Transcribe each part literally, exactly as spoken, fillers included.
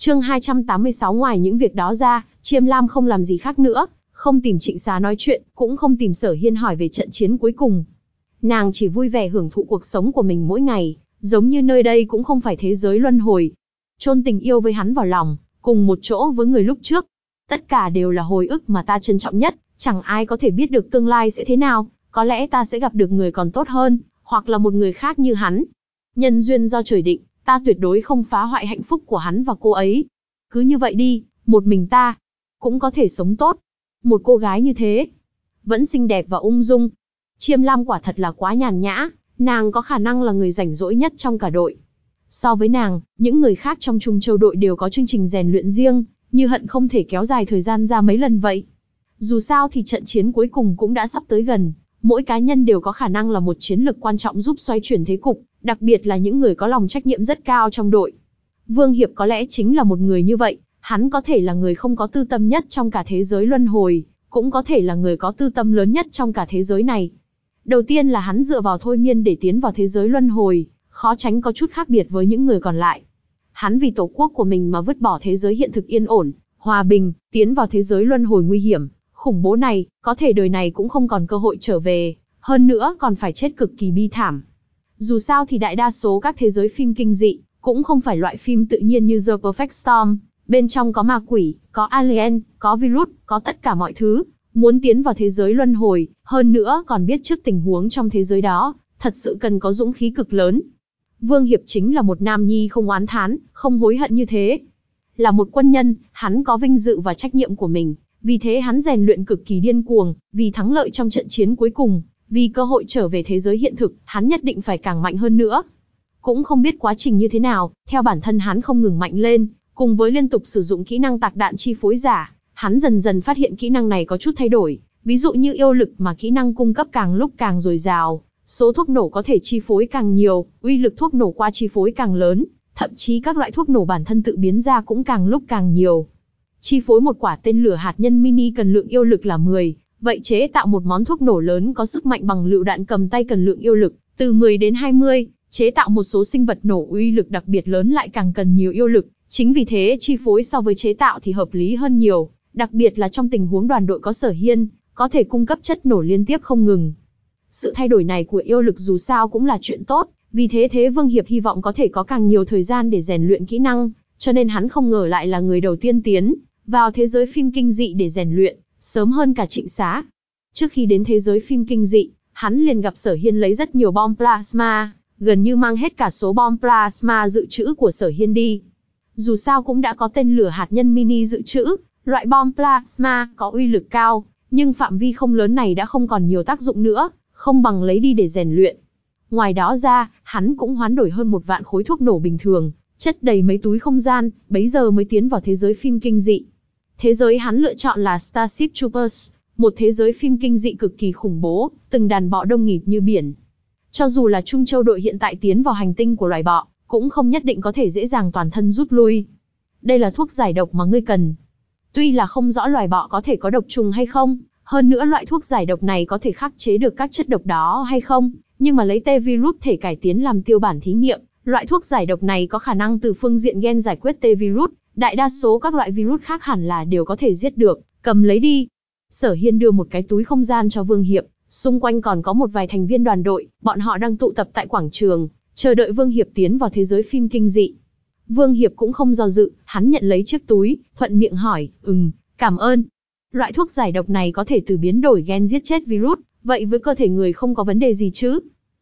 Chương hai trăm tám mươi sáu. Ngoài những việc đó ra, Chiêm Lam không làm gì khác nữa, không tìm Trịnh Xá nói chuyện, cũng không tìm Sở Hiên hỏi về trận chiến cuối cùng. Nàng chỉ vui vẻ hưởng thụ cuộc sống của mình mỗi ngày, giống như nơi đây cũng không phải thế giới luân hồi. Chôn tình yêu với hắn vào lòng, cùng một chỗ với người lúc trước. Tất cả đều là hồi ức mà ta trân trọng nhất, chẳng ai có thể biết được tương lai sẽ thế nào, có lẽ ta sẽ gặp được người còn tốt hơn, hoặc là một người khác như hắn. Nhân duyên do trời định, ta tuyệt đối không phá hoại hạnh phúc của hắn và cô ấy. Cứ như vậy đi, một mình ta cũng có thể sống tốt. Một cô gái như thế, vẫn xinh đẹp và ung dung. Chiêm Lam quả thật là quá nhàn nhã, nàng có khả năng là người rảnh rỗi nhất trong cả đội. So với nàng, những người khác trong Trung Châu đội đều có chương trình rèn luyện riêng, như hận không thể kéo dài thời gian ra mấy lần vậy. Dù sao thì trận chiến cuối cùng cũng đã sắp tới gần, mỗi cá nhân đều có khả năng là một chiến lực quan trọng giúp xoay chuyển thế cục, đặc biệt là những người có lòng trách nhiệm rất cao trong đội. Vương Hiệp có lẽ chính là một người như vậy, hắn có thể là người không có tư tâm nhất trong cả thế giới luân hồi, cũng có thể là người có tư tâm lớn nhất trong cả thế giới này. Đầu tiên là hắn dựa vào thôi miên để tiến vào thế giới luân hồi, khó tránh có chút khác biệt với những người còn lại. Hắn vì tổ quốc của mình mà vứt bỏ thế giới hiện thực yên ổn, hòa bình, tiến vào thế giới luân hồi nguy hiểm, khủng bố này, có thể đời này cũng không còn cơ hội trở về, hơn nữa còn phải chết cực kỳ bi thảm. Dù sao thì đại đa số các thế giới phim kinh dị, cũng không phải loại phim tự nhiên như The Perfect Storm, bên trong có ma quỷ, có alien, có virus, có tất cả mọi thứ. Muốn tiến vào thế giới luân hồi, hơn nữa còn biết trước tình huống trong thế giới đó, thật sự cần có dũng khí cực lớn. Vương Hiệp chính là một nam nhi không oán thán, không hối hận như thế. Là một quân nhân, hắn có vinh dự và trách nhiệm của mình, vì thế hắn rèn luyện cực kỳ điên cuồng, vì thắng lợi trong trận chiến cuối cùng, vì cơ hội trở về thế giới hiện thực, hắn nhất định phải càng mạnh hơn nữa. Cũng không biết quá trình như thế nào, theo bản thân hắn không ngừng mạnh lên, cùng với liên tục sử dụng kỹ năng tạc đạn chi phối giả, hắn dần dần phát hiện kỹ năng này có chút thay đổi, ví dụ như yêu lực mà kỹ năng cung cấp càng lúc càng dồi dào, số thuốc nổ có thể chi phối càng nhiều, uy lực thuốc nổ qua chi phối càng lớn, thậm chí các loại thuốc nổ bản thân tự biến ra cũng càng lúc càng nhiều. Chi phối một quả tên lửa hạt nhân mini cần lượng yêu lực là mười, vậy chế tạo một món thuốc nổ lớn có sức mạnh bằng lựu đạn cầm tay cần lượng yêu lực từ mười đến hai mươi, chế tạo một số sinh vật nổ uy lực đặc biệt lớn lại càng cần nhiều yêu lực, chính vì thế chi phối so với chế tạo thì hợp lý hơn nhiều. Đặc biệt là trong tình huống đoàn đội có Sở Hiên, có thể cung cấp chất nổ liên tiếp không ngừng. Sự thay đổi này của yêu lực dù sao cũng là chuyện tốt, vì thế thế Vương Hiệp hy vọng có thể có càng nhiều thời gian để rèn luyện kỹ năng, cho nên hắn không ngờ lại là người đầu tiên tiến vào thế giới phim kinh dị để rèn luyện, sớm hơn cả Trịnh Xá. Trước khi đến thế giới phim kinh dị, hắn liền gặp Sở Hiên lấy rất nhiều bom plasma, gần như mang hết cả số bom plasma dự trữ của Sở Hiên đi. Dù sao cũng đã có tên lửa hạt nhân mini dự trữ, loại bom plasma có uy lực cao, nhưng phạm vi không lớn này đã không còn nhiều tác dụng nữa, không bằng lấy đi để rèn luyện. Ngoài đó ra, hắn cũng hoán đổi hơn một vạn khối thuốc nổ bình thường, chất đầy mấy túi không gian, bấy giờ mới tiến vào thế giới phim kinh dị. Thế giới hắn lựa chọn là Starship Troopers, một thế giới phim kinh dị cực kỳ khủng bố, từng đàn bọ đông nghịt như biển. Cho dù là Trung Châu đội hiện tại tiến vào hành tinh của loài bọ, cũng không nhất định có thể dễ dàng toàn thân rút lui. Đây là thuốc giải độc mà ngươi cần. Tuy là không rõ loài bọ có thể có độc trùng hay không, hơn nữa loại thuốc giải độc này có thể khắc chế được các chất độc đó hay không, nhưng mà lấy T-virus thể cải tiến làm tiêu bản thí nghiệm, loại thuốc giải độc này có khả năng từ phương diện gen giải quyết T-virus, đại đa số các loại virus khác hẳn là đều có thể giết được, cầm lấy đi. Sở Hiên đưa một cái túi không gian cho Vương Hiệp, xung quanh còn có một vài thành viên đoàn đội, bọn họ đang tụ tập tại quảng trường, chờ đợi Vương Hiệp tiến vào thế giới phim kinh dị. Vương Hiệp cũng không do dự, hắn nhận lấy chiếc túi, thuận miệng hỏi, ừm, cảm ơn. Loại thuốc giải độc này có thể từ biến đổi gen giết chết virus, vậy với cơ thể người không có vấn đề gì chứ?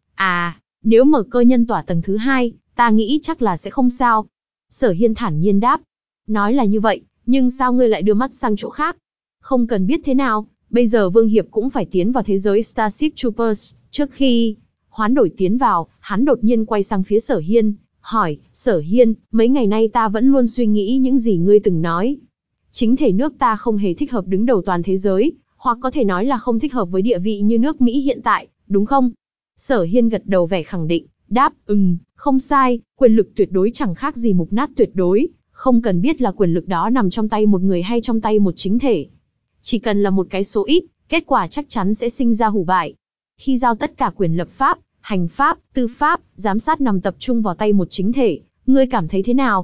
À, nếu mở cơ nhân tỏa tầng thứ hai, ta nghĩ chắc là sẽ không sao. Sở Hiên thản nhiên đáp. Nói là như vậy, nhưng sao ngươi lại đưa mắt sang chỗ khác? Không cần biết thế nào, bây giờ Vương Hiệp cũng phải tiến vào thế giới Starship Troopers, trước khi hoán đổi tiến vào, hắn đột nhiên quay sang phía Sở Hiên, hỏi, Sở Hiên, mấy ngày nay ta vẫn luôn suy nghĩ những gì ngươi từng nói. Chính thể nước ta không hề thích hợp đứng đầu toàn thế giới, hoặc có thể nói là không thích hợp với địa vị như nước Mỹ hiện tại, đúng không? Sở Hiên gật đầu vẻ khẳng định, đáp, ừm, không sai, quyền lực tuyệt đối chẳng khác gì mục nát tuyệt đối, không cần biết là quyền lực đó nằm trong tay một người hay trong tay một chính thể. Chỉ cần là một cái số ít, kết quả chắc chắn sẽ sinh ra hủ bại. Khi giao tất cả quyền lập pháp, hành pháp, tư pháp, giám sát nằm tập trung vào tay một chính thể, ngươi cảm thấy thế nào?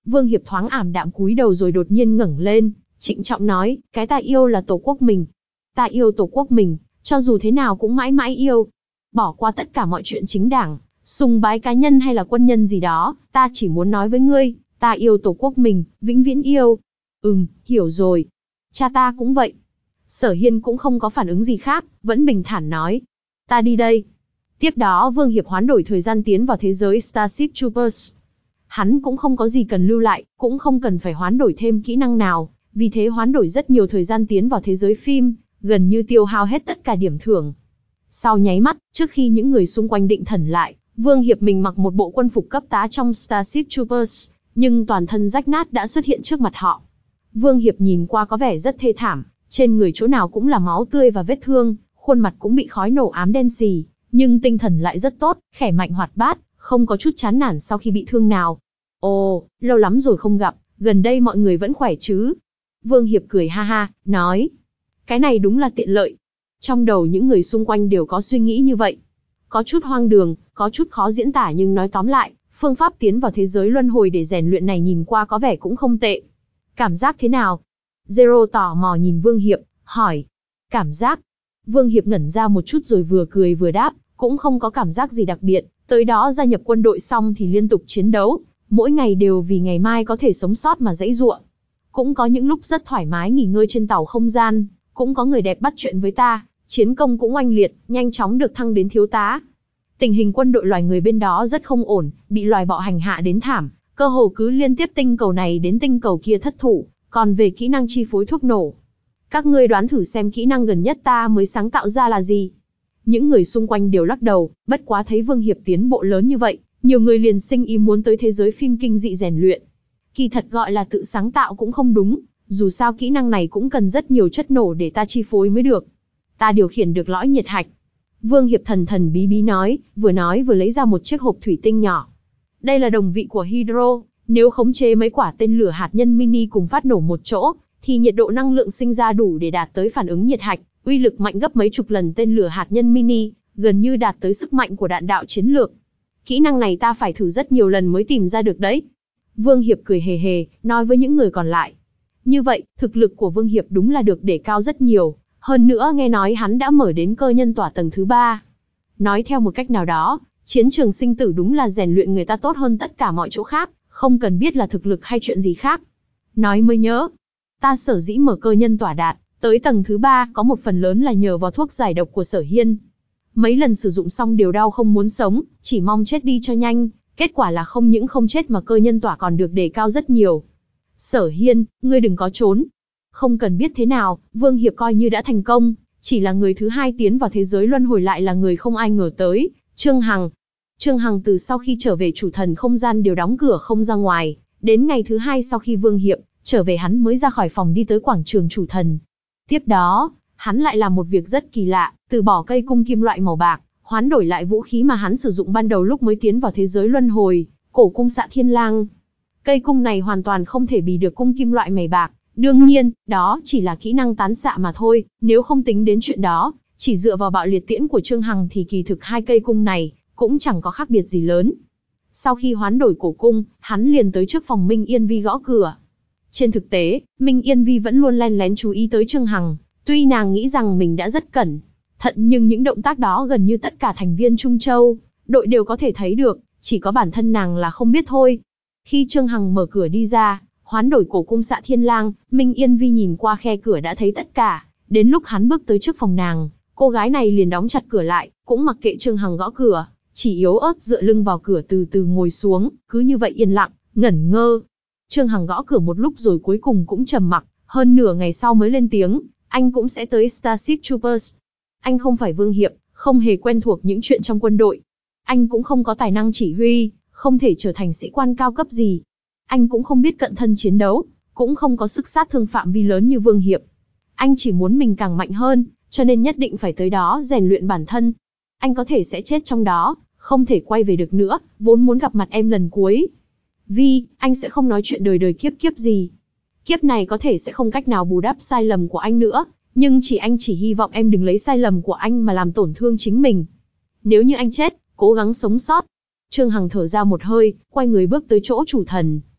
Vương Hiệp thoáng ảm đạm cúi đầu rồi đột nhiên ngẩng lên, trịnh trọng nói, cái ta yêu là tổ quốc mình. Ta yêu tổ quốc mình, cho dù thế nào cũng mãi mãi yêu. Bỏ qua tất cả mọi chuyện chính đảng, sùng bái cá nhân hay là quân nhân gì đó, ta chỉ muốn nói với ngươi, ta yêu tổ quốc mình, vĩnh viễn yêu. Ừm, hiểu rồi. Cha ta cũng vậy. Sở Hiên cũng không có phản ứng gì khác, vẫn bình thản nói. Ta đi đây. Tiếp đó Vương Hiệp hoán đổi thời gian tiến vào thế giới Starship Troopers. Hắn cũng không có gì cần lưu lại, cũng không cần phải hoán đổi thêm kỹ năng nào, vì thế hoán đổi rất nhiều thời gian tiến vào thế giới phim, gần như tiêu hao hết tất cả điểm thưởng. Sau nháy mắt, trước khi những người xung quanh định thần lại, Vương Hiệp mình mặc một bộ quân phục cấp tá trong Starship Troopers, nhưng toàn thân rách nát đã xuất hiện trước mặt họ. Vương Hiệp nhìn qua có vẻ rất thê thảm, trên người chỗ nào cũng là máu tươi và vết thương, khuôn mặt cũng bị khói nổ ám đen xì, nhưng tinh thần lại rất tốt, khỏe mạnh hoạt bát, không có chút chán nản sau khi bị thương nào. Ồ, lâu lắm rồi không gặp, gần đây mọi người vẫn khỏe chứ? Vương Hiệp cười ha ha, nói. Cái này đúng là tiện lợi. Trong đầu những người xung quanh đều có suy nghĩ như vậy. Có chút hoang đường, có chút khó diễn tả nhưng nói tóm lại, phương pháp tiến vào thế giới luân hồi để rèn luyện này nhìn qua có vẻ cũng không tệ. Cảm giác thế nào? Zero tò mò nhìn Vương Hiệp, hỏi. Cảm giác? Vương Hiệp ngẩn ra một chút rồi vừa cười vừa đáp, cũng không có cảm giác gì đặc biệt, tới đó gia nhập quân đội xong thì liên tục chiến đấu, mỗi ngày đều vì ngày mai có thể sống sót mà giãy giụa. Cũng có những lúc rất thoải mái nghỉ ngơi trên tàu không gian, cũng có người đẹp bắt chuyện với ta, chiến công cũng oanh liệt, nhanh chóng được thăng đến thiếu tá. Tình hình quân đội loài người bên đó rất không ổn, bị loài bọ hành hạ đến thảm, cơ hồ cứ liên tiếp tinh cầu này đến tinh cầu kia thất thủ, còn về kỹ năng chi phối thuốc nổ. Các ngươi đoán thử xem kỹ năng gần nhất ta mới sáng tạo ra là gì? Những người xung quanh đều lắc đầu, bất quá thấy Vương Hiệp tiến bộ lớn như vậy, nhiều người liền sinh ý muốn tới thế giới phim kinh dị rèn luyện. Kỳ thật gọi là tự sáng tạo cũng không đúng, dù sao kỹ năng này cũng cần rất nhiều chất nổ để ta chi phối mới được. Ta điều khiển được lõi nhiệt hạch. Vương Hiệp thần thần bí bí nói, vừa nói vừa lấy ra một chiếc hộp thủy tinh nhỏ. Đây là đồng vị của Hydro, nếu khống chế mấy quả tên lửa hạt nhân mini cùng phát nổ một chỗ, thì nhiệt độ năng lượng sinh ra đủ để đạt tới phản ứng nhiệt hạch, uy lực mạnh gấp mấy chục lần tên lửa hạt nhân mini, gần như đạt tới sức mạnh của đạn đạo chiến lược. Kỹ năng này ta phải thử rất nhiều lần mới tìm ra được đấy. Vương Hiệp cười hề hề, nói với những người còn lại. Như vậy, thực lực của Vương Hiệp đúng là được đề cao rất nhiều, hơn nữa nghe nói hắn đã mở đến cơ nhân tỏa tầng thứ ba. Nói theo một cách nào đó, chiến trường sinh tử đúng là rèn luyện người ta tốt hơn tất cả mọi chỗ khác, không cần biết là thực lực hay chuyện gì khác. Nói mới nhớ, ta sở dĩ mở cơ nhân tỏa đạt tới tầng thứ ba có một phần lớn là nhờ vào thuốc giải độc của Sở Hiên. Mấy lần sử dụng xong đều đau không muốn sống, chỉ mong chết đi cho nhanh, kết quả là không những không chết mà cơ nhân tỏa còn được đề cao rất nhiều. Sở Hiên, ngươi đừng có trốn. Không cần biết thế nào, Vương Hiệp coi như đã thành công, chỉ là người thứ hai tiến vào thế giới luân hồi lại là người không ai ngờ tới, Trương Hằng. Trương Hằng từ sau khi trở về chủ thần không gian đều đóng cửa không ra ngoài, đến ngày thứ hai sau khi Vương Hiệp trở về hắn mới ra khỏi phòng đi tới quảng trường chủ thần. Tiếp đó, hắn lại làm một việc rất kỳ lạ, từ bỏ cây cung kim loại màu bạc, hoán đổi lại vũ khí mà hắn sử dụng ban đầu lúc mới tiến vào thế giới luân hồi, cổ cung xạ thiên lang. Cây cung này hoàn toàn không thể bì được cung kim loại màu bạc, đương nhiên, đó chỉ là kỹ năng tán xạ mà thôi, nếu không tính đến chuyện đó, chỉ dựa vào bạo liệt tiễn của Trương Hằng thì kỳ thực hai cây cung này cũng chẳng có khác biệt gì lớn. Sau khi hoán đổi cổ cung, hắn liền tới trước phòng Minh Yên Vi gõ cửa. Trên thực tế, Minh Yên Vi vẫn luôn len lén chú ý tới Trương Hằng, tuy nàng nghĩ rằng mình đã rất cẩn thận nhưng những động tác đó gần như tất cả thành viên Trung Châu đội đều có thể thấy được, chỉ có bản thân nàng là không biết thôi. Khi Trương Hằng mở cửa đi ra, hoán đổi cổ cung xạ thiên lang, Minh Yên Vi nhìn qua khe cửa đã thấy tất cả, đến lúc hắn bước tới trước phòng nàng, cô gái này liền đóng chặt cửa lại, cũng mặc kệ Trương Hằng gõ cửa, chỉ yếu ớt dựa lưng vào cửa từ từ ngồi xuống, cứ như vậy yên lặng, ngẩn ngơ. Trương Hằng gõ cửa một lúc rồi cuối cùng cũng trầm mặc, hơn nửa ngày sau mới lên tiếng, anh cũng sẽ tới Starship Troopers. Anh không phải Vương Hiệp, không hề quen thuộc những chuyện trong quân đội. Anh cũng không có tài năng chỉ huy, không thể trở thành sĩ quan cao cấp gì. Anh cũng không biết cận thân chiến đấu, cũng không có sức sát thương phạm vi lớn như Vương Hiệp. Anh chỉ muốn mình càng mạnh hơn, cho nên nhất định phải tới đó rèn luyện bản thân. Anh có thể sẽ chết trong đó, không thể quay về được nữa, vốn muốn gặp mặt em lần cuối. Vi, anh sẽ không nói chuyện đời đời kiếp kiếp gì. Kiếp này có thể sẽ không cách nào bù đắp sai lầm của anh nữa, nhưng chỉ anh chỉ hy vọng em đừng lấy sai lầm của anh mà làm tổn thương chính mình. Nếu như anh chết, cố gắng sống sót. Trương Hằng thở ra một hơi, quay người bước tới chỗ chủ thần.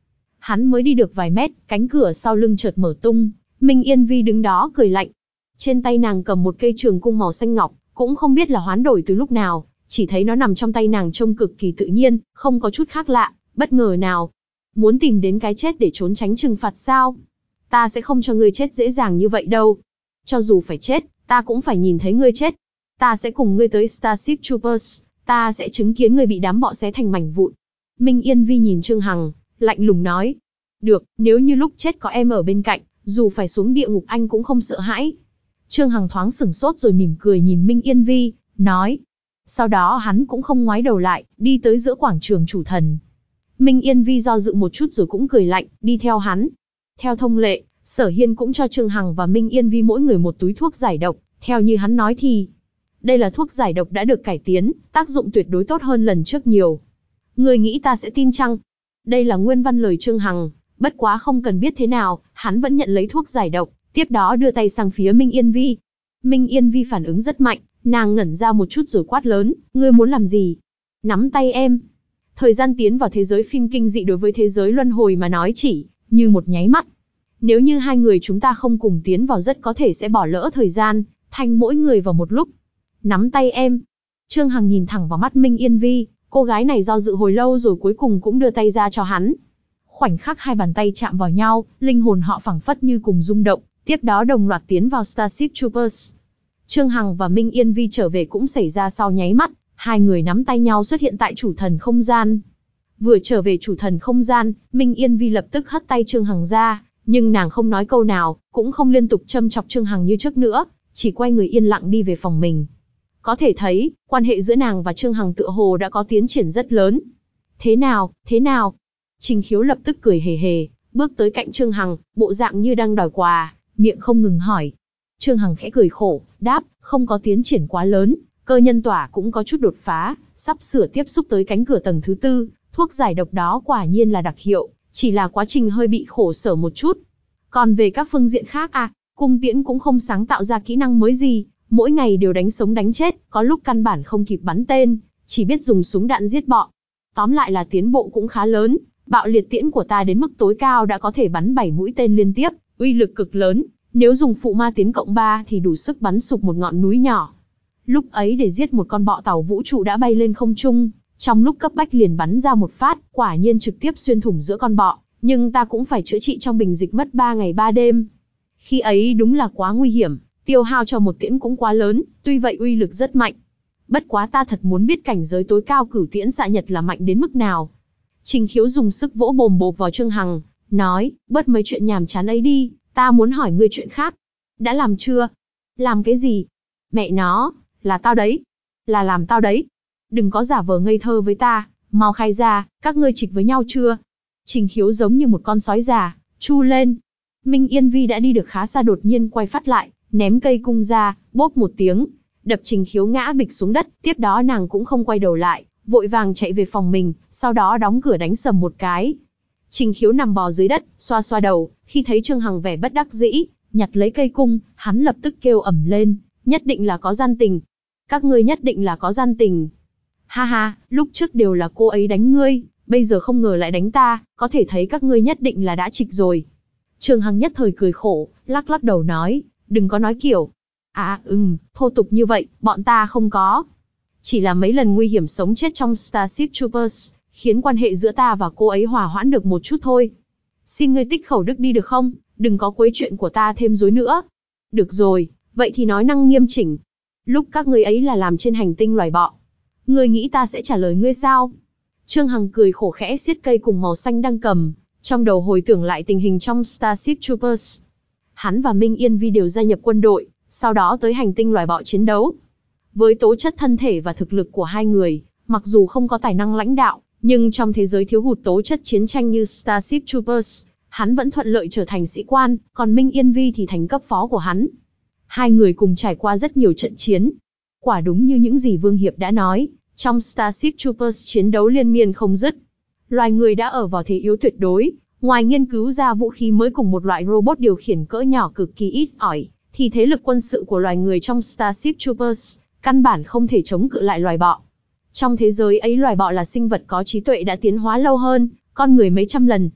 Hắn mới đi được vài mét, cánh cửa sau lưng chợt mở tung, Minh Yên Vi đứng đó cười lạnh. Trên tay nàng cầm một cây trường cung màu xanh ngọc, cũng không biết là hoán đổi từ lúc nào, chỉ thấy nó nằm trong tay nàng trông cực kỳ tự nhiên, không có chút khác lạ, bất ngờ nào. Muốn tìm đến cái chết để trốn tránh trừng phạt sao? Ta sẽ không cho ngươi chết dễ dàng như vậy đâu. Cho dù phải chết, ta cũng phải nhìn thấy ngươi chết. Ta sẽ cùng ngươi tới Starship Troopers, ta sẽ chứng kiến ngươi bị đám bọ xé thành mảnh vụn. Minh Yên Vi nhìn Trương Hằng, lạnh lùng nói. Được, nếu như lúc chết có em ở bên cạnh, dù phải xuống địa ngục anh cũng không sợ hãi. Trương Hằng thoáng sửng sốt rồi mỉm cười nhìn Minh Yên Vi, nói. Sau đó hắn cũng không ngoái đầu lại, đi tới giữa quảng trường chủ thần. Minh Yên Vi do dự một chút rồi cũng cười lạnh, đi theo hắn. Theo thông lệ, Sở Hiên cũng cho Trương Hằng và Minh Yên Vi mỗi người một túi thuốc giải độc, theo như hắn nói thì. Đây là thuốc giải độc đã được cải tiến, tác dụng tuyệt đối tốt hơn lần trước nhiều. Người nghĩ ta sẽ tin chăng? Đây là nguyên văn lời Trương Hằng, bất quá không cần biết thế nào, hắn vẫn nhận lấy thuốc giải độc, tiếp đó đưa tay sang phía Minh Yên Vi. Minh Yên Vi phản ứng rất mạnh, nàng ngẩn ra một chút rồi quát lớn, ngươi muốn làm gì? Nắm tay em. Thời gian tiến vào thế giới phim kinh dị đối với thế giới luân hồi mà nói chỉ như một nháy mắt. Nếu như hai người chúng ta không cùng tiến vào rất có thể sẽ bỏ lỡ thời gian, thành mỗi người vào một lúc. Nắm tay em. Trương Hằng nhìn thẳng vào mắt Minh Yên Vi, cô gái này do dự hồi lâu rồi cuối cùng cũng đưa tay ra cho hắn. Khoảnh khắc hai bàn tay chạm vào nhau, linh hồn họ phảng phất như cùng rung động, tiếp đó đồng loạt tiến vào Starship Troopers. Trương Hằng và Minh Yên Vi trở về cũng xảy ra sau nháy mắt, hai người nắm tay nhau xuất hiện tại chủ thần không gian. Vừa trở về chủ thần không gian, Minh Yên Vi lập tức hất tay Trương Hằng ra, nhưng nàng không nói câu nào, cũng không liên tục châm chọc Trương Hằng như trước nữa, chỉ quay người yên lặng đi về phòng mình. Có thể thấy, quan hệ giữa nàng và Trương Hằng tựa hồ đã có tiến triển rất lớn. Thế nào, thế nào? Trình Khiếu lập tức cười hề hề, bước tới cạnh Trương Hằng, bộ dạng như đang đòi quà, miệng không ngừng hỏi. Trương Hằng khẽ cười khổ, đáp, không có tiến triển quá lớn, cơ nhân tỏa cũng có chút đột phá, sắp sửa tiếp xúc tới cánh cửa tầng thứ tư, thuốc giải độc đó quả nhiên là đặc hiệu, chỉ là quá trình hơi bị khổ sở một chút. Còn về các phương diện khác à, cung tiễn cũng không sáng tạo ra kỹ năng mới gì, mỗi ngày đều đánh sống đánh chết, có lúc căn bản không kịp bắn tên, chỉ biết dùng súng đạn giết bọ. Tóm lại là tiến bộ cũng khá lớn, bạo liệt tiễn của ta đến mức tối cao đã có thể bắn bảy mũi tên liên tiếp, uy lực cực lớn, nếu dùng phụ ma tiến cộng ba thì đủ sức bắn sụp một ngọn núi nhỏ. Lúc ấy để giết một con bọ tàu vũ trụ đã bay lên không trung, trong lúc cấp bách liền bắn ra một phát, quả nhiên trực tiếp xuyên thủng giữa con bọ, nhưng ta cũng phải chữa trị trong bình dịch mất ba ngày ba đêm. Khi ấy đúng là quá nguy hiểm, tiêu hao cho một tiễn cũng quá lớn, tuy vậy uy lực rất mạnh. Bất quá ta thật muốn biết cảnh giới tối cao cửu tiễn xạ nhật là mạnh đến mức nào. Trình Khiếu dùng sức vỗ bồm bộp vào Trương Hằng, nói, bớt mấy chuyện nhàm chán ấy đi, ta muốn hỏi ngươi chuyện khác. Đã làm chưa? Làm cái gì? Mẹ nó, là tao đấy. Là làm tao đấy. Đừng có giả vờ ngây thơ với ta, mau khai ra, các ngươi trịch với nhau chưa? Trình Khiếu giống như một con sói già, chu lên. Minh Yên Vi đã đi được khá xa đột nhiên quay phát lại, ném cây cung ra, bốp một tiếng, đập Trình Khiếu ngã bịch xuống đất, tiếp đó nàng cũng không quay đầu lại, vội vàng chạy về phòng mình, sau đó đóng cửa đánh sầm một cái. Trình Khiếu nằm bò dưới đất, xoa xoa đầu, khi thấy Trương Hằng vẻ bất đắc dĩ, nhặt lấy cây cung, hắn lập tức kêu ầm lên, nhất định là có gian tình. Các ngươi nhất định là có gian tình. Ha ha, lúc trước đều là cô ấy đánh ngươi, bây giờ không ngờ lại đánh ta, có thể thấy các ngươi nhất định là đã trịch rồi. Trương Hằng nhất thời cười khổ, lắc lắc đầu nói, đừng có nói kiểu. À, ừm, thô tục như vậy, bọn ta không có. Chỉ là mấy lần nguy hiểm sống chết trong Starship Troopers, khiến quan hệ giữa ta và cô ấy hòa hoãn được một chút thôi. Xin ngươi tích khẩu đức đi được không, đừng có quấy chuyện của ta thêm rối nữa. Được rồi, vậy thì nói năng nghiêm chỉnh. Lúc các ngươi ấy là làm trên hành tinh loài bọ. Ngươi nghĩ ta sẽ trả lời ngươi sao? Trương Hằng cười khổ khẽ siết cây cùng màu xanh đang cầm, trong đầu hồi tưởng lại tình hình trong Starship Troopers. Hắn và Minh Yên Vi đều gia nhập quân đội, sau đó tới hành tinh loài bọ chiến đấu. Với tố chất thân thể và thực lực của hai người, mặc dù không có tài năng lãnh đạo, nhưng trong thế giới thiếu hụt tố chất chiến tranh như Starship Troopers, hắn vẫn thuận lợi trở thành sĩ quan, còn Minh Yên Vi thì thành cấp phó của hắn. Hai người cùng trải qua rất nhiều trận chiến. Quả đúng như những gì Vương Hiệp đã nói, trong Starship Troopers chiến đấu liên miên không dứt. Loài người đã ở vào thế yếu tuyệt đối, ngoài nghiên cứu ra vũ khí mới cùng một loại robot điều khiển cỡ nhỏ cực kỳ ít ỏi, thì thế lực quân sự của loài người trong Starship Troopers căn bản không thể chống cự lại loài bọ. Trong thế giới ấy loài bọ là sinh vật có trí tuệ đã tiến hóa lâu hơn con người mấy trăm lần.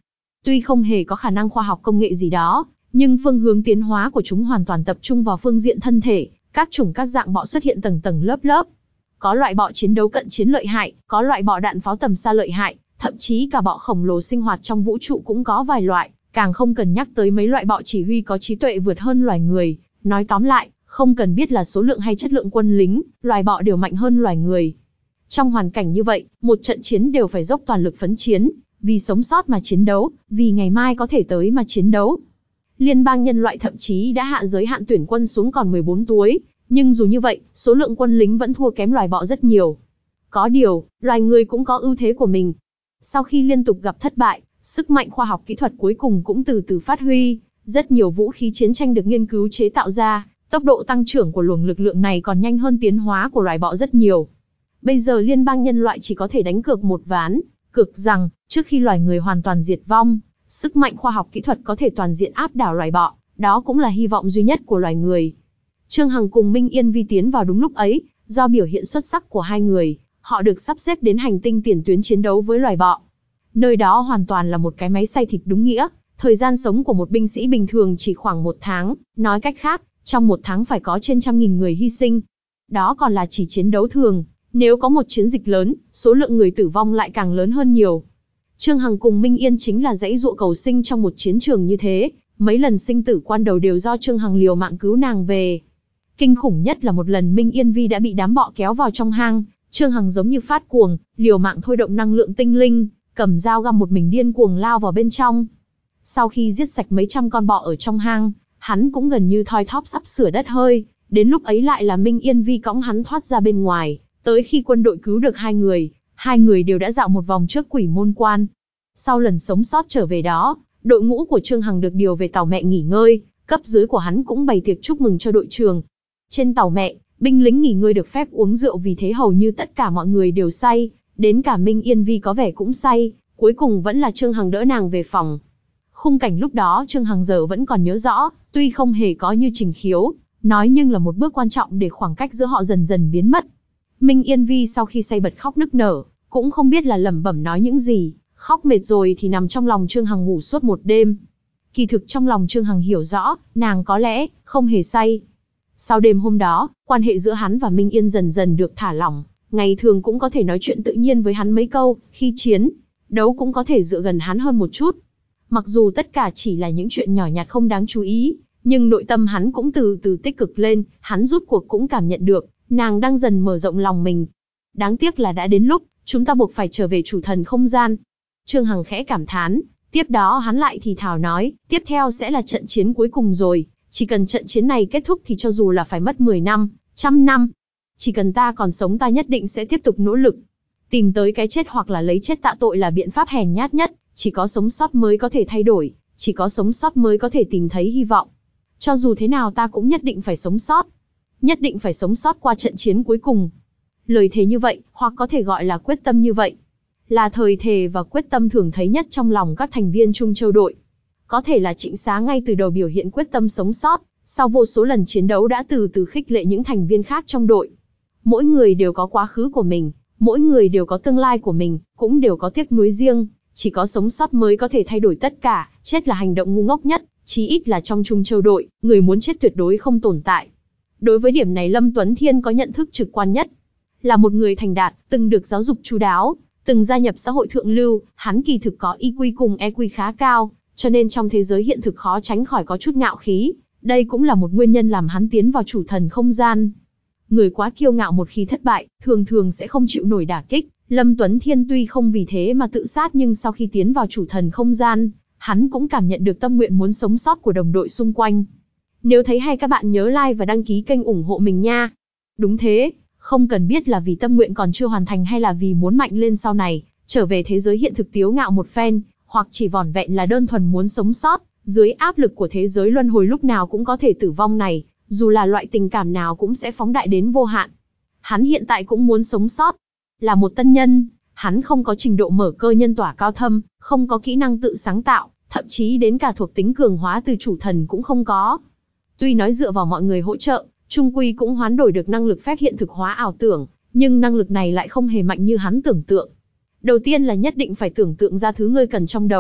Tuy không hề có khả năng khoa học công nghệ gì đó, nhưng phương hướng tiến hóa của chúng hoàn toàn tập trung vào phương diện thân thể, các chủng các dạng bọ xuất hiện tầng tầng lớp lớp. Có loại bọ chiến đấu cận chiến lợi hại, có loại bọ đạn pháo tầm xa lợi hại, thậm chí cả bọ khổng lồ sinh hoạt trong vũ trụ cũng có vài loại, càng không cần nhắc tới mấy loại bọ chỉ huy có trí tuệ vượt hơn loài người. Nói tóm lại, không cần biết là số lượng hay chất lượng quân lính, loài bọ đều mạnh hơn loài người. Trong hoàn cảnh như vậy, một trận chiến đều phải dốc toàn lực phấn chiến, vì sống sót mà chiến đấu, vì ngày mai có thể tới mà chiến đấu. Liên bang nhân loại thậm chí đã hạ giới hạn tuyển quân xuống còn mười bốn tuổi, nhưng dù như vậy, số lượng quân lính vẫn thua kém loài bọ rất nhiều. Có điều, loài người cũng có ưu thế của mình. Sau khi liên tục gặp thất bại, sức mạnh khoa học kỹ thuật cuối cùng cũng từ từ phát huy, rất nhiều vũ khí chiến tranh được nghiên cứu chế tạo ra, tốc độ tăng trưởng của luồng lực lượng này còn nhanh hơn tiến hóa của loài bọ rất nhiều. Bây giờ liên bang nhân loại chỉ có thể đánh cược một ván, cược rằng, trước khi loài người hoàn toàn diệt vong, sức mạnh khoa học kỹ thuật có thể toàn diện áp đảo loài bọ, đó cũng là hy vọng duy nhất của loài người. Trương Hằng cùng Minh Yên Vi tiến vào đúng lúc ấy, do biểu hiện xuất sắc của hai người, họ được sắp xếp đến hành tinh tiền tuyến chiến đấu với loài bọ. Nơi đó hoàn toàn là một cái máy xay thịt đúng nghĩa, thời gian sống của một binh sĩ bình thường chỉ khoảng một tháng, nói cách khác, trong một tháng phải có trên trăm nghìn người hy sinh. Đó còn là chỉ chiến đấu thường, nếu có một chiến dịch lớn, số lượng người tử vong lại càng lớn hơn nhiều. Trương Hằng cùng Minh Yên chính là dãy dụa cầu sinh trong một chiến trường như thế, mấy lần sinh tử quan đầu đều do Trương Hằng liều mạng cứu nàng về. Kinh khủng nhất là một lần Minh Yên Vi đã bị đám bọ kéo vào trong hang, Trương Hằng giống như phát cuồng, liều mạng thôi động năng lượng tinh linh, cầm dao găm một mình điên cuồng lao vào bên trong. Sau khi giết sạch mấy trăm con bọ ở trong hang, hắn cũng gần như thoi thóp sắp sửa đất hơi, đến lúc ấy lại là Minh Yên Vi cõng hắn thoát ra bên ngoài, tới khi quân đội cứu được hai người, hai người đều đã dạo một vòng trước quỷ môn quan. Sau lần sống sót trở về đó, đội ngũ của Trương Hằng được điều về tàu mẹ nghỉ ngơi, cấp dưới của hắn cũng bày tiệc chúc mừng cho đội trưởng. Trên tàu mẹ, binh lính nghỉ ngơi được phép uống rượu, vì thế hầu như tất cả mọi người đều say, đến cả Minh Yên Vi có vẻ cũng say, cuối cùng vẫn là Trương Hằng đỡ nàng về phòng. Khung cảnh lúc đó Trương Hằng giờ vẫn còn nhớ rõ, tuy không hề có như Trình Khiếu nói, nhưng là một bước quan trọng để khoảng cách giữa họ dần dần biến mất. Minh Yên Vi sau khi say bật khóc nức nở, cũng không biết là lẩm bẩm nói những gì, khóc mệt rồi thì nằm trong lòng Trương Hằng ngủ suốt một đêm. Kỳ thực trong lòng Trương Hằng hiểu rõ, nàng có lẽ không hề say. Sau đêm hôm đó, quan hệ giữa hắn và Minh Yên dần dần được thả lỏng, ngày thường cũng có thể nói chuyện tự nhiên với hắn mấy câu, khi chiến đấu cũng có thể dựa gần hắn hơn một chút. Mặc dù tất cả chỉ là những chuyện nhỏ nhặt không đáng chú ý, nhưng nội tâm hắn cũng từ từ tích cực lên, hắn rút cuộc cũng cảm nhận được, nàng đang dần mở rộng lòng mình. Đáng tiếc là đã đến lúc, chúng ta buộc phải trở về chủ thần không gian. Trương Hằng khẽ cảm thán, tiếp đó hắn lại thì thào nói, tiếp theo sẽ là trận chiến cuối cùng rồi, chỉ cần trận chiến này kết thúc thì cho dù là phải mất mười năm, trăm năm, chỉ cần ta còn sống ta nhất định sẽ tiếp tục nỗ lực. Tìm tới cái chết hoặc là lấy chết tạ tội là biện pháp hèn nhát nhất, chỉ có sống sót mới có thể thay đổi, chỉ có sống sót mới có thể tìm thấy hy vọng. Cho dù thế nào ta cũng nhất định phải sống sót. Nhất định phải sống sót qua trận chiến cuối cùng. Lời thề như vậy, hoặc có thể gọi là quyết tâm như vậy, là thời thề và quyết tâm thường thấy nhất trong lòng các thành viên Trung Châu đội. Có thể là Trịnh Xá ngay từ đầu biểu hiện quyết tâm sống sót, sau vô số lần chiến đấu đã từ từ khích lệ những thành viên khác trong đội. Mỗi người đều có quá khứ của mình, mỗi người đều có tương lai của mình, cũng đều có tiếc nuối riêng, chỉ có sống sót mới có thể thay đổi tất cả, chết là hành động ngu ngốc nhất, chí ít là trong Trung Châu đội, người muốn chết tuyệt đối không tồn tại. Đối với điểm này Lâm Tuấn Thiên có nhận thức trực quan nhất. Là một người thành đạt, từng được giáo dục chu đáo, từng gia nhập xã hội thượng lưu, hắn kỳ thực có i kiu cùng e quy khá cao, cho nên trong thế giới hiện thực khó tránh khỏi có chút ngạo khí, đây cũng là một nguyên nhân làm hắn tiến vào chủ thần không gian. Người quá kiêu ngạo một khi thất bại, thường thường sẽ không chịu nổi đả kích. Lâm Tuấn Thiên tuy không vì thế mà tự sát, nhưng sau khi tiến vào chủ thần không gian, hắn cũng cảm nhận được tâm nguyện muốn sống sót của đồng đội xung quanh. Nếu thấy hay các bạn nhớ like và đăng ký kênh ủng hộ mình nha. Đúng thế, không cần biết là vì tâm nguyện còn chưa hoàn thành hay là vì muốn mạnh lên sau này, trở về thế giới hiện thực tiếu ngạo một phen, hoặc chỉ vỏn vẹn là đơn thuần muốn sống sót, dưới áp lực của thế giới luân hồi lúc nào cũng có thể tử vong này, dù là loại tình cảm nào cũng sẽ phóng đại đến vô hạn. Hắn hiện tại cũng muốn sống sót. Là một tân nhân, hắn không có trình độ mở cơ nhân tỏa cao thâm, không có kỹ năng tự sáng tạo, thậm chí đến cả thuộc tính cường hóa từ chủ thần cũng không có. Tuy nói dựa vào mọi người hỗ trợ, trung quy cũng hoán đổi được năng lực phép hiện thực hóa ảo tưởng, nhưng năng lực này lại không hề mạnh như hắn tưởng tượng. Đầu tiên là nhất định phải tưởng tượng ra thứ ngươi cần trong đầu,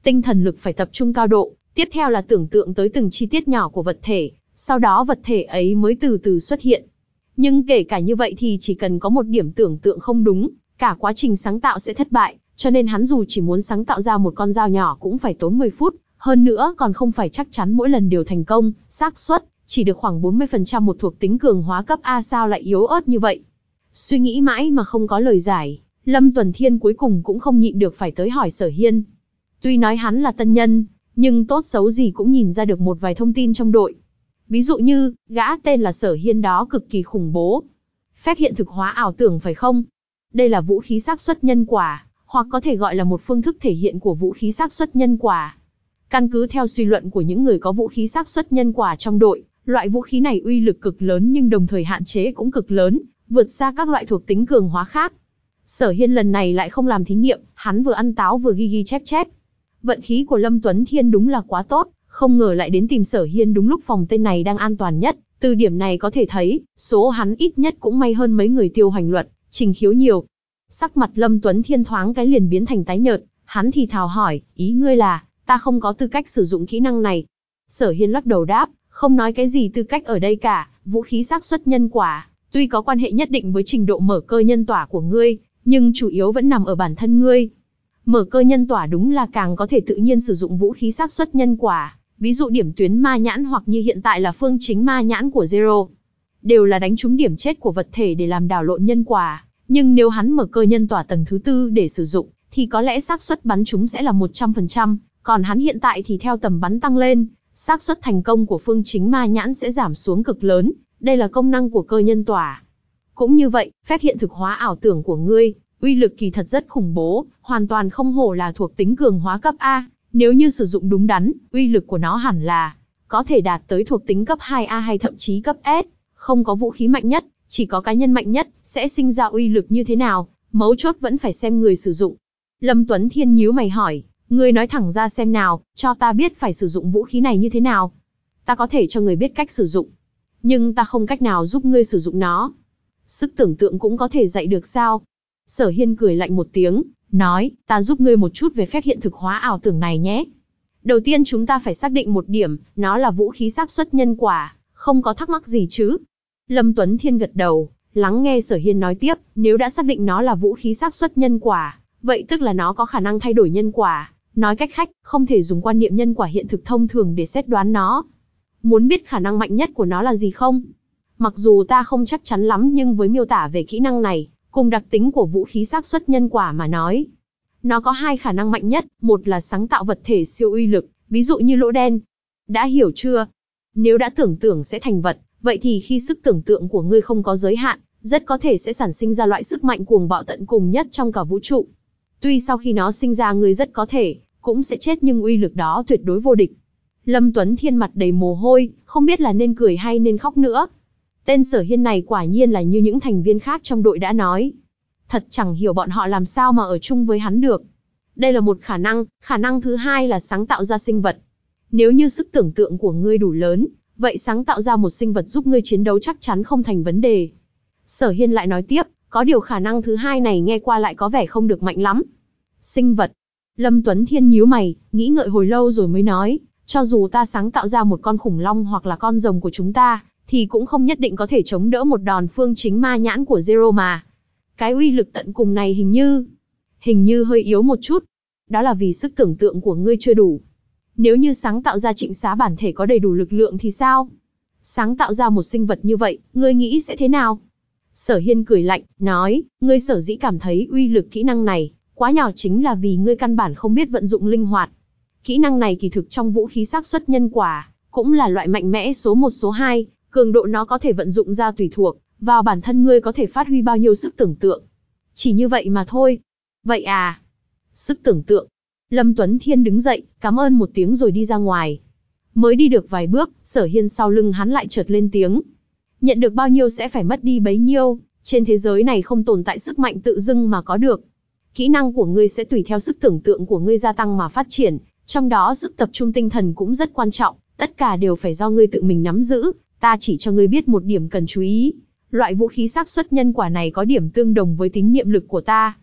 Tinh thần lực phải tập trung cao độ, tiếp theo là tưởng tượng tới từng chi tiết nhỏ của vật thể, sau đó vật thể ấy mới từ từ xuất hiện. Nhưng kể cả như vậy thì chỉ cần có một điểm tưởng tượng không đúng, cả quá trình sáng tạo sẽ thất bại, cho nên hắn dù chỉ muốn sáng tạo ra một con dao nhỏ cũng phải tốn mười phút, hơn nữa còn không phải chắc chắn mỗi lần đều thành công, xác suất chỉ được khoảng bốn mươi phần trăm một thuộc tính cường hóa cấp A sao lại yếu ớt như vậy. Suy nghĩ mãi mà không có lời giải, Lâm Tuấn Thiên cuối cùng cũng không nhịn được phải tới hỏi Sở Hiên. Tuy nói hắn là tân nhân, nhưng tốt xấu gì cũng nhìn ra được một vài thông tin trong đội. Ví dụ như, gã tên là Sở Hiên đó cực kỳ khủng bố. Phép hiện thực hóa ảo tưởng phải không? Đây là vũ khí xác suất nhân quả, hoặc có thể gọi là một phương thức thể hiện của vũ khí xác suất nhân quả. Căn cứ theo suy luận của những người có vũ khí xác suất nhân quả trong đội, loại vũ khí này uy lực cực lớn nhưng đồng thời hạn chế cũng cực lớn, vượt xa các loại thuộc tính cường hóa khác. Sở Hiên lần này lại không làm thí nghiệm, hắn vừa ăn táo vừa ghi ghi chép chép. Vận khí của Lâm Tuấn Thiên đúng là quá tốt, không ngờ lại đến tìm Sở Hiên đúng lúc phòng tên này đang an toàn nhất. Từ điểm này có thể thấy, số hắn ít nhất cũng may hơn mấy người Tiêu Hoành Luật, Trình Khiếu nhiều. Sắc mặt Lâm Tuấn Thiên thoáng cái liền biến thành tái nhợt, hắn thì thào hỏi, ý ngươi là, ta không có tư cách sử dụng kỹ năng này. Sở Hiên lắc đầu đáp, không nói cái gì tư cách ở đây cả, vũ khí xác suất nhân quả, tuy có quan hệ nhất định với trình độ mở cơ nhân tỏa của ngươi, nhưng chủ yếu vẫn nằm ở bản thân ngươi. Mở cơ nhân tỏa đúng là càng có thể tự nhiên sử dụng vũ khí xác suất nhân quả, ví dụ điểm tuyến ma nhãn hoặc như hiện tại là phương chính ma nhãn của Zero. Đều là đánh trúng điểm chết của vật thể để làm đảo lộn nhân quả, nhưng nếu hắn mở cơ nhân tỏa tầng thứ tư để sử dụng, thì có lẽ xác suất bắn trúng sẽ là một trăm phần trăm, còn hắn hiện tại thì theo tầm bắn tăng lên, xác suất thành công của phương chính ma nhãn sẽ giảm xuống cực lớn, đây là công năng của cơ nhân tỏa. Cũng như vậy, phép hiện thực hóa ảo tưởng của ngươi, uy lực kỳ thật rất khủng bố, hoàn toàn không hổ là thuộc tính cường hóa cấp A, nếu như sử dụng đúng đắn, uy lực của nó hẳn là có thể đạt tới thuộc tính cấp hai A hay thậm chí cấp S, không có vũ khí mạnh nhất, chỉ có cá nhân mạnh nhất, sẽ sinh ra uy lực như thế nào, mấu chốt vẫn phải xem người sử dụng. Lâm Tuấn Thiên nhíu mày hỏi, ngươi nói thẳng ra xem nào, cho ta biết phải sử dụng vũ khí này như thế nào. Ta có thể cho người biết cách sử dụng, nhưng ta không cách nào giúp ngươi sử dụng nó. Sức tưởng tượng cũng có thể dạy được sao? Sở Hiên cười lạnh một tiếng, nói, ta giúp ngươi một chút về phép hiện thực hóa ảo tưởng này nhé. Đầu tiên chúng ta phải xác định một điểm, nó là vũ khí xác suất nhân quả, không có thắc mắc gì chứ? Lâm Tuấn Thiên gật đầu, lắng nghe Sở Hiên nói tiếp, nếu đã xác định nó là vũ khí xác suất nhân quả, vậy tức là nó có khả năng thay đổi nhân quả. Nói cách khác, không thể dùng quan niệm nhân quả hiện thực thông thường để xét đoán nó. Muốn biết khả năng mạnh nhất của nó là gì không? Mặc dù ta không chắc chắn lắm nhưng với miêu tả về kỹ năng này, cùng đặc tính của vũ khí xác suất nhân quả mà nói, nó có hai khả năng mạnh nhất, một là sáng tạo vật thể siêu uy lực, ví dụ như lỗ đen. Đã hiểu chưa? Nếu đã tưởng tượng sẽ thành vật, vậy thì khi sức tưởng tượng của ngươi không có giới hạn, rất có thể sẽ sản sinh ra loại sức mạnh cuồng bạo tận cùng nhất trong cả vũ trụ. Tuy sau khi nó sinh ra ngươi rất có thể cũng sẽ chết nhưng uy lực đó tuyệt đối vô địch. Lâm Tuấn Thiên mặt đầy mồ hôi, không biết là nên cười hay nên khóc nữa. Tên Sở Hiên này quả nhiên là như những thành viên khác trong đội đã nói. Thật chẳng hiểu bọn họ làm sao mà ở chung với hắn được. Đây là một khả năng, khả năng thứ hai là sáng tạo ra sinh vật. Nếu như sức tưởng tượng của ngươi đủ lớn, vậy sáng tạo ra một sinh vật giúp ngươi chiến đấu chắc chắn không thành vấn đề. Sở Hiên lại nói tiếp, có điều khả năng thứ hai này nghe qua lại có vẻ không được mạnh lắm. Sinh vật. Lâm Tuấn Thiên nhíu mày, nghĩ ngợi hồi lâu rồi mới nói, cho dù ta sáng tạo ra một con khủng long hoặc là con rồng của chúng ta, thì cũng không nhất định có thể chống đỡ một đòn phương chính ma nhãn của Zero mà. Cái uy lực tận cùng này hình như, hình như hơi yếu một chút. Đó là vì sức tưởng tượng của ngươi chưa đủ. Nếu như sáng tạo ra trịnh xá bản thể có đầy đủ lực lượng thì sao? Sáng tạo ra một sinh vật như vậy, ngươi nghĩ sẽ thế nào? Sở Hiên cười lạnh, nói, ngươi sở dĩ cảm thấy uy lực kỹ năng này quá nhỏ chính là vì ngươi căn bản không biết vận dụng linh hoạt. Kỹ năng này kỳ thực trong vũ khí xác suất nhân quả, cũng là loại mạnh mẽ số một số hai, cường độ nó có thể vận dụng ra tùy thuộc vào bản thân ngươi có thể phát huy bao nhiêu sức tưởng tượng. Chỉ như vậy mà thôi. Vậy à? Sức tưởng tượng. Lâm Tuấn Thiên đứng dậy, cảm ơn một tiếng rồi đi ra ngoài. Mới đi được vài bước, Sở Hiên sau lưng hắn lại chợt lên tiếng. Nhận được bao nhiêu sẽ phải mất đi bấy nhiêu, trên thế giới này không tồn tại sức mạnh tự dưng mà có được. Kỹ năng của ngươi sẽ tùy theo sức tưởng tượng của ngươi gia tăng mà phát triển, trong đó sức tập trung tinh thần cũng rất quan trọng, tất cả đều phải do ngươi tự mình nắm giữ, ta chỉ cho ngươi biết một điểm cần chú ý. Loại vũ khí xác suất nhân quả này có điểm tương đồng với tín niệm lực của ta.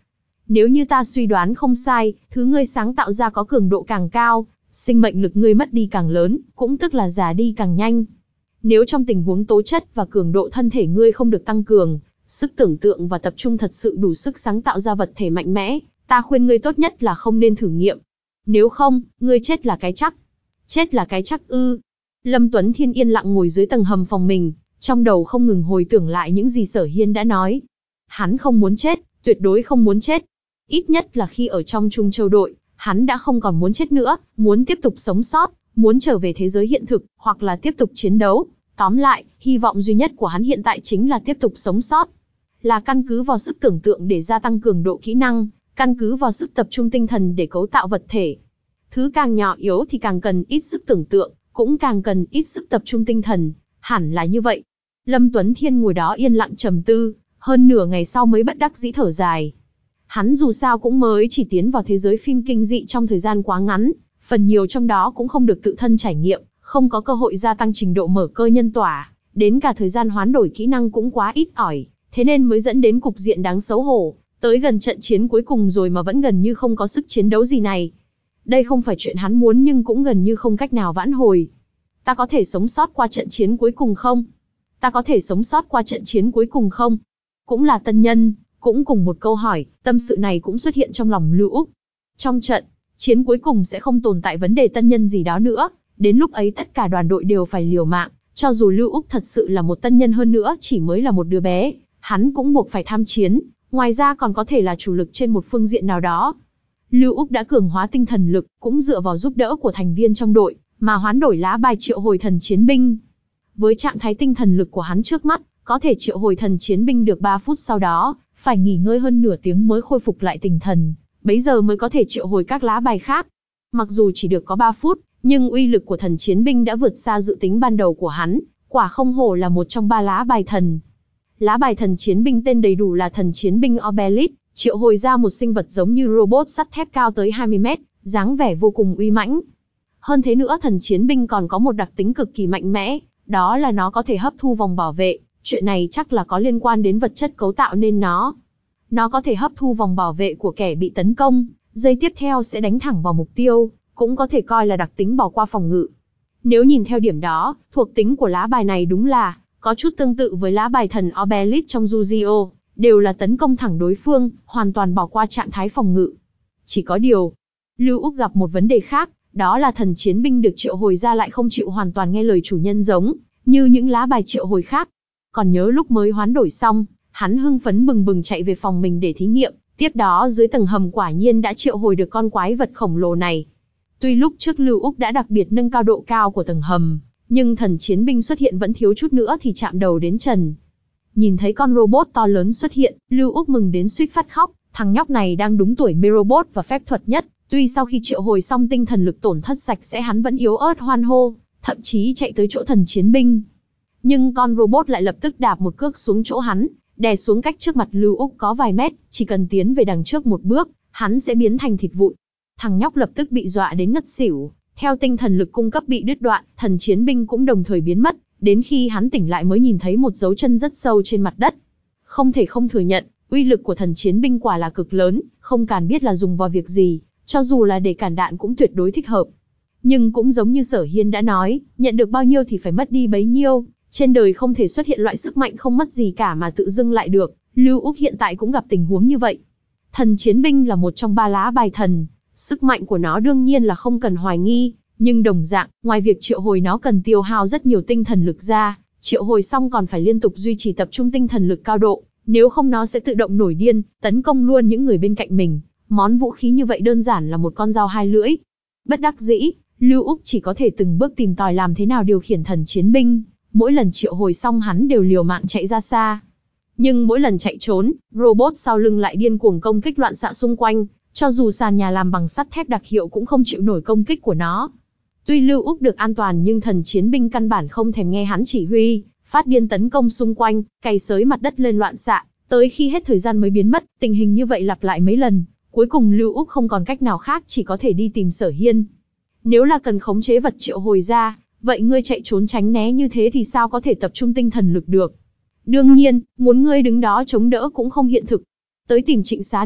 Nếu như ta suy đoán không sai, thứ ngươi sáng tạo ra có cường độ càng cao, sinh mệnh lực ngươi mất đi càng lớn, cũng tức là già đi càng nhanh. Nếu trong tình huống tố chất và cường độ thân thể ngươi không được tăng cường, sức tưởng tượng và tập trung thật sự đủ sức sáng tạo ra vật thể mạnh mẽ, ta khuyên ngươi tốt nhất là không nên thử nghiệm. Nếu không, ngươi chết là cái chắc. Chết là cái chắc ư? Lâm Tuấn Thiên yên lặng ngồi dưới tầng hầm phòng mình, trong đầu không ngừng hồi tưởng lại những gì Sở Hiên đã nói. Hắn không muốn chết, tuyệt đối không muốn chết. Ít nhất là khi ở trong Trung Châu đội, hắn đã không còn muốn chết nữa, muốn tiếp tục sống sót, muốn trở về thế giới hiện thực, hoặc là tiếp tục chiến đấu. Tóm lại, hy vọng duy nhất của hắn hiện tại chính là tiếp tục sống sót. Là căn cứ vào sức tưởng tượng để gia tăng cường độ kỹ năng, căn cứ vào sức tập trung tinh thần để cấu tạo vật thể. Thứ càng nhỏ yếu thì càng cần ít sức tưởng tượng, cũng càng cần ít sức tập trung tinh thần, hẳn là như vậy. Lâm Tuấn Thiên ngồi đó yên lặng trầm tư, hơn nửa ngày sau mới bất đắc dĩ thở dài. Hắn dù sao cũng mới chỉ tiến vào thế giới phim kinh dị trong thời gian quá ngắn, phần nhiều trong đó cũng không được tự thân trải nghiệm, không có cơ hội gia tăng trình độ mở cơ nhân tỏa, đến cả thời gian hoán đổi kỹ năng cũng quá ít ỏi, thế nên mới dẫn đến cục diện đáng xấu hổ, tới gần trận chiến cuối cùng rồi mà vẫn gần như không có sức chiến đấu gì này. Đây không phải chuyện hắn muốn nhưng cũng gần như không cách nào vãn hồi. Ta có thể sống sót qua trận chiến cuối cùng không? Ta có thể sống sót qua trận chiến cuối cùng không? Cũng là tân nhân, cũng cùng một câu hỏi, tâm sự này cũng xuất hiện trong lòng Lưu Úc. Trong trận chiến cuối cùng sẽ không tồn tại vấn đề tân nhân gì đó nữa, đến lúc ấy tất cả đoàn đội đều phải liều mạng, cho dù Lưu Úc thật sự là một tân nhân hơn nữa chỉ mới là một đứa bé, hắn cũng buộc phải tham chiến, ngoài ra còn có thể là chủ lực trên một phương diện nào đó. Lưu Úc đã cường hóa tinh thần lực, cũng dựa vào giúp đỡ của thành viên trong đội, mà hoán đổi lá bài triệu hồi thần chiến binh. Với trạng thái tinh thần lực của hắn trước mắt, có thể triệu hồi thần chiến binh được ba phút sau đó, phải nghỉ ngơi hơn nửa tiếng mới khôi phục lại tinh thần, bấy giờ mới có thể triệu hồi các lá bài khác. Mặc dù chỉ được có ba phút, nhưng uy lực của thần chiến binh đã vượt xa dự tính ban đầu của hắn, quả không hổ là một trong ba lá bài thần. Lá bài thần chiến binh tên đầy đủ là thần chiến binh Obelisk, triệu hồi ra một sinh vật giống như robot sắt thép cao tới hai mươi mét, dáng vẻ vô cùng uy mãnh. Hơn thế nữa, thần chiến binh còn có một đặc tính cực kỳ mạnh mẽ, đó là nó có thể hấp thu vòng bảo vệ, chuyện này chắc là có liên quan đến vật chất cấu tạo nên nó. Nó có thể hấp thu vòng bảo vệ của kẻ bị tấn công, giây tiếp theo sẽ đánh thẳng vào mục tiêu, cũng có thể coi là đặc tính bỏ qua phòng ngự. Nếu nhìn theo điểm đó, thuộc tính của lá bài này đúng là có chút tương tự với lá bài thần Obelisk trong Yu-Gi-Oh, đều là tấn công thẳng đối phương, hoàn toàn bỏ qua trạng thái phòng ngự. Chỉ có điều, Lưu Úc gặp một vấn đề khác, đó là thần chiến binh được triệu hồi ra lại không chịu hoàn toàn nghe lời chủ nhân giống như những lá bài triệu hồi khác. Còn nhớ lúc mới hoán đổi xong, hắn hưng phấn bừng bừng chạy về phòng mình để thí nghiệm, tiếp đó dưới tầng hầm quả nhiên đã triệu hồi được con quái vật khổng lồ này. Tuy lúc trước Lưu Úc đã đặc biệt nâng cao độ cao của tầng hầm, nhưng thần chiến binh xuất hiện vẫn thiếu chút nữa thì chạm đầu đến trần. Nhìn thấy con robot to lớn xuất hiện, Lưu Úc mừng đến suýt phát khóc, thằng nhóc này đang đúng tuổi mê robot và phép thuật nhất, tuy sau khi triệu hồi xong tinh thần lực tổn thất sạch sẽ hắn vẫn yếu ớt hoan hô, thậm chí chạy tới chỗ thần chiến binh. Nhưng con robot lại lập tức đạp một cước xuống chỗ hắn, đè xuống cách trước mặt Lưu Úc có vài mét, chỉ cần tiến về đằng trước một bước, hắn sẽ biến thành thịt vụn. Thằng nhóc lập tức bị dọa đến ngất xỉu, theo tinh thần lực cung cấp bị đứt đoạn, thần chiến binh cũng đồng thời biến mất, đến khi hắn tỉnh lại mới nhìn thấy một dấu chân rất sâu trên mặt đất. Không thể không thừa nhận, uy lực của thần chiến binh quả là cực lớn, không cần biết là dùng vào việc gì, cho dù là để cản đạn cũng tuyệt đối thích hợp. Nhưng cũng giống như Sở Hiên đã nói, nhận được bao nhiêu thì phải mất đi bấy nhiêu, trên đời không thể xuất hiện loại sức mạnh không mất gì cả mà tự dưng lại được, Lưu Úc hiện tại cũng gặp tình huống như vậy. Thần chiến binh là một trong ba lá bài thần, sức mạnh của nó đương nhiên là không cần hoài nghi, nhưng đồng dạng, ngoài việc triệu hồi nó cần tiêu hao rất nhiều tinh thần lực ra, triệu hồi xong còn phải liên tục duy trì tập trung tinh thần lực cao độ, nếu không nó sẽ tự động nổi điên, tấn công luôn những người bên cạnh mình. Món vũ khí như vậy đơn giản là một con dao hai lưỡi. Bất đắc dĩ, Lưu Úc chỉ có thể từng bước tìm tòi làm thế nào điều khiển thần chiến binh, mỗi lần triệu hồi xong hắn đều liều mạng chạy ra xa. Nhưng mỗi lần chạy trốn, robot sau lưng lại điên cuồng công kích loạn xạ xung quanh, cho dù sàn nhà làm bằng sắt thép đặc hiệu cũng không chịu nổi công kích của nó. Tuy Lưu Úc được an toàn nhưng thần chiến binh căn bản không thèm nghe hắn chỉ huy, phát điên tấn công xung quanh, cày xới mặt đất lên loạn xạ, tới khi hết thời gian mới biến mất. Tình hình như vậy lặp lại mấy lần, cuối cùng Lưu Úc không còn cách nào khác chỉ có thể đi tìm Sở Hiên. Nếu là cần khống chế vật triệu hồi ra, vậy ngươi chạy trốn tránh né như thế thì sao có thể tập trung tinh thần lực được? Đương nhiên, muốn ngươi đứng đó chống đỡ cũng không hiện thực. Tới tìm Trịnh Xá đi,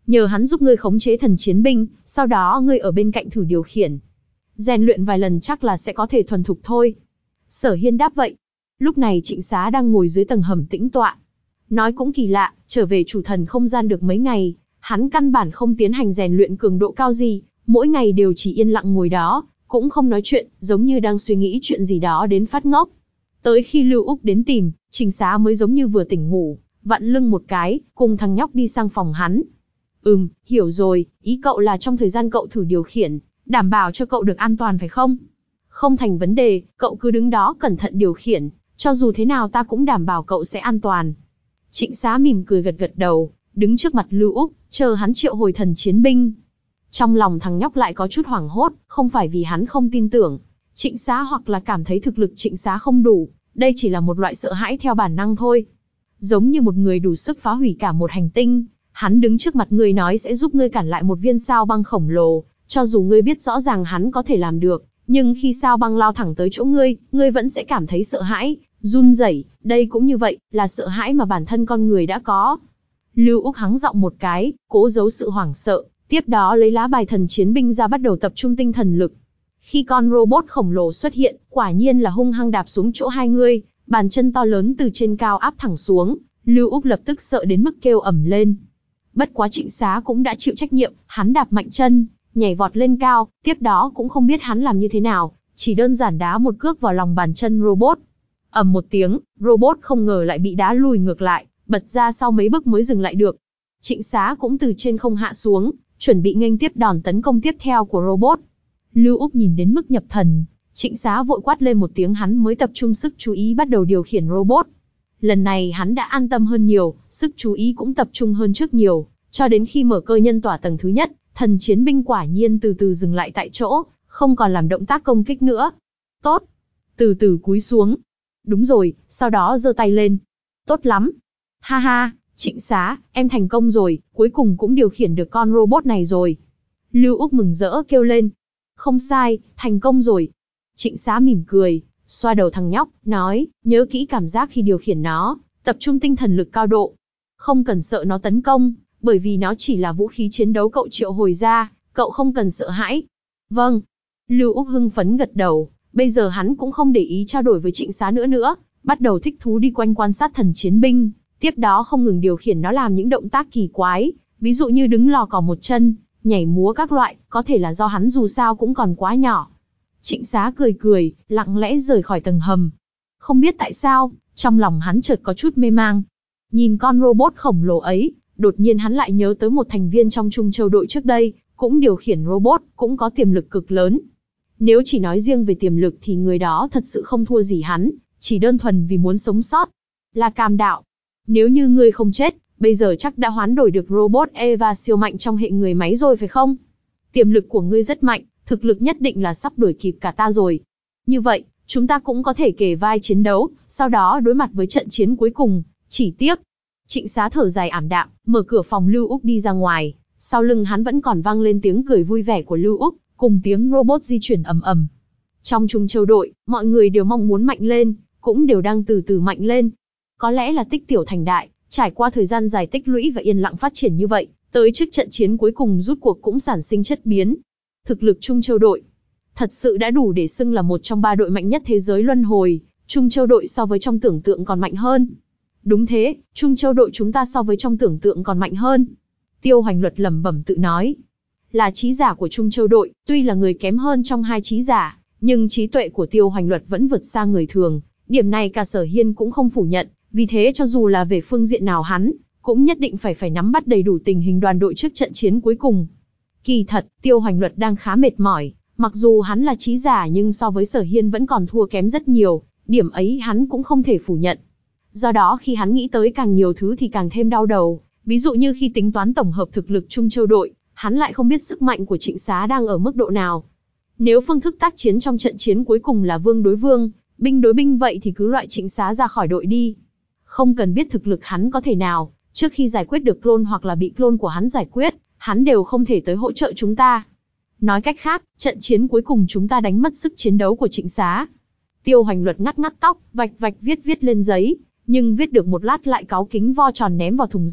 nhờ hắn giúp ngươi khống chế thần chiến binh, sau đó ngươi ở bên cạnh thử điều khiển. Rèn luyện vài lần chắc là sẽ có thể thuần thục thôi. Sở Hiên đáp vậy. Lúc này Trịnh Xá đang ngồi dưới tầng hầm tĩnh tọa. Nói cũng kỳ lạ, trở về chủ thần không gian được mấy ngày, hắn căn bản không tiến hành rèn luyện cường độ cao gì, mỗi ngày đều chỉ yên lặng ngồi đó, cũng không nói chuyện, giống như đang suy nghĩ chuyện gì đó đến phát ngốc. Tới khi Lưu Úc đến tìm, Trịnh Xá mới giống như vừa tỉnh ngủ, vặn lưng một cái, cùng thằng nhóc đi sang phòng hắn. Ừm, hiểu rồi, ý cậu là trong thời gian cậu thử điều khiển, đảm bảo cho cậu được an toàn phải không? Không thành vấn đề, cậu cứ đứng đó cẩn thận điều khiển, cho dù thế nào ta cũng đảm bảo cậu sẽ an toàn. Trịnh Xá mỉm cười gật gật đầu, đứng trước mặt Lưu Úc, chờ hắn triệu hồi thần chiến binh. Trong lòng thằng nhóc lại có chút hoảng hốt, không phải vì hắn không tin tưởng Trịnh Xá hoặc là cảm thấy thực lực Trịnh Xá không đủ, đây chỉ là một loại sợ hãi theo bản năng thôi. Giống như một người đủ sức phá hủy cả một hành tinh, hắn đứng trước mặt ngươi nói sẽ giúp ngươi cản lại một viên sao băng khổng lồ, cho dù ngươi biết rõ ràng hắn có thể làm được, nhưng khi sao băng lao thẳng tới chỗ ngươi, ngươi vẫn sẽ cảm thấy sợ hãi, run rẩy, đây cũng như vậy, là sợ hãi mà bản thân con người đã có. Lưu Úc hắng giọng một cái, cố giấu sự hoảng sợ, tiếp đó lấy lá bài thần chiến binh ra bắt đầu tập trung tinh thần lực. Khi con robot khổng lồ xuất hiện, quả nhiên là hung hăng đạp xuống chỗ hai người, bàn chân to lớn từ trên cao áp thẳng xuống, Lưu Úc lập tức sợ đến mức kêu ầm lên. Bất quá Trịnh Xá cũng đã chịu trách nhiệm, hắn đạp mạnh chân, nhảy vọt lên cao, tiếp đó cũng không biết hắn làm như thế nào, chỉ đơn giản đá một cước vào lòng bàn chân robot. Ầm một tiếng, robot không ngờ lại bị đá lùi ngược lại, bật ra sau mấy bước mới dừng lại được. Trịnh Xá cũng từ trên không hạ xuống, chuẩn bị nghênh tiếp đòn tấn công tiếp theo của robot. Lưu Úc nhìn đến mức nhập thần, Trịnh Xá vội quát lên một tiếng hắn mới tập trung sức chú ý bắt đầu điều khiển robot. Lần này hắn đã an tâm hơn nhiều, sức chú ý cũng tập trung hơn trước nhiều, cho đến khi mở cơ nhân tỏa tầng thứ nhất, thần chiến binh quả nhiên từ từ dừng lại tại chỗ, không còn làm động tác công kích nữa. Tốt. Từ từ cúi xuống. Đúng rồi, sau đó giơ tay lên. Tốt lắm. Ha ha, Trịnh Xá, em thành công rồi, cuối cùng cũng điều khiển được con robot này rồi. Lưu Úc mừng rỡ kêu lên. Không sai, thành công rồi. Trịnh Xá mỉm cười, xoa đầu thằng nhóc, nói, nhớ kỹ cảm giác khi điều khiển nó, tập trung tinh thần lực cao độ. Không cần sợ nó tấn công, bởi vì nó chỉ là vũ khí chiến đấu cậu triệu hồi ra, cậu không cần sợ hãi. Vâng. Lưu Úc hưng phấn gật đầu, bây giờ hắn cũng không để ý trao đổi với Trịnh Xá nữa nữa, bắt đầu thích thú đi quanh quan sát thần chiến binh, tiếp đó không ngừng điều khiển nó làm những động tác kỳ quái, ví dụ như đứng lò cò một chân, nhảy múa các loại, có thể là do hắn dù sao cũng còn quá nhỏ. Trịnh Xá cười cười, lặng lẽ rời khỏi tầng hầm. Không biết tại sao, trong lòng hắn chợt có chút mê mang. Nhìn con robot khổng lồ ấy, đột nhiên hắn lại nhớ tới một thành viên trong Trung Châu đội trước đây, cũng điều khiển robot, cũng có tiềm lực cực lớn. Nếu chỉ nói riêng về tiềm lực thì người đó thật sự không thua gì hắn, chỉ đơn thuần vì muốn sống sót. Là Cam Đạo. Nếu như ngươi không chết, bây giờ chắc đã hoán đổi được robot Eva siêu mạnh trong hệ người máy rồi phải không? Tiềm lực của ngươi rất mạnh, thực lực nhất định là sắp đuổi kịp cả ta rồi. Như vậy, chúng ta cũng có thể kề vai chiến đấu, sau đó đối mặt với trận chiến cuối cùng, chỉ tiếc. Trịnh Xá thở dài ảm đạm, mở cửa phòng Lưu Úc đi ra ngoài, sau lưng hắn vẫn còn vang lên tiếng cười vui vẻ của Lưu Úc, cùng tiếng robot di chuyển ầm ầm. Trong Trung Châu đội, mọi người đều mong muốn mạnh lên, cũng đều đang từ từ mạnh lên. Có lẽ là tích tiểu thành đại, trải qua thời gian dài tích lũy và yên lặng phát triển như vậy, tới trước trận chiến cuối cùng rút cuộc cũng sản sinh chất biến. Thực lực Trung Châu đội thật sự đã đủ để xưng là một trong ba đội mạnh nhất thế giới luân hồi, Trung Châu đội so với trong tưởng tượng còn mạnh hơn. Đúng thế, Trung Châu đội chúng ta so với trong tưởng tượng còn mạnh hơn. Tiêu Hoành Luật lẩm bẩm tự nói. Là trí giả của Trung Châu đội, tuy là người kém hơn trong hai trí giả, nhưng trí tuệ của Tiêu Hoành Luật vẫn vượt xa người thường. Điểm này cả Sở Hiên cũng không phủ nhận, vì thế cho dù là về phương diện nào hắn, cũng nhất định phải phải nắm bắt đầy đủ tình hình đoàn đội trước trận chiến cuối cùng. Kỳ thật, Tiêu Hoành Luật đang khá mệt mỏi, mặc dù hắn là trí giả nhưng so với Sở Hiên vẫn còn thua kém rất nhiều, điểm ấy hắn cũng không thể phủ nhận. Do đó khi hắn nghĩ tới càng nhiều thứ thì càng thêm đau đầu, ví dụ như khi tính toán tổng hợp thực lực Trung Châu đội, hắn lại không biết sức mạnh của Trịnh Xá đang ở mức độ nào. Nếu phương thức tác chiến trong trận chiến cuối cùng là vương đối vương, binh đối binh vậy thì cứ loại Trịnh Xá ra khỏi đội đi. Không cần biết thực lực hắn có thể nào, trước khi giải quyết được clone hoặc là bị clone của hắn giải quyết, hắn đều không thể tới hỗ trợ chúng ta. Nói cách khác, trận chiến cuối cùng chúng ta đánh mất sức chiến đấu của Trịnh Xá. Tiêu Hoành Luật ngắt ngắt tóc, vạch vạch viết viết lên giấy, nhưng viết được một lát lại cáu kính vo tròn ném vào thùng rác,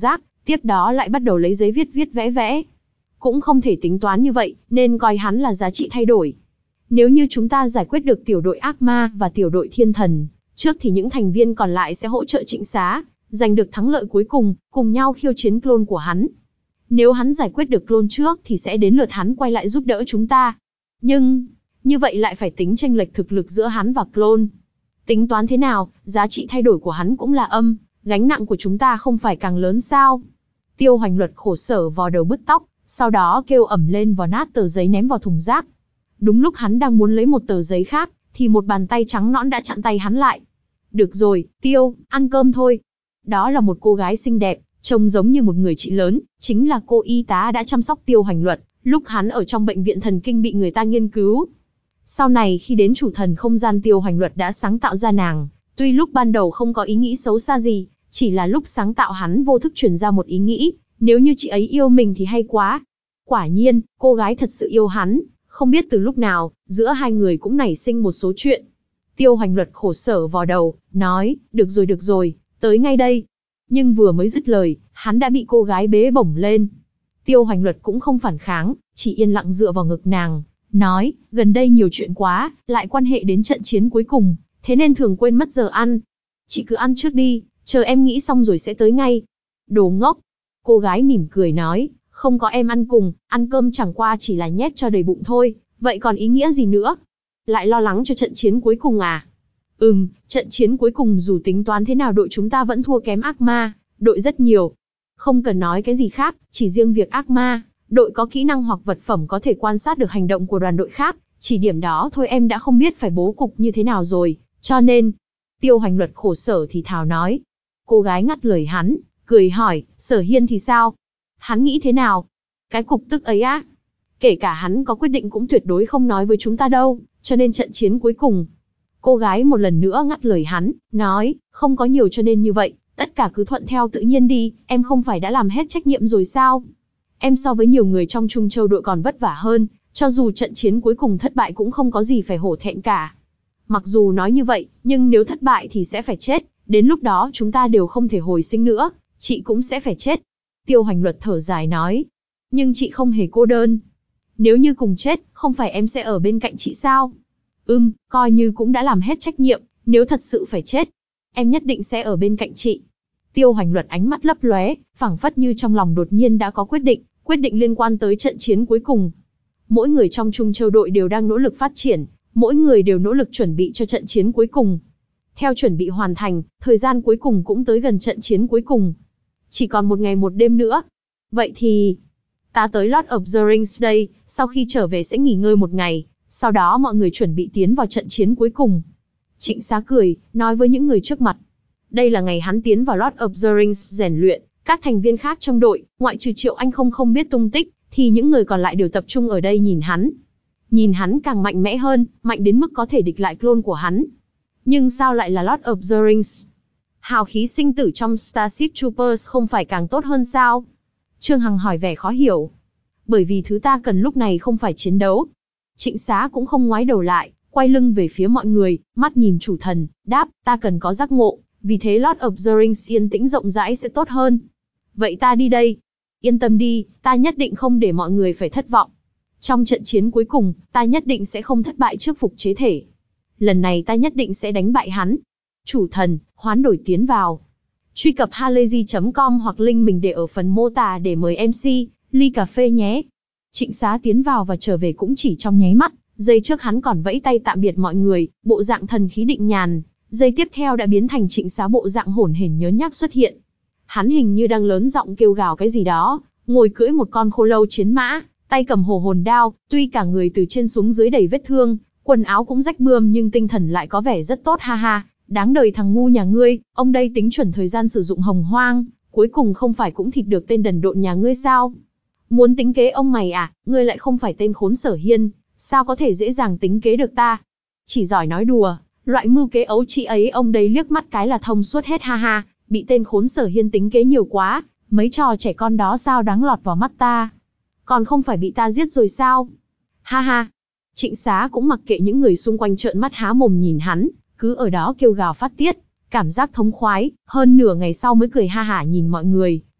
tiếp đó lại bắt đầu lấy giấy viết viết vẽ vẽ. Cũng không thể tính toán như vậy, nên coi hắn là giá trị thay đổi. Nếu như chúng ta giải quyết được tiểu đội ác ma và tiểu đội thiên thần, trước thì những thành viên còn lại sẽ hỗ trợ Trịnh Xá, giành được thắng lợi cuối cùng, cùng nhau khiêu chiến clone của hắn. Nếu hắn giải quyết được clone trước thì sẽ đến lượt hắn quay lại giúp đỡ chúng ta. Nhưng, như vậy lại phải tính chênh lệch thực lực giữa hắn và clone. Tính toán thế nào, giá trị thay đổi của hắn cũng là âm, gánh nặng của chúng ta không phải càng lớn sao? Tiêu Hoành Luật khổ sở vò đầu bứt tóc, sau đó kêu ẩm lên vò nát tờ giấy ném vào thùng rác. Đúng lúc hắn đang muốn lấy một tờ giấy khác, thì một bàn tay trắng nõn đã chặn tay hắn lại. Được rồi, Tiêu, ăn cơm thôi. Đó là một cô gái xinh đẹp, trông giống như một người chị lớn, chính là cô y tá đã chăm sóc Tiêu Hoành Luật, lúc hắn ở trong bệnh viện thần kinh bị người ta nghiên cứu. Sau này khi đến chủ thần không gian, Tiêu Hoành Luật đã sáng tạo ra nàng, tuy lúc ban đầu không có ý nghĩ xấu xa gì, chỉ là lúc sáng tạo hắn vô thức truyền ra một ý nghĩ, nếu như chị ấy yêu mình thì hay quá. Quả nhiên, cô gái thật sự yêu hắn, không biết từ lúc nào, giữa hai người cũng nảy sinh một số chuyện. Tiêu Hoành Luật khổ sở vò đầu, nói, được rồi được rồi, tới ngay đây. Nhưng vừa mới dứt lời, hắn đã bị cô gái bế bổng lên. Tiêu Hoành Luật cũng không phản kháng, chỉ yên lặng dựa vào ngực nàng, nói, gần đây nhiều chuyện quá, lại quan hệ đến trận chiến cuối cùng, thế nên thường quên mất giờ ăn. Chị cứ ăn trước đi, chờ em nghĩ xong rồi sẽ tới ngay. Đồ ngốc. Cô gái mỉm cười nói, không có em ăn cùng, ăn cơm chẳng qua chỉ là nhét cho đầy bụng thôi, vậy còn ý nghĩa gì nữa? Lại lo lắng cho trận chiến cuối cùng à? Ừm, trận chiến cuối cùng dù tính toán thế nào đội chúng ta vẫn thua kém ác ma, đội rất nhiều. Không cần nói cái gì khác, chỉ riêng việc ác ma, đội có kỹ năng hoặc vật phẩm có thể quan sát được hành động của đoàn đội khác, chỉ điểm đó thôi em đã không biết phải bố cục như thế nào rồi, cho nên... Tiêu Hoành Luật khổ sở thì thào nói. Cô gái ngắt lời hắn, cười hỏi, Sở Hiên thì sao? Hắn nghĩ thế nào? Cái cục tức ấy á? Kể cả hắn có quyết định cũng tuyệt đối không nói với chúng ta đâu, cho nên trận chiến cuối cùng. Cô gái một lần nữa ngắt lời hắn, nói, không có nhiều cho nên như vậy, tất cả cứ thuận theo tự nhiên đi, em không phải đã làm hết trách nhiệm rồi sao? Em so với nhiều người trong Trung Châu đội còn vất vả hơn, cho dù trận chiến cuối cùng thất bại cũng không có gì phải hổ thẹn cả. Mặc dù nói như vậy, nhưng nếu thất bại thì sẽ phải chết, đến lúc đó chúng ta đều không thể hồi sinh nữa, chị cũng sẽ phải chết. Tiêu Hoành Luật thở dài nói, nhưng chị không hề cô đơn. Nếu như cùng chết, không phải em sẽ ở bên cạnh chị sao? Ừm, coi như cũng đã làm hết trách nhiệm, nếu thật sự phải chết, em nhất định sẽ ở bên cạnh chị. Tiêu Hoành Luật ánh mắt lấp lóe, phảng phất như trong lòng đột nhiên đã có quyết định, quyết định liên quan tới trận chiến cuối cùng. Mỗi người trong Trung Châu đội đều đang nỗ lực phát triển, mỗi người đều nỗ lực chuẩn bị cho trận chiến cuối cùng. Theo chuẩn bị hoàn thành, thời gian cuối cùng cũng tới gần trận chiến cuối cùng. Chỉ còn một ngày một đêm nữa. Vậy thì... Ta tới Lord of the Rings đây, sau khi trở về sẽ nghỉ ngơi một ngày, sau đó mọi người chuẩn bị tiến vào trận chiến cuối cùng. Trịnh Xá cười, nói với những người trước mặt. Đây là ngày hắn tiến vào Lord of the Rings rèn luyện, các thành viên khác trong đội, ngoại trừ Triệu Anh không không biết tung tích, thì những người còn lại đều tập trung ở đây nhìn hắn. Nhìn hắn càng mạnh mẽ hơn, mạnh đến mức có thể địch lại clone của hắn. Nhưng sao lại là Lord of the Rings? Hào khí sinh tử trong Starship Troopers không phải càng tốt hơn sao? Trương Hằng hỏi vẻ khó hiểu. Bởi vì thứ ta cần lúc này không phải chiến đấu. Trịnh Xá cũng không ngoái đầu lại, quay lưng về phía mọi người, mắt nhìn chủ thần, đáp, ta cần có giác ngộ, vì thế Lord of the Rings yên tĩnh rộng rãi sẽ tốt hơn. Vậy ta đi đây. Yên tâm đi, ta nhất định không để mọi người phải thất vọng. Trong trận chiến cuối cùng, ta nhất định sẽ không thất bại trước phục chế thể. Lần này ta nhất định sẽ đánh bại hắn. Chủ thần, hoán đổi tiến vào. Truy cập halayzi chấm com hoặc link mình để ở phần mô tả để mời em xê, ly cà phê nhé. Trịnh Xá tiến vào và trở về cũng chỉ trong nháy mắt, giây trước hắn còn vẫy tay tạm biệt mọi người, bộ dạng thần khí định nhàn, giây tiếp theo đã biến thành Trịnh Xá bộ dạng hổn hển nhớn nhác xuất hiện. Hắn hình như đang lớn giọng kêu gào cái gì đó, ngồi cưỡi một con khô lâu chiến mã, tay cầm hồ hồn đao, tuy cả người từ trên xuống dưới đầy vết thương, quần áo cũng rách bươm nhưng tinh thần lại có vẻ rất tốt ha ha. Đáng đời thằng ngu nhà ngươi, ông đây tính chuẩn thời gian sử dụng hồng hoang, cuối cùng không phải cũng thịt được tên đần độn nhà ngươi sao? Muốn tính kế ông mày à, ngươi lại không phải tên khốn Sở Hiên, sao có thể dễ dàng tính kế được ta? Chỉ giỏi nói đùa, loại mưu kế ấu trĩ ấy ông đây liếc mắt cái là thông suốt hết ha ha, bị tên khốn Sở Hiên tính kế nhiều quá, mấy trò trẻ con đó sao đáng lọt vào mắt ta? Còn không phải bị ta giết rồi sao? Ha ha. Trịnh Xá cũng mặc kệ những người xung quanh trợn mắt há mồm nhìn hắn, cứ ở đó kêu gào phát tiết, cảm giác thống khoái, hơn nửa ngày sau mới cười ha hả nhìn mọi người,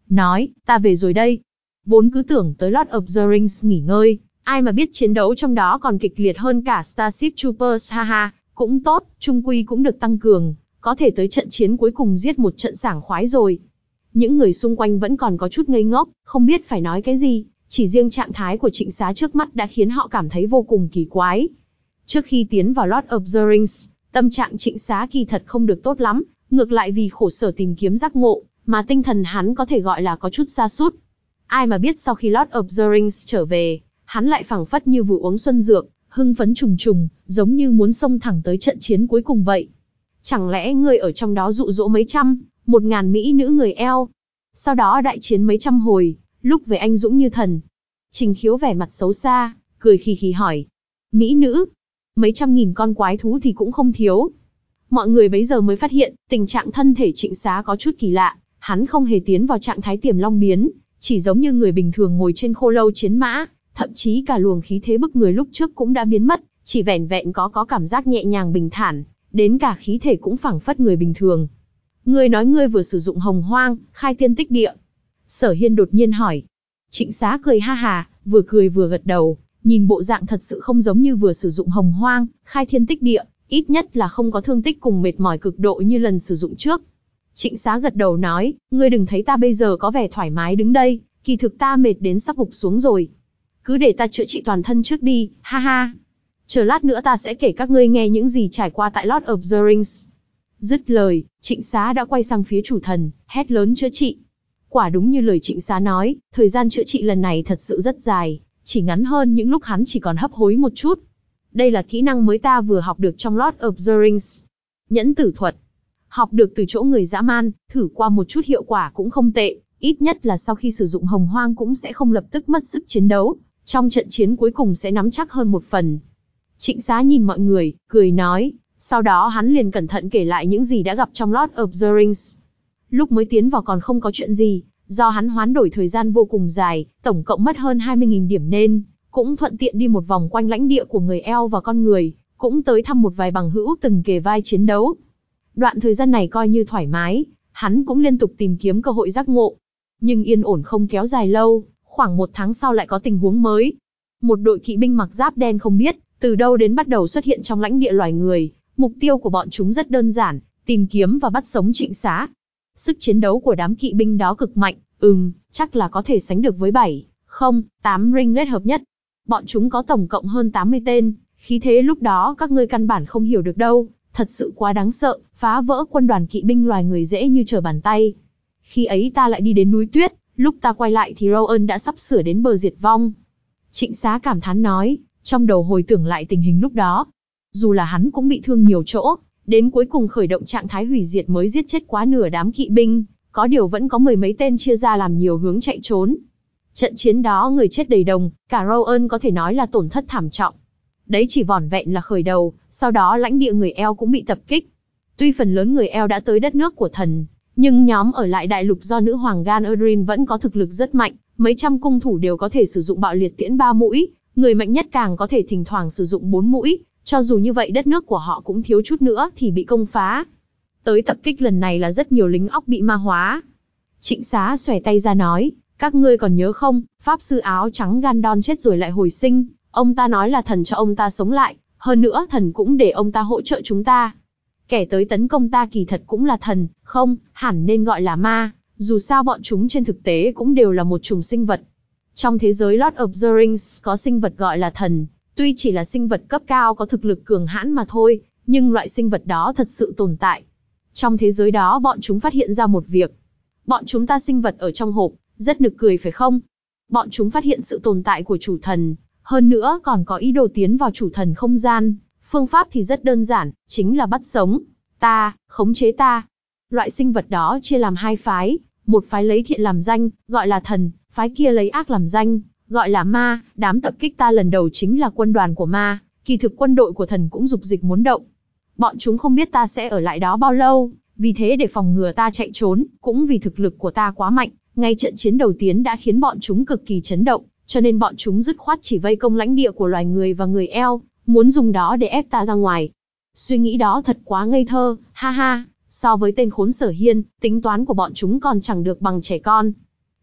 nói, ta về rồi đây. Vốn cứ tưởng tới Lord of the Rings nghỉ ngơi, ai mà biết chiến đấu trong đó còn kịch liệt hơn cả Starship Troopers, haha, cũng tốt, trung quy cũng được tăng cường, có thể tới trận chiến cuối cùng giết một trận sảng khoái rồi. Những người xung quanh vẫn còn có chút ngây ngốc, không biết phải nói cái gì, chỉ riêng trạng thái của Trịnh Xá trước mắt đã khiến họ cảm thấy vô cùng kỳ quái. Trước khi tiến vào Lord of the Rings, tâm trạng Trịnh Xá kỳ thật không được tốt lắm, ngược lại vì khổ sở tìm kiếm giác ngộ, mà tinh thần hắn có thể gọi là có chút sa sút. Ai mà biết sau khi Lord of the Rings trở về, hắn lại phảng phất như vừa uống xuân dược, hưng phấn trùng trùng, giống như muốn xông thẳng tới trận chiến cuối cùng vậy. Chẳng lẽ ngươi ở trong đó dụ dỗ mấy trăm, một ngàn mỹ nữ người eo? Sau đó đại chiến mấy trăm hồi, lúc về anh dũng như thần. Trình Khiếu vẻ mặt xấu xa, cười khì khì hỏi. Mỹ nữ? Mấy trăm nghìn con quái thú thì cũng không thiếu. Mọi người bấy giờ mới phát hiện, tình trạng thân thể Trịnh Xá có chút kỳ lạ, hắn không hề tiến vào trạng thái tiềm long biến, chỉ giống như người bình thường ngồi trên khô lâu chiến mã, thậm chí cả luồng khí thế bức người lúc trước cũng đã biến mất, chỉ vẻn vẹn có có cảm giác nhẹ nhàng bình thản, đến cả khí thể cũng phảng phất người bình thường. Ngươi nói ngươi vừa sử dụng hồng hoang, khai tiên tích địa. Sở Hiên đột nhiên hỏi. Trịnh Xá cười ha hà, vừa cười vừa gật đầu, nhìn bộ dạng thật sự không giống như vừa sử dụng hồng hoang, khai thiên tích địa, ít nhất là không có thương tích cùng mệt mỏi cực độ như lần sử dụng trước. Trịnh Xá gật đầu nói, ngươi đừng thấy ta bây giờ có vẻ thoải mái đứng đây, kỳ thực ta mệt đến sắp gục xuống rồi. Cứ để ta chữa trị toàn thân trước đi, ha ha. Chờ lát nữa ta sẽ kể các ngươi nghe những gì trải qua tại Lord of the Rings. Dứt lời, Trịnh Xá đã quay sang phía chủ thần, hét lớn chữa trị. Quả đúng như lời Trịnh Xá nói, thời gian chữa trị lần này thật sự rất dài, chỉ ngắn hơn những lúc hắn chỉ còn hấp hối một chút. Đây là kỹ năng mới ta vừa học được trong Lord of the Rings. Nhẫn tử thuật. Học được từ chỗ người dã man, thử qua một chút hiệu quả cũng không tệ, ít nhất là sau khi sử dụng hồng hoang cũng sẽ không lập tức mất sức chiến đấu, trong trận chiến cuối cùng sẽ nắm chắc hơn một phần. Trịnh Xá nhìn mọi người, cười nói, sau đó hắn liền cẩn thận kể lại những gì đã gặp trong Lord of the Rings. Lúc mới tiến vào còn không có chuyện gì, do hắn hoán đổi thời gian vô cùng dài, tổng cộng mất hơn hai mươi nghìn điểm nên, cũng thuận tiện đi một vòng quanh lãnh địa của người eo và con người, cũng tới thăm một vài bằng hữu từng kề vai chiến đấu. Đoạn thời gian này coi như thoải mái, hắn cũng liên tục tìm kiếm cơ hội giác ngộ. Nhưng yên ổn không kéo dài lâu, khoảng một tháng sau lại có tình huống mới. Một đội kỵ binh mặc giáp đen không biết, từ đâu đến bắt đầu xuất hiện trong lãnh địa loài người. Mục tiêu của bọn chúng rất đơn giản, tìm kiếm và bắt sống Trịnh Xá. Sức chiến đấu của đám kỵ binh đó cực mạnh, ừm, chắc là có thể sánh được với bảy, không, tám ringlet hợp nhất. Bọn chúng có tổng cộng hơn tám mươi tên, khí thế lúc đó các ngươi căn bản không hiểu được đâu, thật sự quá đáng sợ, phá vỡ quân đoàn kỵ binh loài người dễ như trở bàn tay. Khi ấy ta lại đi đến núi tuyết, lúc ta quay lại thì Rowan đã sắp sửa đến bờ diệt vong. Trịnh Xá cảm thán nói, trong đầu hồi tưởng lại tình hình lúc đó. Dù là hắn cũng bị thương nhiều chỗ, đến cuối cùng khởi động trạng thái hủy diệt mới giết chết quá nửa đám kỵ binh, có điều vẫn có mười mấy tên chia ra làm nhiều hướng chạy trốn. Trận chiến đó người chết đầy đồng, cả Rowan có thể nói là tổn thất thảm trọng. Đấy chỉ vỏn vẹn là khởi đầu, sau đó lãnh địa người eo cũng bị tập kích. Tuy phần lớn người eo đã tới đất nước của thần, nhưng nhóm ở lại đại lục do nữ hoàng Gan Erdrin vẫn có thực lực rất mạnh, mấy trăm cung thủ đều có thể sử dụng bạo liệt tiễn ba mũi, người mạnh nhất càng có thể thỉnh thoảng sử dụng bốn mũi, cho dù như vậy đất nước của họ cũng thiếu chút nữa thì bị công phá. Tới tập kích lần này là rất nhiều lính óc bị ma hóa. Trịnh Xá xòe tay ra nói, các ngươi còn nhớ không, pháp sư áo trắng Gandon chết rồi lại hồi sinh, ông ta nói là thần cho ông ta sống lại, hơn nữa thần cũng để ông ta hỗ trợ chúng ta. Kẻ tới tấn công ta kỳ thật cũng là thần, không, hẳn nên gọi là ma, dù sao bọn chúng trên thực tế cũng đều là một chủng sinh vật. Trong thế giới Lord of the Rings có sinh vật gọi là thần, tuy chỉ là sinh vật cấp cao có thực lực cường hãn mà thôi, nhưng loại sinh vật đó thật sự tồn tại. Trong thế giới đó bọn chúng phát hiện ra một việc. Bọn chúng ta sinh vật ở trong hộp, rất nực cười phải không? Bọn chúng phát hiện sự tồn tại của chủ thần, hơn nữa còn có ý đồ tiến vào chủ thần không gian. Phương pháp thì rất đơn giản, chính là bắt sống ta, khống chế ta. Loại sinh vật đó chia làm hai phái, một phái lấy thiện làm danh, gọi là thần, phái kia lấy ác làm danh, gọi là ma. Đám tập kích ta lần đầu chính là quân đoàn của ma, kỳ thực quân đội của thần cũng dục dịch muốn động. Bọn chúng không biết ta sẽ ở lại đó bao lâu, vì thế để phòng ngừa ta chạy trốn, cũng vì thực lực của ta quá mạnh, ngay trận chiến đầu tiên đã khiến bọn chúng cực kỳ chấn động, cho nên bọn chúng dứt khoát chỉ vây công lãnh địa của loài người và người eo, muốn dùng đó để ép ta ra ngoài. Suy nghĩ đó thật quá ngây thơ, ha ha, so với tên khốn Sở Hiên, tính toán của bọn chúng còn chẳng được bằng trẻ con.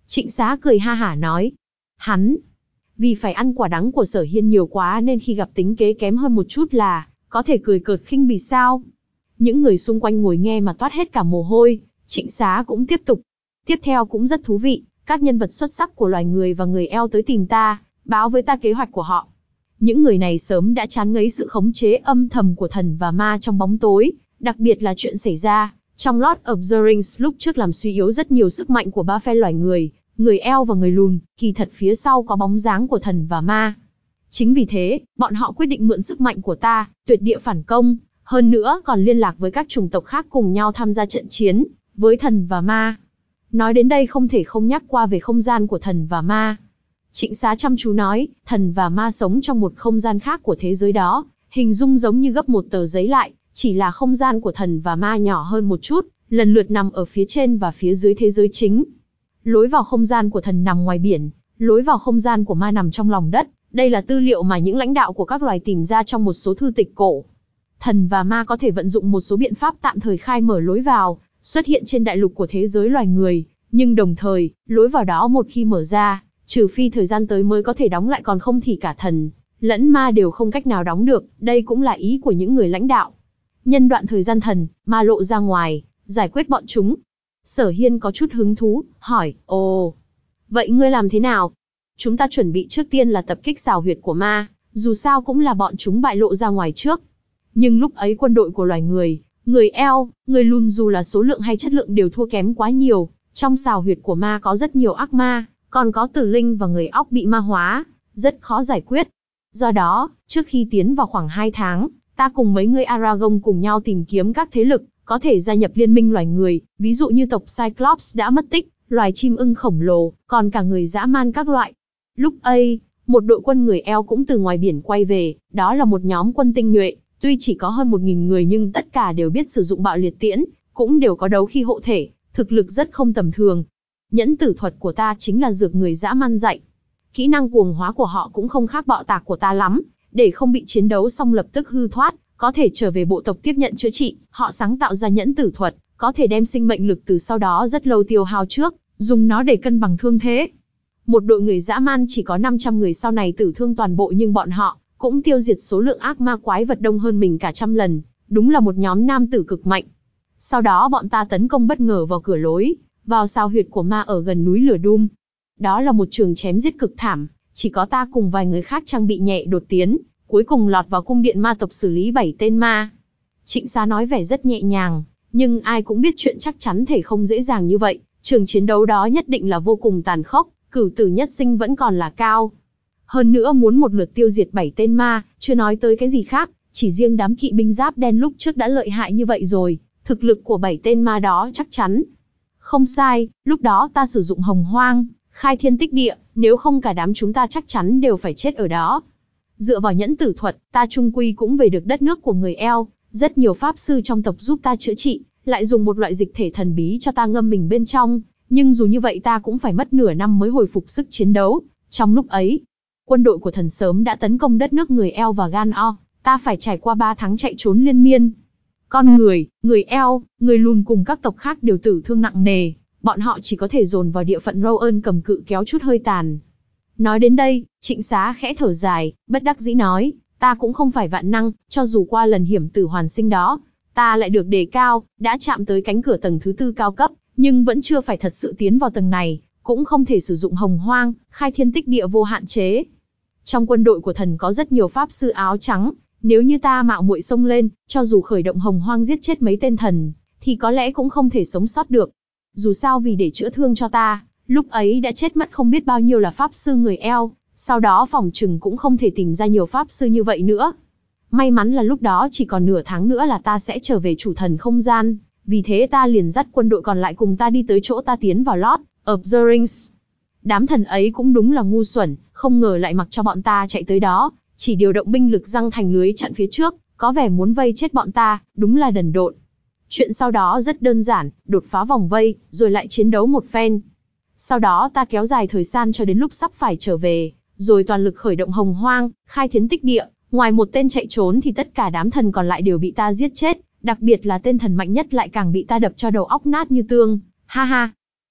Trịnh Xá cười ha hả nói. Hắn, vì phải ăn quả đắng của Sở Hiên nhiều quá nên khi gặp tính kế kém hơn một chút là, có thể cười cợt khinh bỉ sao. Những người xung quanh ngồi nghe mà toát hết cả mồ hôi, Trịnh Xá cũng tiếp tục. Tiếp theo cũng rất thú vị, các nhân vật xuất sắc của loài người và người eo tới tìm ta, báo với ta kế hoạch của họ. Những người này sớm đã chán ngấy sự khống chế âm thầm của thần và ma trong bóng tối, đặc biệt là chuyện xảy ra trong Lord of the Rings lúc trước làm suy yếu rất nhiều sức mạnh của ba phe loài người, người eo và người lùn, kỳ thật phía sau có bóng dáng của thần và ma. Chính vì thế, bọn họ quyết định mượn sức mạnh của ta, tuyệt địa phản công, hơn nữa còn liên lạc với các chủng tộc khác cùng nhau tham gia trận chiến với thần và ma. Nói đến đây không thể không nhắc qua về không gian của thần và ma. Trịnh Xá chăm chú nói, thần và ma sống trong một không gian khác của thế giới đó, hình dung giống như gấp một tờ giấy lại, chỉ là không gian của thần và ma nhỏ hơn một chút, lần lượt nằm ở phía trên và phía dưới thế giới chính. Lối vào không gian của thần nằm ngoài biển, lối vào không gian của ma nằm trong lòng đất. Đây là tư liệu mà những lãnh đạo của các loài tìm ra trong một số thư tịch cổ. Thần và ma có thể vận dụng một số biện pháp tạm thời khai mở lối vào, xuất hiện trên đại lục của thế giới loài người, nhưng đồng thời, lối vào đó một khi mở ra, trừ phi thời gian tới mới có thể đóng lại, còn không thì cả thần lẫn ma đều không cách nào đóng được. Đây cũng là ý của những người lãnh đạo. Nhân đoạn thời gian thần, ma lộ ra ngoài, giải quyết bọn chúng. Sở Hiên có chút hứng thú, hỏi, ồ, vậy ngươi làm thế nào? Chúng ta chuẩn bị trước tiên là tập kích xào huyệt của ma, dù sao cũng là bọn chúng bại lộ ra ngoài trước. Nhưng lúc ấy quân đội của loài người, người eo, người lùn dù là số lượng hay chất lượng đều thua kém quá nhiều. Trong xào huyệt của ma có rất nhiều ác ma, còn có tử linh và người óc bị ma hóa, rất khó giải quyết. Do đó, trước khi tiến vào khoảng hai tháng, ta cùng mấy người Aragorn cùng nhau tìm kiếm các thế lực có thể gia nhập liên minh loài người, ví dụ như tộc Cyclops đã mất tích, loài chim ưng khổng lồ, còn cả người dã man các loại. Lúc ấy, một đội quân người eo cũng từ ngoài biển quay về, đó là một nhóm quân tinh nhuệ, tuy chỉ có hơn một nghìn người nhưng tất cả đều biết sử dụng bạo liệt tiễn, cũng đều có đấu khí hộ thể, thực lực rất không tầm thường. Nhẫn tử thuật của ta chính là dược người dã man dạy. Kỹ năng cuồng hóa của họ cũng không khác bạo tạc của ta lắm, để không bị chiến đấu xong lập tức hư thoát, có thể trở về bộ tộc tiếp nhận chữa trị. Họ sáng tạo ra nhẫn tử thuật, có thể đem sinh mệnh lực từ sau đó rất lâu tiêu hao trước, dùng nó để cân bằng thương thế. Một đội người dã man chỉ có năm trăm người sau này tử thương toàn bộ, nhưng bọn họ cũng tiêu diệt số lượng ác ma quái vật đông hơn mình cả trăm lần, đúng là một nhóm nam tử cực mạnh. Sau đó bọn ta tấn công bất ngờ vào cửa lối, vào sao huyệt của ma ở gần núi lửa Doom. Đó là một trường chém giết cực thảm, chỉ có ta cùng vài người khác trang bị nhẹ đột tiến, cuối cùng lọt vào cung điện ma tộc xử lý bảy tên ma. Trịnh Xá nói vẻ rất nhẹ nhàng, nhưng ai cũng biết chuyện chắc chắn thể không dễ dàng như vậy, trường chiến đấu đó nhất định là vô cùng tàn khốc, cửu tử nhất sinh vẫn còn là cao. Hơn nữa muốn một lượt tiêu diệt bảy tên ma, chưa nói tới cái gì khác, chỉ riêng đám kỵ binh giáp đen lúc trước đã lợi hại như vậy rồi, thực lực của bảy tên ma đó chắc chắn. Không sai, lúc đó ta sử dụng hồng hoang, khai thiên tích địa, nếu không cả đám chúng ta chắc chắn đều phải chết ở đó. Dựa vào nhẫn tử thuật, ta chung quy cũng về được đất nước của người eo, rất nhiều pháp sư trong tộc giúp ta chữa trị, lại dùng một loại dịch thể thần bí cho ta ngâm mình bên trong, nhưng dù như vậy ta cũng phải mất nửa năm mới hồi phục sức chiến đấu. Trong lúc ấy, quân đội của thần sớm đã tấn công đất nước người eo và Gan O, ta phải trải qua ba tháng chạy trốn liên miên. Con người, người eo, người lùn cùng các tộc khác đều tử thương nặng nề, bọn họ chỉ có thể dồn vào địa phận Rowan cầm cự kéo chút hơi tàn. Nói đến đây, Trịnh Xá khẽ thở dài, bất đắc dĩ nói, ta cũng không phải vạn năng, cho dù qua lần hiểm tử hoàn sinh đó, ta lại được đề cao, đã chạm tới cánh cửa tầng thứ tư cao cấp, nhưng vẫn chưa phải thật sự tiến vào tầng này, cũng không thể sử dụng hồng hoang, khai thiên tích địa vô hạn chế. Trong quân đội của thần có rất nhiều pháp sư áo trắng, nếu như ta mạo muội xông lên, cho dù khởi động hồng hoang giết chết mấy tên thần, thì có lẽ cũng không thể sống sót được. Dù sao vì để chữa thương cho ta, lúc ấy đã chết mất không biết bao nhiêu là pháp sư người eo, sau đó phòng trừng cũng không thể tìm ra nhiều pháp sư như vậy nữa. May mắn là lúc đó chỉ còn nửa tháng nữa là ta sẽ trở về chủ thần không gian, vì thế ta liền dắt quân đội còn lại cùng ta đi tới chỗ ta tiến vào Lord of the Rings. Đám thần ấy cũng đúng là ngu xuẩn, không ngờ lại mặc cho bọn ta chạy tới đó, chỉ điều động binh lực giăng thành lưới chặn phía trước, có vẻ muốn vây chết bọn ta, đúng là đần độn. Chuyện sau đó rất đơn giản, đột phá vòng vây, rồi lại chiến đấu một phen. Sau đó ta kéo dài thời gian cho đến lúc sắp phải trở về, rồi toàn lực khởi động hồng hoang, khai thiên tích địa, ngoài một tên chạy trốn thì tất cả đám thần còn lại đều bị ta giết chết, đặc biệt là tên thần mạnh nhất lại càng bị ta đập cho đầu óc nát như tương, ha ha.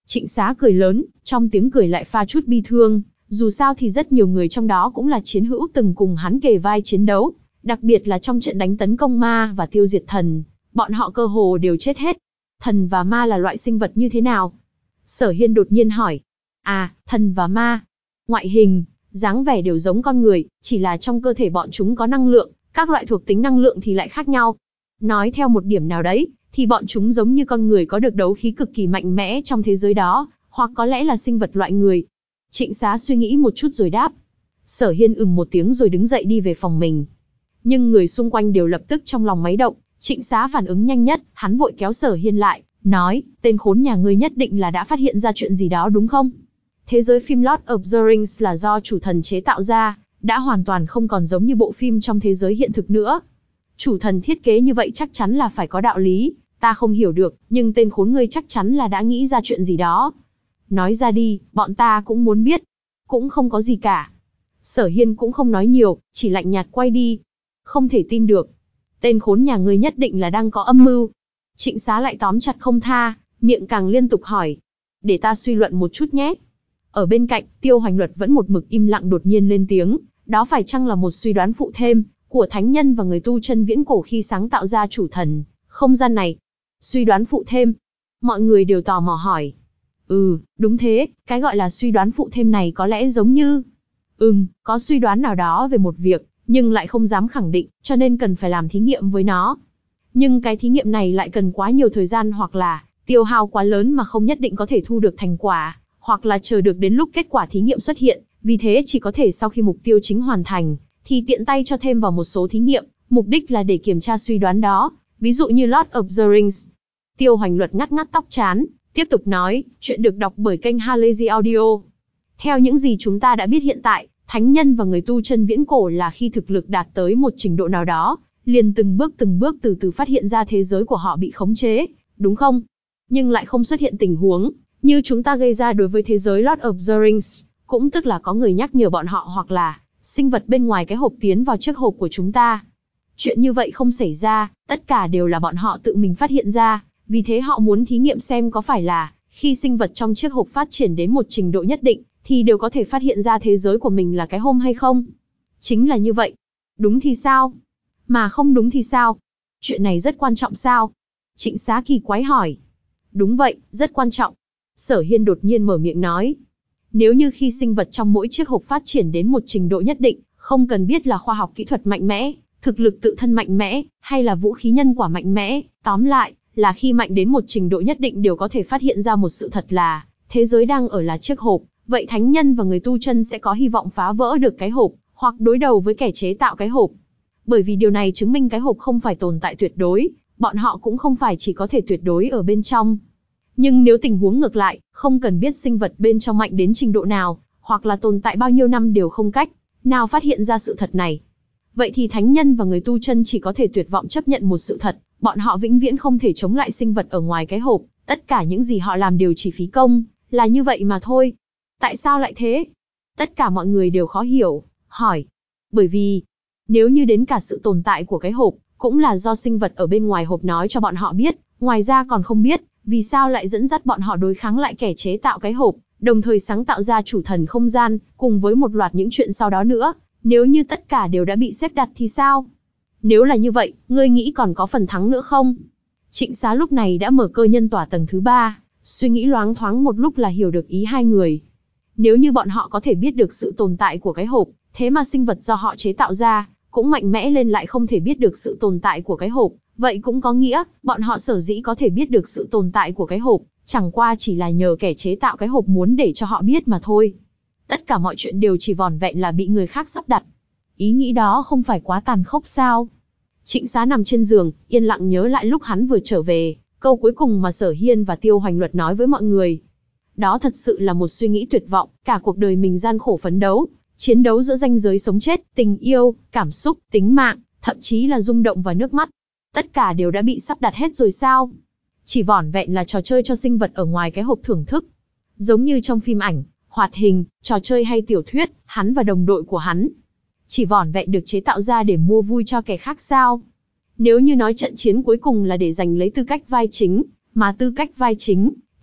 Trịnh Xá cười lớn, trong tiếng cười lại pha chút bi thương, dù sao thì rất nhiều người trong đó cũng là chiến hữu từng cùng hắn kề vai chiến đấu, đặc biệt là trong trận đánh tấn công ma và tiêu diệt thần, bọn họ cơ hồ đều chết hết. Thần và ma là loại sinh vật như thế nào? Sở Hiên đột nhiên hỏi. À, thần và ma. Ngoại hình, dáng vẻ đều giống con người, chỉ là trong cơ thể bọn chúng có năng lượng, các loại thuộc tính năng lượng thì lại khác nhau. Nói theo một điểm nào đấy, thì bọn chúng giống như con người có được đấu khí cực kỳ mạnh mẽ trong thế giới đó, hoặc có lẽ là sinh vật loại người. Trịnh Xá suy nghĩ một chút rồi đáp. Sở Hiên ừm một tiếng rồi đứng dậy đi về phòng mình. Nhưng người xung quanh đều lập tức trong lòng máy động, Trịnh Xá phản ứng nhanh nhất, hắn vội kéo Sở Hiên lại, nói, tên khốn nhà ngươi nhất định là đã phát hiện ra chuyện gì đó đúng không? Thế giới phim Lord of the Rings là do chủ thần chế tạo ra, đã hoàn toàn không còn giống như bộ phim trong thế giới hiện thực nữa. Chủ thần thiết kế như vậy chắc chắn là phải có đạo lý, ta không hiểu được, nhưng tên khốn ngươi chắc chắn là đã nghĩ ra chuyện gì đó. Nói ra đi, bọn ta cũng muốn biết. Cũng không có gì cả. Sở Hiên cũng không nói nhiều, chỉ lạnh nhạt quay đi. Không thể tin được. Tên khốn nhà ngươi nhất định là đang có âm mưu. Trịnh Xá lại tóm chặt không tha, miệng càng liên tục hỏi. Để ta suy luận một chút nhé. Ở bên cạnh, Tiêu Hoành Luật vẫn một mực im lặng đột nhiên lên tiếng. Đó phải chăng là một suy đoán phụ thêm, của thánh nhân và người tu chân viễn cổ khi sáng tạo ra chủ thần, không gian này? Suy đoán phụ thêm. Mọi người đều tò mò hỏi. Ừ, đúng thế, cái gọi là suy đoán phụ thêm này có lẽ giống như... Ừm, có suy đoán nào đó về một việc, nhưng lại không dám khẳng định, cho nên cần phải làm thí nghiệm với nó. Nhưng cái thí nghiệm này lại cần quá nhiều thời gian hoặc là tiêu hao quá lớn mà không nhất định có thể thu được thành quả, hoặc là chờ được đến lúc kết quả thí nghiệm xuất hiện, vì thế chỉ có thể sau khi mục tiêu chính hoàn thành, thì tiện tay cho thêm vào một số thí nghiệm, mục đích là để kiểm tra suy đoán đó, ví dụ như Lord of the Rings. Tiêu Hoành Luật ngắt ngắt tóc chán, tiếp tục nói, chuyện được đọc bởi kênh Halazy Audio. Theo những gì chúng ta đã biết hiện tại, thánh nhân và người tu chân viễn cổ là khi thực lực đạt tới một trình độ nào đó, liền từng bước từng bước từ từ phát hiện ra thế giới của họ bị khống chế, đúng không? Nhưng lại không xuất hiện tình huống như chúng ta gây ra đối với thế giới Lord of the Rings, cũng tức là có người nhắc nhở bọn họ hoặc là sinh vật bên ngoài cái hộp tiến vào chiếc hộp của chúng ta. Chuyện như vậy không xảy ra, tất cả đều là bọn họ tự mình phát hiện ra, vì thế họ muốn thí nghiệm xem có phải là khi sinh vật trong chiếc hộp phát triển đến một trình độ nhất định, thì đều có thể phát hiện ra thế giới của mình là cái hôm hay không. Chính là như vậy. Đúng thì sao? Mà không đúng thì sao? Chuyện này rất quan trọng sao? Trịnh Xá kỳ quái hỏi. Đúng vậy, rất quan trọng. Sở Hiên đột nhiên mở miệng nói. Nếu như khi sinh vật trong mỗi chiếc hộp phát triển đến một trình độ nhất định, không cần biết là khoa học kỹ thuật mạnh mẽ, thực lực tự thân mạnh mẽ, hay là vũ khí nhân quả mạnh mẽ, tóm lại, là khi mạnh đến một trình độ nhất định đều có thể phát hiện ra một sự thật là, thế giới đang ở là chiếc hộp, vậy thánh nhân và người tu chân sẽ có hy vọng phá vỡ được cái hộp, hoặc đối đầu với kẻ chế tạo cái hộp. Bởi vì điều này chứng minh cái hộp không phải tồn tại tuyệt đối, bọn họ cũng không phải chỉ có thể tuyệt đối ở bên trong. Nhưng nếu tình huống ngược lại, không cần biết sinh vật bên trong mạnh đến trình độ nào, hoặc là tồn tại bao nhiêu năm đều không cách nào phát hiện ra sự thật này. Vậy thì thánh nhân và người tu chân chỉ có thể tuyệt vọng chấp nhận một sự thật, bọn họ vĩnh viễn không thể chống lại sinh vật ở ngoài cái hộp, tất cả những gì họ làm đều chỉ phí công, là như vậy mà thôi. Tại sao lại thế? Tất cả mọi người đều khó hiểu, hỏi. Bởi vì, nếu như đến cả sự tồn tại của cái hộp, cũng là do sinh vật ở bên ngoài hộp nói cho bọn họ biết, ngoài ra còn không biết, vì sao lại dẫn dắt bọn họ đối kháng lại kẻ chế tạo cái hộp, đồng thời sáng tạo ra chủ thần không gian, cùng với một loạt những chuyện sau đó nữa, nếu như tất cả đều đã bị xếp đặt thì sao? Nếu là như vậy, ngươi nghĩ còn có phần thắng nữa không? Trịnh Xá lúc này đã mở cơ nhân tỏa tầng thứ ba, suy nghĩ loáng thoáng một lúc là hiểu được ý hai người. Nếu như bọn họ có thể biết được sự tồn tại của cái hộp, thế mà sinh vật do họ chế tạo ra, cũng mạnh mẽ lên lại không thể biết được sự tồn tại của cái hộp, vậy cũng có nghĩa, bọn họ sở dĩ có thể biết được sự tồn tại của cái hộp, chẳng qua chỉ là nhờ kẻ chế tạo cái hộp muốn để cho họ biết mà thôi. Tất cả mọi chuyện đều chỉ vỏn vẹn là bị người khác sắp đặt. Ý nghĩ đó không phải quá tàn khốc sao? Trịnh Xá nằm trên giường, yên lặng nhớ lại lúc hắn vừa trở về, câu cuối cùng mà Sở Hiên và Tiêu Hoành Luật nói với mọi người. Đó thật sự là một suy nghĩ tuyệt vọng, cả cuộc đời mình gian khổ phấn đấu, chiến đấu giữa ranh giới sống chết, tình yêu, cảm xúc, tính mạng, thậm chí là rung động và nước mắt. Tất cả đều đã bị sắp đặt hết rồi sao? Chỉ vỏn vẹn là trò chơi cho sinh vật ở ngoài cái hộp thưởng thức. Giống như trong phim ảnh, hoạt hình, trò chơi hay tiểu thuyết, hắn và đồng đội của hắn chỉ vỏn vẹn được chế tạo ra để mua vui cho kẻ khác sao? Nếu như nói trận chiến cuối cùng là để giành lấy tư cách vai chính, mà tư cách vai chính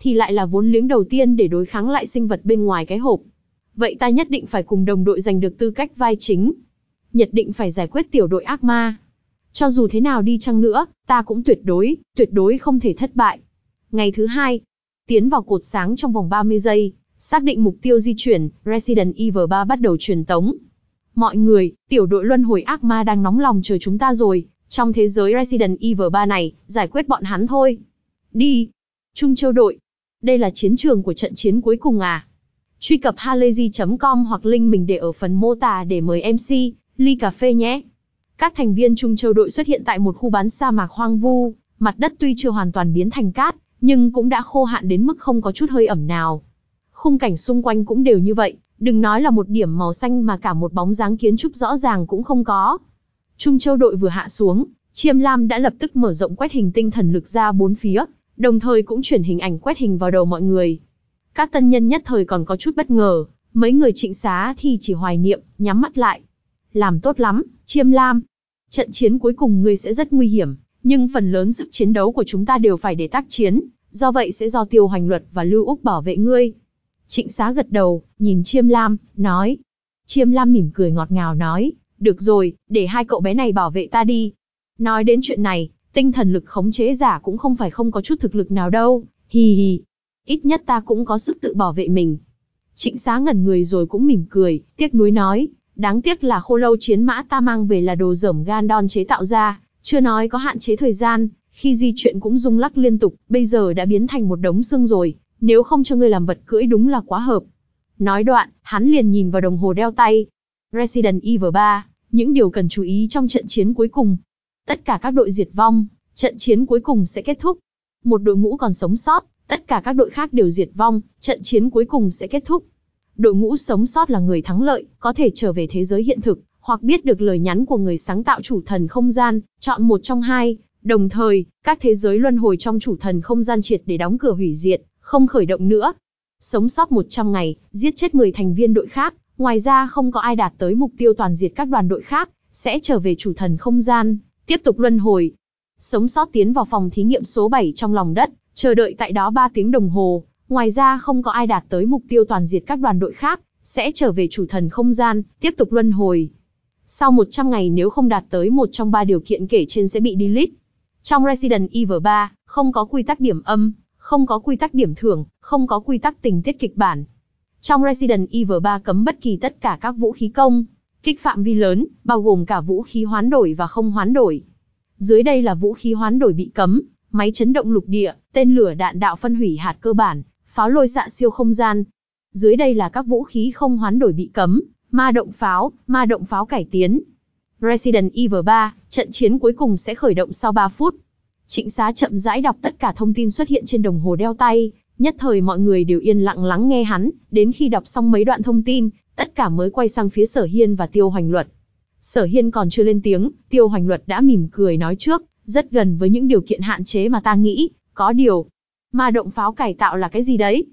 thì lại là vốn liếng đầu tiên để đối kháng lại sinh vật bên ngoài cái hộp. Vậy ta nhất định phải cùng đồng đội giành được tư cách vai chính. Nhất định phải giải quyết tiểu đội ác ma. Cho dù thế nào đi chăng nữa, ta cũng tuyệt đối, tuyệt đối không thể thất bại. Ngày thứ hai, tiến vào cột sáng trong vòng ba mươi giây, xác định mục tiêu di chuyển, Resident Evil ba bắt đầu truyền tống. Mọi người, tiểu đội luân hồi ác ma đang nóng lòng chờ chúng ta rồi, trong thế giới Resident Evil ba này, giải quyết bọn hắn thôi. Đi. Trung Châu đội. Đây là chiến trường của trận chiến cuối cùng à? Truy cập halayzi chấm com hoặc link mình để ở phần mô tả để mời em xê, ly cà phê nhé. Các thành viên Trung Châu đội xuất hiện tại một khu bán sa mạc hoang vu, mặt đất tuy chưa hoàn toàn biến thành cát, nhưng cũng đã khô hạn đến mức không có chút hơi ẩm nào. Khung cảnh xung quanh cũng đều như vậy, đừng nói là một điểm màu xanh mà cả một bóng dáng kiến trúc rõ ràng cũng không có. Trung Châu đội vừa hạ xuống, Chiêm Lam đã lập tức mở rộng quét hình tinh thần lực ra bốn phía, đồng thời cũng chuyển hình ảnh quét hình vào đầu mọi người. Các tân nhân nhất thời còn có chút bất ngờ, mấy người Trịnh Xá thì chỉ hoài niệm, nhắm mắt lại. Làm tốt lắm, Chiêm Lam. Trận chiến cuối cùng ngươi sẽ rất nguy hiểm, nhưng phần lớn sức chiến đấu của chúng ta đều phải để tác chiến, do vậy sẽ do Tiêu Hoành Luật và Lưu Úc bảo vệ ngươi. Trịnh Xá gật đầu, nhìn Chiêm Lam, nói. Chiêm Lam mỉm cười ngọt ngào nói, được rồi, để hai cậu bé này bảo vệ ta đi. Nói đến chuyện này, tinh thần lực khống chế giả cũng không phải không có chút thực lực nào đâu, hì hì. Ít nhất ta cũng có sức tự bảo vệ mình. Trịnh Xá ngẩn người rồi cũng mỉm cười, tiếc nuối nói, đáng tiếc là khô lâu chiến mã ta mang về là đồ dởm Gandon chế tạo ra, chưa nói có hạn chế thời gian, khi di chuyển cũng rung lắc liên tục, bây giờ đã biến thành một đống xương rồi, nếu không cho ngươi làm vật cưỡi đúng là quá hợp. Nói đoạn, hắn liền nhìn vào đồng hồ đeo tay. Resident Evil ba, những điều cần chú ý trong trận chiến cuối cùng. Tất cả các đội diệt vong, trận chiến cuối cùng sẽ kết thúc. Một đội ngũ còn sống sót, tất cả các đội khác đều diệt vong, trận chiến cuối cùng sẽ kết thúc. Đội ngũ sống sót là người thắng lợi, có thể trở về thế giới hiện thực, hoặc biết được lời nhắn của người sáng tạo chủ thần không gian, chọn một trong hai. Đồng thời, các thế giới luân hồi trong chủ thần không gian triệt để đóng cửa hủy diệt, không khởi động nữa. Sống sót một trăm ngày, giết chết mười thành viên đội khác, ngoài ra không có ai đạt tới mục tiêu toàn diệt các đoàn đội khác, sẽ trở về chủ thần không gian, tiếp tục luân hồi. Sống sót tiến vào phòng thí nghiệm số bảy trong lòng đất, chờ đợi tại đó ba tiếng đồng hồ, ngoài ra không có ai đạt tới mục tiêu toàn diệt các đoàn đội khác, sẽ trở về chủ thần không gian, tiếp tục luân hồi. Sau một trăm ngày nếu không đạt tới một trong ba điều kiện kể trên sẽ bị delete. Trong Resident Evil ba, không có quy tắc điểm âm, không có quy tắc điểm thưởng, không có quy tắc tình tiết kịch bản. Trong Resident Evil ba cấm bất kỳ tất cả các vũ khí công kích phạm vi lớn, bao gồm cả vũ khí hoán đổi và không hoán đổi. Dưới đây là vũ khí hoán đổi bị cấm: máy chấn động lục địa, tên lửa đạn đạo phân hủy hạt cơ bản, pháo lôi xạ siêu không gian. Dưới đây là các vũ khí không hoán đổi bị cấm: ma động pháo, ma động pháo cải tiến. Resident Evil ba, trận chiến cuối cùng sẽ khởi động sau ba phút. Trịnh Xá chậm rãi đọc tất cả thông tin xuất hiện trên đồng hồ đeo tay, nhất thời mọi người đều yên lặng lắng nghe hắn, đến khi đọc xong mấy đoạn thông tin, tất cả mới quay sang phía Sở Hiên và Tiêu Hoành Luật. Sở Hiên còn chưa lên tiếng, Tiêu Hoành Luật đã mỉm cười nói trước, rất gần với những điều kiện hạn chế mà ta nghĩ, có điều. Ma động pháo cải tạo là cái gì đấy?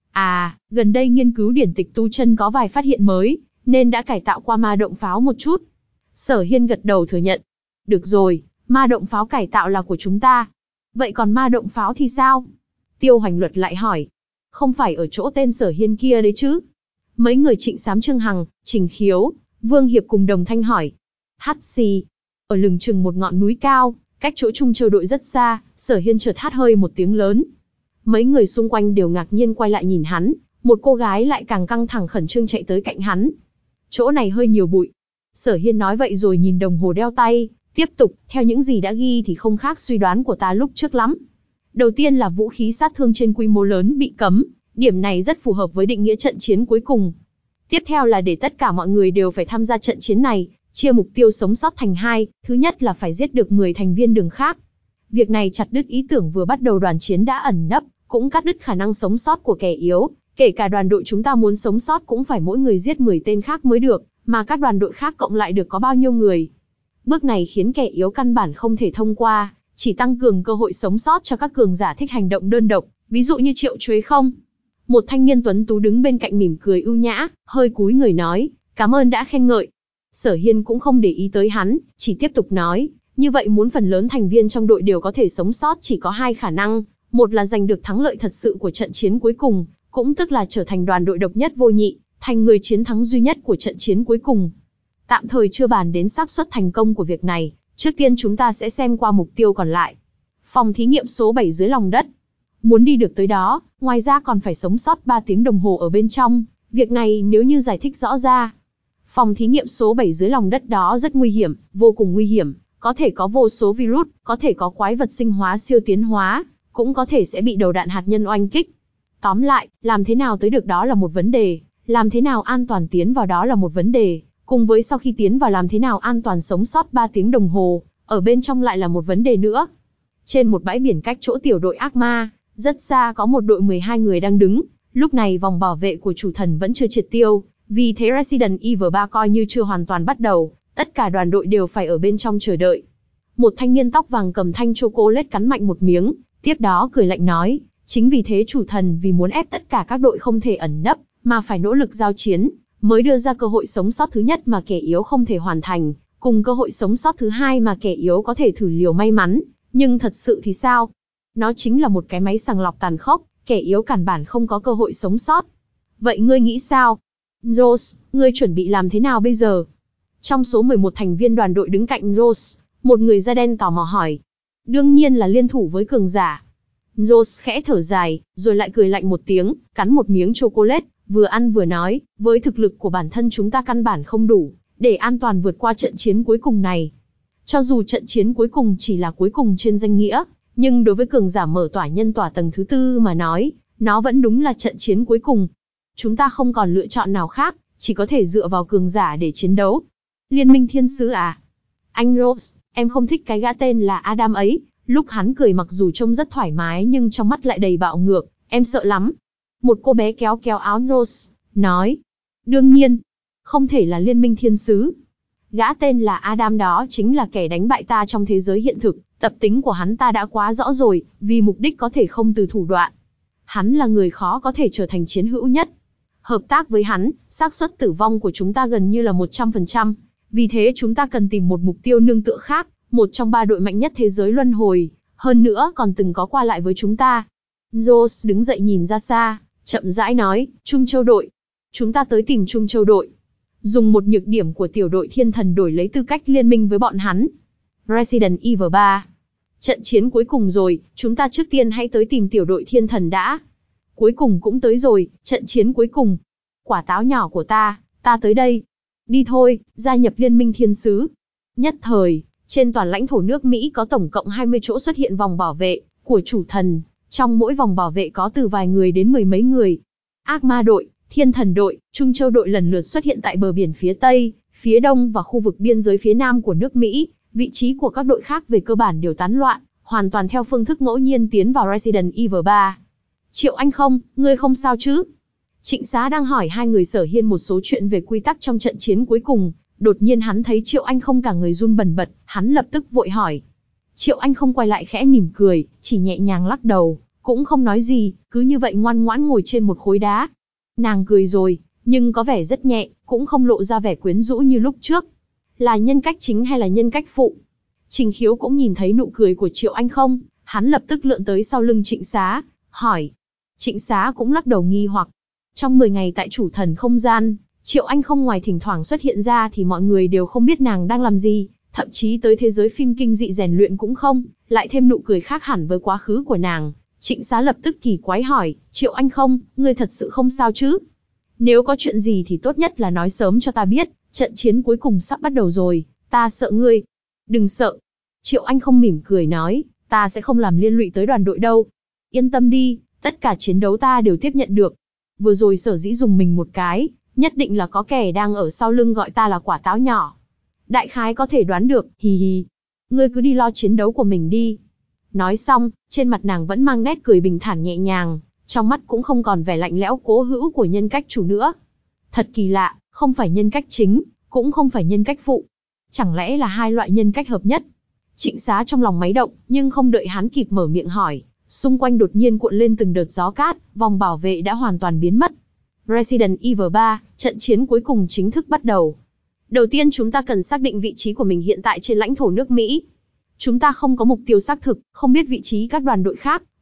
À, gần đây nghiên cứu điển tịch tu chân có vài phát hiện mới, nên đã cải tạo qua ma động pháo một chút. Sở Hiên gật đầu thừa nhận. Được rồi, ma động pháo cải tạo là của chúng ta. Vậy còn ma động pháo thì sao? Tiêu Hoành Luật lại hỏi. Không phải ở chỗ tên Sở Hiên kia đấy chứ? Mấy người Trịnh Sám, Trương Hằng, Trình Khiếu, Vương Hiệp cùng đồng thanh hỏi. Hát xì. Ở lừng chừng một ngọn núi cao, cách chỗ Trung Châu đội rất xa, Sở Hiên chợt hát hơi một tiếng lớn. Mấy người xung quanh đều ngạc nhiên quay lại nhìn hắn, một cô gái lại càng căng thẳng khẩn trương chạy tới cạnh hắn. Chỗ này hơi nhiều bụi. Sở Hiên nói vậy rồi nhìn đồng hồ đeo tay, tiếp tục, theo những gì đã ghi thì không khác suy đoán của ta lúc trước lắm. Đầu tiên là vũ khí sát thương trên quy mô lớn bị cấm, điểm này rất phù hợp với định nghĩa trận chiến cuối cùng. Tiếp theo là để tất cả mọi người đều phải tham gia trận chiến này, chia mục tiêu sống sót thành hai, thứ nhất là phải giết được mười thành viên đường khác. Việc này chặt đứt ý tưởng vừa bắt đầu đoàn chiến đã ẩn nấp, cũng cắt đứt khả năng sống sót của kẻ yếu, kể cả đoàn đội chúng ta muốn sống sót cũng phải mỗi người giết mười tên khác mới được, mà các đoàn đội khác cộng lại được có bao nhiêu người. Bước này khiến kẻ yếu căn bản không thể thông qua, chỉ tăng cường cơ hội sống sót cho các cường giả thích hành động đơn độc, ví dụ như Triệu Chuế không. Một thanh niên tuấn tú đứng bên cạnh mỉm cười ưu nhã, hơi cúi người nói, cảm ơn đã khen ngợi. Sở Hiên cũng không để ý tới hắn, chỉ tiếp tục nói, như vậy muốn phần lớn thành viên trong đội đều có thể sống sót chỉ có hai khả năng, Một là giành được thắng lợi thật sự của trận chiến cuối cùng, cũng tức là trở thành đoàn đội độc nhất vô nhị, thành người chiến thắng duy nhất của trận chiến cuối cùng. Tạm thời chưa bàn đến xác suất thành công của việc này, trước tiên chúng ta sẽ xem qua mục tiêu còn lại. Phòng thí nghiệm số bảy dưới lòng đất. Muốn đi được tới đó, ngoài ra còn phải sống sót ba tiếng đồng hồ ở bên trong, việc này nếu như giải thích rõ ra. Phòng thí nghiệm số bảy dưới lòng đất đó rất nguy hiểm, vô cùng nguy hiểm, có thể có vô số virus, có thể có quái vật sinh hóa siêu tiến hóa, cũng có thể sẽ bị đầu đạn hạt nhân oanh kích. Tóm lại, làm thế nào tới được đó là một vấn đề, làm thế nào an toàn tiến vào đó là một vấn đề, cùng với sau khi tiến vào làm thế nào an toàn sống sót ba tiếng đồng hồ, ở bên trong lại là một vấn đề nữa. Trên một bãi biển cách chỗ tiểu đội ác ma, rất xa có một đội mười hai người đang đứng, lúc này vòng bảo vệ của chủ thần vẫn chưa triệt tiêu, vì thế Resident Evil ba coi như chưa hoàn toàn bắt đầu, tất cả đoàn đội đều phải ở bên trong chờ đợi. Một thanh niên tóc vàng cầm thanh chocolate cắn mạnh một miếng, tiếp đó cười lạnh nói, chính vì thế chủ thần vì muốn ép tất cả các đội không thể ẩn nấp, mà phải nỗ lực giao chiến, mới đưa ra cơ hội sống sót thứ nhất mà kẻ yếu không thể hoàn thành, cùng cơ hội sống sót thứ hai mà kẻ yếu có thể thử liều may mắn, nhưng thật sự thì sao? Nó chính là một cái máy sàng lọc tàn khốc, kẻ yếu căn bản không có cơ hội sống sót. Vậy ngươi nghĩ sao? Rose, ngươi chuẩn bị làm thế nào bây giờ? Trong số mười một thành viên đoàn đội đứng cạnh Rose, một người da đen tò mò hỏi. Đương nhiên là liên thủ với cường giả. Rose khẽ thở dài, rồi lại cười lạnh một tiếng, cắn một miếng chocolate, vừa ăn vừa nói, với thực lực của bản thân chúng ta căn bản không đủ, để an toàn vượt qua trận chiến cuối cùng này. Cho dù trận chiến cuối cùng chỉ là cuối cùng trên danh nghĩa, nhưng đối với cường giả mở tỏa nhân tỏa tầng thứ tư mà nói, nó vẫn đúng là trận chiến cuối cùng. Chúng ta không còn lựa chọn nào khác, chỉ có thể dựa vào cường giả để chiến đấu. Liên minh thiên sứ à? Anh Rose, em không thích cái gã tên là Adam ấy, lúc hắn cười mặc dù trông rất thoải mái nhưng trong mắt lại đầy bạo ngược, em sợ lắm. Một cô bé kéo kéo áo Rose, nói. Đương nhiên, không thể là liên minh thiên sứ. Gã tên là Adam đó chính là kẻ đánh bại ta trong thế giới hiện thực, tập tính của hắn ta đã quá rõ rồi, vì mục đích có thể không từ thủ đoạn. Hắn là người khó có thể trở thành chiến hữu nhất. Hợp tác với hắn, xác suất tử vong của chúng ta gần như là một trăm phần trăm, vì thế chúng ta cần tìm một mục tiêu nương tựa khác, một trong ba đội mạnh nhất thế giới luân hồi, hơn nữa còn từng có qua lại với chúng ta. Rose đứng dậy nhìn ra xa, chậm rãi nói, Trung Châu đội. Chúng ta tới tìm Trung Châu đội. Dùng một nhược điểm của tiểu đội thiên thần đổi lấy tư cách liên minh với bọn hắn. Resident Evil ba. Trận chiến cuối cùng rồi, chúng ta trước tiên hãy tới tìm tiểu đội thiên thần đã. Cuối cùng cũng tới rồi, trận chiến cuối cùng. Quả táo nhỏ của ta, ta tới đây. Đi thôi, gia nhập liên minh thiên sứ. Nhất thời, trên toàn lãnh thổ nước Mỹ có tổng cộng hai mươi chỗ xuất hiện vòng bảo vệ của chủ thần. Trong mỗi vòng bảo vệ có từ vài người đến mười mấy người. Ác ma đội, thiên thần đội, Trung Châu đội lần lượt xuất hiện tại bờ biển phía Tây, phía Đông và khu vực biên giới phía Nam của nước Mỹ. Vị trí của các đội khác về cơ bản đều tán loạn, hoàn toàn theo phương thức ngẫu nhiên tiến vào Resident Evil ba. Triệu Anh không, ngươi không sao chứ? Trịnh Xá đang hỏi hai người Sở Hiên một số chuyện về quy tắc trong trận chiến cuối cùng, đột nhiên hắn thấy Triệu Anh không cả người run bần bật, hắn lập tức vội hỏi. Triệu Anh không quay lại khẽ mỉm cười, chỉ nhẹ nhàng lắc đầu, cũng không nói gì, cứ như vậy ngoan ngoãn ngồi trên một khối đá. Nàng cười rồi, nhưng có vẻ rất nhẹ, cũng không lộ ra vẻ quyến rũ như lúc trước. Là nhân cách chính hay là nhân cách phụ? Trình Khiếu cũng nhìn thấy nụ cười của Triệu Anh không, hắn lập tức lượn tới sau lưng Trịnh Xá, hỏi. Trịnh Xá cũng lắc đầu nghi hoặc. Trong mười ngày tại chủ thần không gian, Triệu Anh không ngoài thỉnh thoảng xuất hiện ra thì mọi người đều không biết nàng đang làm gì, thậm chí tới thế giới phim kinh dị rèn luyện cũng không, lại thêm nụ cười khác hẳn với quá khứ của nàng. Trịnh Xá lập tức kỳ quái hỏi, Triệu Anh không, ngươi thật sự không sao chứ? Nếu có chuyện gì thì tốt nhất là nói sớm cho ta biết, trận chiến cuối cùng sắp bắt đầu rồi, ta sợ ngươi. Đừng sợ. Triệu Anh không mỉm cười nói, ta sẽ không làm liên lụy tới đoàn đội đâu. Yên tâm đi, tất cả chiến đấu ta đều tiếp nhận được. Vừa rồi sở dĩ dùng mình một cái, nhất định là có kẻ đang ở sau lưng gọi ta là quả táo nhỏ. Đại khái có thể đoán được, hì hì. Ngươi cứ đi lo chiến đấu của mình đi. Nói xong, trên mặt nàng vẫn mang nét cười bình thản nhẹ nhàng, trong mắt cũng không còn vẻ lạnh lẽo cố hữu của nhân cách chủ nữa. Thật kỳ lạ, không phải nhân cách chính, cũng không phải nhân cách phụ. Chẳng lẽ là hai loại nhân cách hợp nhất? Trịnh Xá trong lòng máy động, nhưng không đợi hắn kịp mở miệng hỏi, xung quanh đột nhiên cuộn lên từng đợt gió cát, vòng bảo vệ đã hoàn toàn biến mất. Resident Evil ba, trận chiến cuối cùng chính thức bắt đầu. Đầu tiên chúng ta cần xác định vị trí của mình hiện tại trên lãnh thổ nước Mỹ. Chúng ta không có mục tiêu xác thực, không biết vị trí các đoàn đội khác,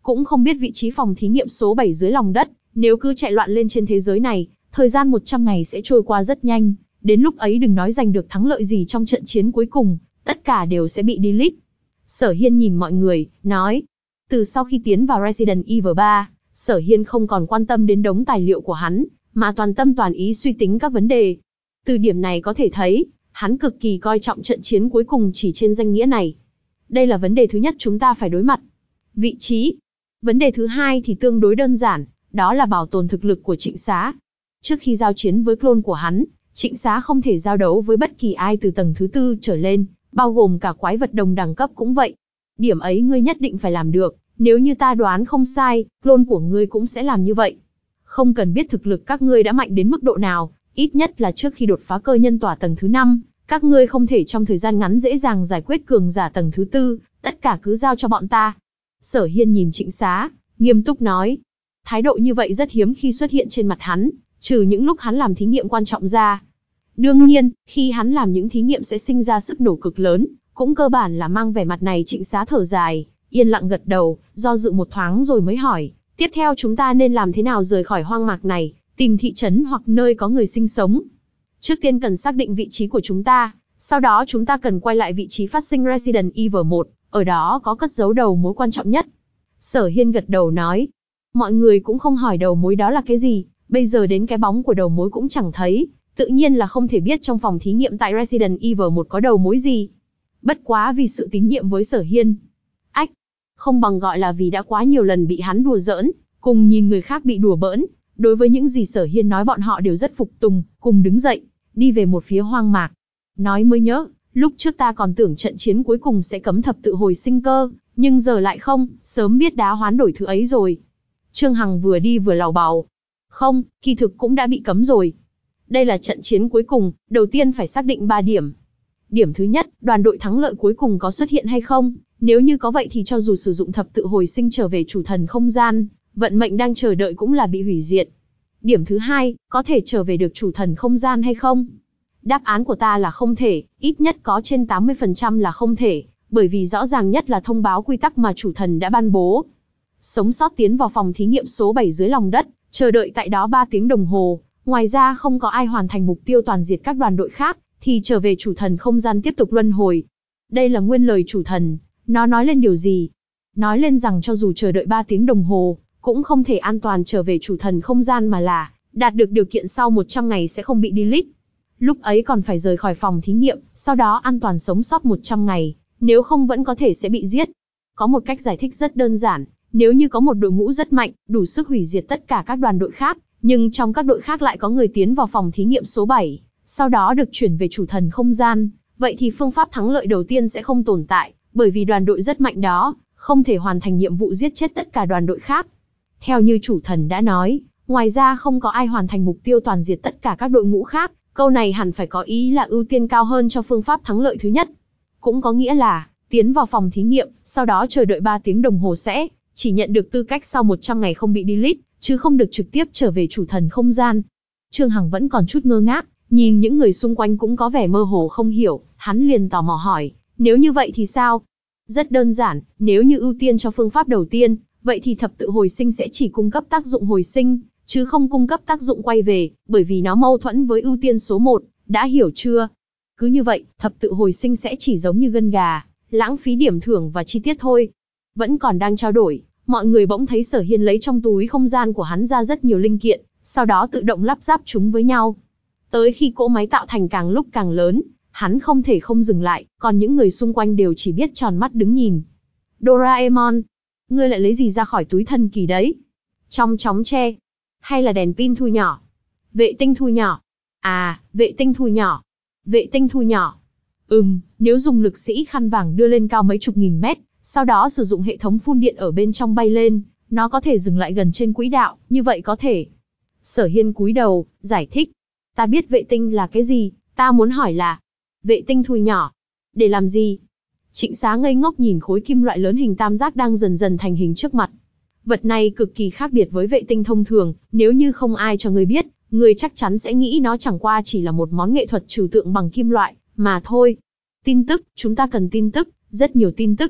cũng không biết vị trí phòng thí nghiệm số bảy dưới lòng đất. Nếu cứ chạy loạn lên trên thế giới này, thời gian một trăm ngày sẽ trôi qua rất nhanh. Đến lúc ấy đừng nói giành được thắng lợi gì trong trận chiến cuối cùng, tất cả đều sẽ bị delete. Sở Hiên nhìn mọi người, nói. Từ sau khi tiến vào Resident Evil ba, Sở Hiên không còn quan tâm đến đống tài liệu của hắn, mà toàn tâm toàn ý suy tính các vấn đề. Từ điểm này có thể thấy, hắn cực kỳ coi trọng trận chiến cuối cùng chỉ trên danh nghĩa này. Đây là vấn đề thứ nhất chúng ta phải đối mặt. Vị trí. Vấn đề thứ hai thì tương đối đơn giản, đó là bảo tồn thực lực của Trịnh Xá. Trước khi giao chiến với clone của hắn, Trịnh Xá không thể giao đấu với bất kỳ ai từ tầng thứ tư trở lên, bao gồm cả quái vật đồng đẳng cấp cũng vậy. Điểm ấy ngươi nhất định phải làm được, nếu như ta đoán không sai, clone của ngươi cũng sẽ làm như vậy. Không cần biết thực lực các ngươi đã mạnh đến mức độ nào, ít nhất là trước khi đột phá cơ nhân tỏa tầng thứ năm, các ngươi không thể trong thời gian ngắn dễ dàng giải quyết cường giả tầng thứ tư, tất cả cứ giao cho bọn ta. Sở Hiên nhìn Trịnh Xá, nghiêm túc nói. Thái độ như vậy rất hiếm khi xuất hiện trên mặt hắn, trừ những lúc hắn làm thí nghiệm quan trọng ra. Đương nhiên, khi hắn làm những thí nghiệm sẽ sinh ra sức nổ cực lớn, cũng cơ bản là mang vẻ mặt này. Trịnh Xá thở dài, yên lặng gật đầu, do dự một thoáng rồi mới hỏi, tiếp theo chúng ta nên làm thế nào rời khỏi hoang mạc này, tìm thị trấn hoặc nơi có người sinh sống. Trước tiên cần xác định vị trí của chúng ta, sau đó chúng ta cần quay lại vị trí phát sinh Resident Evil một, ở đó có cất giấu đầu mối quan trọng nhất. Sở Hiên gật đầu nói, mọi người cũng không hỏi đầu mối đó là cái gì, bây giờ đến cái bóng của đầu mối cũng chẳng thấy, tự nhiên là không thể biết trong phòng thí nghiệm tại Resident Evil một có đầu mối gì. Bất quá vì sự tín nhiệm với Sở Hiên. Ách, không bằng gọi là vì đã quá nhiều lần bị hắn đùa giỡn, cùng nhìn người khác bị đùa bỡn. Đối với những gì Sở Hiên nói bọn họ đều rất phục tùng, cùng đứng dậy, đi về một phía hoang mạc. Nói mới nhớ, lúc trước ta còn tưởng trận chiến cuối cùng sẽ cấm thập tự hồi sinh cơ, nhưng giờ lại không, sớm biết đã hoán đổi thứ ấy rồi. Trương Hằng vừa đi vừa lào bào. Không, kỳ thực cũng đã bị cấm rồi. Đây là trận chiến cuối cùng, đầu tiên phải xác định ba điểm. Điểm thứ nhất, đoàn đội thắng lợi cuối cùng có xuất hiện hay không? Nếu như có vậy thì cho dù sử dụng thập tự hồi sinh trở về chủ thần không gian, vận mệnh đang chờ đợi cũng là bị hủy diệt. Điểm thứ hai, có thể trở về được chủ thần không gian hay không? Đáp án của ta là không thể, ít nhất có trên tám mươi phần trăm là không thể, bởi vì rõ ràng nhất là thông báo quy tắc mà chủ thần đã ban bố. Sống sót tiến vào phòng thí nghiệm số bảy dưới lòng đất, chờ đợi tại đó ba tiếng đồng hồ, ngoài ra không có ai hoàn thành mục tiêu toàn diệt các đoàn đội khác, thì trở về chủ thần không gian tiếp tục luân hồi. Đây là nguyên lời chủ thần, nó nói lên điều gì? Nói lên rằng cho dù chờ đợi ba tiếng đồng hồ, cũng không thể an toàn trở về chủ thần không gian mà là, đạt được điều kiện sau một trăm ngày sẽ không bị delete. Lúc ấy còn phải rời khỏi phòng thí nghiệm, sau đó an toàn sống sót một trăm ngày, nếu không vẫn có thể sẽ bị giết. Có một cách giải thích rất đơn giản, nếu như có một đội ngũ rất mạnh, đủ sức hủy diệt tất cả các đoàn đội khác, nhưng trong các đội khác lại có người tiến vào phòng thí nghiệm số bảy, sau đó được chuyển về chủ thần không gian, vậy thì phương pháp thắng lợi đầu tiên sẽ không tồn tại, bởi vì đoàn đội rất mạnh đó, không thể hoàn thành nhiệm vụ giết chết tất cả đoàn đội khác. Theo như chủ thần đã nói, ngoài ra không có ai hoàn thành mục tiêu toàn diệt tất cả các đội ngũ khác, câu này hẳn phải có ý là ưu tiên cao hơn cho phương pháp thắng lợi thứ nhất. Cũng có nghĩa là, tiến vào phòng thí nghiệm, sau đó chờ đợi ba tiếng đồng hồ sẽ chỉ nhận được tư cách sau một trăm ngày không bị delete, chứ không được trực tiếp trở về chủ thần không gian. Trương Hằng vẫn còn chút ngơ ngác, nhìn những người xung quanh cũng có vẻ mơ hồ không hiểu, hắn liền tò mò hỏi, nếu như vậy thì sao? Rất đơn giản, nếu như ưu tiên cho phương pháp đầu tiên, vậy thì thập tự hồi sinh sẽ chỉ cung cấp tác dụng hồi sinh, chứ không cung cấp tác dụng quay về, bởi vì nó mâu thuẫn với ưu tiên số một, đã hiểu chưa? Cứ như vậy, thập tự hồi sinh sẽ chỉ giống như gân gà, lãng phí điểm thưởng và chi tiết thôi. Vẫn còn đang trao đổi, mọi người bỗng thấy Sở Hiên lấy trong túi không gian của hắn ra rất nhiều linh kiện, sau đó tự động lắp ráp chúng với nhau. Tới khi cỗ máy tạo thành càng lúc càng lớn, hắn không thể không dừng lại, còn những người xung quanh đều chỉ biết tròn mắt đứng nhìn. Doraemon, ngươi lại lấy gì ra khỏi túi thần kỳ đấy? Trong chóng tre? Hay là đèn pin thu nhỏ? Vệ tinh thu nhỏ? À, vệ tinh thu nhỏ. Vệ tinh thu nhỏ. Ừm, nếu dùng lực sĩ khăn vàng đưa lên cao mấy chục nghìn mét, sau đó sử dụng hệ thống phun điện ở bên trong bay lên, nó có thể dừng lại gần trên quỹ đạo, như vậy có thể. Sở Hiên cúi đầu, giải thích. Ta biết vệ tinh là cái gì, ta muốn hỏi là, vệ tinh thu nhỏ, để làm gì? Trịnh Xá ngây ngốc nhìn khối kim loại lớn hình tam giác đang dần dần thành hình trước mặt. Vật này cực kỳ khác biệt với vệ tinh thông thường, nếu như không ai cho người biết, người chắc chắn sẽ nghĩ nó chẳng qua chỉ là một món nghệ thuật trừu tượng bằng kim loại, mà thôi. Tin tức, chúng ta cần tin tức, rất nhiều tin tức.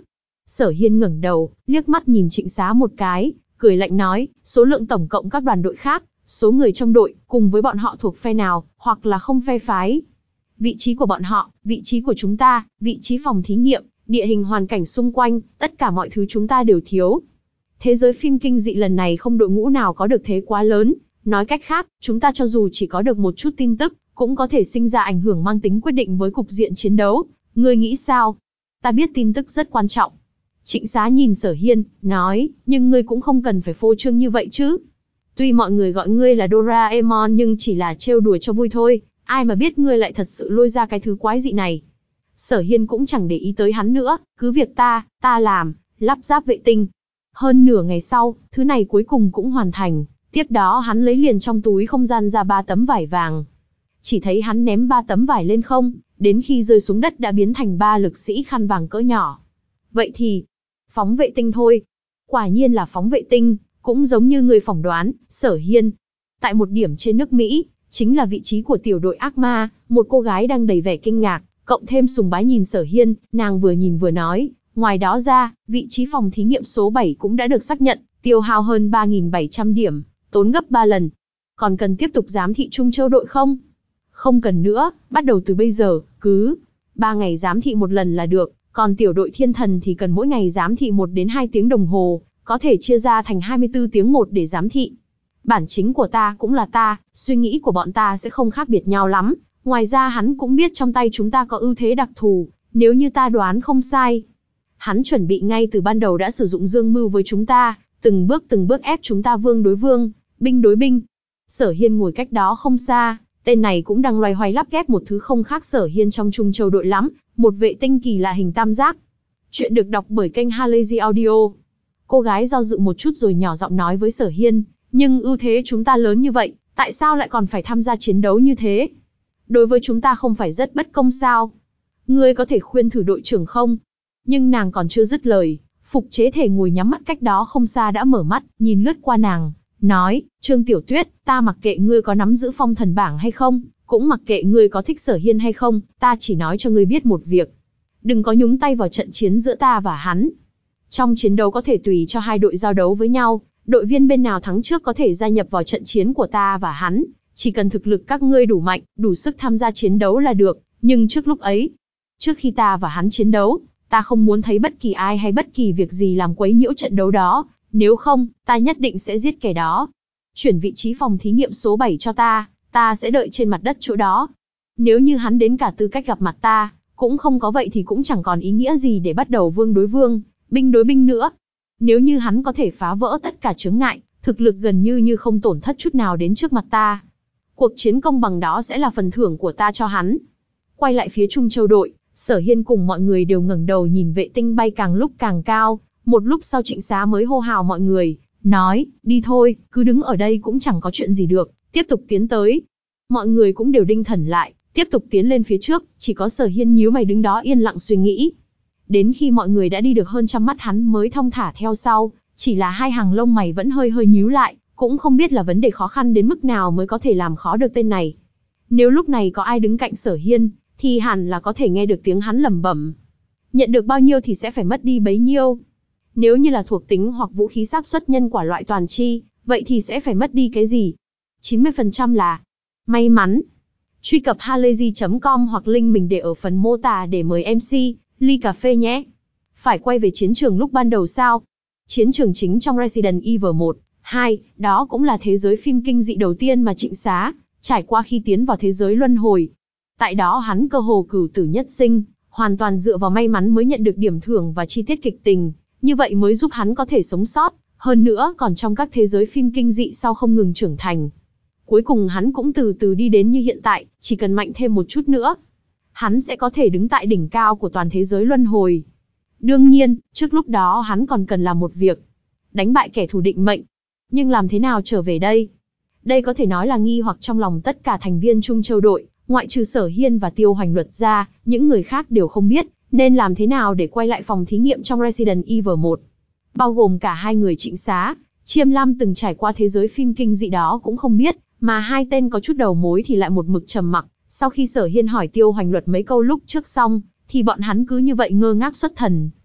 Sở Hiên ngẩng đầu, liếc mắt nhìn Trịnh Xá một cái, cười lạnh nói, số lượng tổng cộng các đoàn đội khác, số người trong đội, cùng với bọn họ thuộc phe nào, hoặc là không phe phái. Vị trí của bọn họ, vị trí của chúng ta, vị trí phòng thí nghiệm, địa hình hoàn cảnh xung quanh, tất cả mọi thứ chúng ta đều thiếu. Thế giới phim kinh dị lần này không đội ngũ nào có được thế quá lớn, nói cách khác, chúng ta cho dù chỉ có được một chút tin tức, cũng có thể sinh ra ảnh hưởng mang tính quyết định với cục diện chiến đấu. Ngươi nghĩ sao? Ta biết tin tức rất quan trọng. Trịnh Xá nhìn Sở Hiên, nói, nhưng ngươi cũng không cần phải phô trương như vậy chứ. Tuy mọi người gọi ngươi là Doraemon nhưng chỉ là trêu đùa cho vui thôi, ai mà biết ngươi lại thật sự lôi ra cái thứ quái dị này. Sở Hiên cũng chẳng để ý tới hắn nữa, cứ việc ta, ta làm, lắp ráp vệ tinh. Hơn nửa ngày sau, thứ này cuối cùng cũng hoàn thành, tiếp đó hắn lấy liền trong túi không gian ra ba tấm vải vàng. Chỉ thấy hắn ném ba tấm vải lên không, đến khi rơi xuống đất đã biến thành ba lực sĩ khăn vàng cỡ nhỏ. Vậy thì, phóng vệ tinh thôi. Quả nhiên là phóng vệ tinh, cũng giống như người phỏng đoán, Sở Hiên. Tại một điểm trên nước Mỹ, chính là vị trí của tiểu đội ác ma, một cô gái đang đầy vẻ kinh ngạc, cộng thêm sùng bái nhìn Sở Hiên, nàng vừa nhìn vừa nói, ngoài đó ra, vị trí phòng thí nghiệm số bảy cũng đã được xác nhận, tiêu hao hơn ba nghìn bảy trăm điểm, tốn gấp ba lần. Còn cần tiếp tục giám thị Trung Châu đội không? Không cần nữa, bắt đầu từ bây giờ, cứ ba ngày giám thị một lần là được, còn tiểu đội thiên thần thì cần mỗi ngày giám thị một đến hai tiếng đồng hồ, có thể chia ra thành hai mươi tư tiếng một để giám thị. Bản chính của ta cũng là ta, suy nghĩ của bọn ta sẽ không khác biệt nhau lắm, ngoài ra hắn cũng biết trong tay chúng ta có ưu thế đặc thù, nếu như ta đoán không sai. Hắn chuẩn bị ngay từ ban đầu đã sử dụng dương mưu với chúng ta, từng bước từng bước ép chúng ta vương đối vương, binh đối binh. Sở Hiên ngồi cách đó không xa, tên này cũng đang loay hoay lắp ghép một thứ không khác Sở Hiên trong Trung Châu đội lắm, một vệ tinh kỳ lạ hình tam giác. Chuyện được đọc bởi kênh Halazy Audio. Cô gái do dự một chút rồi nhỏ giọng nói với Sở Hiên, nhưng ưu thế chúng ta lớn như vậy, tại sao lại còn phải tham gia chiến đấu như thế? Đối với chúng ta không phải rất bất công sao? Ngươi có thể khuyên thử đội trưởng không? Nhưng nàng còn chưa dứt lời, Phục Chế Thể ngồi nhắm mắt cách đó không xa đã mở mắt, nhìn lướt qua nàng, nói, Trương Tiểu Tuyết, ta mặc kệ ngươi có nắm giữ phong thần bảng hay không, cũng mặc kệ ngươi có thích Sở Hiên hay không, ta chỉ nói cho ngươi biết một việc. Đừng có nhúng tay vào trận chiến giữa ta và hắn. Trong chiến đấu có thể tùy cho hai đội giao đấu với nhau, đội viên bên nào thắng trước có thể gia nhập vào trận chiến của ta và hắn, chỉ cần thực lực các ngươi đủ mạnh, đủ sức tham gia chiến đấu là được, nhưng trước lúc ấy, trước khi ta và hắn chiến đấu, ta không muốn thấy bất kỳ ai hay bất kỳ việc gì làm quấy nhiễu trận đấu đó, nếu không, ta nhất định sẽ giết kẻ đó. Chuyển vị trí phòng thí nghiệm số bảy cho ta, ta sẽ đợi trên mặt đất chỗ đó. Nếu như hắn đến cả tư cách gặp mặt ta, cũng không có vậy thì cũng chẳng còn ý nghĩa gì để bắt đầu vương đối vương, binh đối binh nữa. Nếu như hắn có thể phá vỡ tất cả chướng ngại, thực lực gần như như không tổn thất chút nào đến trước mặt ta, cuộc chiến công bằng đó sẽ là phần thưởng của ta cho hắn. Quay lại phía Trung Châu đội, Sở Hiên cùng mọi người đều ngẩng đầu nhìn vệ tinh bay càng lúc càng cao, một lúc sau Trịnh Xá mới hô hào mọi người, nói, đi thôi, cứ đứng ở đây cũng chẳng có chuyện gì được, tiếp tục tiến tới. Mọi người cũng đều đinh thần lại, tiếp tục tiến lên phía trước, chỉ có Sở Hiên nhíu mày đứng đó yên lặng suy nghĩ. Đến khi mọi người đã đi được hơn trăm mắt hắn mới thong thả theo sau, chỉ là hai hàng lông mày vẫn hơi hơi nhíu lại, cũng không biết là vấn đề khó khăn đến mức nào mới có thể làm khó được tên này. Nếu lúc này có ai đứng cạnh Sở Hiên, thì hẳn là có thể nghe được tiếng hắn lẩm bẩm. Nhận được bao nhiêu thì sẽ phải mất đi bấy nhiêu. Nếu như là thuộc tính hoặc vũ khí xác suất nhân quả loại toàn chi, vậy thì sẽ phải mất đi cái gì? chín mươi phần trăm là may mắn. Truy cập halayzi chấm com hoặc link mình để ở phần mô tả để mời em xê, ly cà phê nhé. Phải quay về chiến trường lúc ban đầu sao? Chiến trường chính trong Resident Evil một, hai, đó cũng là thế giới phim kinh dị đầu tiên mà Trịnh Xá trải qua khi tiến vào thế giới luân hồi. Tại đó hắn cơ hồ cửu tử nhất sinh, hoàn toàn dựa vào may mắn mới nhận được điểm thưởng và chi tiết kịch tình, như vậy mới giúp hắn có thể sống sót, hơn nữa còn trong các thế giới phim kinh dị sau không ngừng trưởng thành. Cuối cùng hắn cũng từ từ đi đến như hiện tại, chỉ cần mạnh thêm một chút nữa, hắn sẽ có thể đứng tại đỉnh cao của toàn thế giới luân hồi. Đương nhiên, trước lúc đó hắn còn cần làm một việc, đánh bại kẻ thù định mệnh. Nhưng làm thế nào trở về đây? Đây có thể nói là nghi hoặc trong lòng tất cả thành viên Trung Châu đội, ngoại trừ Sở Hiên và Tiêu Hoành Luật ra, những người khác đều không biết nên làm thế nào để quay lại phòng thí nghiệm trong Resident Evil một. Bao gồm cả hai người Trịnh Xá, Chiêm Lam từng trải qua thế giới phim kinh dị đó cũng không biết, mà hai tên có chút đầu mối thì lại một mực trầm mặc. Sau khi Sở Hiên hỏi Tiêu Hoành Luật mấy câu lúc trước xong, thì bọn hắn cứ như vậy ngơ ngác xuất thần.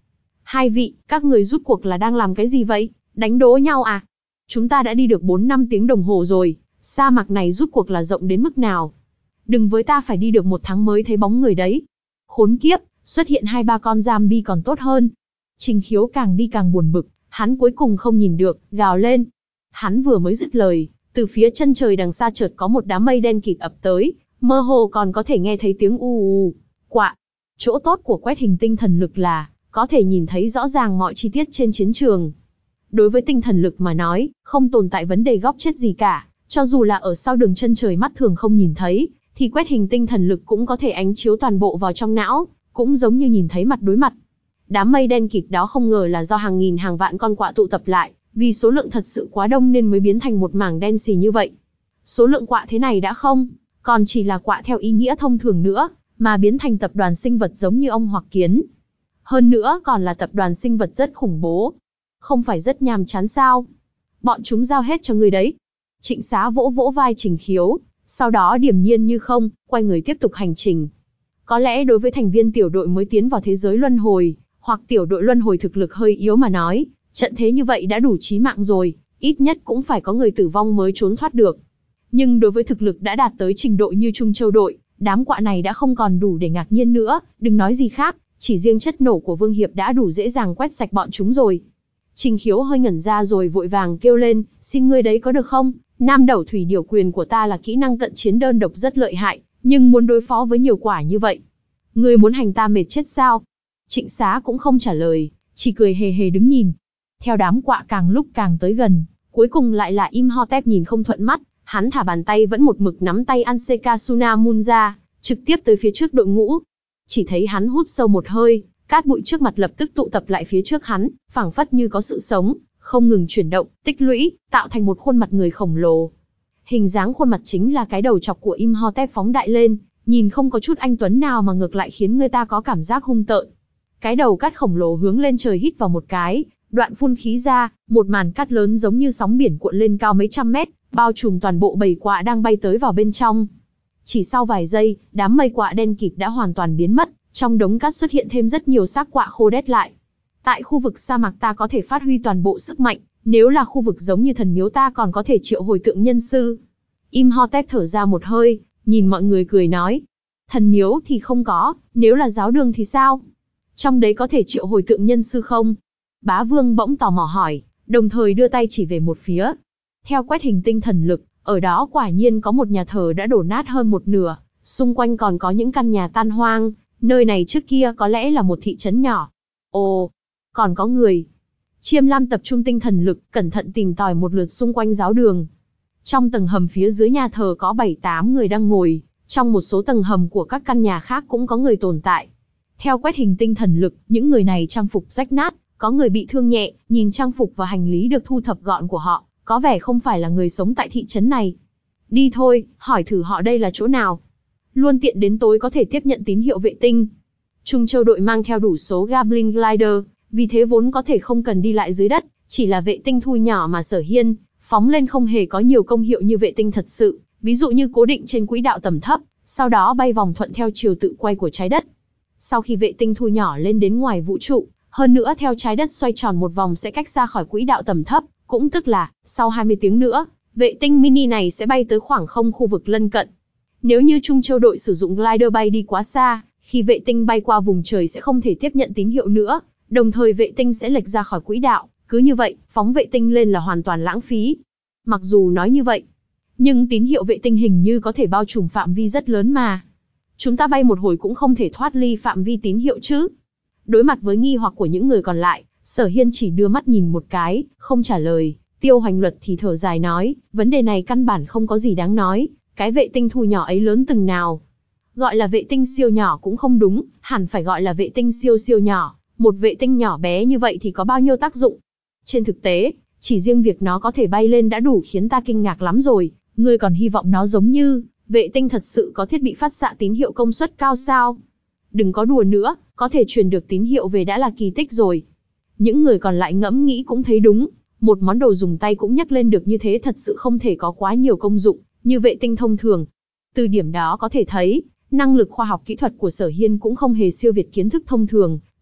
Hai vị, các người rút cuộc là đang làm cái gì vậy? Đánh đố nhau à? Chúng ta đã đi được bốn năm tiếng đồng hồ rồi, sa mạc này rút cuộc là rộng đến mức nào? Đừng với ta phải đi được một tháng mới thấy bóng người đấy. Khốn kiếp, xuất hiện hai ba con zombie còn tốt hơn. Trình Khiếu càng đi càng buồn bực, hắn cuối cùng không nhìn được, gào lên. Hắn vừa mới dứt lời, từ phía chân trời đằng xa chợt có một đám mây đen kịt ập tới, mơ hồ còn có thể nghe thấy tiếng u u. Quạ. Chỗ tốt của quét hình tinh thần lực là có thể nhìn thấy rõ ràng mọi chi tiết trên chiến trường. Đối với tinh thần lực mà nói, không tồn tại vấn đề góc chết gì cả, cho dù là ở sau đường chân trời mắt thường không nhìn thấy, thì quét hình tinh thần lực cũng có thể ánh chiếu toàn bộ vào trong não, cũng giống như nhìn thấy mặt đối mặt. Đám mây đen kịt đó không ngờ là do hàng nghìn hàng vạn con quạ tụ tập lại, vì số lượng thật sự quá đông nên mới biến thành một mảng đen xì như vậy. Số lượng quạ thế này đã không còn chỉ là quạ theo ý nghĩa thông thường nữa, mà biến thành tập đoàn sinh vật giống như ong hoặc kiến. Hơn nữa còn là tập đoàn sinh vật rất khủng bố. Không phải rất nhàm chán sao? Bọn chúng giao hết cho người đấy. Trịnh Xá vỗ vỗ vai Trình Khiếu, sau đó điềm nhiên như không, quay người tiếp tục hành trình. Có lẽ đối với thành viên tiểu đội mới tiến vào thế giới luân hồi, hoặc tiểu đội luân hồi thực lực hơi yếu mà nói, trận thế như vậy đã đủ chí mạng rồi, ít nhất cũng phải có người tử vong mới trốn thoát được. Nhưng đối với thực lực đã đạt tới trình độ như Trung Châu đội, đám quạ này đã không còn đủ để ngạc nhiên nữa, đừng nói gì khác, chỉ riêng chất nổ của Vương Hiệp đã đủ dễ dàng quét sạch bọn chúng rồi. Trình Khiếu hơi ngẩn ra rồi vội vàng kêu lên, xin ngươi đấy có được không? Nam Đẩu Thủy Điểu Quyền của ta là kỹ năng cận chiến đơn độc rất lợi hại, nhưng muốn đối phó với nhiều quả như vậy, ngươi muốn hành ta mệt chết sao? Trịnh Xá cũng không trả lời, chỉ cười hề hề đứng nhìn. Theo đám quạ càng lúc càng tới gần, cuối cùng lại là Imhotep nhìn không thuận mắt, hắn thả bàn tay vẫn một mực nắm tay Ansekasuna Mun ra, trực tiếp tới phía trước đội ngũ. Chỉ thấy hắn hút sâu một hơi, cát bụi trước mặt lập tức tụ tập lại phía trước hắn, phảng phất như có sự sống, không ngừng chuyển động, tích lũy, tạo thành một khuôn mặt người khổng lồ. Hình dáng khuôn mặt chính là cái đầu chọc của Imhotep phóng đại lên, nhìn không có chút anh tuấn nào mà ngược lại khiến người ta có cảm giác hung tợn. Cái đầu cát khổng lồ hướng lên trời hít vào một cái, đoạn phun khí ra, một màn cát lớn giống như sóng biển cuộn lên cao mấy trăm mét, bao trùm toàn bộ bầy quạ đang bay tới vào bên trong. Chỉ sau vài giây, đám mây quạ đen kịt đã hoàn toàn biến mất, trong đống cát xuất hiện thêm rất nhiều xác quạ khô đét lại. Tại khu vực sa mạc ta có thể phát huy toàn bộ sức mạnh, nếu là khu vực giống như thần miếu ta còn có thể triệu hồi tượng nhân sư. Imhotep thở ra một hơi, nhìn mọi người cười nói. Thần miếu thì không có, nếu là giáo đường thì sao? Trong đấy có thể triệu hồi tượng nhân sư không? Bá Vương bỗng tò mò hỏi, đồng thời đưa tay chỉ về một phía. Theo quét hình tinh thần lực, ở đó quả nhiên có một nhà thờ đã đổ nát hơn một nửa, xung quanh còn có những căn nhà tan hoang, nơi này trước kia có lẽ là một thị trấn nhỏ. Ồ, còn có người. Chiêm Lam tập trung tinh thần lực, cẩn thận tìm tòi một lượt xung quanh giáo đường. Trong tầng hầm phía dưới nhà thờ có bảy tám người đang ngồi, trong một số tầng hầm của các căn nhà khác cũng có người tồn tại. Theo quét hình tinh thần lực, những người này trang phục rách nát, có người bị thương nhẹ, nhìn trang phục và hành lý được thu thập gọn của họ, có vẻ không phải là người sống tại thị trấn này. Đi thôi, hỏi thử họ đây là chỗ nào. Luôn tiện đến tối có thể tiếp nhận tín hiệu vệ tinh. Trung Châu đội mang theo đủ số Goblin Glider, vì thế vốn có thể không cần đi lại dưới đất, chỉ là vệ tinh thu nhỏ mà Sở Hiên phóng lên không hề có nhiều công hiệu như vệ tinh thật sự, ví dụ như cố định trên quỹ đạo tầm thấp, sau đó bay vòng thuận theo chiều tự quay của trái đất. Sau khi vệ tinh thu nhỏ lên đến ngoài vũ trụ, hơn nữa theo trái đất xoay tròn một vòng sẽ cách xa khỏi quỹ đạo tầm thấp, cũng tức là, sau hai mươi tiếng nữa, vệ tinh mini này sẽ bay tới khoảng không khu vực lân cận. Nếu như Trung Châu đội sử dụng glider bay đi quá xa, khi vệ tinh bay qua vùng trời sẽ không thể tiếp nhận tín hiệu nữa, đồng thời vệ tinh sẽ lệch ra khỏi quỹ đạo, cứ như vậy, phóng vệ tinh lên là hoàn toàn lãng phí. Mặc dù nói như vậy, nhưng tín hiệu vệ tinh hình như có thể bao trùm phạm vi rất lớn mà. Chúng ta bay một hồi cũng không thể thoát ly phạm vi tín hiệu chứ? Đối mặt với nghi hoặc của những người còn lại, Sở Hiên chỉ đưa mắt nhìn một cái, không trả lời. Tiêu Hoành Luật thì thở dài nói, vấn đề này căn bản không có gì đáng nói, cái vệ tinh thu nhỏ ấy lớn từng nào. Gọi là vệ tinh siêu nhỏ cũng không đúng, hẳn phải gọi là vệ tinh siêu siêu nhỏ. Một vệ tinh nhỏ bé như vậy thì có bao nhiêu tác dụng? Trên thực tế, chỉ riêng việc nó có thể bay lên đã đủ khiến ta kinh ngạc lắm rồi, ngươi còn hy vọng nó giống như vệ tinh thật sự có thiết bị phát xạ tín hiệu công suất cao sao? Đừng có đùa nữa, có thể truyền được tín hiệu về đã là kỳ tích rồi. Những người còn lại ngẫm nghĩ cũng thấy đúng, một món đồ dùng tay cũng nhắc lên được như thế thật sự không thể có quá nhiều công dụng, như vệ tinh thông thường. Từ điểm đó có thể thấy, năng lực khoa học kỹ thuật của Sở Hiên cũng không hề siêu việt kiến thức thông thường,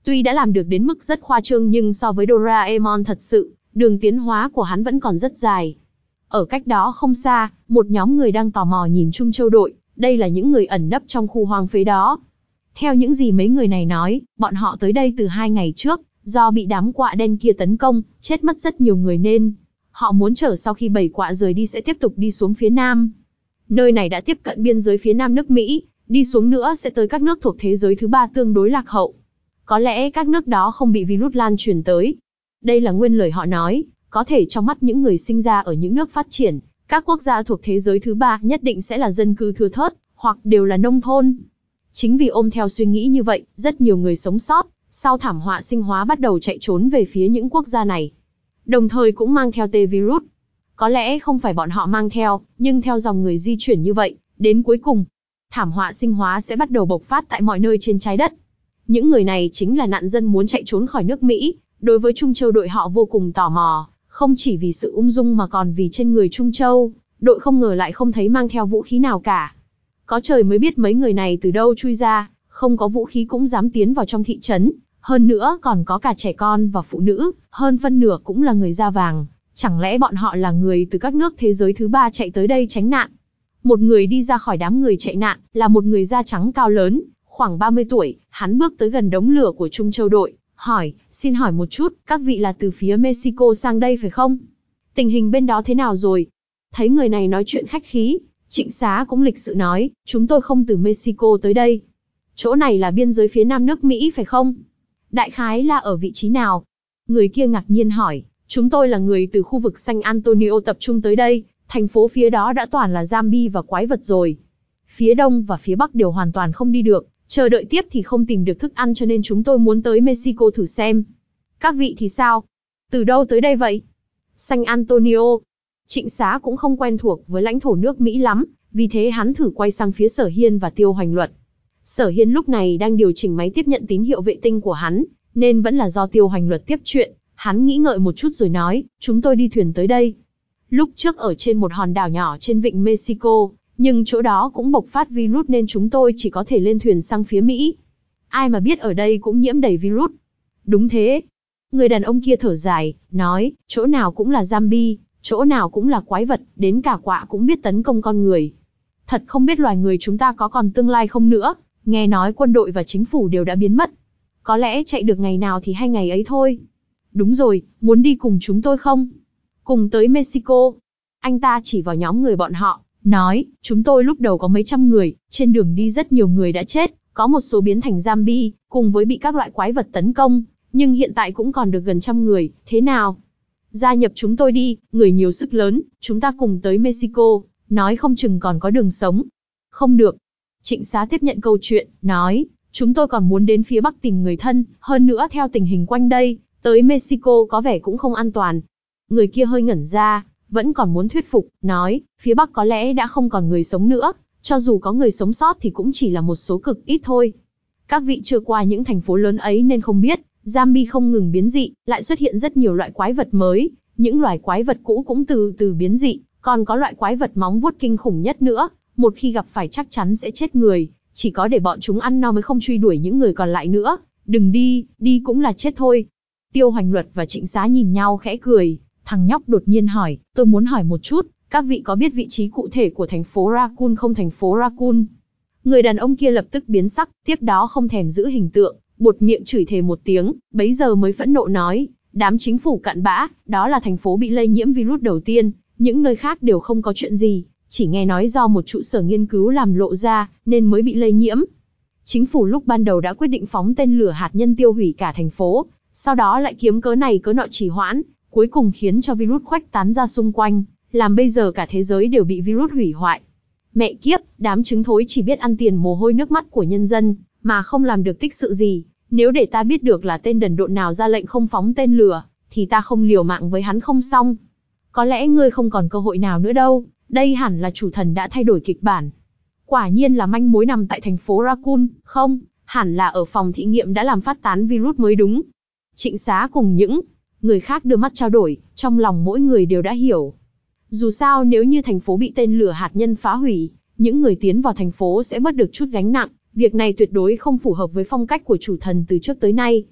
Tuy đã làm được đến mức rất khoa trương nhưng so với Doraemon thật sự, đường tiến hóa của hắn vẫn còn rất dài. Ở cách đó không xa, một nhóm người đang tò mò nhìn Trung Châu đội, đây là những người ẩn nấp trong khu hoang phế đó. Theo những gì mấy người này nói, bọn họ tới đây từ hai ngày trước, do bị đám quạ đen kia tấn công, chết mất rất nhiều người nên họ muốn chờ sau khi bầy quạ rời đi sẽ tiếp tục đi xuống phía nam. Nơi này đã tiếp cận biên giới phía nam nước Mỹ, đi xuống nữa sẽ tới các nước thuộc thế giới thứ ba tương đối lạc hậu. Có lẽ các nước đó không bị virus lan truyền tới. Đây là nguyên lời họ nói, có thể trong mắt những người sinh ra ở những nước phát triển, các quốc gia thuộc thế giới thứ ba nhất định sẽ là dân cư thưa thớt, hoặc đều là nông thôn. Chính vì ôm theo suy nghĩ như vậy, rất nhiều người sống sót, sau thảm họa sinh hóa bắt đầu chạy trốn về phía những quốc gia này. Đồng thời cũng mang theo T-virus. Có lẽ không phải bọn họ mang theo, nhưng theo dòng người di chuyển như vậy, đến cuối cùng, thảm họa sinh hóa sẽ bắt đầu bộc phát tại mọi nơi trên trái đất. Những người này chính là nạn dân muốn chạy trốn khỏi nước Mỹ. Đối với Trung Châu đội họ vô cùng tò mò, không chỉ vì sự ung dung mà còn vì trên người Trung Châu, đội không ngờ lại không thấy mang theo vũ khí nào cả. Có trời mới biết mấy người này từ đâu chui ra, không có vũ khí cũng dám tiến vào trong thị trấn, hơn nữa còn có cả trẻ con và phụ nữ, hơn phân nửa cũng là người da vàng. Chẳng lẽ bọn họ là người từ các nước thế giới thứ ba chạy tới đây tránh nạn? Một người đi ra khỏi đám người chạy nạn, là một người da trắng cao lớn, khoảng ba mươi tuổi, hắn bước tới gần đống lửa của Trung Châu đội, hỏi, xin hỏi một chút, các vị là từ phía Mexico sang đây phải không? Tình hình bên đó thế nào rồi? Thấy người này nói chuyện khách khí, Trịnh Xá cũng lịch sự nói, chúng tôi không từ Mexico tới đây. Chỗ này là biên giới phía nam nước Mỹ phải không? Đại khái là ở vị trí nào? Người kia ngạc nhiên hỏi, chúng tôi là người từ khu vực San Antonio tập trung tới đây, thành phố phía đó đã toàn là zombie và quái vật rồi. Phía đông và phía bắc đều hoàn toàn không đi được, chờ đợi tiếp thì không tìm được thức ăn cho nên chúng tôi muốn tới Mexico thử xem. Các vị thì sao? Từ đâu tới đây vậy? San Antonio. Trịnh Xá cũng không quen thuộc với lãnh thổ nước Mỹ lắm, vì thế hắn thử quay sang phía Sở Hiên và Tiêu Hoành Luật. Sở Hiên lúc này đang điều chỉnh máy tiếp nhận tín hiệu vệ tinh của hắn, nên vẫn là do Tiêu Hoành Luật tiếp chuyện. Hắn nghĩ ngợi một chút rồi nói, chúng tôi đi thuyền tới đây. Lúc trước ở trên một hòn đảo nhỏ trên vịnh Mexico, nhưng chỗ đó cũng bộc phát virus nên chúng tôi chỉ có thể lên thuyền sang phía Mỹ. Ai mà biết ở đây cũng nhiễm đầy virus. Đúng thế. Người đàn ông kia thở dài, nói, chỗ nào cũng là zombie, chỗ nào cũng là quái vật, đến cả quạ cũng biết tấn công con người. Thật không biết loài người chúng ta có còn tương lai không nữa, nghe nói quân đội và chính phủ đều đã biến mất. Có lẽ chạy được ngày nào thì hay ngày ấy thôi. Đúng rồi, muốn đi cùng chúng tôi không? Cùng tới Mexico. Anh ta chỉ vào nhóm người bọn họ, nói, chúng tôi lúc đầu có mấy trăm người, trên đường đi rất nhiều người đã chết, có một số biến thành zombie, cùng với bị các loại quái vật tấn công, nhưng hiện tại cũng còn được gần trăm người, thế nào? Gia nhập chúng tôi đi, người nhiều sức lớn, chúng ta cùng tới Mexico, nói không chừng còn có đường sống. Không được. Trịnh Xá tiếp nhận câu chuyện, nói, chúng tôi còn muốn đến phía Bắc tìm người thân, hơn nữa theo tình hình quanh đây, tới Mexico có vẻ cũng không an toàn. Người kia hơi ngẩn ra, vẫn còn muốn thuyết phục, nói, phía Bắc có lẽ đã không còn người sống nữa, cho dù có người sống sót thì cũng chỉ là một số cực ít thôi. Các vị chưa qua những thành phố lớn ấy nên không biết, zombie không ngừng biến dị, lại xuất hiện rất nhiều loại quái vật mới, những loài quái vật cũ cũng từ từ biến dị, còn có loại quái vật móng vuốt kinh khủng nhất nữa, một khi gặp phải chắc chắn sẽ chết người, chỉ có để bọn chúng ăn no mới không truy đuổi những người còn lại nữa, đừng đi, đi cũng là chết thôi. Tiêu Hoành Luật và Trịnh Xá nhìn nhau khẽ cười, thằng nhóc đột nhiên hỏi, tôi muốn hỏi một chút, các vị có biết vị trí cụ thể của thành phố Raccoon không? Thành phố Raccoon? Người đàn ông kia lập tức biến sắc, tiếp đó không thèm giữ hình tượng, buột miệng chửi thề một tiếng, bấy giờ mới phẫn nộ nói, đám chính phủ cặn bã, đó là thành phố bị lây nhiễm virus đầu tiên, những nơi khác đều không có chuyện gì, chỉ nghe nói do một trụ sở nghiên cứu làm lộ ra, nên mới bị lây nhiễm. Chính phủ lúc ban đầu đã quyết định phóng tên lửa hạt nhân tiêu hủy cả thành phố, sau đó lại kiếm cớ này cớ nọ trì hoãn, cuối cùng khiến cho virus khuếch tán ra xung quanh, làm bây giờ cả thế giới đều bị virus hủy hoại. Mẹ kiếp, đám trứng thối chỉ biết ăn tiền mồ hôi nước mắt của nhân dân, mà không làm được tích sự gì. Nếu để ta biết được là tên đần độn nào ra lệnh không phóng tên lửa, thì ta không liều mạng với hắn không xong. Có lẽ ngươi không còn cơ hội nào nữa đâu, đây hẳn là chủ thần đã thay đổi kịch bản. Quả nhiên là manh mối nằm tại thành phố Raccoon, không, hẳn là ở phòng thí nghiệm đã làm phát tán virus mới đúng. Trịnh Xá cùng những người khác đưa mắt trao đổi, trong lòng mỗi người đều đã hiểu. Dù sao nếu như thành phố bị tên lửa hạt nhân phá hủy, những người tiến vào thành phố sẽ bớt được chút gánh nặng, việc này tuyệt đối không phù hợp với phong cách của chủ thần từ trước tới nay.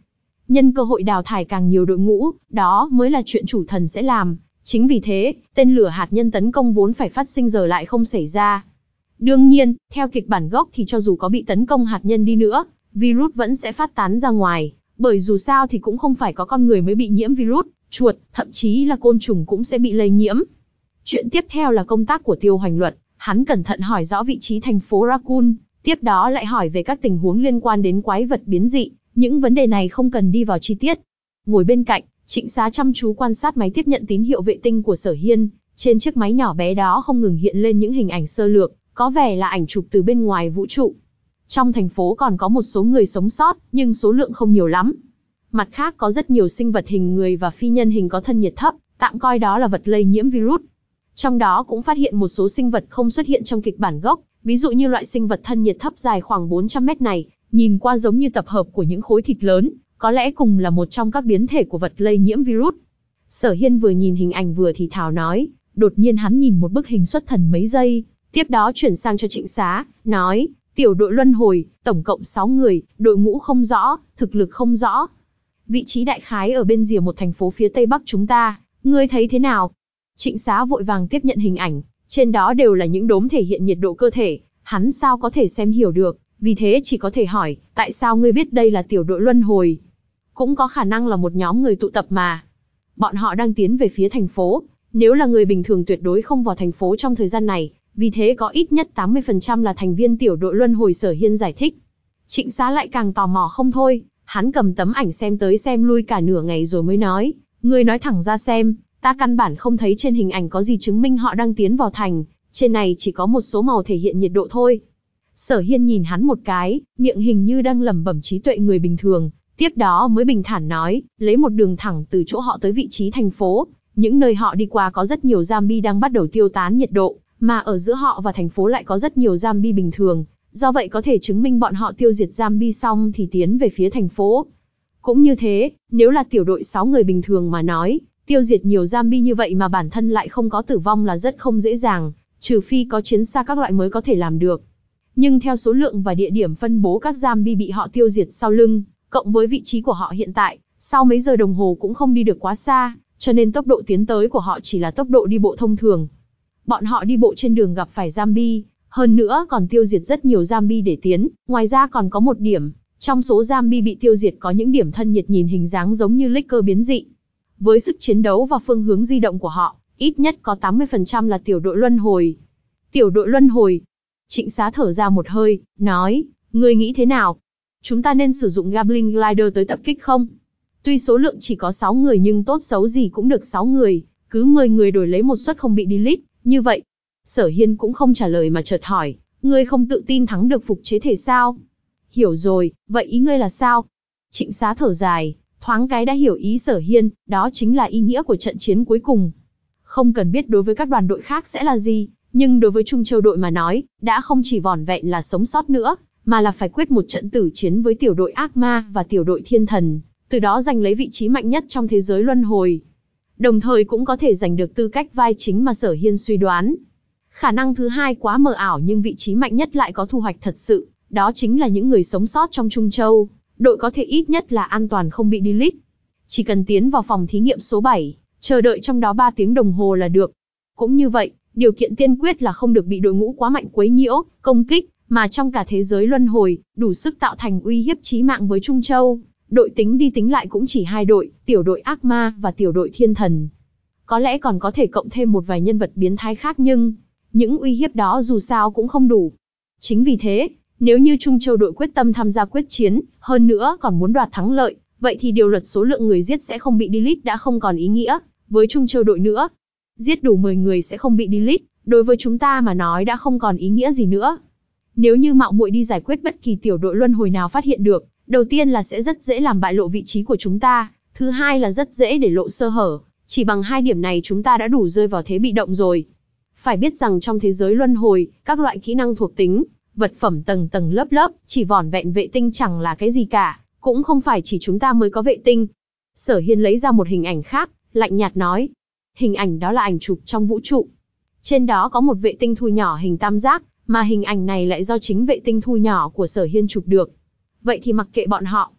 nhân cơ hội đào thải càng nhiều đội ngũ, đó mới là chuyện chủ thần sẽ làm. Chính vì thế, tên lửa hạt nhân tấn công vốn phải phát sinh giờ lại không xảy ra. Đương nhiên, theo kịch bản gốc thì cho dù có bị tấn công hạt nhân đi nữa, virus vẫn sẽ phát tán ra ngoài, bởi dù sao thì cũng không phải có con người mới bị nhiễm virus, chuột, thậm chí là côn trùng cũng sẽ bị lây nhiễm. Chuyện tiếp theo là công tác của Tiêu Hoành Luật, hắn cẩn thận hỏi rõ vị trí thành phố Raccoon, tiếp đó lại hỏi về các tình huống liên quan đến quái vật biến dị, những vấn đề này không cần đi vào chi tiết. Ngồi bên cạnh, Trịnh Xá chăm chú quan sát máy tiếp nhận tín hiệu vệ tinh của Sở Hiên, trên chiếc máy nhỏ bé đó không ngừng hiện lên những hình ảnh sơ lược, có vẻ là ảnh chụp từ bên ngoài vũ trụ. Trong thành phố còn có một số người sống sót, nhưng số lượng không nhiều lắm. Mặt khác có rất nhiều sinh vật hình người và phi nhân hình có thân nhiệt thấp, tạm coi đó là vật lây nhiễm virus. Trong đó cũng phát hiện một số sinh vật không xuất hiện trong kịch bản gốc, ví dụ như loại sinh vật thân nhiệt thấp dài khoảng bốn trăm mét này, nhìn qua giống như tập hợp của những khối thịt lớn, có lẽ cùng là một trong các biến thể của vật lây nhiễm virus. Sở Hiên vừa nhìn hình ảnh vừa thì thào nói, đột nhiên hắn nhìn một bức hình xuất thần mấy giây, tiếp đó chuyển sang cho Trịnh Xá, nói, tiểu đội luân hồi, tổng cộng sáu người, đội ngũ không rõ, thực lực không rõ. Vị trí đại khái ở bên rìa một thành phố phía tây bắc chúng ta, ngươi thấy thế nào? Trịnh Xá vội vàng tiếp nhận hình ảnh, trên đó đều là những đốm thể hiện nhiệt độ cơ thể, hắn sao có thể xem hiểu được, vì thế chỉ có thể hỏi, tại sao ngươi biết đây là tiểu đội luân hồi? Cũng có khả năng là một nhóm người tụ tập mà. Bọn họ đang tiến về phía thành phố, nếu là người bình thường tuyệt đối không vào thành phố trong thời gian này, vì thế có ít nhất tám mươi phần trăm là thành viên tiểu đội luân hồi, Sở Hiên giải thích. Trịnh Xá lại càng tò mò không thôi, hắn cầm tấm ảnh xem tới xem lui cả nửa ngày rồi mới nói, ngươi nói thẳng ra xem, ta căn bản không thấy trên hình ảnh có gì chứng minh họ đang tiến vào thành, trên này chỉ có một số màu thể hiện nhiệt độ thôi. Sở Hiên nhìn hắn một cái, miệng hình như đang lẩm bẩm trí tuệ người bình thường, tiếp đó mới bình thản nói, lấy một đường thẳng từ chỗ họ tới vị trí thành phố, những nơi họ đi qua có rất nhiều zombie đang bắt đầu tiêu tán nhiệt độ, mà ở giữa họ và thành phố lại có rất nhiều zombie bình thường, do vậy có thể chứng minh bọn họ tiêu diệt zombie xong thì tiến về phía thành phố. Cũng như thế, nếu là tiểu đội sáu người bình thường mà nói, tiêu diệt nhiều zombie như vậy mà bản thân lại không có tử vong là rất không dễ dàng, trừ phi có chiến xa các loại mới có thể làm được. Nhưng theo số lượng và địa điểm phân bố các zombie bị họ tiêu diệt sau lưng, cộng với vị trí của họ hiện tại, sau mấy giờ đồng hồ cũng không đi được quá xa, cho nên tốc độ tiến tới của họ chỉ là tốc độ đi bộ thông thường. Bọn họ đi bộ trên đường gặp phải zombie, hơn nữa còn tiêu diệt rất nhiều zombie để tiến, ngoài ra còn có một điểm, trong số zombie bị tiêu diệt có những điểm thân nhiệt nhìn hình dáng giống như Licker biến dị. Với sức chiến đấu và phương hướng di động của họ, ít nhất có tám mươi phần trăm là tiểu đội luân hồi. Tiểu đội luân hồi. Trịnh Xá thở ra một hơi, nói, ngươi nghĩ thế nào? Chúng ta nên sử dụng Goblin Glider tới tập kích không? Tuy số lượng chỉ có sáu người nhưng tốt xấu gì cũng được sáu người, cứ mười người đổi lấy một suất không bị delete, như vậy. Sở Hiên cũng không trả lời mà chợt hỏi, ngươi không tự tin thắng được phục chế thể sao? Hiểu rồi, vậy ý ngươi là sao? Trịnh Xá thở dài, thoáng cái đã hiểu ý Sở Hiên, đó chính là ý nghĩa của trận chiến cuối cùng. Không cần biết đối với các đoàn đội khác sẽ là gì, nhưng đối với Trung Châu đội mà nói, đã không chỉ vỏn vẹn là sống sót nữa, mà là phải quyết một trận tử chiến với tiểu đội ác ma và tiểu đội thiên thần, từ đó giành lấy vị trí mạnh nhất trong thế giới luân hồi. Đồng thời cũng có thể giành được tư cách vai chính mà Sở Hiên suy đoán. Khả năng thứ hai quá mờ ảo nhưng vị trí mạnh nhất lại có thu hoạch thật sự, đó chính là những người sống sót trong Trung Châu, đội có thể ít nhất là an toàn không bị delete. Chỉ cần tiến vào phòng thí nghiệm số bảy, chờ đợi trong đó ba tiếng đồng hồ là được. Cũng như vậy, điều kiện tiên quyết là không được bị đội ngũ quá mạnh quấy nhiễu, công kích, mà trong cả thế giới luân hồi, đủ sức tạo thành uy hiếp chí mạng với Trung Châu. Đội tính đi tính lại cũng chỉ hai đội, tiểu đội ác ma và tiểu đội thiên thần. Có lẽ còn có thể cộng thêm một vài nhân vật biến thái khác nhưng, những uy hiếp đó dù sao cũng không đủ. Chính vì thế, nếu như Trung Châu đội quyết tâm tham gia quyết chiến, hơn nữa còn muốn đoạt thắng lợi, vậy thì điều luật số lượng người giết sẽ không bị delete đã không còn ý nghĩa với Trung Châu đội nữa. Giết đủ mười người sẽ không bị delete, đối với chúng ta mà nói đã không còn ý nghĩa gì nữa. Nếu như mạo muội đi giải quyết bất kỳ tiểu đội luân hồi nào phát hiện được, đầu tiên là sẽ rất dễ làm bại lộ vị trí của chúng ta, thứ hai là rất dễ để lộ sơ hở, chỉ bằng hai điểm này chúng ta đã đủ rơi vào thế bị động rồi. Phải biết rằng trong thế giới luân hồi, các loại kỹ năng thuộc tính, vật phẩm tầng tầng lớp lớp, chỉ vỏn vẹn vệ tinh chẳng là cái gì cả, cũng không phải chỉ chúng ta mới có vệ tinh. Sở Hiên lấy ra một hình ảnh khác, lạnh nhạt nói. Hình ảnh đó là ảnh chụp trong vũ trụ. Trên đó có một vệ tinh thu nhỏ hình tam giác, mà hình ảnh này lại do chính vệ tinh thu nhỏ của Sở Hiên chụp được. Vậy thì mặc kệ bọn họ.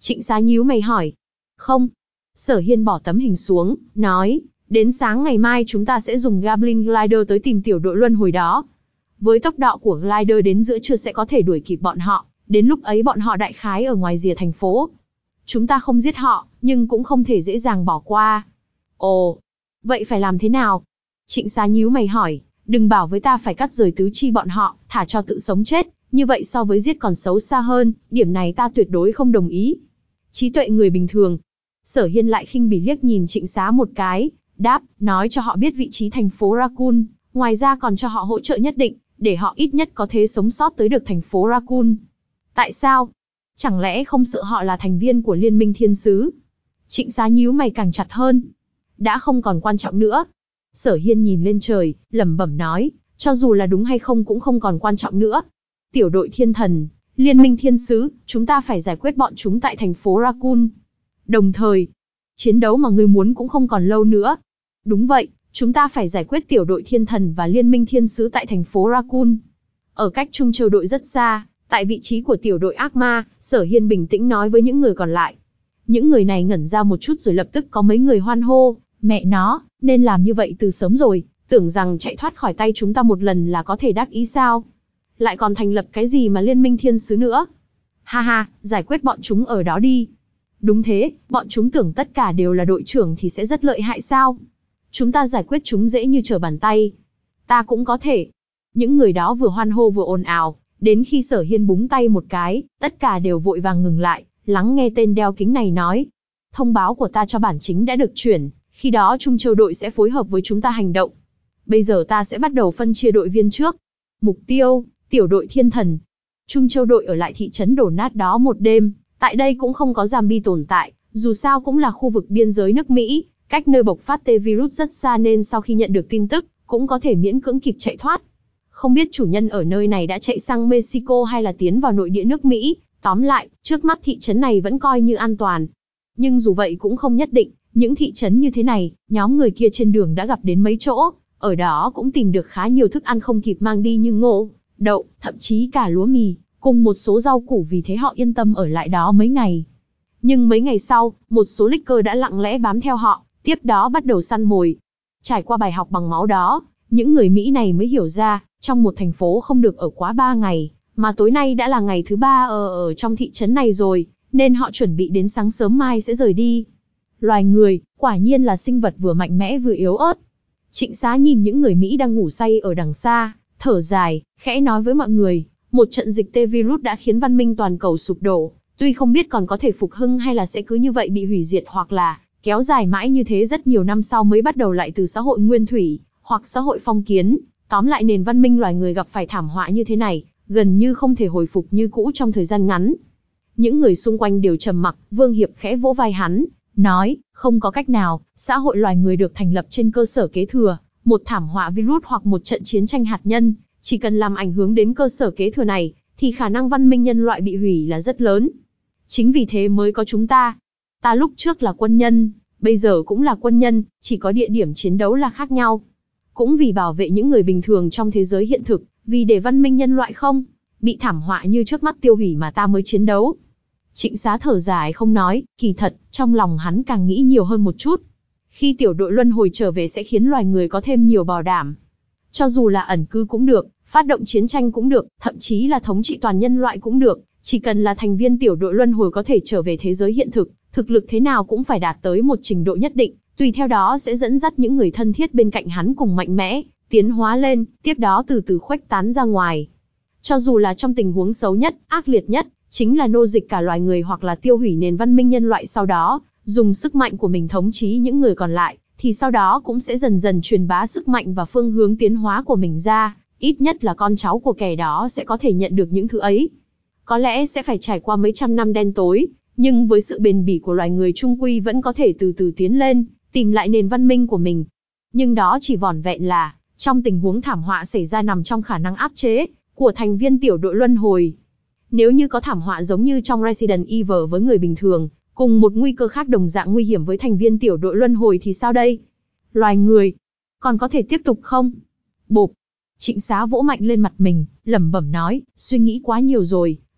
Trịnh Xá nhíu mày hỏi. Không. Sở Hiên bỏ tấm hình xuống, nói, đến sáng ngày mai chúng ta sẽ dùng Goblin Glider tới tìm tiểu đội luân hồi đó. Với tốc độ của Glider đến giữa trưa sẽ có thể đuổi kịp bọn họ, đến lúc ấy bọn họ đại khái ở ngoài rìa thành phố. Chúng ta không giết họ, nhưng cũng không thể dễ dàng bỏ qua. Ồ, vậy phải làm thế nào? Trịnh Xá nhíu mày hỏi, đừng bảo với ta phải cắt rời tứ chi bọn họ, thả cho tự sống chết, như vậy so với giết còn xấu xa hơn, điểm này ta tuyệt đối không đồng ý. Trí tuệ người bình thường. Sở Hiên lại khinh bỉ liếc nhìn Trịnh Xá một cái, đáp, nói cho họ biết vị trí thành phố Raccoon, ngoài ra còn cho họ hỗ trợ nhất định, để họ ít nhất có thể sống sót tới được thành phố Raccoon. Tại sao? Chẳng lẽ không sợ họ là thành viên của Liên minh Thiên Sứ? Trịnh Xá nhíu mày càng chặt hơn. Đã không còn quan trọng nữa. Sở Hiên nhìn lên trời, lẩm bẩm nói, cho dù là đúng hay không cũng không còn quan trọng nữa. Tiểu đội Thiên Thần, Liên minh Thiên Sứ, chúng ta phải giải quyết bọn chúng tại thành phố Raccoon. Đồng thời, chiến đấu mà ngươi muốn cũng không còn lâu nữa. Đúng vậy, chúng ta phải giải quyết tiểu đội Thiên Thần và Liên minh Thiên Sứ tại thành phố Raccoon. Ở cách Trung Châu đội rất xa, tại vị trí của tiểu đội ác ma, Sở Hiên bình tĩnh nói với những người còn lại. Những người này ngẩn ra một chút rồi lập tức có mấy người hoan hô, mẹ nó, nên làm như vậy từ sớm rồi, tưởng rằng chạy thoát khỏi tay chúng ta một lần là có thể đắc ý sao? Lại còn thành lập cái gì mà Liên minh Thiên Sứ nữa? Ha ha, giải quyết bọn chúng ở đó đi. Đúng thế, bọn chúng tưởng tất cả đều là đội trưởng thì sẽ rất lợi hại sao? Chúng ta giải quyết chúng dễ như trở bàn tay. Ta cũng có thể. Những người đó vừa hoan hô vừa ồn ào, đến khi Sở Hiên búng tay một cái, tất cả đều vội vàng ngừng lại, lắng nghe tên đeo kính này nói. Thông báo của ta cho bản chính đã được chuyển, khi đó Trung Châu đội sẽ phối hợp với chúng ta hành động. Bây giờ ta sẽ bắt đầu phân chia đội viên trước. Mục tiêu, tiểu đội Thiên Thần. Trung Châu đội ở lại thị trấn đổ nát đó một đêm, tại đây cũng không có zombie tồn tại, dù sao cũng là khu vực biên giới nước Mỹ, cách nơi bộc phát T-virus rất xa nên sau khi nhận được tin tức, cũng có thể miễn cưỡng kịp chạy thoát. Không biết chủ nhân ở nơi này đã chạy sang Mexico hay là tiến vào nội địa nước Mỹ, tóm lại, trước mắt thị trấn này vẫn coi như an toàn. Nhưng dù vậy cũng không nhất định, những thị trấn như thế này, nhóm người kia trên đường đã gặp đến mấy chỗ, ở đó cũng tìm được khá nhiều thức ăn không kịp mang đi như ngô, đậu, thậm chí cả lúa mì, cùng một số rau củ, vì thế họ yên tâm ở lại đó mấy ngày. Nhưng mấy ngày sau, một số licker đã lặng lẽ bám theo họ, tiếp đó bắt đầu săn mồi. Trải qua bài học bằng máu đó, những người Mỹ này mới hiểu ra, trong một thành phố không được ở quá ba ngày, mà tối nay đã là ngày thứ ba ở ở trong thị trấn này rồi, nên họ chuẩn bị đến sáng sớm mai sẽ rời đi. Loài người, quả nhiên là sinh vật vừa mạnh mẽ vừa yếu ớt. Trịnh Xá nhìn những người Mỹ đang ngủ say ở đằng xa, thở dài, khẽ nói với mọi người, một trận dịch T-virus đã khiến văn minh toàn cầu sụp đổ, tuy không biết còn có thể phục hưng hay là sẽ cứ như vậy bị hủy diệt hoặc là kéo dài mãi như thế rất nhiều năm sau mới bắt đầu lại từ xã hội nguyên thủy, hoặc xã hội phong kiến. Tóm lại nền văn minh loài người gặp phải thảm họa như thế này, gần như không thể hồi phục như cũ trong thời gian ngắn. Những người xung quanh đều trầm mặc, Vương Hiệp khẽ vỗ vai hắn, nói, không có cách nào, xã hội loài người được thành lập trên cơ sở kế thừa, một thảm họa virus hoặc một trận chiến tranh hạt nhân, chỉ cần làm ảnh hưởng đến cơ sở kế thừa này, thì khả năng văn minh nhân loại bị hủy là rất lớn. Chính vì thế mới có chúng ta. Ta lúc trước là quân nhân, bây giờ cũng là quân nhân, chỉ có địa điểm chiến đấu là khác nhau. Cũng vì bảo vệ những người bình thường trong thế giới hiện thực, vì để văn minh nhân loại không bị thảm họa như trước mắt tiêu hủy mà ta mới chiến đấu. Trịnh Xá thở dài không nói, kỳ thật, trong lòng hắn càng nghĩ nhiều hơn một chút. Khi tiểu đội luân hồi trở về sẽ khiến loài người có thêm nhiều bảo đảm. Cho dù là ẩn cư cũng được, phát động chiến tranh cũng được, thậm chí là thống trị toàn nhân loại cũng được, chỉ cần là thành viên tiểu đội luân hồi có thể trở về thế giới hiện thực, thực lực thế nào cũng phải đạt tới một trình độ nhất định, tùy theo đó sẽ dẫn dắt những người thân thiết bên cạnh hắn cùng mạnh mẽ, tiến hóa lên, tiếp đó từ từ khuếch tán ra ngoài. Cho dù là trong tình huống xấu nhất, ác liệt nhất, chính là nô dịch cả loài người hoặc là tiêu hủy nền văn minh nhân loại sau đó, dùng sức mạnh của mình thống trị những người còn lại, thì sau đó cũng sẽ dần dần truyền bá sức mạnh và phương hướng tiến hóa của mình ra, ít nhất là con cháu của kẻ đó sẽ có thể nhận được những thứ ấy. Có lẽ sẽ phải trải qua mấy trăm năm đen tối, nhưng với sự bền bỉ của loài người chung quy vẫn có thể từ từ tiến lên, tìm lại nền văn minh của mình. Nhưng đó chỉ vỏn vẹn là, trong tình huống thảm họa xảy ra nằm trong khả năng áp chế của thành viên tiểu đội luân hồi. Nếu như có thảm họa giống như trong Resident Evil với người bình thường, cùng một nguy cơ khác đồng dạng nguy hiểm với thành viên tiểu đội luân hồi thì sao đây? Loài người, còn có thể tiếp tục không? Bộp! Trịnh Xá vỗ mạnh lên mặt mình, lẩm bẩm nói, suy nghĩ quá nhiều rồi,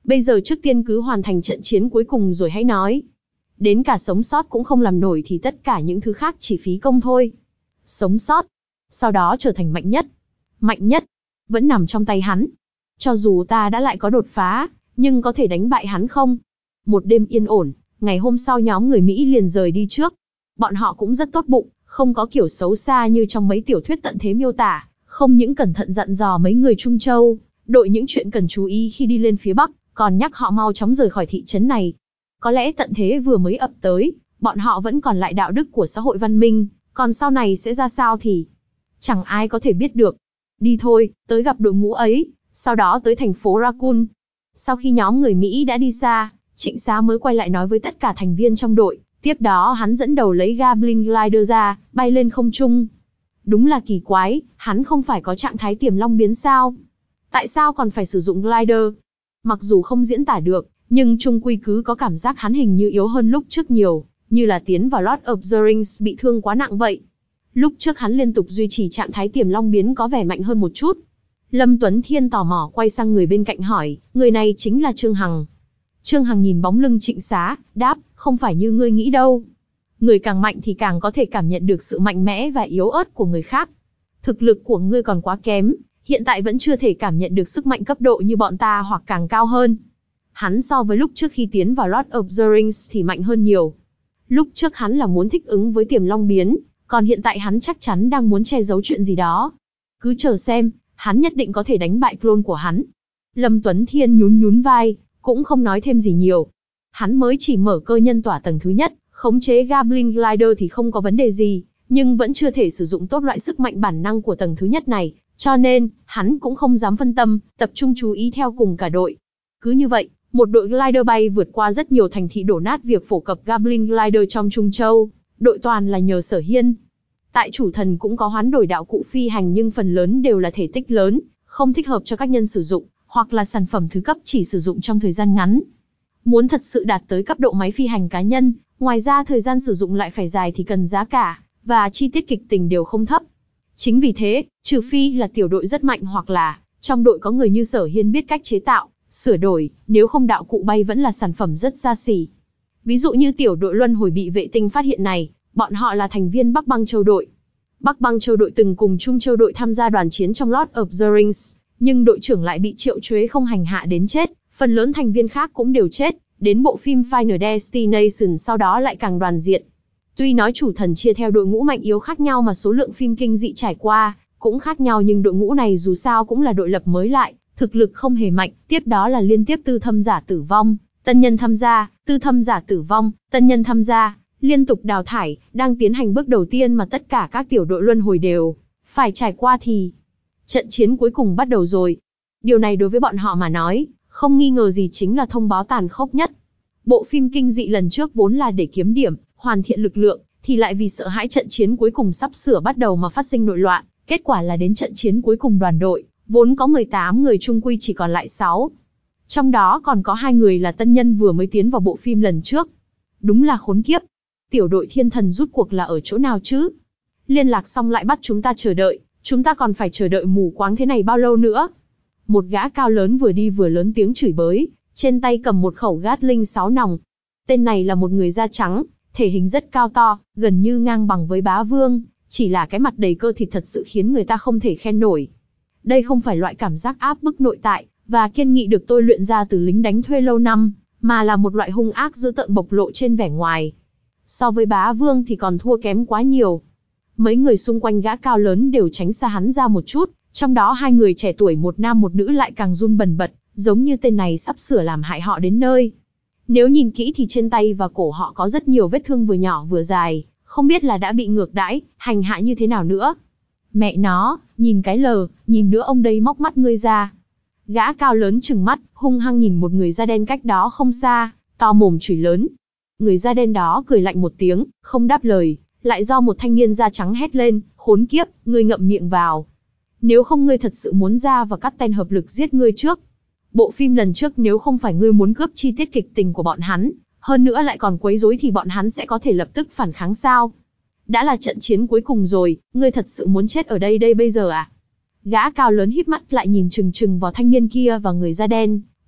Bây giờ trước tiên cứ hoàn thành trận chiến cuối cùng rồi hãy nói. Đến cả sống sót cũng không làm nổi thì tất cả những thứ khác chỉ phí công thôi. Sống sót, sau đó trở thành mạnh nhất. Mạnh nhất, vẫn nằm trong tay hắn. Cho dù ta đã lại có đột phá, nhưng có thể đánh bại hắn không? Một đêm yên ổn, ngày hôm sau nhóm người Mỹ liền rời đi trước. Bọn họ cũng rất tốt bụng, không có kiểu xấu xa như trong mấy tiểu thuyết tận thế miêu tả, không những cẩn thận dặn dò mấy người Trung Châu, đội những chuyện cần chú ý khi đi lên phía Bắc, còn nhắc họ mau chóng rời khỏi thị trấn này. Có lẽ tận thế vừa mới ập tới, bọn họ vẫn còn lại đạo đức của xã hội văn minh, còn sau này sẽ ra sao thì chẳng ai có thể biết được. Đi thôi, tới gặp đội ngũ ấy, sau đó tới thành phố Raccoon. Sau khi nhóm người Mỹ đã đi xa, Trịnh Xá mới quay lại nói với tất cả thành viên trong đội, tiếp đó hắn dẫn đầu lấy Goblin Glider ra, bay lên không trung. Đúng là kỳ quái, hắn không phải có trạng thái tiềm long biến sao? Tại sao còn phải sử dụng Glider? Mặc dù không diễn tả được, nhưng chung quy cứ có cảm giác hắn hình như yếu hơn lúc trước nhiều, như là tiến vào Lord of the Rings bị thương quá nặng vậy. Lúc trước hắn liên tục duy trì trạng thái tiềm long biến có vẻ mạnh hơn một chút. Lâm Tuấn Thiên tò mò quay sang người bên cạnh hỏi, người này chính là Trương Hằng. Trương Hằng nhìn bóng lưng Trịnh Xá, đáp, không phải như ngươi nghĩ đâu. Người càng mạnh thì càng có thể cảm nhận được sự mạnh mẽ và yếu ớt của người khác. Thực lực của ngươi còn quá kém, hiện tại vẫn chưa thể cảm nhận được sức mạnh cấp độ như bọn ta hoặc càng cao hơn. Hắn so với lúc trước khi tiến vào Lord of the Rings thì mạnh hơn nhiều. Lúc trước hắn là muốn thích ứng với tiềm long biến, còn hiện tại hắn chắc chắn đang muốn che giấu chuyện gì đó. Cứ chờ xem, hắn nhất định có thể đánh bại clone của hắn. Lâm Tuấn Thiên nhún nhún vai, cũng không nói thêm gì nhiều. Hắn mới chỉ mở cơ nhân tỏa tầng thứ nhất, khống chế Goblin Glider thì không có vấn đề gì, nhưng vẫn chưa thể sử dụng tốt loại sức mạnh bản năng của tầng thứ nhất này, cho nên, hắn cũng không dám phân tâm, tập trung chú ý theo cùng cả đội. Cứ như vậy, một đội glider bay vượt qua rất nhiều thành thị đổ nát việc phổ cập Goblin Glider trong Trung Châu, đội toàn là nhờ Sở Hiên. Tại Chủ Thần cũng có hoán đổi đạo cụ phi hành nhưng phần lớn đều là thể tích lớn, không thích hợp cho các nhân sử dụng, hoặc là sản phẩm thứ cấp chỉ sử dụng trong thời gian ngắn. Muốn thật sự đạt tới cấp độ máy phi hành cá nhân, ngoài ra thời gian sử dụng lại phải dài thì cần giá cả, và chi tiết kịch tình đều không thấp. Chính vì thế, trừ phi là tiểu đội rất mạnh hoặc là, trong đội có người như Sở Hiên biết cách chế tạo, sửa đổi, nếu không đạo cụ bay vẫn là sản phẩm rất xa xỉ. Ví dụ như tiểu đội luân hồi bị vệ tinh phát hiện này, bọn họ là thành viên Bắc Băng Châu đội. Bắc Băng Châu đội từng cùng Trung Châu đội tham gia đoàn chiến trong Lord of the Rings, nhưng đội trưởng lại bị Triệu Chuế không hành hạ đến chết, phần lớn thành viên khác cũng đều chết, đến bộ phim Final Destination sau đó lại càng đoàn diện. Tuy nói Chủ Thần chia theo đội ngũ mạnh yếu khác nhau mà số lượng phim kinh dị trải qua cũng khác nhau, nhưng đội ngũ này dù sao cũng là đội lập mới lại, thực lực không hề mạnh, tiếp đó là liên tiếp tư thâm giả tử vong, tân nhân tham gia, tư thâm giả tử vong, tân nhân tham gia, liên tục đào thải, đang tiến hành bước đầu tiên mà tất cả các tiểu đội luân hồi đều phải trải qua thì trận chiến cuối cùng bắt đầu rồi. Điều này đối với bọn họ mà nói, không nghi ngờ gì chính là thông báo tàn khốc nhất. Bộ phim kinh dị lần trước vốn là để kiếm điểm, hoàn thiện lực lượng, thì lại vì sợ hãi trận chiến cuối cùng sắp sửa bắt đầu mà phát sinh nội loạn, kết quả là đến trận chiến cuối cùng đoàn đội, vốn có mười tám người chung quy chỉ còn lại sáu. Trong đó còn có hai người là tân nhân vừa mới tiến vào bộ phim lần trước. Đúng là khốn kiếp. Tiểu đội thiên thần rút cuộc là ở chỗ nào chứ? Liên lạc xong lại bắt chúng ta chờ đợi, chúng ta còn phải chờ đợi mù quáng thế này bao lâu nữa? Một gã cao lớn vừa đi vừa lớn tiếng chửi bới, trên tay cầm một khẩu Gatling sáu nòng. Tên này là một người da trắng, thể hình rất cao to, gần như ngang bằng với Bá Vương, chỉ là cái mặt đầy cơ thịt thật sự khiến người ta không thể khen nổi. Đây không phải loại cảm giác áp bức nội tại và kiên nghị được tôi luyện ra từ lính đánh thuê lâu năm, mà là một loại hung ác dữ tợn bộc lộ trên vẻ ngoài. So với Bá Vương thì còn thua kém quá nhiều. Mấy người xung quanh gã cao lớn đều tránh xa hắn ra một chút, trong đó hai người trẻ tuổi một nam một nữ lại càng run bần bật, giống như tên này sắp sửa làm hại họ đến nơi. Nếu nhìn kỹ thì trên tay và cổ họ có rất nhiều vết thương vừa nhỏ vừa dài, không biết là đã bị ngược đãi, hành hạ như thế nào nữa. Mẹ nó, nhìn cái lờ, nhìn nữa ông đây móc mắt ngươi ra. Gã cao lớn trừng mắt, hung hăng nhìn một người da đen cách đó không xa, to mồm chửi lớn. Người da đen đó cười lạnh một tiếng, không đáp lời, lại do một thanh niên da trắng hét lên, khốn kiếp, ngươi ngậm miệng vào. Nếu không ngươi thật sự muốn ra và cắt tên hợp lực giết ngươi trước. Bộ phim lần trước nếu không phải ngươi muốn cướp chi tiết kịch tình của bọn hắn, hơn nữa lại còn quấy rối thì bọn hắn sẽ có thể lập tức phản kháng sao? Đã là trận chiến cuối cùng rồi, ngươi thật sự muốn chết ở đây đây bây giờ à? Gã cao lớn híp mắt lại nhìn chừng chừng vào thanh niên kia và người da đen,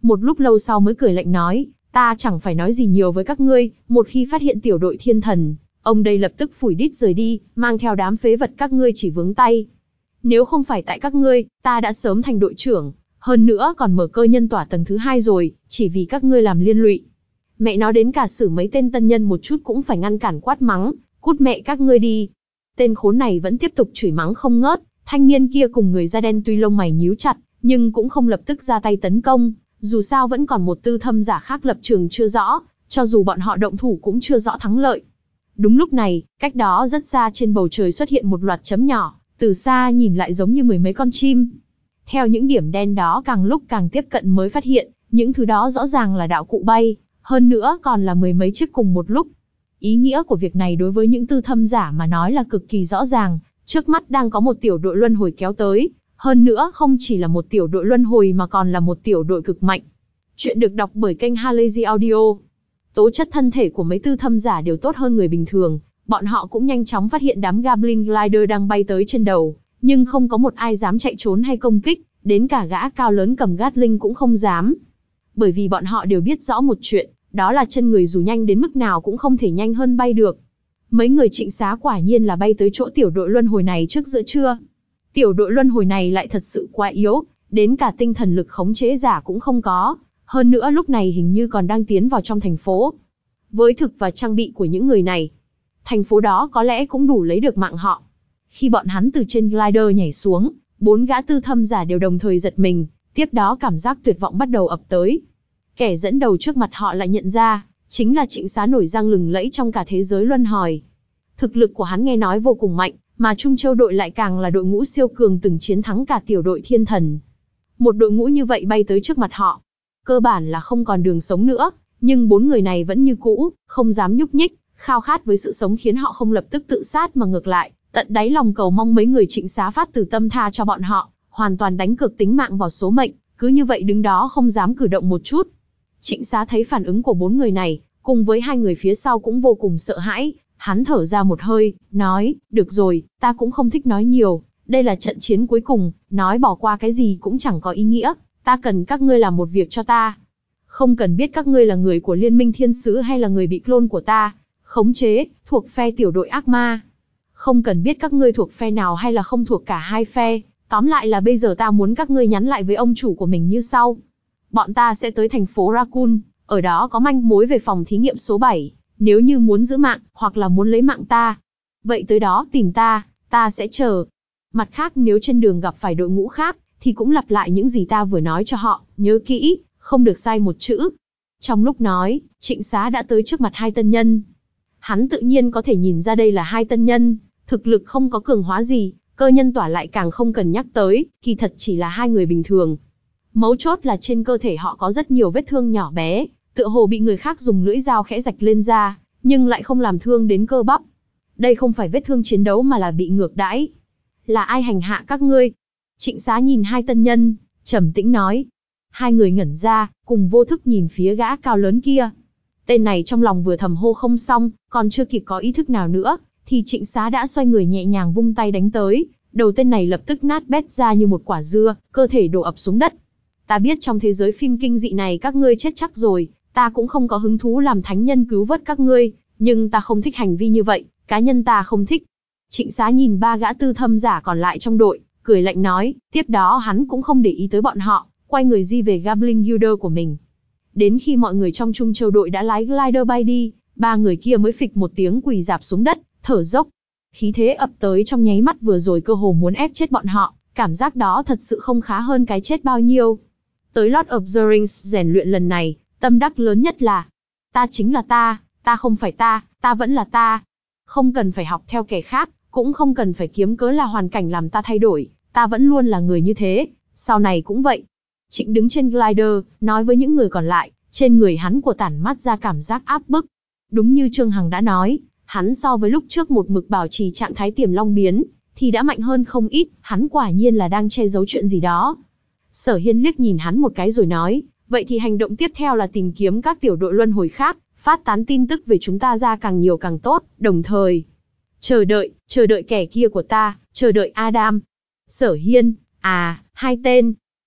Một lúc lâu sau mới cười lạnh nói, ta chẳng phải nói gì nhiều với các ngươi, một khi phát hiện tiểu đội thiên thần, ông đây lập tức phủi đít rời đi, mang theo đám phế vật các ngươi chỉ vướng tay. Nếu không phải tại các ngươi, ta đã sớm thành đội trưởng, hơn nữa còn mở cơ nhân tỏa tầng thứ hai rồi, chỉ vì các ngươi làm liên lụy. Mẹ nó đến cả xử mấy tên tân nhân một chút cũng phải ngăn cản quát mắng, cút mẹ các ngươi đi. Tên khốn này vẫn tiếp tục chửi mắng không ngớt, thanh niên kia cùng người da đen tuy lông mày nhíu chặt, nhưng cũng không lập tức ra tay tấn công, dù sao vẫn còn một tư thâm giả khác lập trường chưa rõ, cho dù bọn họ động thủ cũng chưa rõ thắng lợi. Đúng lúc này, cách đó rất xa trên bầu trời xuất hiện một loạt chấm nhỏ, từ xa nhìn lại giống như mười mấy con chim. Theo những điểm đen đó càng lúc càng tiếp cận mới phát hiện, những thứ đó rõ ràng là đạo cụ bay, hơn nữa còn là mười mấy chiếc cùng một lúc. Ý nghĩa của việc này đối với những tư thâm giả mà nói là cực kỳ rõ ràng, trước mắt đang có một tiểu đội luân hồi kéo tới, hơn nữa không chỉ là một tiểu đội luân hồi mà còn là một tiểu đội cực mạnh. Chuyện được đọc bởi kênh Halazy Audio. Tố chất thân thể của mấy tư thâm giả đều tốt hơn người bình thường, bọn họ cũng nhanh chóng phát hiện đám Goblin Glider đang bay tới trên đầu, nhưng không có một ai dám chạy trốn hay công kích, đến cả gã cao lớn cầm Gatling cũng không dám. Bởi vì bọn họ đều biết rõ một chuyện, đó là chân người dù nhanh đến mức nào cũng không thể nhanh hơn bay được. Mấy người Trịnh Xá quả nhiên là bay tới chỗ tiểu đội luân hồi này trước giữa trưa. Tiểu đội luân hồi này lại thật sự quá yếu, đến cả tinh thần lực khống chế giả cũng không có, hơn nữa lúc này hình như còn đang tiến vào trong thành phố. Với thực và trang bị của những người này, thành phố đó có lẽ cũng đủ lấy được mạng họ. Khi bọn hắn từ trên glider nhảy xuống, bốn gã tư thâm giả đều đồng thời giật mình, tiếp đó cảm giác tuyệt vọng bắt đầu ập tới. Kẻ dẫn đầu trước mặt họ lại nhận ra, chính là Trịnh Xá nổi danh lừng lẫy trong cả thế giới luân hồi. Thực lực của hắn nghe nói vô cùng mạnh, mà Trung Châu đội lại càng là đội ngũ siêu cường từng chiến thắng cả tiểu đội thiên thần. Một đội ngũ như vậy bay tới trước mặt họ, cơ bản là không còn đường sống nữa, nhưng bốn người này vẫn như cũ, không dám nhúc nhích, khao khát với sự sống khiến họ không lập tức tự sát mà ngược lại, tận đáy lòng cầu mong mấy người Trịnh Xá phát từ tâm tha cho bọn họ, hoàn toàn đánh cược tính mạng vào số mệnh, cứ như vậy đứng đó không dám cử động một chút. Trịnh Xá thấy phản ứng của bốn người này, cùng với hai người phía sau cũng vô cùng sợ hãi, hắn thở ra một hơi, nói, được rồi, ta cũng không thích nói nhiều, đây là trận chiến cuối cùng, nói bỏ qua cái gì cũng chẳng có ý nghĩa, ta cần các ngươi làm một việc cho ta. Không cần biết các ngươi là người của Liên minh Thiên Sứ hay là người bị clone của ta, khống chế, thuộc phe tiểu đội ác ma. Không cần biết các ngươi thuộc phe nào hay là không thuộc cả hai phe, tóm lại là bây giờ ta muốn các ngươi nhắn lại với ông chủ của mình như sau. Bọn ta sẽ tới thành phố Raccoon, ở đó có manh mối về phòng thí nghiệm số bảy, nếu như muốn giữ mạng, hoặc là muốn lấy mạng ta. Vậy tới đó tìm ta, ta sẽ chờ. Mặt khác nếu trên đường gặp phải đội ngũ khác, thì cũng lặp lại những gì ta vừa nói cho họ, nhớ kỹ, không được sai một chữ. Trong lúc nói, Trịnh Xá đã tới trước mặt hai tân nhân. Hắn tự nhiên có thể nhìn ra đây là hai tân nhân, thực lực không có cường hóa gì, cơ nhân tỏa lại càng không cần nhắc tới, kỳ thật chỉ là hai người bình thường. Mấu chốt là trên cơ thể họ có rất nhiều vết thương nhỏ bé, tựa hồ bị người khác dùng lưỡi dao khẽ rạch lên da, nhưng lại không làm thương đến cơ bắp. Đây không phải vết thương chiến đấu mà là bị ngược đãi. Là ai hành hạ các ngươi? Trịnh Xá nhìn hai tân nhân, trầm tĩnh nói. Hai người ngẩn ra, cùng vô thức nhìn phía gã cao lớn kia. Tên này trong lòng vừa thầm hô không xong, còn chưa kịp có ý thức nào nữa, thì Trịnh Xá đã xoay người nhẹ nhàng vung tay đánh tới, đầu tên này lập tức nát bét ra như một quả dưa, cơ thể đổ ập xuống đất. Ta biết trong thế giới phim kinh dị này các ngươi chết chắc rồi, ta cũng không có hứng thú làm thánh nhân cứu vớt các ngươi, nhưng ta không thích hành vi như vậy, cá nhân ta không thích. Trịnh Xá nhìn ba gã tư thâm giả còn lại trong đội, cười lạnh nói, tiếp đó hắn cũng không để ý tới bọn họ, quay người di về Goblin Guilder của mình. Đến khi mọi người trong Trung Châu đội đã lái glider bay đi, ba người kia mới phịch một tiếng quỳ rạp xuống đất, thở dốc. Khí thế ập tới trong nháy mắt vừa rồi cơ hồ muốn ép chết bọn họ, cảm giác đó thật sự không khá hơn cái chết bao nhiêu. Tới Lord of the Rings rèn luyện lần này, tâm đắc lớn nhất là, ta chính là ta, ta không phải ta, ta vẫn là ta. Không cần phải học theo kẻ khác, cũng không cần phải kiếm cớ là hoàn cảnh làm ta thay đổi, ta vẫn luôn là người như thế, sau này cũng vậy. Trịnh đứng trên glider, nói với những người còn lại, trên người hắn của tản mát ra cảm giác áp bức. Đúng như Trương Hằng đã nói, hắn so với lúc trước một mực bảo trì trạng thái tiềm long biến, thì đã mạnh hơn không ít, hắn quả nhiên là đang che giấu chuyện gì đó. Sở Hiên liếc nhìn hắn một cái rồi nói, vậy thì hành động tiếp theo là tìm kiếm các tiểu đội luân hồi khác, phát tán tin tức về chúng ta ra càng nhiều càng tốt, đồng thời chờ đợi, chờ đợi kẻ kia của ta, chờ đợi Adam. Sở Hiên, à, hai tên.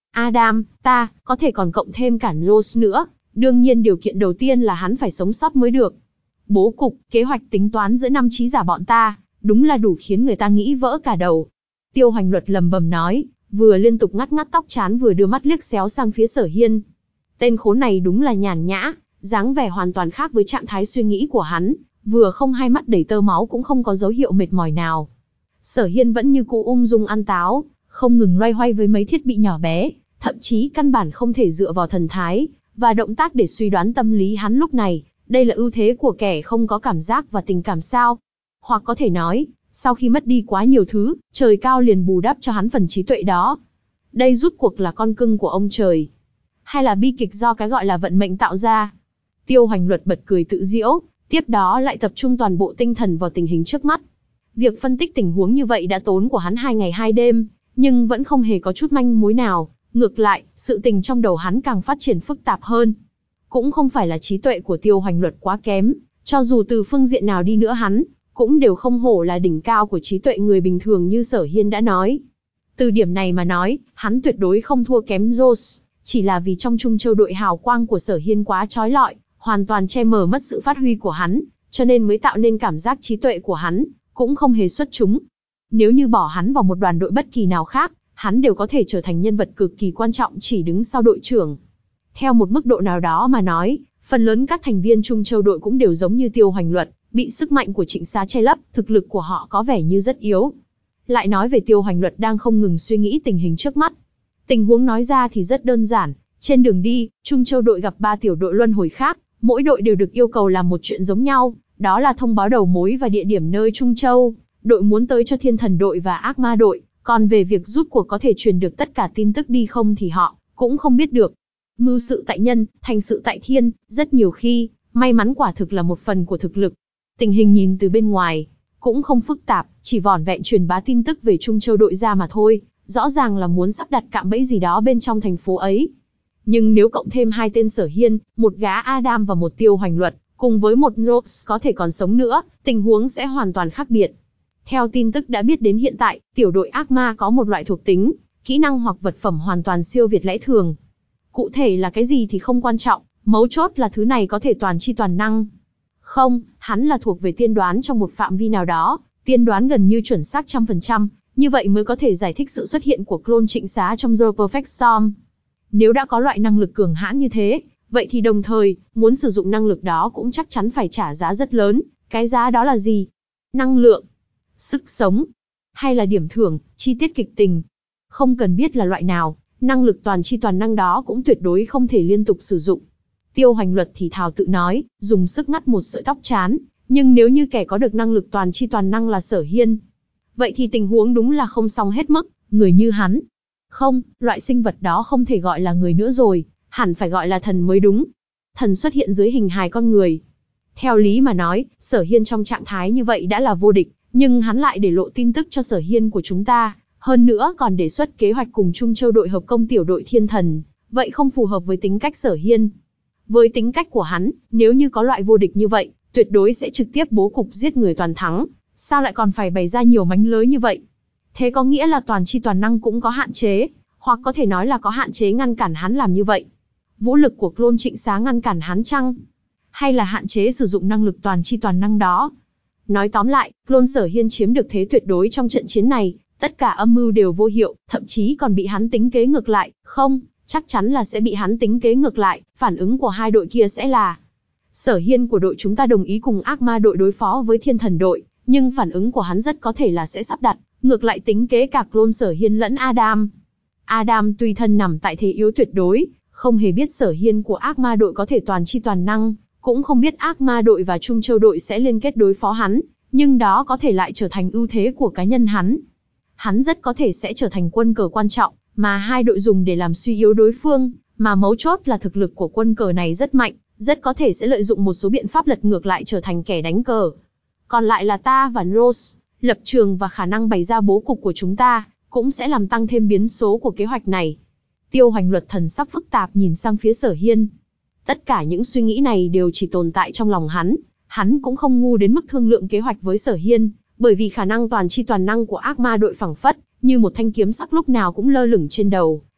Adam, ta, có thể còn cộng thêm cả Rose nữa. Đương nhiên điều kiện đầu tiên là hắn phải sống sót mới được. Bố cục, kế hoạch tính toán giữa năm trí giả bọn ta, đúng là đủ khiến người ta nghĩ vỡ cả đầu. Tiêu Hoành Luật lầm bầm nói, vừa liên tục ngắt ngắt tóc trán vừa đưa mắt liếc xéo sang phía Sở Hiên. Tên khốn này đúng là nhàn nhã, dáng vẻ hoàn toàn khác với trạng thái suy nghĩ của hắn, vừa không hai mắt đầy tơ máu cũng không có dấu hiệu mệt mỏi nào. Sở Hiên vẫn như cũ ung dung ăn táo, không ngừng loay hoay với mấy thiết bị nhỏ bé, thậm chí căn bản không thể dựa vào thần thái và động tác để suy đoán tâm lý hắn lúc này. Đây là ưu thế của kẻ không có cảm giác và tình cảm sao? Hoặc có thể nói, sau khi mất đi quá nhiều thứ, trời cao liền bù đắp cho hắn phần trí tuệ đó. Đây rút cuộc là con cưng của ông trời, hay là bi kịch do cái gọi là vận mệnh tạo ra? Tiêu Hoành Luật bật cười tự giễu, tiếp đó lại tập trung toàn bộ tinh thần vào tình hình trước mắt. Việc phân tích tình huống như vậy đã tốn của hắn hai ngày hai đêm, nhưng vẫn không hề có chút manh mối nào. Ngược lại, sự tình trong đầu hắn càng phát triển phức tạp hơn. Cũng không phải là trí tuệ của Tiêu Hoành Luật quá kém, cho dù từ phương diện nào đi nữa hắn cũng đều không hổ là đỉnh cao của trí tuệ người bình thường như Sở Hiên đã nói. Từ điểm này mà nói, hắn tuyệt đối không thua kém Rose, chỉ là vì trong Trung Châu đội hào quang của Sở Hiên quá chói lọi, hoàn toàn che mờ mất sự phát huy của hắn, cho nên mới tạo nên cảm giác trí tuệ của hắn cũng không hề xuất chúng. Nếu như bỏ hắn vào một đoàn đội bất kỳ nào khác, hắn đều có thể trở thành nhân vật cực kỳ quan trọng chỉ đứng sau đội trưởng. Theo một mức độ nào đó mà nói, phần lớn các thành viên Trung Châu đội cũng đều giống như Tiêu Hoành Luật, bị sức mạnh của Trịnh Xá che lấp, thực lực của họ có vẻ như rất yếu. Lại nói về Tiêu Hoành Luật đang không ngừng suy nghĩ tình hình trước mắt. Tình huống nói ra thì rất đơn giản, trên đường đi, Trung Châu đội gặp ba tiểu đội luân hồi khác, mỗi đội đều được yêu cầu làm một chuyện giống nhau, đó là thông báo đầu mối và địa điểm nơi Trung Châu đội muốn tới cho Thiên Thần đội và Ác Ma đội, còn về việc rút cuộc có thể truyền được tất cả tin tức đi không thì họ cũng không biết được. Mưu sự tại nhân, thành sự tại thiên, rất nhiều khi, may mắn quả thực là một phần của thực lực. Tình hình nhìn từ bên ngoài, cũng không phức tạp, chỉ vỏn vẹn truyền bá tin tức về Trung Châu đội ra mà thôi, rõ ràng là muốn sắp đặt cạm bẫy gì đó bên trong thành phố ấy. Nhưng nếu cộng thêm hai tên Sở Hiên, một gã Adam và một Tiêu Hoành Luật, cùng với một Rose có thể còn sống nữa, tình huống sẽ hoàn toàn khác biệt. Theo tin tức đã biết đến hiện tại, tiểu đội ác ma có một loại thuộc tính, kỹ năng hoặc vật phẩm hoàn toàn siêu việt lẽ thường. Cụ thể là cái gì thì không quan trọng, mấu chốt là thứ này có thể toàn chi toàn năng. Không, hắn là thuộc về tiên đoán trong một phạm vi nào đó, tiên đoán gần như chuẩn xác trăm phần trăm, như vậy mới có thể giải thích sự xuất hiện của clone Trịnh Xá trong The Perfect Storm. Nếu đã có loại năng lực cường hãn như thế, vậy thì đồng thời, muốn sử dụng năng lực đó cũng chắc chắn phải trả giá rất lớn. Cái giá đó là gì? Năng lượng, sức sống, hay là điểm thưởng, chi tiết kịch tình? Không cần biết là loại nào, năng lực toàn chi toàn năng đó cũng tuyệt đối không thể liên tục sử dụng. Tiêu Hoành Luật thì thào tự nói, dùng sức ngắt một sợi tóc trán, nhưng nếu như kẻ có được năng lực toàn chi toàn năng là Sở Hiên, vậy thì tình huống đúng là không xong hết mức, người như hắn. Không, loại sinh vật đó không thể gọi là người nữa rồi, hẳn phải gọi là thần mới đúng. Thần xuất hiện dưới hình hài con người. Theo lý mà nói, Sở Hiên trong trạng thái như vậy đã là vô địch, nhưng hắn lại để lộ tin tức cho Sở Hiên của chúng ta, hơn nữa còn đề xuất kế hoạch cùng Trung Châu đội hợp công tiểu đội Thiên Thần, vậy không phù hợp với tính cách Sở Hiên. Với tính cách của hắn, nếu như có loại vô địch như vậy, tuyệt đối sẽ trực tiếp bố cục giết người toàn thắng, sao lại còn phải bày ra nhiều mánh lới như vậy? Thế có nghĩa là toàn chi toàn năng cũng có hạn chế, hoặc có thể nói là có hạn chế ngăn cản hắn làm như vậy. Vũ lực của clone Trịnh Xá ngăn cản hắn chăng? Hay là hạn chế sử dụng năng lực toàn chi toàn năng đó? Nói tóm lại, clone Sở Hiên chiếm được thế tuyệt đối trong trận chiến này, tất cả âm mưu đều vô hiệu, thậm chí còn bị hắn tính kế ngược lại, không, chắc chắn là sẽ bị hắn tính kế ngược lại, phản ứng của hai đội kia sẽ là Sở Hiên của đội chúng ta đồng ý cùng Ác Ma đội đối phó với Thiên Thần đội, nhưng phản ứng của hắn rất có thể là sẽ sắp đặt ngược lại tính kế cả clone Sở Hiên lẫn Adam. Adam tuy thân nằm tại thế yếu tuyệt đối, không hề biết Sở Hiên của Ác Ma đội có thể toàn chi toàn năng, cũng không biết Ác Ma đội và Trung Châu đội sẽ liên kết đối phó hắn, nhưng đó có thể lại trở thành ưu thế của cá nhân hắn. Hắn rất có thể sẽ trở thành quân cờ quan trọng, mà hai đội dùng để làm suy yếu đối phương, mà mấu chốt là thực lực của quân cờ này rất mạnh, rất có thể sẽ lợi dụng một số biện pháp lật ngược lại trở thành kẻ đánh cờ. Còn lại là ta và Rose, lập trường và khả năng bày ra bố cục của chúng ta, cũng sẽ làm tăng thêm biến số của kế hoạch này. Tiêu Hoành Luật thần sắc phức tạp nhìn sang phía Sở Hiên. Tất cả những suy nghĩ này đều chỉ tồn tại trong lòng hắn, hắn cũng không ngu đến mức thương lượng kế hoạch với Sở Hiên, bởi vì khả năng toàn chi toàn năng của Ác Ma đội phảng phất như một thanh kiếm sắc lúc nào cũng lơ lửng trên đầu,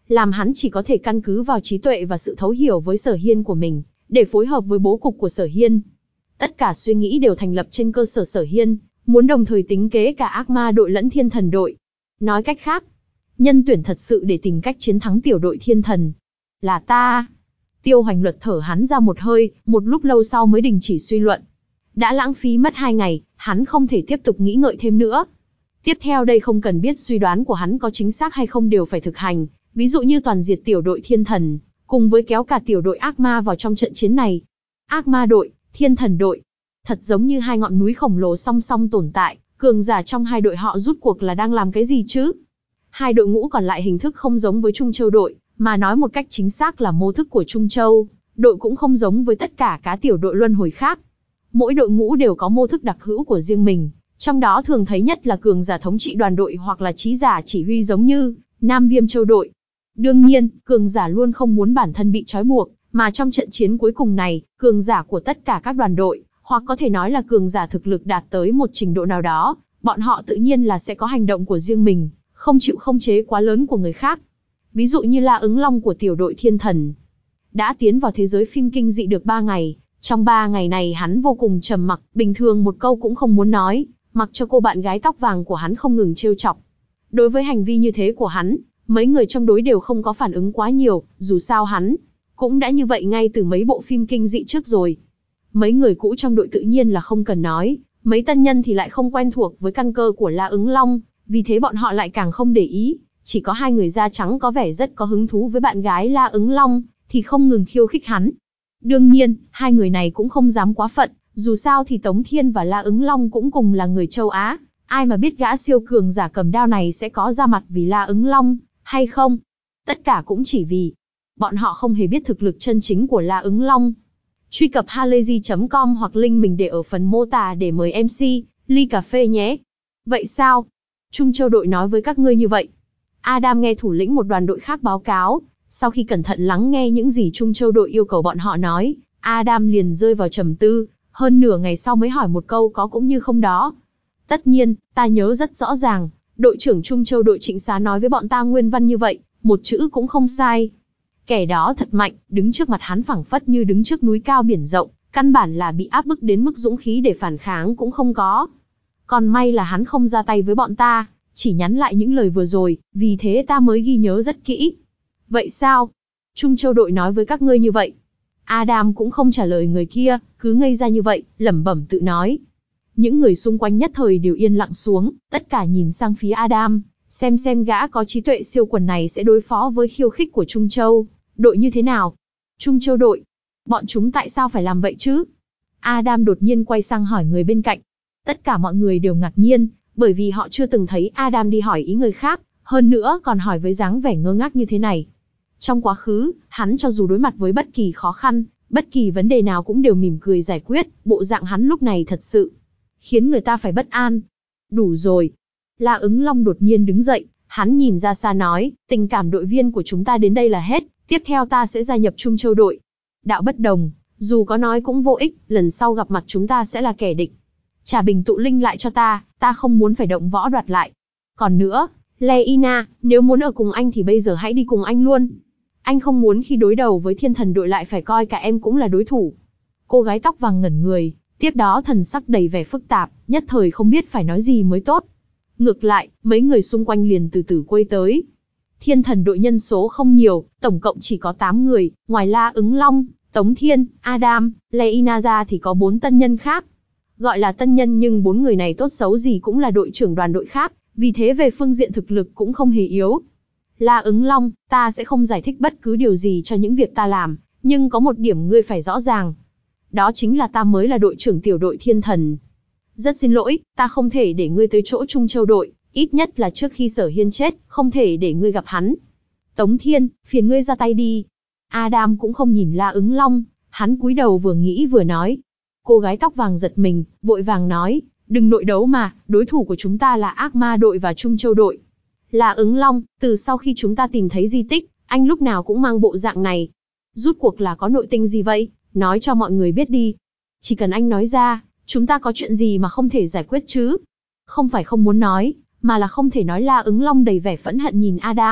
làm hắn chỉ có thể căn cứ vào trí tuệ và sự thấu hiểu với Sở Hiên của mình, để phối hợp với bố cục của Sở Hiên. Tất cả suy nghĩ đều thành lập trên cơ sở Sở Hiên muốn đồng thời tính kế cả ác ma đội lẫn thiên thần đội. Nói cách khác, nhân tuyển thật sự để tìm cách chiến thắng tiểu đội thiên thần là ta. Tiêu Hoành Luật thở hắn ra một hơi, một lúc lâu sau mới đình chỉ suy luận. Đã lãng phí mất hai ngày, hắn không thể tiếp tục nghĩ ngợi thêm nữa. Tiếp theo đây không cần biết suy đoán của hắn có chính xác hay không đều phải thực hành, ví dụ như toàn diệt tiểu đội thiên thần, cùng với kéo cả tiểu đội ác ma vào trong trận chiến này. Ác ma đội, thiên thần đội, thật giống như hai ngọn núi khổng lồ song song tồn tại, cường giả trong hai đội họ rút cuộc là đang làm cái gì chứ? Hai đội ngũ còn lại hình thức không giống với Trung Châu đội, mà nói một cách chính xác là mô thức của Trung Châu đội cũng không giống với tất cả cá tiểu đội luân hồi khác. Mỗi đội ngũ đều có mô thức đặc hữu của riêng mình, trong đó thường thấy nhất là cường giả thống trị đoàn đội hoặc là trí giả chỉ huy giống như Nam Viêm Châu đội. Đương nhiên, cường giả luôn không muốn bản thân bị trói buộc, mà trong trận chiến cuối cùng này, cường giả của tất cả các đoàn đội, hoặc có thể nói là cường giả thực lực đạt tới một trình độ nào đó, bọn họ tự nhiên là sẽ có hành động của riêng mình, không chịu khống chế quá lớn của người khác. Ví dụ như La Ứng Long của tiểu đội thiên thần, đã tiến vào thế giới phim kinh dị được ba ngày, trong ba ngày này hắn vô cùng trầm mặc, bình thường một câu cũng không muốn nói, mặc cho cô bạn gái tóc vàng của hắn không ngừng trêu chọc. Đối với hành vi như thế của hắn, mấy người trong đối đều không có phản ứng quá nhiều, dù sao hắn cũng đã như vậy ngay từ mấy bộ phim kinh dị trước rồi. Mấy người cũ trong đội tự nhiên là không cần nói, mấy tân nhân thì lại không quen thuộc với căn cơ của La Ứng Long, vì thế bọn họ lại càng không để ý. Chỉ có hai người da trắng có vẻ rất có hứng thú với bạn gái La Ứng Long, thì không ngừng khiêu khích hắn. Đương nhiên, hai người này cũng không dám quá phận, dù sao thì Tống Thiên và La Ứng Long cũng cùng là người châu Á, ai mà biết gã siêu cường giả cầm đao này sẽ có ra mặt vì La Ứng Long, hay không? Tất cả cũng chỉ vì bọn họ không hề biết thực lực chân chính của La Ứng Long. Truy cập halayzi chấm com hoặc link mình để ở phần mô tả để mời em xê, ly cà phê nhé. Vậy sao? Trung Châu đội nói với các ngươi như vậy. Adam nghe thủ lĩnh một đoàn đội khác báo cáo, sau khi cẩn thận lắng nghe những gì Trung Châu đội yêu cầu bọn họ nói, Adam liền rơi vào trầm tư, hơn nửa ngày sau mới hỏi một câu có cũng như không đó. Tất nhiên, ta nhớ rất rõ ràng, đội trưởng Trung Châu đội Trịnh Xá nói với bọn ta nguyên văn như vậy, một chữ cũng không sai. Kẻ đó thật mạnh, đứng trước mặt hắn phảng phất như đứng trước núi cao biển rộng, căn bản là bị áp bức đến mức dũng khí để phản kháng cũng không có. Còn may là hắn không ra tay với bọn ta, chỉ nhắn lại những lời vừa rồi, vì thế ta mới ghi nhớ rất kỹ. Vậy sao? Trung Châu đội nói với các ngươi như vậy. Adam cũng không trả lời người kia, cứ ngây ra như vậy, lẩm bẩm tự nói. Những người xung quanh nhất thời đều yên lặng xuống, tất cả nhìn sang phía Adam, xem xem gã có trí tuệ siêu quần này sẽ đối phó với khiêu khích của Trung Châu đội như thế nào. Trung Châu đội, bọn chúng tại sao phải làm vậy chứ? Adam đột nhiên quay sang hỏi người bên cạnh. Tất cả mọi người đều ngạc nhiên, bởi vì họ chưa từng thấy Adam đi hỏi ý người khác, hơn nữa còn hỏi với dáng vẻ ngơ ngác như thế này. Trong quá khứ, hắn cho dù đối mặt với bất kỳ khó khăn, bất kỳ vấn đề nào cũng đều mỉm cười giải quyết, bộ dạng hắn lúc này thật sự khiến người ta phải bất an. Đủ rồi. La Ứng Long đột nhiên đứng dậy, hắn nhìn ra xa nói, tình cảm đội viên của chúng ta đến đây là hết, tiếp theo ta sẽ gia nhập Trung Châu đội. Đạo bất đồng, dù có nói cũng vô ích, lần sau gặp mặt chúng ta sẽ là kẻ địch. Trả bình tụ linh lại cho ta, ta không muốn phải động võ đoạt lại. Còn nữa, Leina, nếu muốn ở cùng anh thì bây giờ hãy đi cùng anh luôn. Anh không muốn khi đối đầu với thiên thần đội lại phải coi cả em cũng là đối thủ. Cô gái tóc vàng ngẩn người, tiếp đó thần sắc đầy vẻ phức tạp, nhất thời không biết phải nói gì mới tốt. Ngược lại, mấy người xung quanh liền từ từ quay tới. Thiên thần đội nhân số không nhiều, tổng cộng chỉ có tám người, ngoài La Ứng Long, Tống Thiên, Adam, Leina ra thì có bốn tân nhân khác. Gọi là tân nhân nhưng bốn người này tốt xấu gì cũng là đội trưởng đoàn đội khác, vì thế về phương diện thực lực cũng không hề yếu. La Ứng Long, ta sẽ không giải thích bất cứ điều gì cho những việc ta làm, nhưng có một điểm ngươi phải rõ ràng. Đó chính là ta mới là đội trưởng tiểu đội thiên thần. Rất xin lỗi, ta không thể để ngươi tới chỗ Trung Châu đội, ít nhất là trước khi Sở Hiên chết, không thể để ngươi gặp hắn. Tống Thiên, phiền ngươi ra tay đi. Adam cũng không nhìn La Ứng Long, hắn cúi đầu vừa nghĩ vừa nói. Cô gái tóc vàng giật mình, vội vàng nói, đừng nội đấu mà, đối thủ của chúng ta là Ác Ma đội và Trung Châu đội. La Ứng Long, từ sau khi chúng ta tìm thấy di tích, anh lúc nào cũng mang bộ dạng này. Rút cuộc là có nội tình gì vậy? Nói cho mọi người biết đi. Chỉ cần anh nói ra, chúng ta có chuyện gì mà không thể giải quyết chứ? Không phải không muốn nói, mà là không thể nói. La Ứng Long đầy vẻ phẫn hận nhìn Adam,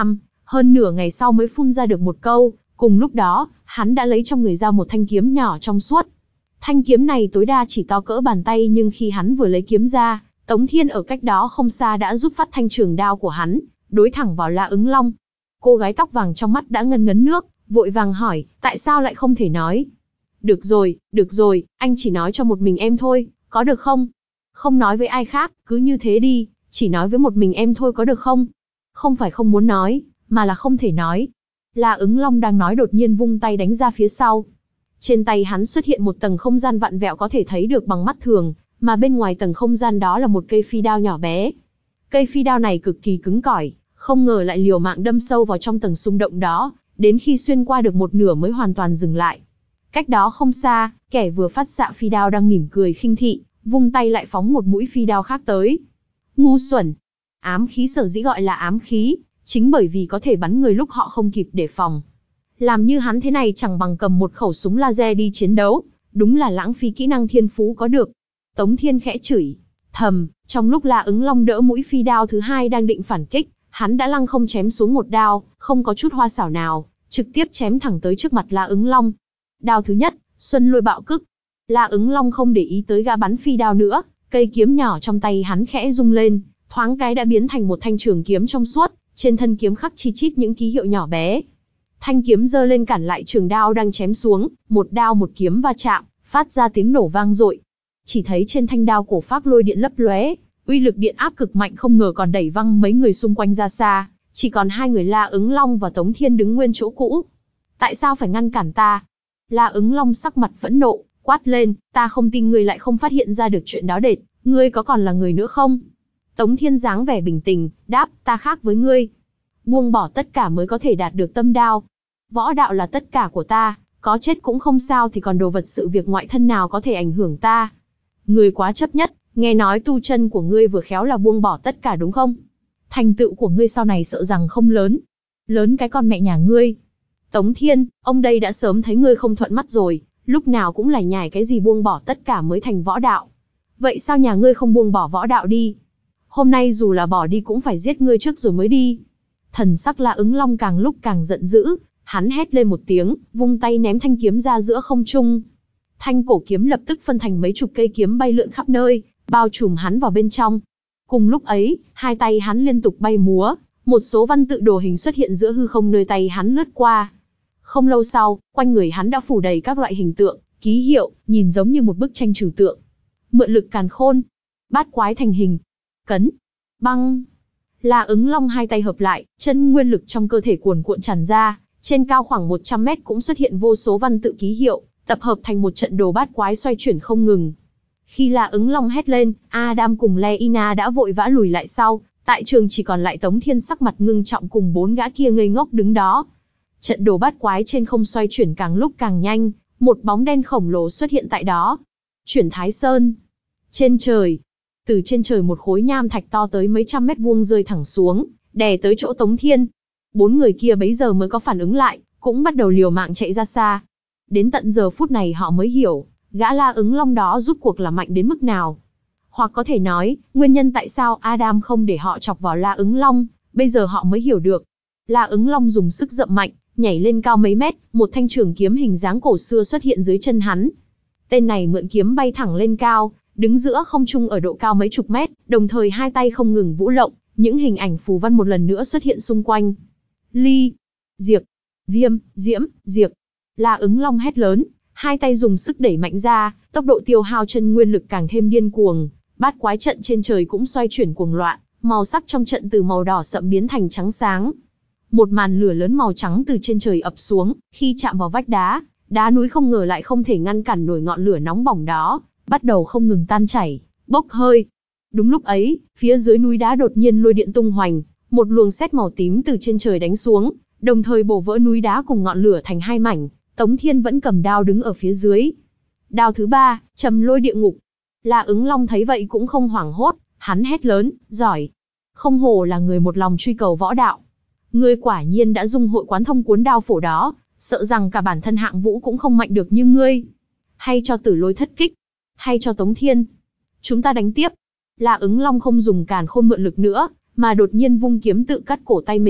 hơn nửa ngày sau mới phun ra được một câu, cùng lúc đó, hắn đã lấy trong người ra một thanh kiếm nhỏ trong suốt. Thanh kiếm này tối đa chỉ to cỡ bàn tay, nhưng khi hắn vừa lấy kiếm ra, Tống Thiên ở cách đó không xa đã rút phát thanh trường đao của hắn, đối thẳng vào La Ứng Long. Cô gái tóc vàng trong mắt đã ngấn ngấn nước, vội vàng hỏi, tại sao lại không thể nói? Được rồi, được rồi, anh chỉ nói cho một mình em thôi, có được không? Không nói với ai khác, cứ như thế đi, chỉ nói với một mình em thôi có được không? Không phải không muốn nói, mà là không thể nói. La Ứng Long đang nói đột nhiên vung tay đánh ra phía sau. Trên tay hắn xuất hiện một tầng không gian vặn vẹo có thể thấy được bằng mắt thường, mà bên ngoài tầng không gian đó là một cây phi đao nhỏ bé. Cây phi đao này cực kỳ cứng cỏi, không ngờ lại liều mạng đâm sâu vào trong tầng xung động đó, đến khi xuyên qua được một nửa mới hoàn toàn dừng lại. Cách đó không xa, kẻ vừa phát xạ phi đao đang mỉm cười khinh thị, vung tay lại phóng một mũi phi đao khác tới. Ngu xuẩn! Ám khí sở dĩ gọi là ám khí, chính bởi vì có thể bắn người lúc họ không kịp đề phòng. Làm như hắn thế này chẳng bằng cầm một khẩu súng laser đi chiến đấu, đúng là lãng phí kỹ năng thiên phú có được. Tống Thiên khẽ chửi thầm, trong lúc La Ứng Long đỡ mũi phi đao thứ hai đang định phản kích, hắn đã lăng không chém xuống một đao, không có chút hoa xảo nào, trực tiếp chém thẳng tới trước mặt La Ứng Long. Đao thứ nhất, Xuân Lôi Bạo Kích. La Ứng Long không để ý tới gã bắn phi đao nữa, cây kiếm nhỏ trong tay hắn khẽ rung lên, thoáng cái đã biến thành một thanh trường kiếm trong suốt, trên thân kiếm khắc chi chít những ký hiệu nhỏ bé. Thanh kiếm giơ lên cản lại trường đao đang chém xuống, một đao một kiếm va chạm, phát ra tiếng nổ vang dội. Chỉ thấy trên thanh đao cổ phác lôi điện lấp lóe, uy lực điện áp cực mạnh không ngờ còn đẩy văng mấy người xung quanh ra xa, chỉ còn hai người La Ứng Long và Tống Thiên đứng nguyên chỗ cũ. Tại sao phải ngăn cản ta? La Ứng Long sắc mặt phẫn nộ, quát lên, ta không tin ngươi lại không phát hiện ra được chuyện đó đệt, ngươi có còn là người nữa không? Tống Thiên dáng vẻ bình tĩnh, đáp, ta khác với ngươi. Buông bỏ tất cả mới có thể đạt được tâm đao. Võ đạo là tất cả của ta, có chết cũng không sao thì còn đồ vật sự việc ngoại thân nào có thể ảnh hưởng ta. Ngươi quá chấp nhất, nghe nói tu chân của ngươi vừa khéo là buông bỏ tất cả đúng không? Thành tựu của ngươi sau này sợ rằng không lớn. Lớn cái con mẹ nhà ngươi. Tống Thiên, ông đây đã sớm thấy ngươi không thuận mắt rồi, lúc nào cũng lải nhải cái gì buông bỏ tất cả mới thành võ đạo. Vậy sao nhà ngươi không buông bỏ võ đạo đi? Hôm nay dù là bỏ đi cũng phải giết ngươi trước rồi mới đi. Thần sắc La Ứng Long càng lúc càng giận dữ, hắn hét lên một tiếng, vung tay ném thanh kiếm ra giữa không trung. Thanh cổ kiếm lập tức phân thành mấy chục cây kiếm bay lượn khắp nơi, bao trùm hắn vào bên trong. Cùng lúc ấy, hai tay hắn liên tục bay múa, một số văn tự đồ hình xuất hiện giữa hư không nơi tay hắn lướt qua. Không lâu sau, quanh người hắn đã phủ đầy các loại hình tượng, ký hiệu, nhìn giống như một bức tranh trừu tượng. Mượn lực càn khôn, bát quái thành hình, cấn, băng. La Ứng Long hai tay hợp lại, chân nguyên lực trong cơ thể cuồn cuộn tràn ra, trên cao khoảng một trăm mét cũng xuất hiện vô số văn tự ký hiệu, tập hợp thành một trận đồ bát quái xoay chuyển không ngừng. Khi La Ứng Long hét lên, Adam cùng Leina đã vội vã lùi lại sau, tại trường chỉ còn lại Tống Thiên sắc mặt ngưng trọng cùng bốn gã kia ngây ngốc đứng đó. Trận đồ bát quái trên không xoay chuyển càng lúc càng nhanh, một bóng đen khổng lồ xuất hiện tại đó. Chuyển Thái Sơn. Trên trời. Từ trên trời một khối nham thạch to tới mấy trăm mét vuông rơi thẳng xuống, đè tới chỗ Tống Thiên. Bốn người kia bấy giờ mới có phản ứng lại, cũng bắt đầu liều mạng chạy ra xa. Đến tận giờ phút này họ mới hiểu, gã La Ứng Long đó rút cuộc là mạnh đến mức nào. Hoặc có thể nói, nguyên nhân tại sao Adam không để họ chọc vào La Ứng Long, bây giờ họ mới hiểu được. La Ứng Long dùng sức dậm mạnh, nhảy lên cao mấy mét, một thanh trường kiếm hình dáng cổ xưa xuất hiện dưới chân hắn. Tên này mượn kiếm bay thẳng lên cao, đứng giữa không trung ở độ cao mấy chục mét, đồng thời hai tay không ngừng vũ lộng, những hình ảnh phù văn một lần nữa xuất hiện xung quanh. Ly, diệt, viêm, diễm, diệt. La Ứng Long hét lớn, hai tay dùng sức đẩy mạnh ra, tốc độ tiêu hao chân nguyên lực càng thêm điên cuồng, bát quái trận trên trời cũng xoay chuyển cuồng loạn, màu sắc trong trận từ màu đỏ sậm biến thành trắng sáng. Một màn lửa lớn màu trắng từ trên trời ập xuống, khi chạm vào vách đá, đá núi không ngờ lại không thể ngăn cản nổi ngọn lửa nóng bỏng đó, bắt đầu không ngừng tan chảy, bốc hơi. Đúng lúc ấy, phía dưới núi đá đột nhiên lôi điện tung hoành, một luồng sét màu tím từ trên trời đánh xuống, đồng thời bổ vỡ núi đá cùng ngọn lửa thành hai mảnh. Tống Thiên vẫn cầm đao đứng ở phía dưới. Đao thứ ba, Trầm Lôi Địa Ngục. La Ứng Long thấy vậy cũng không hoảng hốt, hắn hét lớn, giỏi. Không hổ là người một lòng truy cầu võ đạo. Ngươi quả nhiên đã dung hội quán thông cuốn đao phổ đó, sợ rằng cả bản thân Hạng Vũ cũng không mạnh được như ngươi. Hay cho Tử Lôi thất kích, hay cho Tống Thiên. Chúng ta đánh tiếp. La Ứng Long không dùng càn khôn mượn lực nữa, mà đột nhiên vung kiếm tự cắt cổ tay mình,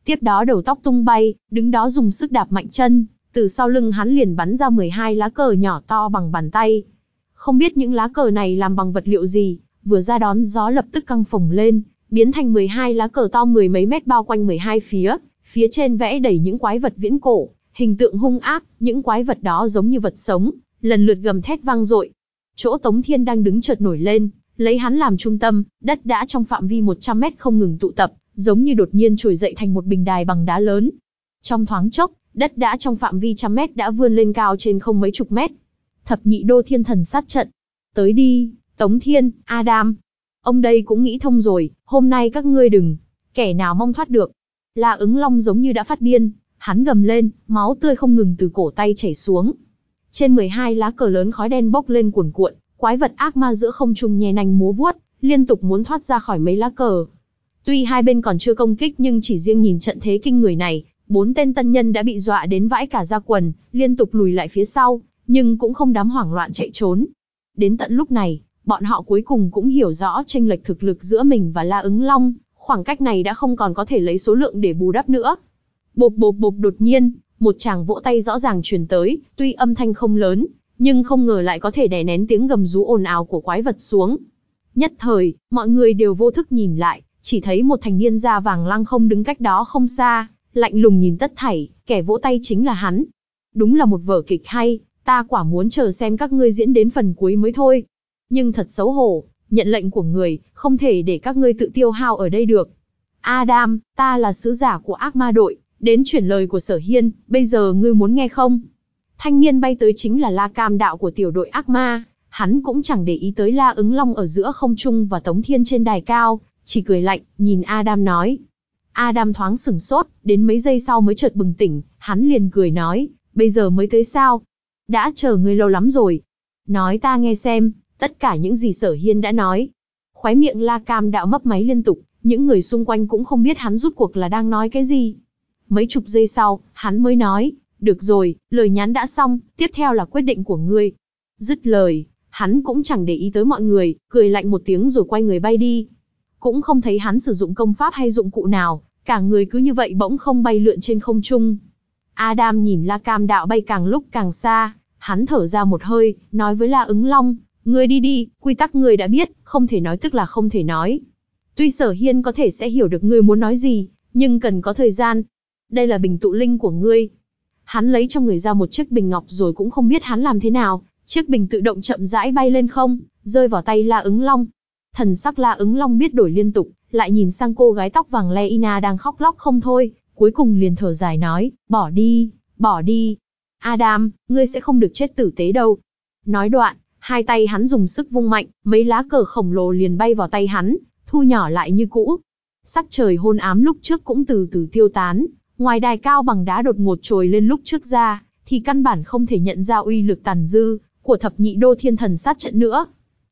Tiếp đó đầu tóc tung bay, đứng đó dùng sức đạp mạnh chân, từ sau lưng hắn liền bắn ra mười hai lá cờ nhỏ to bằng bàn tay. Không biết những lá cờ này làm bằng vật liệu gì, vừa ra đón gió lập tức căng phồng lên, biến thành mười hai lá cờ to mười mấy mét bao quanh mười hai phía, phía trên vẽ đầy những quái vật viễn cổ, hình tượng hung ác, những quái vật đó giống như vật sống, lần lượt gầm thét vang dội. Chỗ Tống Thiên đang đứng chợt nổi lên, lấy hắn làm trung tâm, đất đã trong phạm vi một trăm mét không ngừng tụ tập, giống như đột nhiên trồi dậy thành một bình đài bằng đá lớn. Trong thoáng chốc, đất đã trong phạm vi trăm mét đã vươn lên cao trên không mấy chục mét. Thập nhị đô thiên thần sát trận. Tới đi, Tống Thiên, Adam. Ông đây cũng nghĩ thông rồi, hôm nay các ngươi đừng, kẻ nào mong thoát được. La Ứng Long giống như đã phát điên, hắn gầm lên, máu tươi không ngừng từ cổ tay chảy xuống. Trên mười hai lá cờ lớn khói đen bốc lên cuồn cuộn, quái vật ác ma giữa không trung nhe nanh múa vuốt, liên tục muốn thoát ra khỏi mấy lá cờ. Tuy hai bên còn chưa công kích nhưng chỉ riêng nhìn trận thế kinh người này, bốn tên tân nhân đã bị dọa đến vãi cả da quần, liên tục lùi lại phía sau, nhưng cũng không dám hoảng loạn chạy trốn. Đến tận lúc này, bọn họ cuối cùng cũng hiểu rõ chênh lệch thực lực giữa mình và La Ứng Long, khoảng cách này đã không còn có thể lấy số lượng để bù đắp nữa. Bộp bộp bộp, đột nhiên, một tràng vỗ tay rõ ràng truyền tới, tuy âm thanh không lớn, nhưng không ngờ lại có thể đè nén tiếng gầm rú ồn ào của quái vật xuống. Nhất thời, mọi người đều vô thức nhìn lại, chỉ thấy một thanh niên da vàng lăng không đứng cách đó không xa, lạnh lùng nhìn tất thảy, kẻ vỗ tay chính là hắn. Đúng là một vở kịch hay, ta quả muốn chờ xem các ngươi diễn đến phần cuối mới thôi. Nhưng thật xấu hổ, nhận lệnh của người, không thể để các ngươi tự tiêu hao ở đây được. Adam, ta là sứ giả của ác ma đội, đến chuyển lời của Sở Hiên, bây giờ ngươi muốn nghe không? Thanh niên bay tới chính là La Cam đạo của tiểu đội ác ma, hắn cũng chẳng để ý tới La Ứng Long ở giữa không trung và Tống Thiên trên đài cao, chỉ cười lạnh, nhìn Adam nói. Adam thoáng sửng sốt, đến mấy giây sau mới chợt bừng tỉnh, hắn liền cười nói, bây giờ mới tới sao? Đã chờ ngươi lâu lắm rồi. Nói ta nghe xem, tất cả những gì Sở Hiên đã nói. Khóe miệng La Cam đạo mấp máy liên tục, những người xung quanh cũng không biết hắn rút cuộc là đang nói cái gì. Mấy chục giây sau, hắn mới nói, được rồi, lời nhắn đã xong, tiếp theo là quyết định của ngươi. Dứt lời, hắn cũng chẳng để ý tới mọi người, cười lạnh một tiếng rồi quay người bay đi. Cũng không thấy hắn sử dụng công pháp hay dụng cụ nào, cả người cứ như vậy bỗng không bay lượn trên không trung. Adam nhìn La Cam đạo bay càng lúc càng xa, hắn thở ra một hơi, nói với La Ứng Long, ngươi đi đi, quy tắc ngươi đã biết, không thể nói tức là không thể nói. Tuy Sở Hiên có thể sẽ hiểu được ngươi muốn nói gì, nhưng cần có thời gian. Đây là bình tụ linh của ngươi. Hắn lấy trong người ra một chiếc bình ngọc rồi cũng không biết hắn làm thế nào, chiếc bình tự động chậm rãi bay lên không, rơi vào tay La Ứng Long. Thần sắc La Ứng Long biết đổi liên tục, lại nhìn sang cô gái tóc vàng Leina đang khóc lóc không thôi, cuối cùng liền thở dài nói, bỏ đi, bỏ đi. Adam, ngươi sẽ không được chết tử tế đâu. Nói đoạn, hai tay hắn dùng sức vung mạnh, mấy lá cờ khổng lồ liền bay vào tay hắn, thu nhỏ lại như cũ. Sắc trời hôn ám lúc trước cũng từ từ tiêu tán, ngoài đài cao bằng đá đột ngột trồi lên lúc trước ra, thì căn bản không thể nhận ra uy lực tàn dư của thập nhị đô thiên thần sát trận nữa.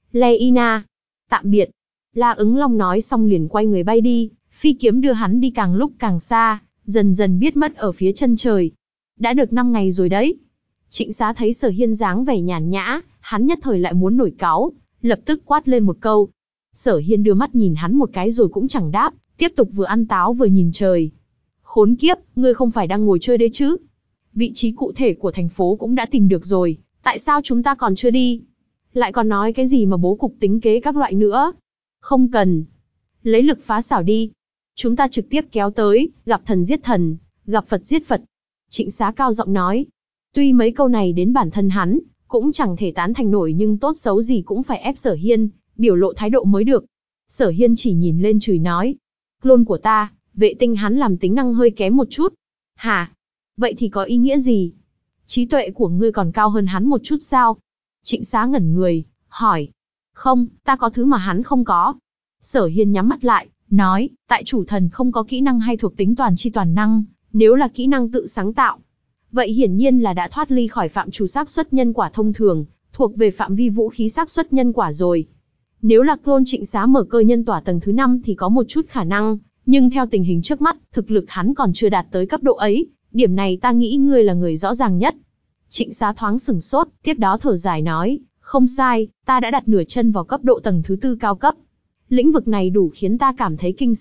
Leina, tạm biệt. La Ứng Long nói xong liền quay người bay đi, phi kiếm đưa hắn đi càng lúc càng xa, dần dần biết mất ở phía chân trời. Đã được năm ngày rồi đấy. Trịnh Xá thấy Sở Hiên dáng vẻ nhàn nhã, hắn nhất thời lại muốn nổi cáu, lập tức quát lên một câu. Sở Hiên đưa mắt nhìn hắn một cái rồi cũng chẳng đáp, tiếp tục vừa ăn táo vừa nhìn trời. Khốn kiếp, ngươi không phải đang ngồi chơi đấy chứ? Vị trí cụ thể của thành phố cũng đã tìm được rồi, tại sao chúng ta còn chưa đi? Lại còn nói cái gì mà bố cục tính kế các loại nữa? Không cần. Lấy lực phá xảo đi. Chúng ta trực tiếp kéo tới, gặp thần giết thần, gặp Phật giết Phật. Trịnh Xá cao giọng nói. Tuy mấy câu này đến bản thân hắn, cũng chẳng thể tán thành nổi nhưng tốt xấu gì cũng phải ép Sở Hiên, biểu lộ thái độ mới được. Sở Hiên chỉ nhìn lên chửi nói. Clone của ta, vệ tinh hắn làm tính năng hơi kém một chút. Hả? Vậy thì có ý nghĩa gì? Trí tuệ của ngươi còn cao hơn hắn một chút sao? Trịnh Xá ngẩn người, hỏi. Không, ta có thứ mà hắn không có. Sở Hiên nhắm mắt lại, nói, tại chủ thần không có kỹ năng hay thuộc tính toàn chi toàn năng, nếu là kỹ năng tự sáng tạo. Vậy hiển nhiên là đã thoát ly khỏi phạm trù xác suất nhân quả thông thường, thuộc về phạm vi vũ khí xác suất nhân quả rồi. Nếu là clone Trịnh Xá mở cơ nhân tỏa tầng thứ năm thì có một chút khả năng, nhưng theo tình hình trước mắt, thực lực hắn còn chưa đạt tới cấp độ ấy, điểm này ta nghĩ ngươi là người rõ ràng nhất. Trịnh Xá thoáng sửng sốt, tiếp đó thở dài nói, không sai, ta đã đặt nửa chân vào cấp độ tầng thứ tư cao cấp. Lĩnh vực này đủ khiến ta cảm thấy kinh sợ,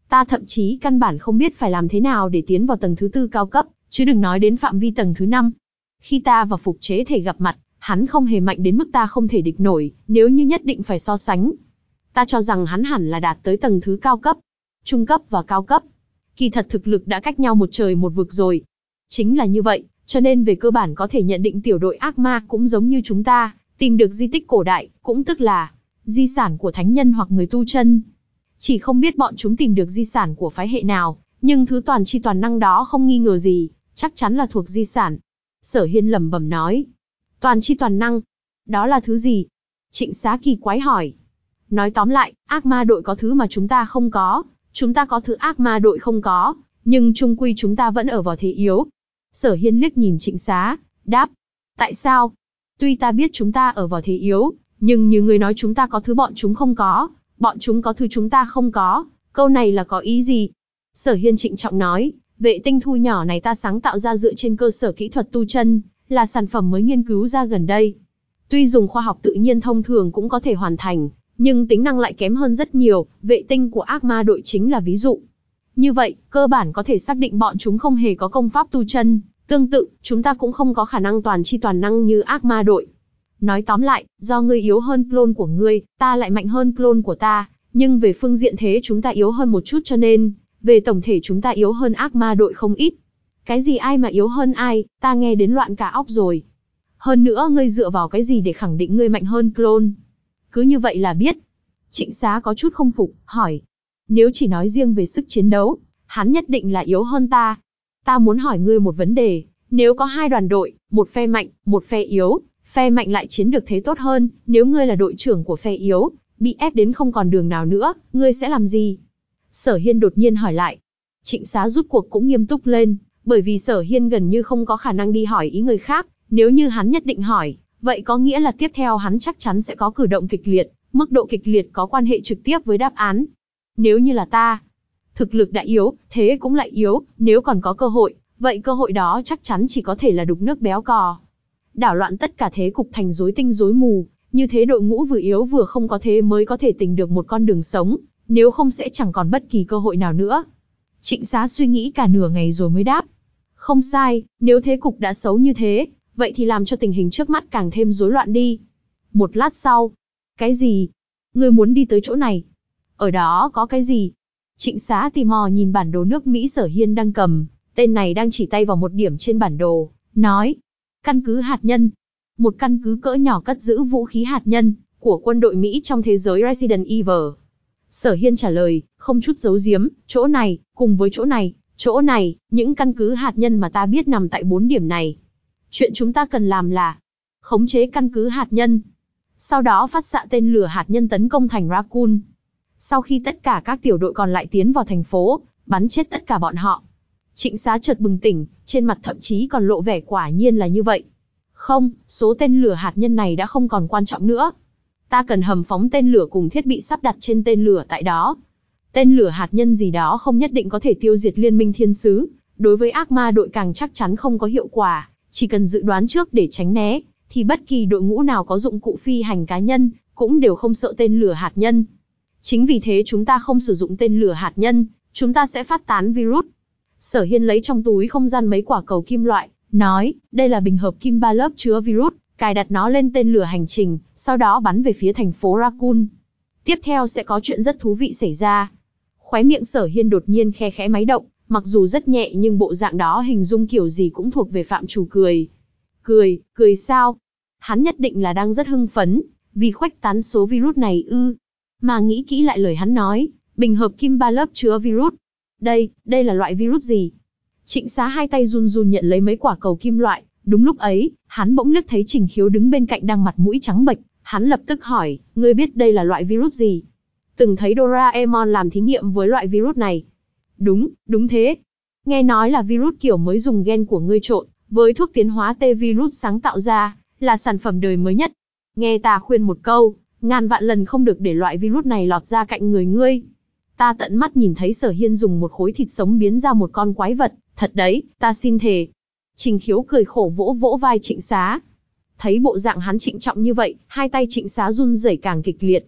Ta thậm chí căn bản không biết phải làm thế nào để tiến vào tầng thứ tư cao cấp, chứ đừng nói đến phạm vi tầng thứ năm. Khi ta và Phục Chế Thể gặp mặt, hắn không hề mạnh đến mức ta không thể địch nổi, nếu như nhất định phải so sánh. Ta cho rằng hắn hẳn là đạt tới tầng thứ cao cấp, trung cấp và cao cấp. Kỳ thật thực lực đã cách nhau một trời một vực rồi. Chính là như vậy, cho nên về cơ bản có thể nhận định tiểu đội ác ma cũng giống như chúng ta, tìm được di tích cổ đại, cũng tức là di sản của thánh nhân hoặc người tu chân. Chỉ không biết bọn chúng tìm được di sản của phái hệ nào, nhưng thứ toàn chi toàn năng đó không nghi ngờ gì, chắc chắn là thuộc di sản. Sở Hiên lẩm bẩm nói. Toàn chi toàn năng? Đó là thứ gì? Trịnh Xá kỳ quái hỏi. Nói tóm lại, ác ma đội có thứ mà chúng ta không có, chúng ta có thứ ác ma đội không có, nhưng chung quy chúng ta vẫn ở vào thế yếu. Sở Hiên liếc nhìn Trịnh Xá, đáp. Tại sao? Tuy ta biết chúng ta ở vào thế yếu, nhưng như người nói chúng ta có thứ bọn chúng không có, bọn chúng có thứ chúng ta không có, câu này là có ý gì? Sở Hiên trịnh trọng nói, vệ tinh thu nhỏ này ta sáng tạo ra dựa trên cơ sở kỹ thuật tu chân, là sản phẩm mới nghiên cứu ra gần đây. Tuy dùng khoa học tự nhiên thông thường cũng có thể hoàn thành, nhưng tính năng lại kém hơn rất nhiều, vệ tinh của ác ma đội chính là ví dụ. Như vậy, cơ bản có thể xác định bọn chúng không hề có công pháp tu chân, tương tự, chúng ta cũng không có khả năng toàn chi toàn năng như ác ma đội. Nói tóm lại, do ngươi yếu hơn clone của ngươi, ta lại mạnh hơn clone của ta, nhưng về phương diện thế chúng ta yếu hơn một chút cho nên, về tổng thể chúng ta yếu hơn ác ma đội không ít. Cái gì ai mà yếu hơn ai, ta nghe đến loạn cả óc rồi. Hơn nữa ngươi dựa vào cái gì để khẳng định ngươi mạnh hơn clone? Cứ như vậy là biết. Trịnh Xá có chút không phục, hỏi. Nếu chỉ nói riêng về sức chiến đấu, hắn nhất định là yếu hơn ta. Ta muốn hỏi ngươi một vấn đề, nếu có hai đoàn đội, một phe mạnh, một phe yếu, phe mạnh lại chiến được thế tốt hơn, nếu ngươi là đội trưởng của phe yếu, bị ép đến không còn đường nào nữa, ngươi sẽ làm gì? Sở Hiên đột nhiên hỏi lại. Trịnh Xá rút cuộc cũng nghiêm túc lên, bởi vì Sở Hiên gần như không có khả năng đi hỏi ý người khác, nếu như hắn nhất định hỏi, vậy có nghĩa là tiếp theo hắn chắc chắn sẽ có cử động kịch liệt, mức độ kịch liệt có quan hệ trực tiếp với đáp án. Nếu như là ta, thực lực đã yếu, thế cũng lại yếu, nếu còn có cơ hội, vậy cơ hội đó chắc chắn chỉ có thể là đục nước béo cò. Đảo loạn tất cả thế cục thành rối tinh rối mù, như thế đội ngũ vừa yếu vừa không có thế mới có thể tìm được một con đường sống, nếu không sẽ chẳng còn bất kỳ cơ hội nào nữa. Trịnh Xá suy nghĩ cả nửa ngày rồi mới đáp. Không sai, nếu thế cục đã xấu như thế, vậy thì làm cho tình hình trước mắt càng thêm rối loạn đi. Một lát sau. Cái gì? Ngươi muốn đi tới chỗ này? Ở đó có cái gì? Trịnh Xá tò mò nhìn bản đồ nước Mỹ Sở Hiên đang cầm, tên này đang chỉ tay vào một điểm trên bản đồ, nói. Căn cứ hạt nhân. Một căn cứ cỡ nhỏ cất giữ vũ khí hạt nhân, của quân đội Mỹ trong thế giới Resident Evil. Sở Hiên trả lời, không chút giấu giếm, chỗ này, cùng với chỗ này, chỗ này, những căn cứ hạt nhân mà ta biết nằm tại bốn điểm này. Chuyện chúng ta cần làm là khống chế căn cứ hạt nhân, sau đó phát xạ tên lửa hạt nhân tấn công thành Raccoon. Sau khi tất cả các tiểu đội còn lại tiến vào thành phố, bắn chết tất cả bọn họ. Trịnh Xá chợt bừng tỉnh, trên mặt thậm chí còn lộ vẻ quả nhiên là như vậy. Không, số tên lửa hạt nhân này đã không còn quan trọng nữa. Ta cần hầm phóng tên lửa cùng thiết bị sắp đặt trên tên lửa tại đó. Tên lửa hạt nhân gì đó không nhất định có thể tiêu diệt liên minh thiên sứ, đối với ác ma đội càng chắc chắn không có hiệu quả, chỉ cần dự đoán trước để tránh né, thì bất kỳ đội ngũ nào có dụng cụ phi hành cá nhân, cũng đều không sợ tên lửa hạt nhân. Chính vì thế chúng ta không sử dụng tên lửa hạt nhân, chúng ta sẽ phát tán virus. Sở Hiên lấy trong túi không gian mấy quả cầu kim loại, nói, đây là bình hợp kim ba lớp chứa virus, cài đặt nó lên tên lửa hành trình, sau đó bắn về phía thành phố Raccoon. Tiếp theo sẽ có chuyện rất thú vị xảy ra. Khóe miệng Sở Hiên đột nhiên khe khẽ máy động, mặc dù rất nhẹ nhưng bộ dạng đó hình dung kiểu gì cũng thuộc về phạm trù cười. Cười, cười sao? Hắn nhất định là đang rất hưng phấn, vì khuếch tán số virus này ư. Mà nghĩ kỹ lại lời hắn nói, bình hợp kim ba lớp chứa virus. Đây, đây là loại virus gì? Trịnh Xá hai tay run run nhận lấy mấy quả cầu kim loại, đúng lúc ấy, hắn bỗng liếc thấy Trình Khiếu đứng bên cạnh đang mặt mũi trắng bệch, hắn lập tức hỏi, ngươi biết đây là loại virus gì? Từng thấy Doraemon làm thí nghiệm với loại virus này. Đúng, đúng thế. Nghe nói là virus kiểu mới dùng gen của ngươi trộn, với thuốc tiến hóa T-virus sáng tạo ra, là sản phẩm đời mới nhất. Nghe ta khuyên một câu, ngàn vạn lần không được để loại virus này lọt ra cạnh người ngươi. Ta tận mắt nhìn thấy Sở Hiên dùng một khối thịt sống biến ra một con quái vật, thật đấy, ta xin thề. Trình Khiếu cười khổ vỗ vỗ vai Trịnh Xá. Thấy bộ dạng hắn trịnh trọng như vậy, hai tay Trịnh Xá run rẩy càng kịch liệt.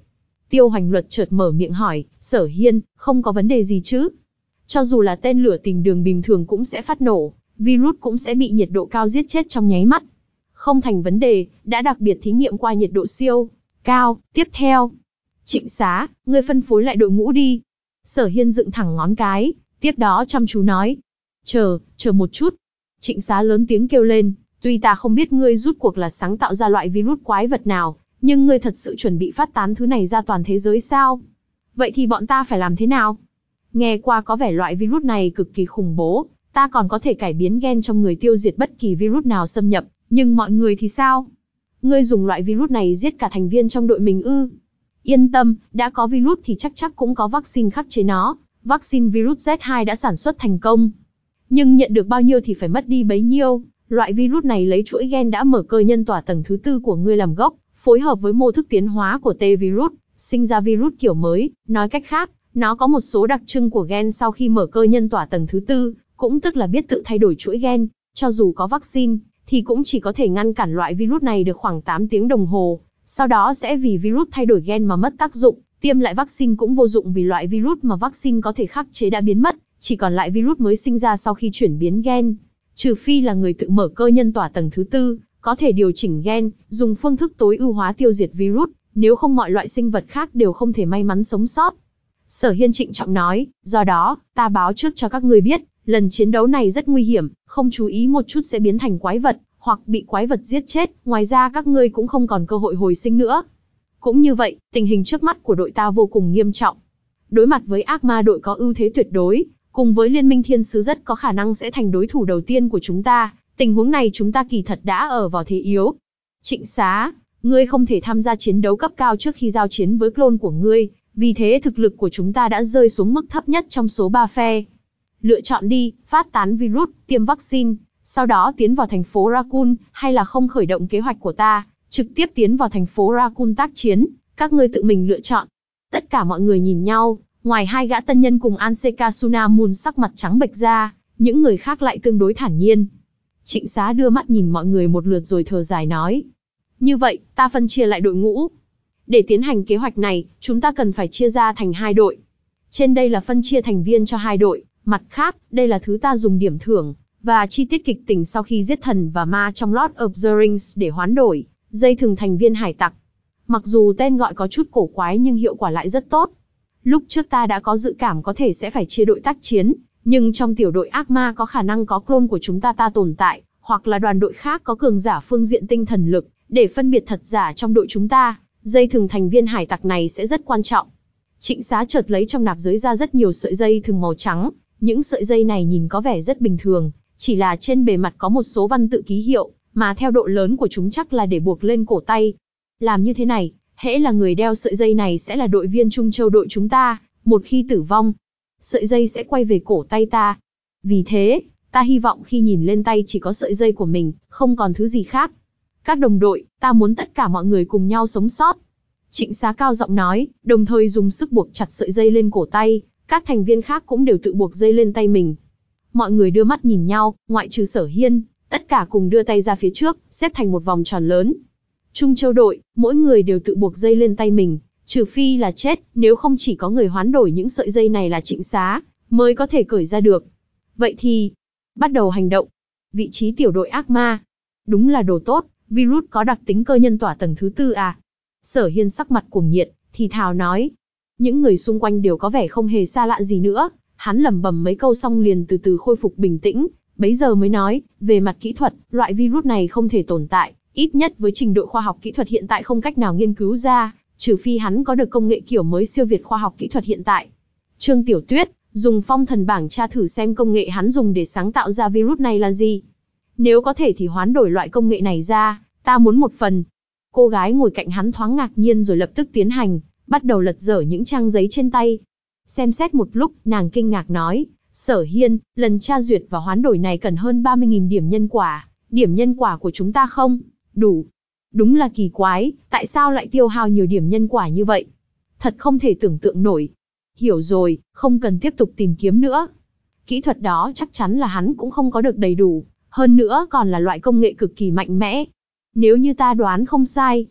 Tiêu Hoành Luật chợt mở miệng hỏi, Sở Hiên, không có vấn đề gì chứ? Cho dù là tên lửa tìm đường bình thường cũng sẽ phát nổ, virus cũng sẽ bị nhiệt độ cao giết chết trong nháy mắt. Không thành vấn đề, đã đặc biệt thí nghiệm qua nhiệt độ siêu cao. Tiếp theo, Trịnh Xá, ngươi phân phối lại đội ngũ đi. Sở Hiên dựng thẳng ngón cái, tiếp đó chăm chú nói. Chờ, chờ một chút. Trịnh Xá lớn tiếng kêu lên, tuy ta không biết ngươi rút cuộc là sáng tạo ra loại virus quái vật nào, nhưng ngươi thật sự chuẩn bị phát tán thứ này ra toàn thế giới sao? Vậy thì bọn ta phải làm thế nào? Nghe qua có vẻ loại virus này cực kỳ khủng bố, ta còn có thể cải biến gen trong người tiêu diệt bất kỳ virus nào xâm nhập, nhưng mọi người thì sao? Ngươi dùng loại virus này giết cả thành viên trong đội mình ư? Yên tâm, đã có virus thì chắc chắc cũng có vaccine khắc chế nó, vaccine virus Z hai đã sản xuất thành công. Nhưng nhận được bao nhiêu thì phải mất đi bấy nhiêu, loại virus này lấy chuỗi gen đã mở cơ nhân tỏa tầng thứ tư của ngươi làm gốc, phối hợp với mô thức tiến hóa của T-virus, sinh ra virus kiểu mới, nói cách khác, nó có một số đặc trưng của gen sau khi mở cơ nhân tỏa tầng thứ tư, cũng tức là biết tự thay đổi chuỗi gen, cho dù có vaccine, thì cũng chỉ có thể ngăn cản loại virus này được khoảng tám tiếng đồng hồ, sau đó sẽ vì virus thay đổi gen mà mất tác dụng, tiêm lại vaccine cũng vô dụng vì loại virus mà vaccine có thể khắc chế đã biến mất, chỉ còn lại virus mới sinh ra sau khi chuyển biến gen. Trừ phi là người tự mở cơ nhân tỏa tầng thứ tư, có thể điều chỉnh gen, dùng phương thức tối ưu hóa tiêu diệt virus, nếu không mọi loại sinh vật khác đều không thể may mắn sống sót. Sở Hiên trịnh trọng nói, do đó, ta báo trước cho các ngươi biết, lần chiến đấu này rất nguy hiểm, không chú ý một chút sẽ biến thành quái vật, hoặc bị quái vật giết chết, ngoài ra các ngươi cũng không còn cơ hội hồi sinh nữa. Cũng như vậy, tình hình trước mắt của đội ta vô cùng nghiêm trọng. Đối mặt với ác ma đội có ưu thế tuyệt đối, cùng với liên minh thiên sứ rất có khả năng sẽ thành đối thủ đầu tiên của chúng ta, tình huống này chúng ta kỳ thật đã ở vào thế yếu. Trịnh Xá, ngươi không thể tham gia chiến đấu cấp cao trước khi giao chiến với clone của ngươi, vì thế thực lực của chúng ta đã rơi xuống mức thấp nhất trong số ba phe. Lựa chọn đi, phát tán virus, tiêm vaccine, sau đó tiến vào thành phố Raccoon, hay là không khởi động kế hoạch của ta, trực tiếp tiến vào thành phố Raccoon tác chiến, các ngươi tự mình lựa chọn. Tất cả mọi người nhìn nhau, ngoài hai gã tân nhân cùng Anseka Sunamun sắc mặt trắng bệch ra, những người khác lại tương đối thản nhiên. Trịnh Xá đưa mắt nhìn mọi người một lượt rồi thở dài nói. Như vậy, ta phân chia lại đội ngũ. Để tiến hành kế hoạch này, chúng ta cần phải chia ra thành hai đội. Trên đây là phân chia thành viên cho hai đội, mặt khác, đây là thứ ta dùng điểm thưởng, và chi tiết kịch tính sau khi giết thần và ma trong Lord of the Rings để hoán đổi, dây thừng thành viên hải tặc. Mặc dù tên gọi có chút cổ quái nhưng hiệu quả lại rất tốt. Lúc trước ta đã có dự cảm có thể sẽ phải chia đội tác chiến, nhưng trong tiểu đội ác ma có khả năng có clone của chúng ta ta tồn tại, hoặc là đoàn đội khác có cường giả phương diện tinh thần lực, để phân biệt thật giả trong đội chúng ta, dây thừng thành viên hải tặc này sẽ rất quan trọng. Trịnh Xá chợt lấy trong nạp giới ra rất nhiều sợi dây thừng màu trắng, những sợi dây này nhìn có vẻ rất bình thường, chỉ là trên bề mặt có một số văn tự ký hiệu, mà theo độ lớn của chúng chắc là để buộc lên cổ tay. Làm như thế này, hễ là người đeo sợi dây này sẽ là đội viên Trung Châu đội chúng ta, một khi tử vong, sợi dây sẽ quay về cổ tay ta. Vì thế, ta hy vọng khi nhìn lên tay chỉ có sợi dây của mình, không còn thứ gì khác. Các đồng đội, ta muốn tất cả mọi người cùng nhau sống sót. Trịnh Xá cao giọng nói, đồng thời dùng sức buộc chặt sợi dây lên cổ tay, các thành viên khác cũng đều tự buộc dây lên tay mình. Mọi người đưa mắt nhìn nhau, ngoại trừ Sở Hiên, tất cả cùng đưa tay ra phía trước, xếp thành một vòng tròn lớn. Trung Châu đội, mỗi người đều tự buộc dây lên tay mình, trừ phi là chết, nếu không chỉ có người hoán đổi những sợi dây này là Trịnh Xá, mới có thể cởi ra được. Vậy thì, bắt đầu hành động. Vị trí tiểu đội ác ma. Đúng là đồ tốt, virus có đặc tính cơ nhân tỏa tầng thứ tư à. Sở Hiên sắc mặt cuồng nhiệt, thì thào nói. Những người xung quanh đều có vẻ không hề xa lạ gì nữa, hắn lẩm bẩm mấy câu xong liền từ từ khôi phục bình tĩnh, bấy giờ mới nói, về mặt kỹ thuật, loại virus này không thể tồn tại, ít nhất với trình độ khoa học kỹ thuật hiện tại không cách nào nghiên cứu ra, trừ phi hắn có được công nghệ kiểu mới siêu việt khoa học kỹ thuật hiện tại. Trương Tiểu Tuyết, dùng phong thần bảng tra thử xem công nghệ hắn dùng để sáng tạo ra virus này là gì. Nếu có thể thì hoán đổi loại công nghệ này ra, ta muốn một phần. Cô gái ngồi cạnh hắn thoáng ngạc nhiên rồi lập tức tiến hành, bắt đầu lật dở những trang giấy trên tay. Xem xét một lúc, nàng kinh ngạc nói, Sở Hiên, lần tra duyệt và hoán đổi này cần hơn ba mươi nghìn điểm nhân quả, điểm nhân quả của chúng ta không đủ. Đúng là kỳ quái, tại sao lại tiêu hao nhiều điểm nhân quả như vậy? Thật không thể tưởng tượng nổi. Hiểu rồi, không cần tiếp tục tìm kiếm nữa. Kỹ thuật đó chắc chắn là hắn cũng không có được đầy đủ, hơn nữa còn là loại công nghệ cực kỳ mạnh mẽ. Nếu như ta đoán không sai,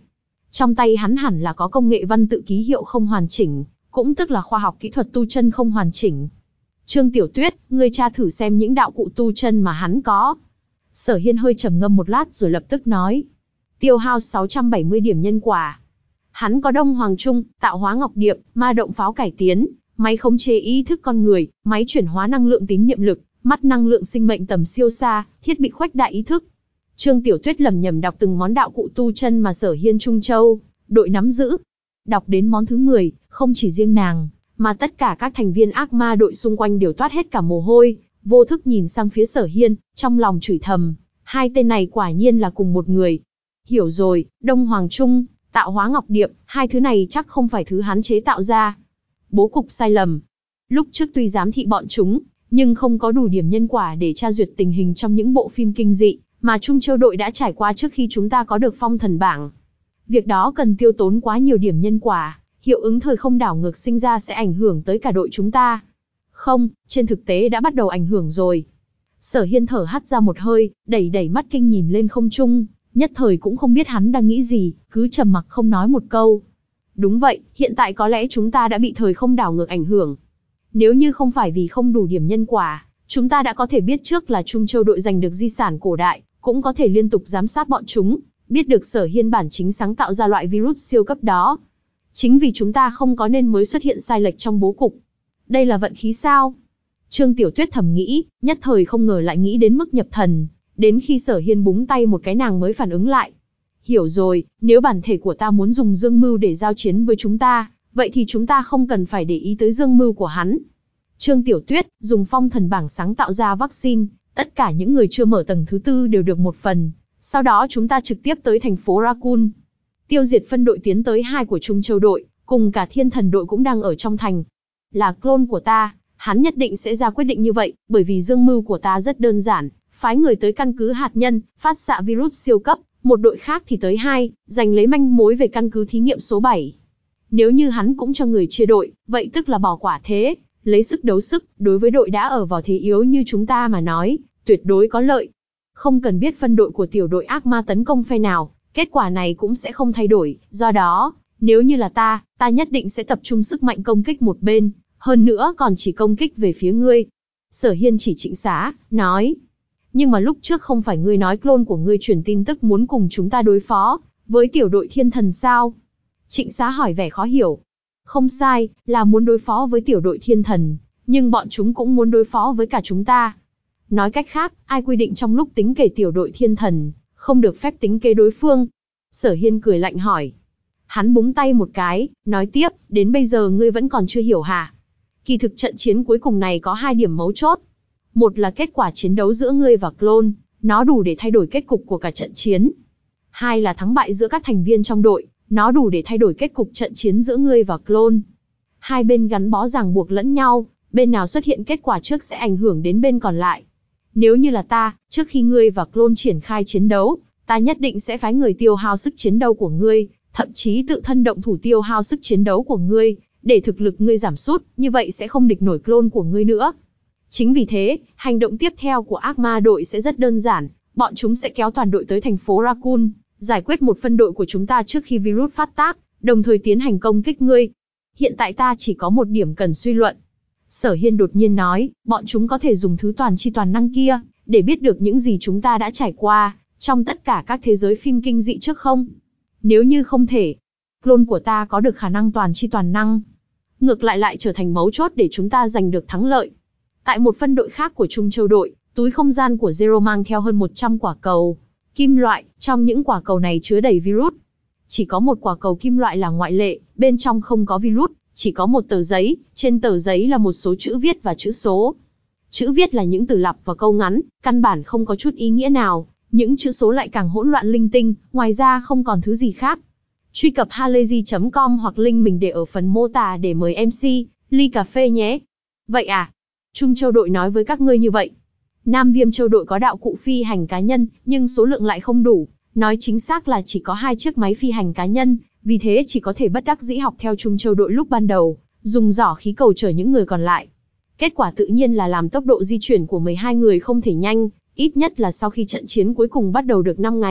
Trong tay hắn hẳn là có công nghệ văn tự ký hiệu không hoàn chỉnh, cũng tức là khoa học kỹ thuật tu chân không hoàn chỉnh. Trương Tiểu Tuyết, ngươi tra thử xem những đạo cụ tu chân mà hắn có. Sở Hiên hơi trầm ngâm một lát rồi lập tức nói. Tiêu hao sáu trăm bảy mươi điểm nhân quả. Hắn có Đông Hoàng Trung, tạo hóa ngọc điệp, ma động pháo cải tiến, máy khống chế ý thức con người, máy chuyển hóa năng lượng tín niệm lực, mắt năng lượng sinh mệnh tầm siêu xa, thiết bị khuếch đại ý thức. Trương Tiểu Tuyết lẩm nhẩm đọc từng món đạo cụ tu chân mà Sở Hiên Trung Châu đội nắm giữ. Đọc đến món thứ mười, không chỉ riêng nàng, mà tất cả các thành viên ác ma đội xung quanh đều toát hết cả mồ hôi, vô thức nhìn sang phía Sở Hiên, trong lòng chửi thầm, hai tên này quả nhiên là cùng một người. Hiểu rồi, Đông Hoàng Trung, tạo hóa ngọc điệp, hai thứ này chắc không phải thứ hắn chế tạo ra. Bố cục sai lầm. Lúc trước tuy giám thị bọn chúng, nhưng không có đủ điểm nhân quả để tra duyệt tình hình trong những bộ phim kinh dị mà Trung Châu đội đã trải qua trước khi chúng ta có được phong thần bảng. Việc đó cần tiêu tốn quá nhiều điểm nhân quả, hiệu ứng thời không đảo ngược sinh ra sẽ ảnh hưởng tới cả đội chúng ta. Không, trên thực tế đã bắt đầu ảnh hưởng rồi. Sở Hiên thở hắt ra một hơi, đẩy đẩy mắt kinh nhìn lên không trung, nhất thời cũng không biết hắn đang nghĩ gì, cứ trầm mặc không nói một câu. Đúng vậy, hiện tại có lẽ chúng ta đã bị thời không đảo ngược ảnh hưởng. Nếu như không phải vì không đủ điểm nhân quả, chúng ta đã có thể biết trước là Trung Châu đội giành được di sản cổ đại, cũng có thể liên tục giám sát bọn chúng, biết được Sở Hiên bản chính sáng tạo ra loại virus siêu cấp đó. Chính vì chúng ta không có nên mới xuất hiện sai lệch trong bố cục. Đây là vận khí sao? Trương Tiểu Tuyết thầm nghĩ, nhất thời không ngờ lại nghĩ đến mức nhập thần, đến khi Sở Hiên búng tay một cái nàng mới phản ứng lại. Hiểu rồi, nếu bản thể của ta muốn dùng dương mưu để giao chiến với chúng ta, vậy thì chúng ta không cần phải để ý tới dương mưu của hắn. Trương Tiểu Tuyết, dùng phong thần bảng sáng tạo ra vaccine, tất cả những người chưa mở tầng thứ tư đều được một phần, sau đó chúng ta trực tiếp tới thành phố Raccoon. Tiêu diệt phân đội tiến tới hai của Trung Châu đội, cùng cả Thiên Thần đội cũng đang ở trong thành. Là clone của ta, hắn nhất định sẽ ra quyết định như vậy, bởi vì dương mưu của ta rất đơn giản, phái người tới căn cứ hạt nhân, phát xạ virus siêu cấp, một đội khác thì tới hai, giành lấy manh mối về căn cứ thí nghiệm số bảy. Nếu như hắn cũng cho người chia đội, vậy tức là bỏ quả thế, lấy sức đấu sức, đối với đội đã ở vào thế yếu như chúng ta mà nói, tuyệt đối có lợi. Không cần biết phân đội của tiểu đội ác ma tấn công phe nào, kết quả này cũng sẽ không thay đổi, do đó, nếu như là ta, ta nhất định sẽ tập trung sức mạnh công kích một bên, hơn nữa còn chỉ công kích về phía ngươi. Sở Hiên chỉ Trịnh Xá, nói. Nhưng mà lúc trước không phải ngươi nói clone của ngươi truyền tin tức muốn cùng chúng ta đối phó với tiểu đội Thiên Thần sao? Trịnh Xá hỏi vẻ khó hiểu. Không sai, là muốn đối phó với tiểu đội Thiên Thần, nhưng bọn chúng cũng muốn đối phó với cả chúng ta. Nói cách khác, ai quy định trong lúc tính kể tiểu đội Thiên Thần, không được phép tính kế đối phương? Sở Hiên cười lạnh hỏi. Hắn búng tay một cái, nói tiếp, đến bây giờ ngươi vẫn còn chưa hiểu hả? Kỳ thực trận chiến cuối cùng này có hai điểm mấu chốt. Một là kết quả chiến đấu giữa ngươi và clone, nó đủ để thay đổi kết cục của cả trận chiến. Hai là thắng bại giữa các thành viên trong đội, nó đủ để thay đổi kết cục trận chiến giữa ngươi và clone. Hai bên gắn bó ràng buộc lẫn nhau, bên nào xuất hiện kết quả trước sẽ ảnh hưởng đến bên còn lại. Nếu như là ta, trước khi ngươi và clone triển khai chiến đấu, ta nhất định sẽ phái người tiêu hao sức chiến đấu của ngươi, thậm chí tự thân động thủ tiêu hao sức chiến đấu của ngươi, để thực lực ngươi giảm sút, như vậy sẽ không địch nổi clone của ngươi nữa. Chính vì thế, hành động tiếp theo của ác ma đội sẽ rất đơn giản, bọn chúng sẽ kéo toàn đội tới thành phố Raccoon, giải quyết một phân đội của chúng ta trước khi virus phát tác, đồng thời tiến hành công kích ngươi. Hiện tại ta chỉ có một điểm cần suy luận. Sở Hiên đột nhiên nói, bọn chúng có thể dùng thứ toàn chi toàn năng kia, để biết được những gì chúng ta đã trải qua, trong tất cả các thế giới phim kinh dị trước không? Nếu như không thể, clone của ta có được khả năng toàn chi toàn năng. Ngược lại lại trở thành mấu chốt để chúng ta giành được thắng lợi. Tại một phân đội khác của Trung Châu đội, túi không gian của Zero mang theo hơn một trăm quả cầu kim loại, trong những quả cầu này chứa đầy virus. Chỉ có một quả cầu kim loại là ngoại lệ, bên trong không có virus, chỉ có một tờ giấy, trên tờ giấy là một số chữ viết và chữ số. Chữ viết là những từ lặp và câu ngắn, căn bản không có chút ý nghĩa nào, những chữ số lại càng hỗn loạn linh tinh, ngoài ra không còn thứ gì khác. Truy cập halayzi chấm com hoặc link mình để ở phần mô tả để mời em xê, ly cà phê nhé. Vậy à? Trung Châu đội nói với các ngươi như vậy. Nam Viêm Châu đội có đạo cụ phi hành cá nhân, nhưng số lượng lại không đủ. Nói chính xác là chỉ có hai chiếc máy phi hành cá nhân, vì thế chỉ có thể bất đắc dĩ học theo Trung Châu đội lúc ban đầu, dùng giỏ khí cầu chở những người còn lại. Kết quả tự nhiên là làm tốc độ di chuyển của mười hai người không thể nhanh, ít nhất là sau khi trận chiến cuối cùng bắt đầu được năm ngày,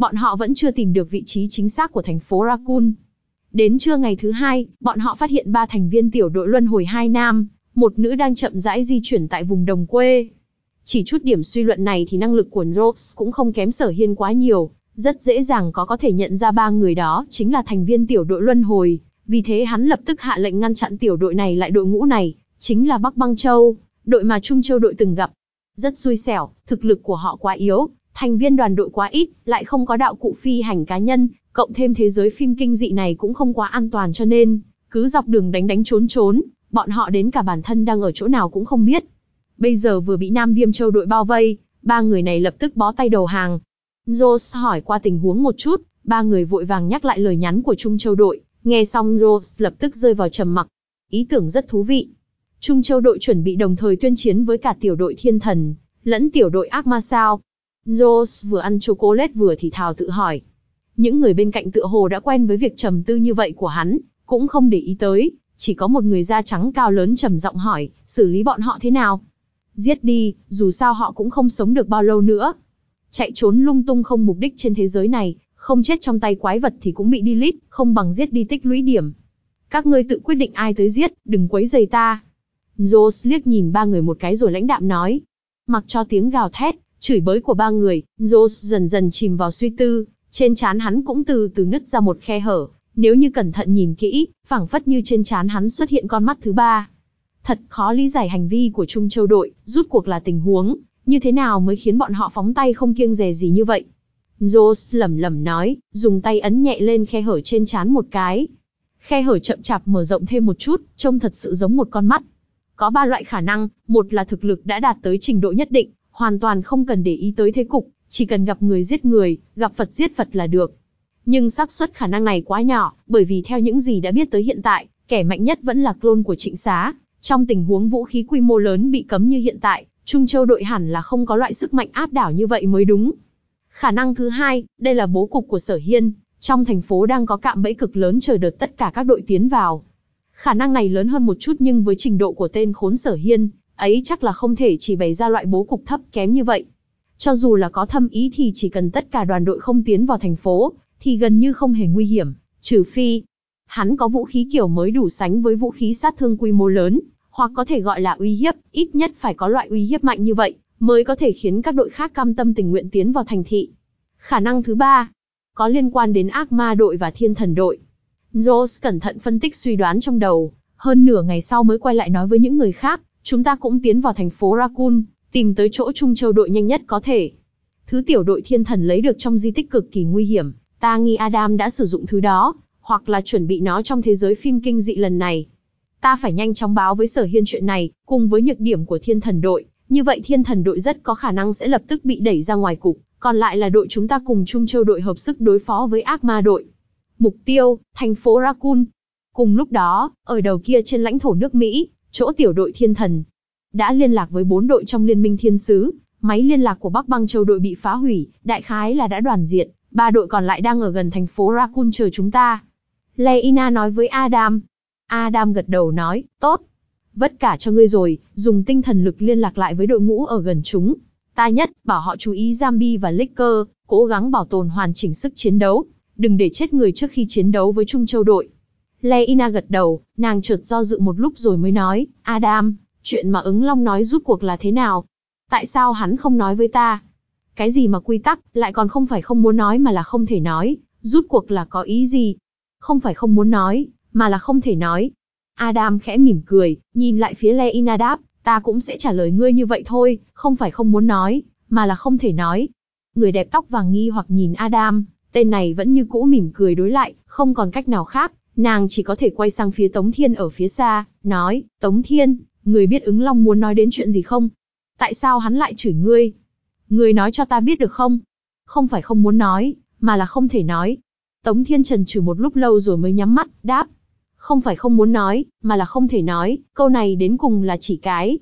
bọn họ vẫn chưa tìm được vị trí chính xác của thành phố Raccoon. Đến trưa ngày thứ hai, bọn họ phát hiện ba thành viên tiểu đội luân hồi hai nam, một nữ đang chậm rãi di chuyển tại vùng đồng quê. Chỉ chút điểm suy luận này thì năng lực của Rose cũng không kém Sở Hiên quá nhiều, rất dễ dàng có có thể nhận ra ba người đó chính là thành viên tiểu đội luân hồi, vì thế hắn lập tức hạ lệnh ngăn chặn tiểu đội này lại. Đội ngũ này chính là Bắc Băng Châu, đội mà Trung Châu đội từng gặp. Rất xui xẻo, thực lực của họ quá yếu, thành viên đoàn đội quá ít, lại không có đạo cụ phi hành cá nhân, cộng thêm thế giới phim kinh dị này cũng không quá an toàn, cho nên cứ dọc đường đánh đánh trốn trốn, bọn họ đến cả bản thân đang ở chỗ nào cũng không biết. Bây giờ vừa bị Nam Viêm Châu đội bao vây, ba người này lập tức bó tay đầu hàng. Rose hỏi qua tình huống một chút, ba người vội vàng nhắc lại lời nhắn của Trung Châu đội, nghe xong Rose lập tức rơi vào trầm mặc. Ý tưởng rất thú vị. Trung Châu đội chuẩn bị đồng thời tuyên chiến với cả tiểu đội Thiên Thần, lẫn tiểu đội Ác Ma sao? Rose vừa ăn chocolate vừa thì thào tự hỏi. Những người bên cạnh tựa hồ đã quen với việc trầm tư như vậy của hắn, cũng không để ý tới, chỉ có một người da trắng cao lớn trầm giọng hỏi, xử lý bọn họ thế nào? Giết đi, dù sao họ cũng không sống được bao lâu nữa. Chạy trốn lung tung không mục đích trên thế giới này, không chết trong tay quái vật thì cũng bị delete, không bằng giết đi tích lũy điểm. Các ngươi tự quyết định ai tới giết, đừng quấy rầy ta. Rose liếc nhìn ba người một cái rồi lãnh đạm nói. Mặc cho tiếng gào thét, chửi bới của ba người, Rose dần dần chìm vào suy tư, trên trán hắn cũng từ từ nứt ra một khe hở, nếu như cẩn thận nhìn kỹ, phảng phất như trên trán hắn xuất hiện con mắt thứ ba. Thật khó lý giải hành vi của Trung Châu đội, rút cuộc là tình huống như thế nào mới khiến bọn họ phóng tay không kiêng dè gì như vậy. Rose lẩm lẩm nói, dùng tay ấn nhẹ lên khe hở trên trán một cái. Khe hở chậm chạp mở rộng thêm một chút, trông thật sự giống một con mắt. Có ba loại khả năng, một là thực lực đã đạt tới trình độ nhất định, hoàn toàn không cần để ý tới thế cục, chỉ cần gặp người giết người, gặp Phật giết Phật là được. Nhưng xác suất khả năng này quá nhỏ, bởi vì theo những gì đã biết tới hiện tại, kẻ mạnh nhất vẫn là clone của Trịnh Xá. Trong tình huống vũ khí quy mô lớn bị cấm như hiện tại, Trung Châu đội hẳn là không có loại sức mạnh áp đảo như vậy mới đúng. Khả năng thứ hai, đây là bố cục của Sở Hiên, trong thành phố đang có cạm bẫy cực lớn chờ đợt tất cả các đội tiến vào. Khả năng này lớn hơn một chút, nhưng với trình độ của tên khốn Sở Hiên, ấy chắc là không thể chỉ bày ra loại bố cục thấp kém như vậy. Cho dù là có thâm ý thì chỉ cần tất cả đoàn đội không tiến vào thành phố, thì gần như không hề nguy hiểm, trừ phi hắn có vũ khí kiểu mới đủ sánh với vũ khí sát thương quy mô lớn, hoặc có thể gọi là uy hiếp, ít nhất phải có loại uy hiếp mạnh như vậy, mới có thể khiến các đội khác cam tâm tình nguyện tiến vào thành thị. Khả năng thứ ba, có liên quan đến Ác Ma đội và Thiên Thần đội. Rose cẩn thận phân tích suy đoán trong đầu, hơn nửa ngày sau mới quay lại nói với những người khác, chúng ta cũng tiến vào thành phố Raccoon, tìm tới chỗ Trung Châu đội nhanh nhất có thể. Thứ tiểu đội Thiên Thần lấy được trong di tích cực kỳ nguy hiểm, ta nghi Adam đã sử dụng thứ đó, hoặc là chuẩn bị nó trong thế giới phim kinh dị lần này. Ta phải nhanh chóng báo với Sở Hiên chuyện này, cùng với nhược điểm của Thiên Thần đội, như vậy Thiên Thần đội rất có khả năng sẽ lập tức bị đẩy ra ngoài cục, còn lại là đội chúng ta cùng Trung Châu đội hợp sức đối phó với Ác Ma đội. Mục tiêu, thành phố Raccoon. Cùng lúc đó, ở đầu kia trên lãnh thổ nước Mỹ, chỗ tiểu đội Thiên Thần đã liên lạc với bốn đội trong Liên minh Thiên Sứ, máy liên lạc của Bắc Băng Châu đội bị phá hủy, đại khái là đã đoàn diệt, ba đội còn lại đang ở gần thành phố Raccoon chờ chúng ta. Leina nói với Adam. Adam gật đầu nói, tốt. Vất cả cho ngươi rồi, dùng tinh thần lực liên lạc lại với đội ngũ ở gần chúng. Ta nhất, bảo họ chú ý Zombie và Licker, cố gắng bảo tồn hoàn chỉnh sức chiến đấu, đừng để chết người trước khi chiến đấu với Trung Châu đội. Leina gật đầu, nàng chợt do dự một lúc rồi mới nói, Adam, chuyện mà ứng long nói rút cuộc là thế nào? Tại sao hắn không nói với ta? Cái gì mà quy tắc, lại còn không phải không muốn nói mà là không thể nói, rút cuộc là có ý gì? Không phải không muốn nói, mà là không thể nói. Adam khẽ mỉm cười, nhìn lại phía Leina đáp, ta cũng sẽ trả lời ngươi như vậy thôi, không phải không muốn nói, mà là không thể nói. Người đẹp tóc vàng nghi hoặc nhìn Adam, tên này vẫn như cũ mỉm cười đối lại, không còn cách nào khác, nàng chỉ có thể quay sang phía Tống Thiên ở phía xa, nói, Tống Thiên, người biết ứng long muốn nói đến chuyện gì không? Tại sao hắn lại chửi ngươi? Ngươi nói cho ta biết được không? Không phải không muốn nói, mà là không thể nói. Tống Thiên chần chừ một lúc lâu rồi mới nhắm mắt, đáp. Không phải không muốn nói, mà là không thể nói, câu này đến cùng là chỉ cái.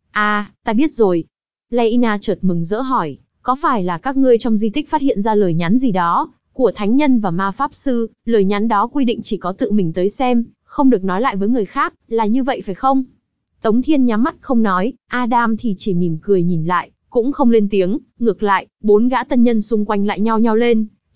À, ta biết rồi. Leina chợt mừng rỡ hỏi, có phải là các ngươi trong di tích phát hiện ra lời nhắn gì đó, của thánh nhân và ma pháp sư, lời nhắn đó quy định chỉ có tự mình tới xem, không được nói lại với người khác, là như vậy phải không? Tống Thiên nhắm mắt không nói, Adam thì chỉ mỉm cười nhìn lại, cũng không lên tiếng, ngược lại, bốn gã tân nhân xung quanh lại nhao nhao lên,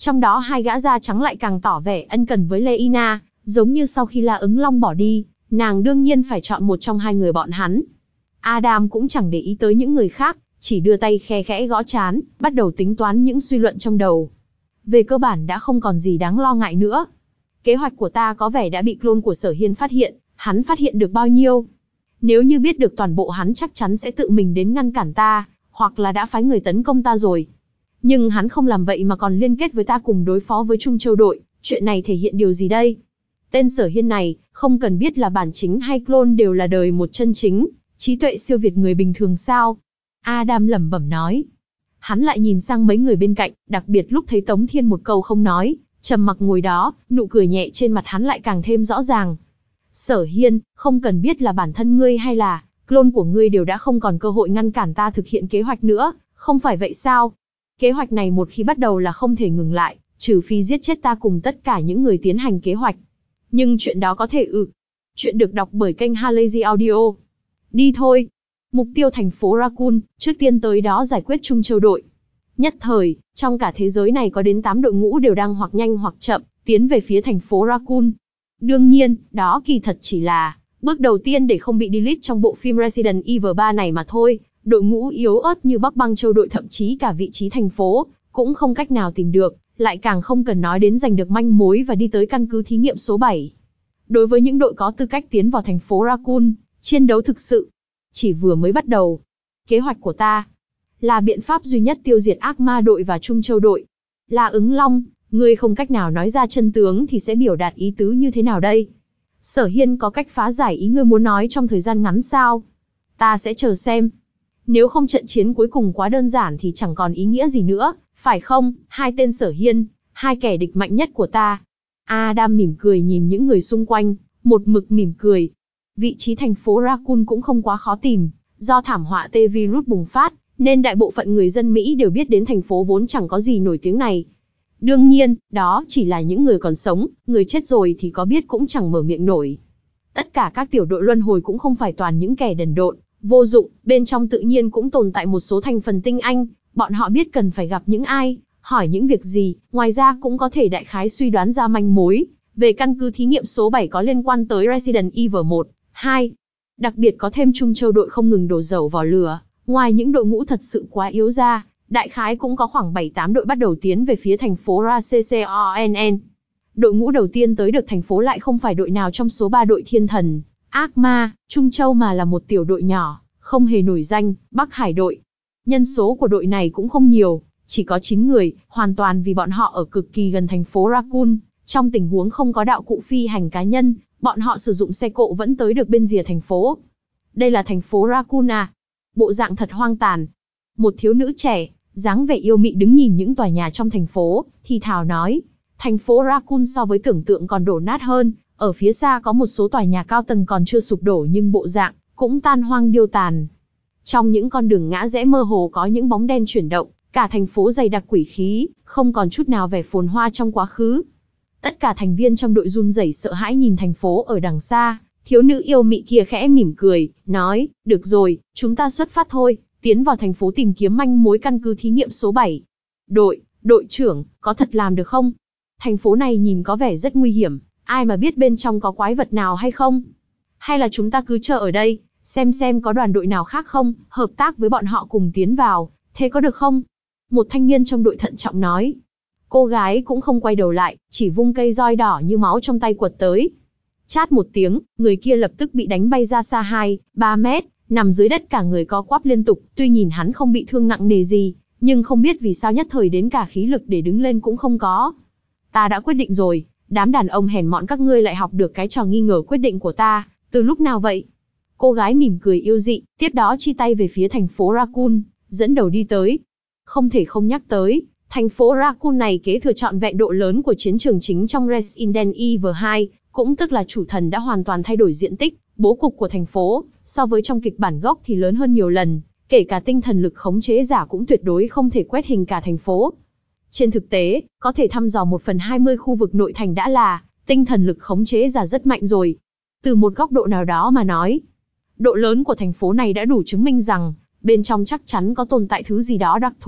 Trong đó hai gã da trắng lại càng tỏ vẻ ân cần với Leina, giống như sau khi La Ứng Long bỏ đi, nàng đương nhiên phải chọn một trong hai người bọn hắn. Adam cũng chẳng để ý tới những người khác, chỉ đưa tay khe khẽ gõ trán, bắt đầu tính toán những suy luận trong đầu. Về cơ bản đã không còn gì đáng lo ngại nữa. Kế hoạch của ta có vẻ đã bị clone của Sở Hiên phát hiện, hắn phát hiện được bao nhiêu? Nếu như biết được toàn bộ hắn chắc chắn sẽ tự mình đến ngăn cản ta, hoặc là đã phái người tấn công ta rồi. Nhưng hắn không làm vậy mà còn liên kết với ta cùng đối phó với Trung Châu đội, chuyện này thể hiện điều gì đây? Tên Sở Hiên này, không cần biết là bản chính hay clone đều là đời một chân chính, trí tuệ siêu việt người bình thường sao? Adam lẩm bẩm nói. Hắn lại nhìn sang mấy người bên cạnh, đặc biệt lúc thấy Tống Thiên một câu không nói, trầm mặc ngồi đó, nụ cười nhẹ trên mặt hắn lại càng thêm rõ ràng. Sở Hiên, không cần biết là bản thân ngươi hay là clone của ngươi đều đã không còn cơ hội ngăn cản ta thực hiện kế hoạch nữa, không phải vậy sao? Kế hoạch này một khi bắt đầu là không thể ngừng lại, trừ phi giết chết ta cùng tất cả những người tiến hành kế hoạch. Nhưng chuyện đó có thể ư. Chuyện được đọc bởi kênh Halazy Audio. Đi thôi. Mục tiêu thành phố Raccoon, trước tiên tới đó giải quyết Trung Châu đội. Nhất thời, trong cả thế giới này có đến tám đội ngũ đều đang hoặc nhanh hoặc chậm, tiến về phía thành phố Raccoon. Đương nhiên, đó kỳ thật chỉ là bước đầu tiên để không bị delete trong bộ phim Resident Evil ba này mà thôi. Đội ngũ yếu ớt như Bắc Băng Châu đội thậm chí cả vị trí thành phố, cũng không cách nào tìm được, lại càng không cần nói đến giành được manh mối và đi tới căn cứ thí nghiệm số bảy. Đối với những đội có tư cách tiến vào thành phố Raccoon, chiến đấu thực sự chỉ vừa mới bắt đầu. Kế hoạch của ta là biện pháp duy nhất tiêu diệt ác ma đội và Trung Châu đội. La Ứng Long, ngươi không cách nào nói ra chân tướng thì sẽ biểu đạt ý tứ như thế nào đây? Sở Hiên có cách phá giải ý ngươi muốn nói trong thời gian ngắn sao? Ta sẽ chờ xem. Nếu không trận chiến cuối cùng quá đơn giản thì chẳng còn ý nghĩa gì nữa, phải không? Hai tên Sở Hiên, hai kẻ địch mạnh nhất của ta. Adam mỉm cười nhìn những người xung quanh, một mực mỉm cười. Vị trí thành phố Raccoon cũng không quá khó tìm, do thảm họa T-virus bùng phát, nên đại bộ phận người dân Mỹ đều biết đến thành phố vốn chẳng có gì nổi tiếng này. Đương nhiên, đó chỉ là những người còn sống, người chết rồi thì có biết cũng chẳng mở miệng nổi. Tất cả các tiểu đội luân hồi cũng không phải toàn những kẻ đần độn, vô dụng, bên trong tự nhiên cũng tồn tại một số thành phần tinh anh, bọn họ biết cần phải gặp những ai, hỏi những việc gì, ngoài ra cũng có thể đại khái suy đoán ra manh mối về căn cứ thí nghiệm số bảy có liên quan tới Resident Evil một, hai. Đặc biệt có thêm Trung Châu đội không ngừng đổ dầu vào lửa, ngoài những đội ngũ thật sự quá yếu ra, đại khái cũng có khoảng bảy tám đội bắt đầu tiến về phía thành phố Raccoon. Đội ngũ đầu tiên tới được thành phố lại không phải đội nào trong số ba đội thiên thần, ác ma, Trung Châu mà là một tiểu đội nhỏ, không hề nổi danh, Bắc Hải đội. Nhân số của đội này cũng không nhiều, chỉ có chín người, hoàn toàn vì bọn họ ở cực kỳ gần thành phố Raccoon. Trong tình huống không có đạo cụ phi hành cá nhân, bọn họ sử dụng xe cộ vẫn tới được bên rìa thành phố. Đây là thành phố Raccoon à? Bộ dạng thật hoang tàn. Một thiếu nữ trẻ, dáng vẻ yêu mị đứng nhìn những tòa nhà trong thành phố, thì thào nói. Thành phố Raccoon so với tưởng tượng còn đổ nát hơn, ở phía xa có một số tòa nhà cao tầng còn chưa sụp đổ nhưng bộ dạng cũng tan hoang điêu tàn. Trong những con đường ngã rẽ mơ hồ có những bóng đen chuyển động, cả thành phố dày đặc quỷ khí, không còn chút nào vẻ phồn hoa trong quá khứ. Tất cả thành viên trong đội run rẩy sợ hãi nhìn thành phố ở đằng xa, thiếu nữ yêu mị kia khẽ mỉm cười, nói, được rồi, chúng ta xuất phát thôi, tiến vào thành phố tìm kiếm manh mối căn cứ thí nghiệm số bảy. Đội, đội trưởng, có thật làm được không? Thành phố này nhìn có vẻ rất nguy hiểm, ai mà biết bên trong có quái vật nào hay không? Hay là chúng ta cứ chờ ở đây, xem xem có đoàn đội nào khác không, hợp tác với bọn họ cùng tiến vào, thế có được không? Một thanh niên trong đội thận trọng nói. Cô gái cũng không quay đầu lại, chỉ vung cây roi đỏ như máu trong tay quật tới. Chát một tiếng, người kia lập tức bị đánh bay ra xa hai, ba mét, nằm dưới đất cả người co quắp liên tục, tuy nhìn hắn không bị thương nặng nề gì, nhưng không biết vì sao nhất thời đến cả khí lực để đứng lên cũng không có. Ta đã quyết định rồi, đám đàn ông hèn mọn các ngươi lại học được cái trò nghi ngờ quyết định của ta, từ lúc nào vậy? Cô gái mỉm cười yêu dị, tiếp đó chi tay về phía thành phố Raccoon, dẫn đầu đi tới. Không thể không nhắc tới, thành phố Raccoon này kế thừa trọn vẹn độ lớn của chiến trường chính trong Resident Evil hai, cũng tức là chủ thần đã hoàn toàn thay đổi diện tích, bố cục của thành phố, so với trong kịch bản gốc thì lớn hơn nhiều lần, kể cả tinh thần lực khống chế giả cũng tuyệt đối không thể quét hình cả thành phố. Trên thực tế, có thể thăm dò một phần hai mươi khu vực nội thành đã là tinh thần lực khống chế giả rất mạnh rồi. Từ một góc độ nào đó mà nói, độ lớn của thành phố này đã đủ chứng minh rằng bên trong chắc chắn có tồn tại thứ gì đó đặc thù,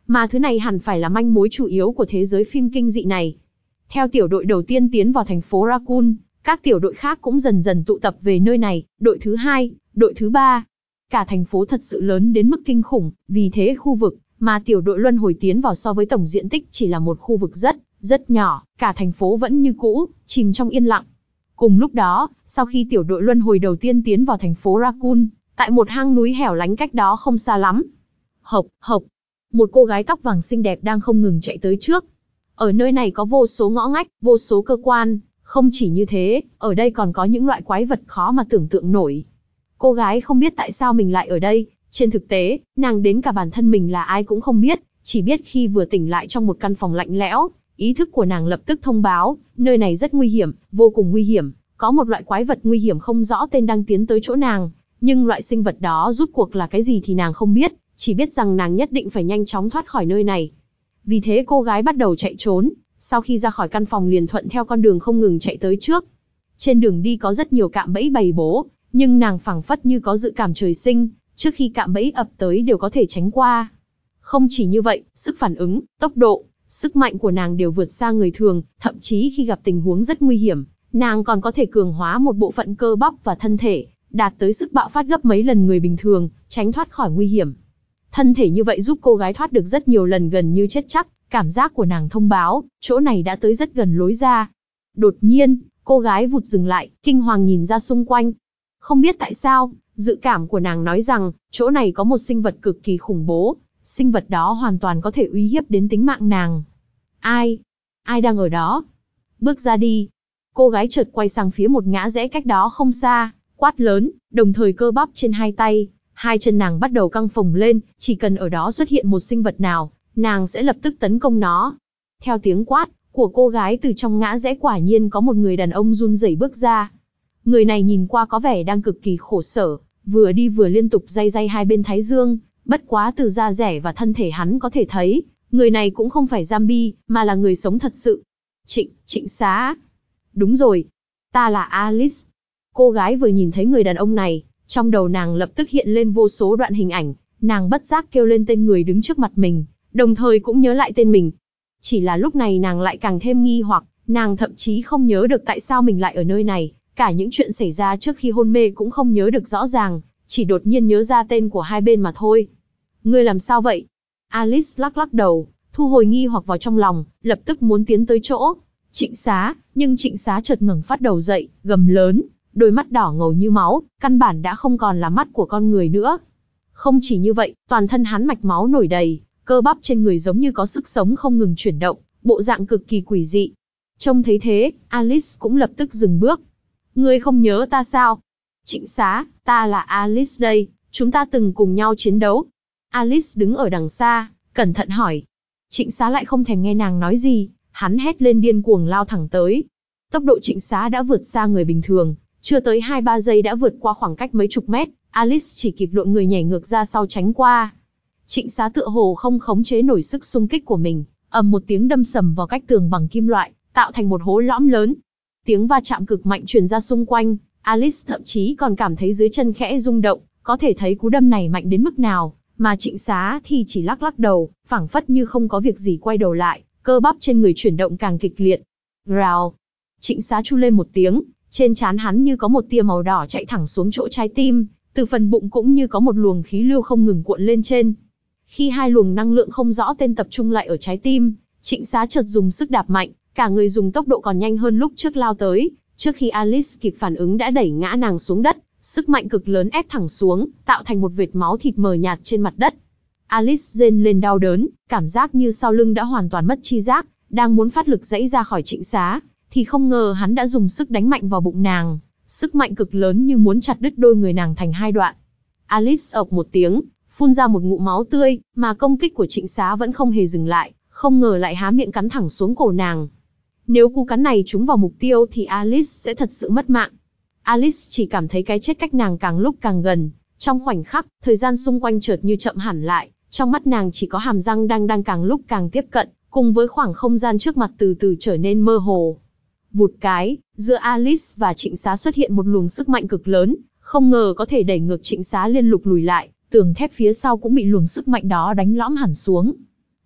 mà thứ này hẳn phải là manh mối chủ yếu của thế giới phim kinh dị này. Theo tiểu đội đầu tiên tiến vào thành phố Raccoon, các tiểu đội khác cũng dần dần tụ tập về nơi này, đội thứ hai, đội thứ ba. Cả thành phố thật sự lớn đến mức kinh khủng, vì thế khu vực mà tiểu đội luân hồi tiến vào so với tổng diện tích chỉ là một khu vực rất, rất nhỏ, cả thành phố vẫn như cũ, chìm trong yên lặng. Cùng lúc đó, sau khi tiểu đội luân hồi đầu tiên tiến vào thành phố Raccoon, tại một hang núi hẻo lánh cách đó không xa lắm. Hộc, hộc, một cô gái tóc vàng xinh đẹp đang không ngừng chạy tới trước. Ở nơi này có vô số ngõ ngách, vô số cơ quan, không chỉ như thế, ở đây còn có những loại quái vật khó mà tưởng tượng nổi. Cô gái không biết tại sao mình lại ở đây, trên thực tế, nàng đến cả bản thân mình là ai cũng không biết, chỉ biết khi vừa tỉnh lại trong một căn phòng lạnh lẽo, ý thức của nàng lập tức thông báo, nơi này rất nguy hiểm, vô cùng nguy hiểm, có một loại quái vật nguy hiểm không rõ tên đang tiến tới chỗ nàng, nhưng loại sinh vật đó rút cuộc là cái gì thì nàng không biết, chỉ biết rằng nàng nhất định phải nhanh chóng thoát khỏi nơi này. Vì thế cô gái bắt đầu chạy trốn, sau khi ra khỏi căn phòng liền thuận theo con đường không ngừng chạy tới trước. Trên đường đi có rất nhiều cạm bẫy bày bố, nhưng nàng phảng phất như có dự cảm trời sinh, trước khi cạm bẫy ập tới đều có thể tránh qua. Không chỉ như vậy, sức phản ứng, tốc độ, sức mạnh của nàng đều vượt xa người thường, thậm chí khi gặp tình huống rất nguy hiểm, nàng còn có thể cường hóa một bộ phận cơ bắp và thân thể, đạt tới sức bạo phát gấp mấy lần người bình thường, tránh thoát khỏi nguy hiểm. Thân thể như vậy giúp cô gái thoát được rất nhiều lần gần như chết chắc, cảm giác của nàng thông báo, chỗ này đã tới rất gần lối ra. Đột nhiên, cô gái vụt dừng lại, kinh hoàng nhìn ra xung quanh. Không biết tại sao, dự cảm của nàng nói rằng, chỗ này có một sinh vật cực kỳ khủng bố, sinh vật đó hoàn toàn có thể uy hiếp đến tính mạng nàng. Ai? Ai đang ở đó? Bước ra đi. Cô gái chợt quay sang phía một ngã rẽ cách đó không xa, quát lớn, đồng thời cơ bắp trên hai tay, hai chân nàng bắt đầu căng phồng lên, chỉ cần ở đó xuất hiện một sinh vật nào, nàng sẽ lập tức tấn công nó. Theo tiếng quát của cô gái từ trong ngã rẽ quả nhiên có một người đàn ông run rẩy bước ra. Người này nhìn qua có vẻ đang cực kỳ khổ sở, vừa đi vừa liên tục day day hai bên thái dương, bất quá từ da rẻ và thân thể hắn có thể thấy, người này cũng không phải zombie, mà là người sống thật sự. Trịnh, Trịnh Xá. Đúng rồi, ta là Alice. Cô gái vừa nhìn thấy người đàn ông này, trong đầu nàng lập tức hiện lên vô số đoạn hình ảnh, nàng bất giác kêu lên tên người đứng trước mặt mình, đồng thời cũng nhớ lại tên mình. Chỉ là lúc này nàng lại càng thêm nghi hoặc, nàng thậm chí không nhớ được tại sao mình lại ở nơi này, cả những chuyện xảy ra trước khi hôn mê cũng không nhớ được rõ ràng, chỉ đột nhiên nhớ ra tên của hai bên mà thôi. Ngươi làm sao vậy? Alice lắc lắc đầu, thu hồi nghi hoặc vào trong lòng, lập tức muốn tiến tới chỗ Trịnh Xá, nhưng Trịnh Xá chợt ngẩng phát đầu dậy, gầm lớn, đôi mắt đỏ ngầu như máu, căn bản đã không còn là mắt của con người nữa. Không chỉ như vậy, toàn thân hắn mạch máu nổi đầy, cơ bắp trên người giống như có sức sống không ngừng chuyển động, bộ dạng cực kỳ quỷ dị. Trông thấy thế, Alice cũng lập tức dừng bước. Ngươi không nhớ ta sao? Trịnh Xá, ta là Alice đây, chúng ta từng cùng nhau chiến đấu. Alice đứng ở đằng xa, cẩn thận hỏi. Trịnh Xá lại không thèm nghe nàng nói gì, hắn hét lên điên cuồng lao thẳng tới. Tốc độ Trịnh Xá đã vượt xa người bình thường, chưa tới hai ba giây đã vượt qua khoảng cách mấy chục mét, Alice chỉ kịp lộn người nhảy ngược ra sau tránh qua. Trịnh Xá tựa hồ không khống chế nổi sức xung kích của mình, ầm một tiếng đâm sầm vào cách tường bằng kim loại, tạo thành một hố lõm lớn. Tiếng va chạm cực mạnh truyền ra xung quanh, Alice thậm chí còn cảm thấy dưới chân khẽ rung động, có thể thấy cú đâm này mạnh đến mức nào, mà Trịnh Xá thì chỉ lắc lắc đầu, phảng phất như không có việc gì quay đầu lại, cơ bắp trên người chuyển động càng kịch liệt. Rào! Trịnh Xá chu lên một tiếng, trên trán hắn như có một tia màu đỏ chạy thẳng xuống chỗ trái tim, từ phần bụng cũng như có một luồng khí lưu không ngừng cuộn lên trên. Khi hai luồng năng lượng không rõ tên tập trung lại ở trái tim, Trịnh Xá chợt dùng sức đạp mạnh, cả người dùng tốc độ còn nhanh hơn lúc trước lao tới, trước khi Alice kịp phản ứng đã đẩy ngã nàng xuống đất, sức mạnh cực lớn ép thẳng xuống, tạo thành một vệt máu thịt mờ nhạt trên mặt đất. Alice rên lên đau đớn, cảm giác như sau lưng đã hoàn toàn mất chi giác, đang muốn phát lực giãy ra khỏi Trịnh Xá, thì không ngờ hắn đã dùng sức đánh mạnh vào bụng nàng, sức mạnh cực lớn như muốn chặt đứt đôi người nàng thành hai đoạn. Alice ộc một tiếng, phun ra một ngụm máu tươi, mà công kích của Trịnh Xá vẫn không hề dừng lại, không ngờ lại há miệng cắn thẳng xuống cổ nàng. Nếu cú cắn này trúng vào mục tiêu thì Alice sẽ thật sự mất mạng. Alice chỉ cảm thấy cái chết cách nàng càng lúc càng gần, trong khoảnh khắc, thời gian xung quanh chợt như chậm hẳn lại, trong mắt nàng chỉ có hàm răng đang đang càng lúc càng tiếp cận, cùng với khoảng không gian trước mặt từ từ trở nên mơ hồ. Vụt cái, giữa Alice và Trịnh Xá xuất hiện một luồng sức mạnh cực lớn, không ngờ có thể đẩy ngược Trịnh Xá liên lục lùi lại, tường thép phía sau cũng bị luồng sức mạnh đó đánh lõm hẳn xuống.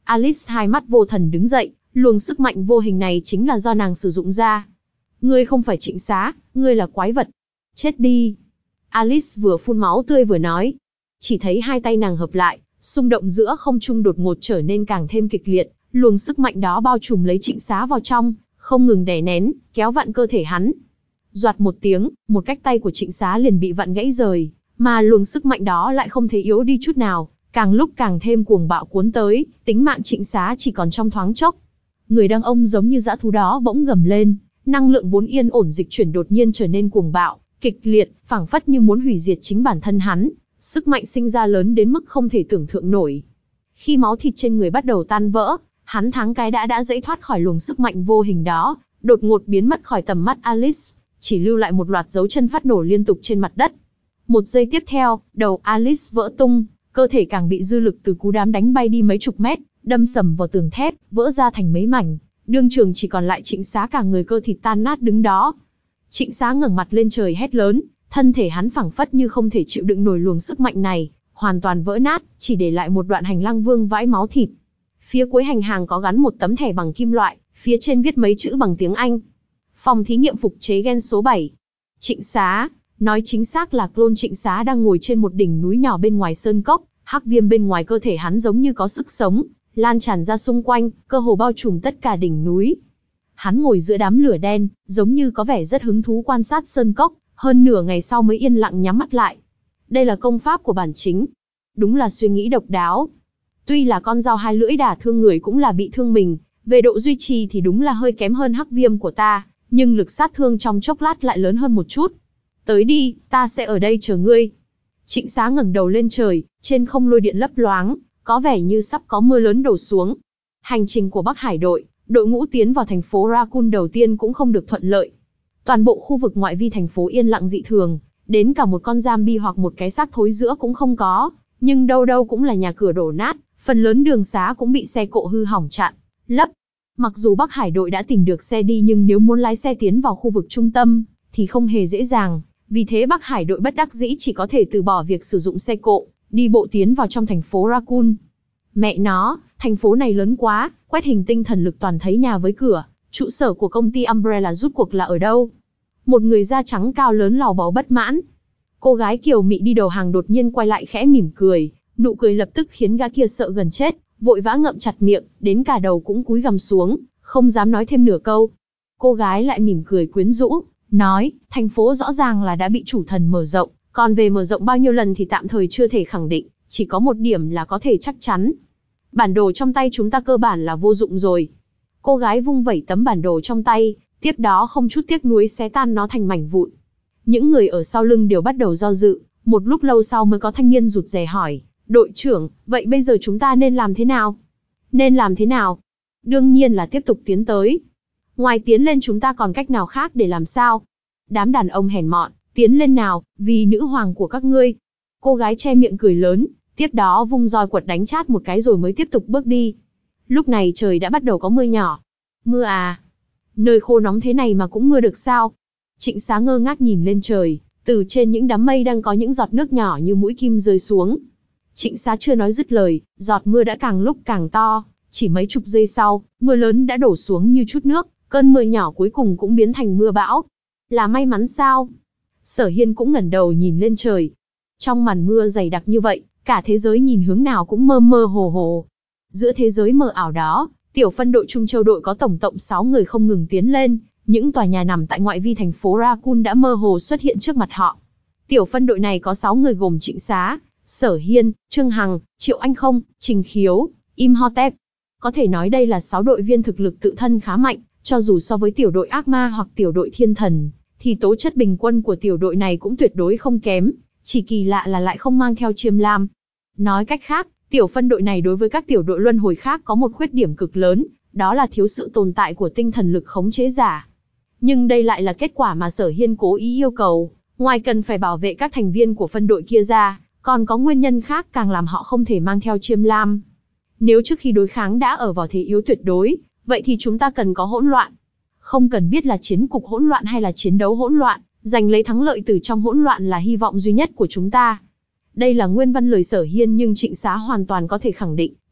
Alice hai mắt vô thần đứng dậy, luồng sức mạnh vô hình này chính là do nàng sử dụng ra. Ngươi không phải Trịnh Xá, ngươi là quái vật. Chết đi. Alice vừa phun máu tươi vừa nói. Chỉ thấy hai tay nàng hợp lại, xung động giữa không trung đột ngột trở nên càng thêm kịch liệt, luồng sức mạnh đó bao trùm lấy Trịnh Xá vào trong, không ngừng đè nén, kéo vặn cơ thể hắn. Doạt một tiếng, một cách tay của Trịnh Xá liền bị vặn gãy rời, mà luồng sức mạnh đó lại không thấy yếu đi chút nào, càng lúc càng thêm cuồng bạo cuốn tới, tính mạng Trịnh Xá chỉ còn trong thoáng chốc. Người đàn ông giống như dã thú đó bỗng gầm lên, năng lượng vốn yên ổn dịch chuyển đột nhiên trở nên cuồng bạo, kịch liệt, phảng phất như muốn hủy diệt chính bản thân hắn, sức mạnh sinh ra lớn đến mức không thể tưởng tượng nổi. Khi máu thịt trên người bắt đầu tan vỡ, hắn thoáng cái đã đã dãy thoát khỏi luồng sức mạnh vô hình đó, đột ngột biến mất khỏi tầm mắt Alice, chỉ lưu lại một loạt dấu chân phát nổ liên tục trên mặt đất. Một giây tiếp theo, đầu Alice vỡ tung, cơ thể càng bị dư lực từ cú đám đánh bay đi mấy chục mét, đâm sầm vào tường thép, vỡ ra thành mấy mảnh. Đương trường chỉ còn lại Trịnh Xá cả người cơ thịt tan nát đứng đó. Trịnh Xá ngẩng mặt lên trời hét lớn, thân thể hắn phảng phất như không thể chịu đựng nổi luồng sức mạnh này, hoàn toàn vỡ nát, chỉ để lại một đoạn hành lang vương vãi máu thịt. Phía cuối hành hàng có gắn một tấm thẻ bằng kim loại, phía trên viết mấy chữ bằng tiếng Anh. Phòng thí nghiệm phục chế gen số bảy. Trịnh Xá, nói chính xác là clone Trịnh Xá đang ngồi trên một đỉnh núi nhỏ bên ngoài sơn cốc, hắc viêm bên ngoài cơ thể hắn giống như có sức sống, lan tràn ra xung quanh, cơ hồ bao trùm tất cả đỉnh núi. Hắn ngồi giữa đám lửa đen, giống như có vẻ rất hứng thú quan sát sơn cốc, hơn nửa ngày sau mới yên lặng nhắm mắt lại. Đây là công pháp của bản chính. Đúng là suy nghĩ độc đáo. Tuy là con dao hai lưỡi đả thương người cũng là bị thương mình, về độ duy trì thì đúng là hơi kém hơn hắc viêm của ta, nhưng lực sát thương trong chốc lát lại lớn hơn một chút. Tới đi, ta sẽ ở đây chờ ngươi. Trịnh Xá ngẩng đầu lên trời, trên không lôi điện lấp loáng, có vẻ như sắp có mưa lớn đổ xuống. Hành trình của Bắc Hải đội, đội ngũ tiến vào thành phố Raccoon đầu tiên cũng không được thuận lợi. Toàn bộ khu vực ngoại vi thành phố yên lặng dị thường, đến cả một con zombie hoặc một cái xác thối giữa cũng không có, nhưng đâu đâu cũng là nhà cửa đổ nát, phần lớn đường xá cũng bị xe cộ hư hỏng chặn, lấp. Mặc dù Bắc Hải đội đã tìm được xe đi nhưng nếu muốn lái xe tiến vào khu vực trung tâm, thì không hề dễ dàng, vì thế Bắc Hải đội bất đắc dĩ chỉ có thể từ bỏ việc sử dụng xe cộ, đi bộ tiến vào trong thành phố Raccoon. Mẹ nó, thành phố này lớn quá, quét hình tinh thần lực toàn thấy nhà với cửa, trụ sở của công ty Umbrella rút cuộc là ở đâu? Một người da trắng cao lớn lò bò bất mãn. Cô gái kiều mị đi đầu hàng đột nhiên quay lại khẽ mỉm cười, nụ cười lập tức khiến gã kia sợ gần chết, vội vã ngậm chặt miệng, đến cả đầu cũng cúi gằm xuống, không dám nói thêm nửa câu. Cô gái lại mỉm cười quyến rũ, nói, thành phố rõ ràng là đã bị chủ thần mở rộng, còn về mở rộng bao nhiêu lần thì tạm thời chưa thể khẳng định, chỉ có một điểm là có thể chắc chắn. Bản đồ trong tay chúng ta cơ bản là vô dụng rồi. Cô gái vung vẩy tấm bản đồ trong tay, tiếp đó không chút tiếc nuối xé tan nó thành mảnh vụn. Những người ở sau lưng đều bắt đầu do dự, một lúc lâu sau mới có thanh niên rụt rè hỏi, đội trưởng, vậy bây giờ chúng ta nên làm thế nào? Nên làm thế nào? Đương nhiên là tiếp tục tiến tới. Ngoài tiến lên chúng ta còn cách nào khác để làm sao? Đám đàn ông hèn mọn, tiến lên nào, vì nữ hoàng của các ngươi. Cô gái che miệng cười lớn, tiếp đó vung roi quật đánh chát một cái rồi mới tiếp tục bước đi. Lúc này trời đã bắt đầu có mưa nhỏ. Mưa à? Nơi khô nóng thế này mà cũng mưa được sao? Trịnh Xá ngơ ngác nhìn lên trời, từ trên những đám mây đang có những giọt nước nhỏ như mũi kim rơi xuống. Trịnh Xá chưa nói dứt lời, giọt mưa đã càng lúc càng to, chỉ mấy chục giây sau, mưa lớn đã đổ xuống như chút nước, cơn mưa nhỏ cuối cùng cũng biến thành mưa bão. Là may mắn sao? Sở Hiên cũng ngẩng đầu nhìn lên trời. Trong màn mưa dày đặc như vậy, cả thế giới nhìn hướng nào cũng mơ mơ hồ hồ. Giữa thế giới mờ ảo đó, tiểu phân đội Trung Châu đội có tổng cộng sáu người không ngừng tiến lên, những tòa nhà nằm tại ngoại vi thành phố Raccoon đã mơ hồ xuất hiện trước mặt họ. Tiểu phân đội này có sáu người gồm Trịnh Xá, Sở Hiên, Trương Hằng, Triệu Anh Không, Trình Khiếu, Imhotep. Có thể nói đây là sáu đội viên thực lực tự thân khá mạnh, cho dù so với tiểu đội ác ma hoặc tiểu đội thiên thần, thì tố chất bình quân của tiểu đội này cũng tuyệt đối không kém, chỉ kỳ lạ là lại không mang theo chiêm lam. Nói cách khác, tiểu phân đội này đối với các tiểu đội luân hồi khác có một khuyết điểm cực lớn, đó là thiếu sự tồn tại của tinh thần lực khống chế giả. Nhưng đây lại là kết quả mà Sở Hiên cố ý yêu cầu, ngoài cần phải bảo vệ các thành viên của phân đội kia ra, còn có nguyên nhân khác càng làm họ không thể mang theo chiêm lam. Nếu trước khi đối kháng đã ở vào thế yếu tuyệt đối, vậy thì chúng ta cần có hỗn loạn. Không cần biết là chiến cục hỗn loạn hay là chiến đấu hỗn loạn, giành lấy thắng lợi từ trong hỗn loạn là hy vọng duy nhất của chúng ta. Đây là nguyên văn lời Sở Hiên nhưng Trịnh Xá hoàn toàn có thể khẳng định,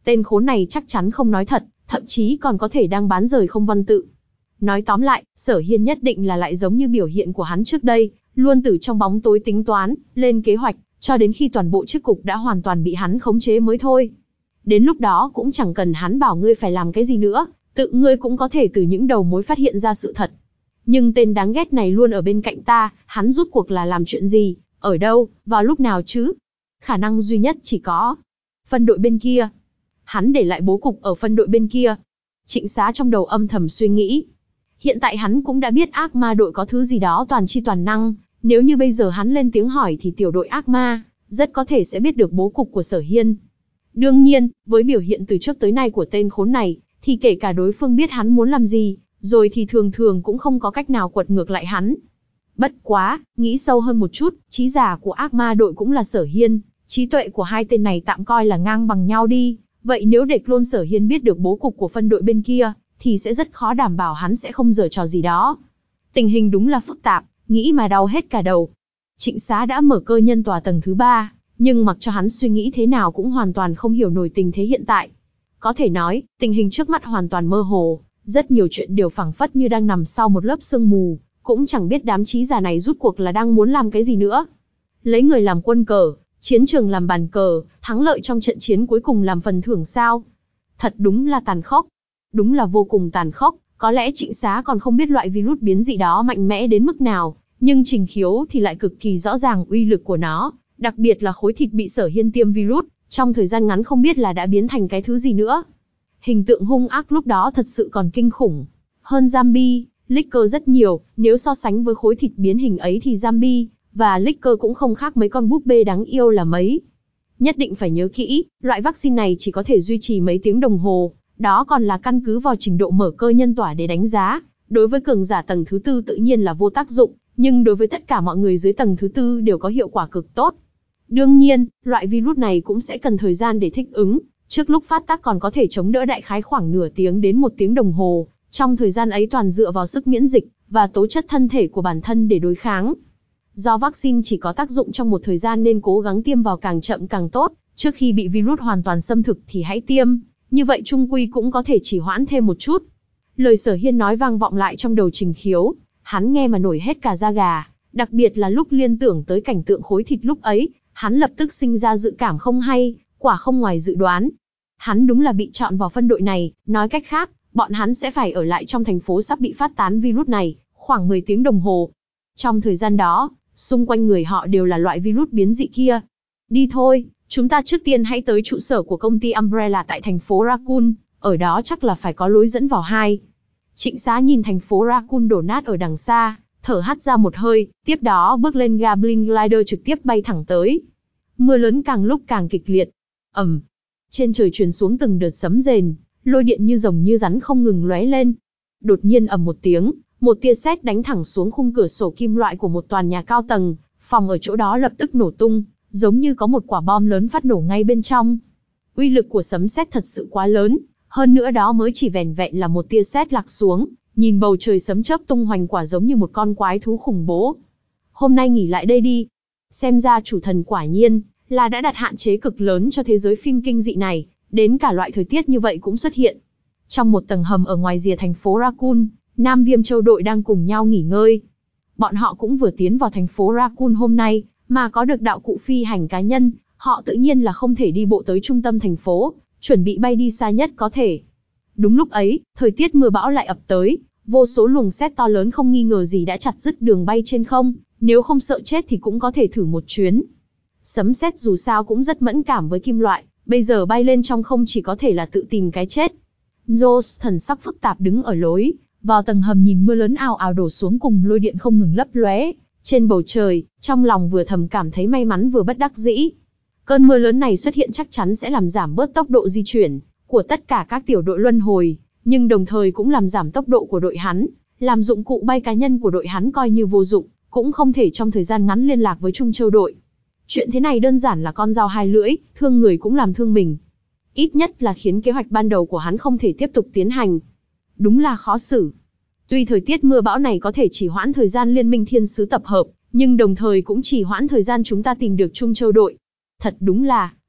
Tên khốn này chắc chắn không nói thật, thậm chí còn có thể đang bán rời không văn tự. Nói tóm lại, Sở Hiên nhất định là lại giống như biểu hiện của hắn trước đây, luôn từ trong bóng tối tính toán, lên kế hoạch, cho đến khi toàn bộ chiếc cục đã hoàn toàn bị hắn khống chế mới thôi. Đến lúc đó cũng chẳng cần hắn bảo ngươi phải làm cái gì nữa, tự ngươi cũng có thể từ những đầu mối phát hiện ra sự thật. Nhưng tên đáng ghét này luôn ở bên cạnh ta, hắn rút cuộc là làm chuyện gì, ở đâu, vào lúc nào chứ? Khả năng duy nhất chỉ có phân đội bên kia. Hắn để lại bố cục ở phân đội bên kia. Trịnh Xá trong đầu âm thầm suy nghĩ. Hiện tại hắn cũng đã biết ác ma đội có thứ gì đó toàn chi toàn năng, nếu như bây giờ hắn lên tiếng hỏi thì tiểu đội ác ma rất có thể sẽ biết được bố cục của Sở Hiên. Đương nhiên, với biểu hiện từ trước tới nay của tên khốn này, thì kể cả đối phương biết hắn muốn làm gì, rồi thì thường thường cũng không có cách nào quật ngược lại hắn. Bất quá, nghĩ sâu hơn một chút, trí giả của ác ma đội cũng là Sở Hiên, trí tuệ của hai tên này tạm coi là ngang bằng nhau đi. Vậy nếu để clone Sở Hiên biết được bố cục của phân đội bên kia, thì sẽ rất khó đảm bảo hắn sẽ không giở trò gì đó. Tình hình đúng là phức tạp, nghĩ mà đau hết cả đầu. Trịnh Xá đã mở cơ nhân tòa tầng thứ ba, nhưng mặc cho hắn suy nghĩ thế nào cũng hoàn toàn không hiểu nổi tình thế hiện tại. Có thể nói, tình hình trước mắt hoàn toàn mơ hồ, rất nhiều chuyện đều phảng phất như đang nằm sau một lớp sương mù, cũng chẳng biết đám trí giả này rút cuộc là đang muốn làm cái gì nữa. Lấy người làm quân cờ, chiến trường làm bàn cờ, thắng lợi trong trận chiến cuối cùng làm phần thưởng sao? Thật đúng là tàn khốc. Đúng là vô cùng tàn khốc, có lẽ Trịnh Xá còn không biết loại virus biến dị đó mạnh mẽ đến mức nào, nhưng Trình Khiếu thì lại cực kỳ rõ ràng uy lực của nó, đặc biệt là khối thịt bị Sở Hiên tiêm virus, trong thời gian ngắn không biết là đã biến thành cái thứ gì nữa. Hình tượng hung ác lúc đó thật sự còn kinh khủng. Hơn zombie, Licker rất nhiều, nếu so sánh với khối thịt biến hình ấy thì zombie và Licker cũng không khác mấy con búp bê đáng yêu là mấy. Nhất định phải nhớ kỹ, loại vaccine này chỉ có thể duy trì mấy tiếng đồng hồ, đó còn là căn cứ vào trình độ mở cơ nhân tỏa để đánh giá. Đối với cường giả tầng thứ tư tự nhiên là vô tác dụng, nhưng đối với tất cả mọi người dưới tầng thứ tư đều có hiệu quả cực tốt. Đương nhiên, loại virus này cũng sẽ cần thời gian để thích ứng, trước lúc phát tác còn có thể chống đỡ đại khái khoảng nửa tiếng đến một tiếng đồng hồ, trong thời gian ấy toàn dựa vào sức miễn dịch và tố chất thân thể của bản thân để đối kháng. Do vaccine chỉ có tác dụng trong một thời gian nên cố gắng tiêm vào càng chậm càng tốt, trước khi bị virus hoàn toàn xâm thực thì hãy tiêm, như vậy chung quy cũng có thể trì hoãn thêm một chút. Lời Sở Hiên nói vang vọng lại trong đầu Trình Khiếu, hắn nghe mà nổi hết cả da gà, đặc biệt là lúc liên tưởng tới cảnh tượng khối thịt lúc ấy, hắn lập tức sinh ra dự cảm không hay, quả không ngoài dự đoán. Hắn đúng là bị chọn vào phân đội này, nói cách khác, bọn hắn sẽ phải ở lại trong thành phố sắp bị phát tán virus này, khoảng mười tiếng đồng hồ. Trong thời gian đó, xung quanh người họ đều là loại virus biến dị kia. Đi thôi, chúng ta trước tiên hãy tới trụ sở của công ty Umbrella tại thành phố Raccoon, ở đó chắc là phải có lối dẫn vào hai. Trịnh Xá nhìn thành phố Raccoon đổ nát ở đằng xa, thở hắt ra một hơi, tiếp đó bước lên Goblin Glider trực tiếp bay thẳng tới. Mưa lớn càng lúc càng kịch liệt. Ầm. Trên trời truyền xuống từng đợt sấm rền, lôi điện như rồng như rắn không ngừng lóe lên. Đột nhiên ầm một tiếng, một tia sét đánh thẳng xuống khung cửa sổ kim loại của một tòa nhà cao tầng, phòng ở chỗ đó lập tức nổ tung, giống như có một quả bom lớn phát nổ ngay bên trong. Uy lực của sấm sét thật sự quá lớn, hơn nữa đó mới chỉ vẻn vẹn là một tia sét lạc xuống, nhìn bầu trời sấm chớp tung hoành quả giống như một con quái thú khủng bố. Hôm nay nghỉ lại đây đi. Xem ra chủ thần quả nhiên là đã đặt hạn chế cực lớn cho thế giới phim kinh dị này, đến cả loại thời tiết như vậy cũng xuất hiện. Trong một tầng hầm ở ngoài rìa thành phố Raccoon, Nam Viêm Châu đội đang cùng nhau nghỉ ngơi. Bọn họ cũng vừa tiến vào thành phố Raccoon hôm nay, mà có được đạo cụ phi hành cá nhân, họ tự nhiên là không thể đi bộ tới trung tâm thành phố, chuẩn bị bay đi xa nhất có thể. Đúng lúc ấy, thời tiết mưa bão lại ập tới, vô số luồng sét to lớn không nghi ngờ gì đã chặt đứt đường bay trên không, nếu không sợ chết thì cũng có thể thử một chuyến. Sấm sét dù sao cũng rất mẫn cảm với kim loại, bây giờ bay lên trong không chỉ có thể là tự tìm cái chết. Joss thần sắc phức tạp đứng ở lối vào tầng hầm nhìn mưa lớn ào ào đổ xuống cùng lôi điện không ngừng lấp lóe trên bầu trời, trong lòng vừa thầm cảm thấy may mắn vừa bất đắc dĩ. Cơn mưa lớn này xuất hiện chắc chắn sẽ làm giảm bớt tốc độ di chuyển của tất cả các tiểu đội luân hồi, nhưng đồng thời cũng làm giảm tốc độ của đội hắn, làm dụng cụ bay cá nhân của đội hắn coi như vô dụng, cũng không thể trong thời gian ngắn liên lạc với Trung Châu đội. Chuyện thế này đơn giản là con dao hai lưỡi, thương người cũng làm thương mình. Ít nhất là khiến kế hoạch ban đầu của hắn không thể tiếp tục tiến hành. Đúng là khó xử. Tuy thời tiết mưa bão này có thể chỉ hoãn thời gian Liên minh Thiên Sứ tập hợp, nhưng đồng thời cũng chỉ hoãn thời gian chúng ta tìm được Trung Châu đội. Thật đúng là,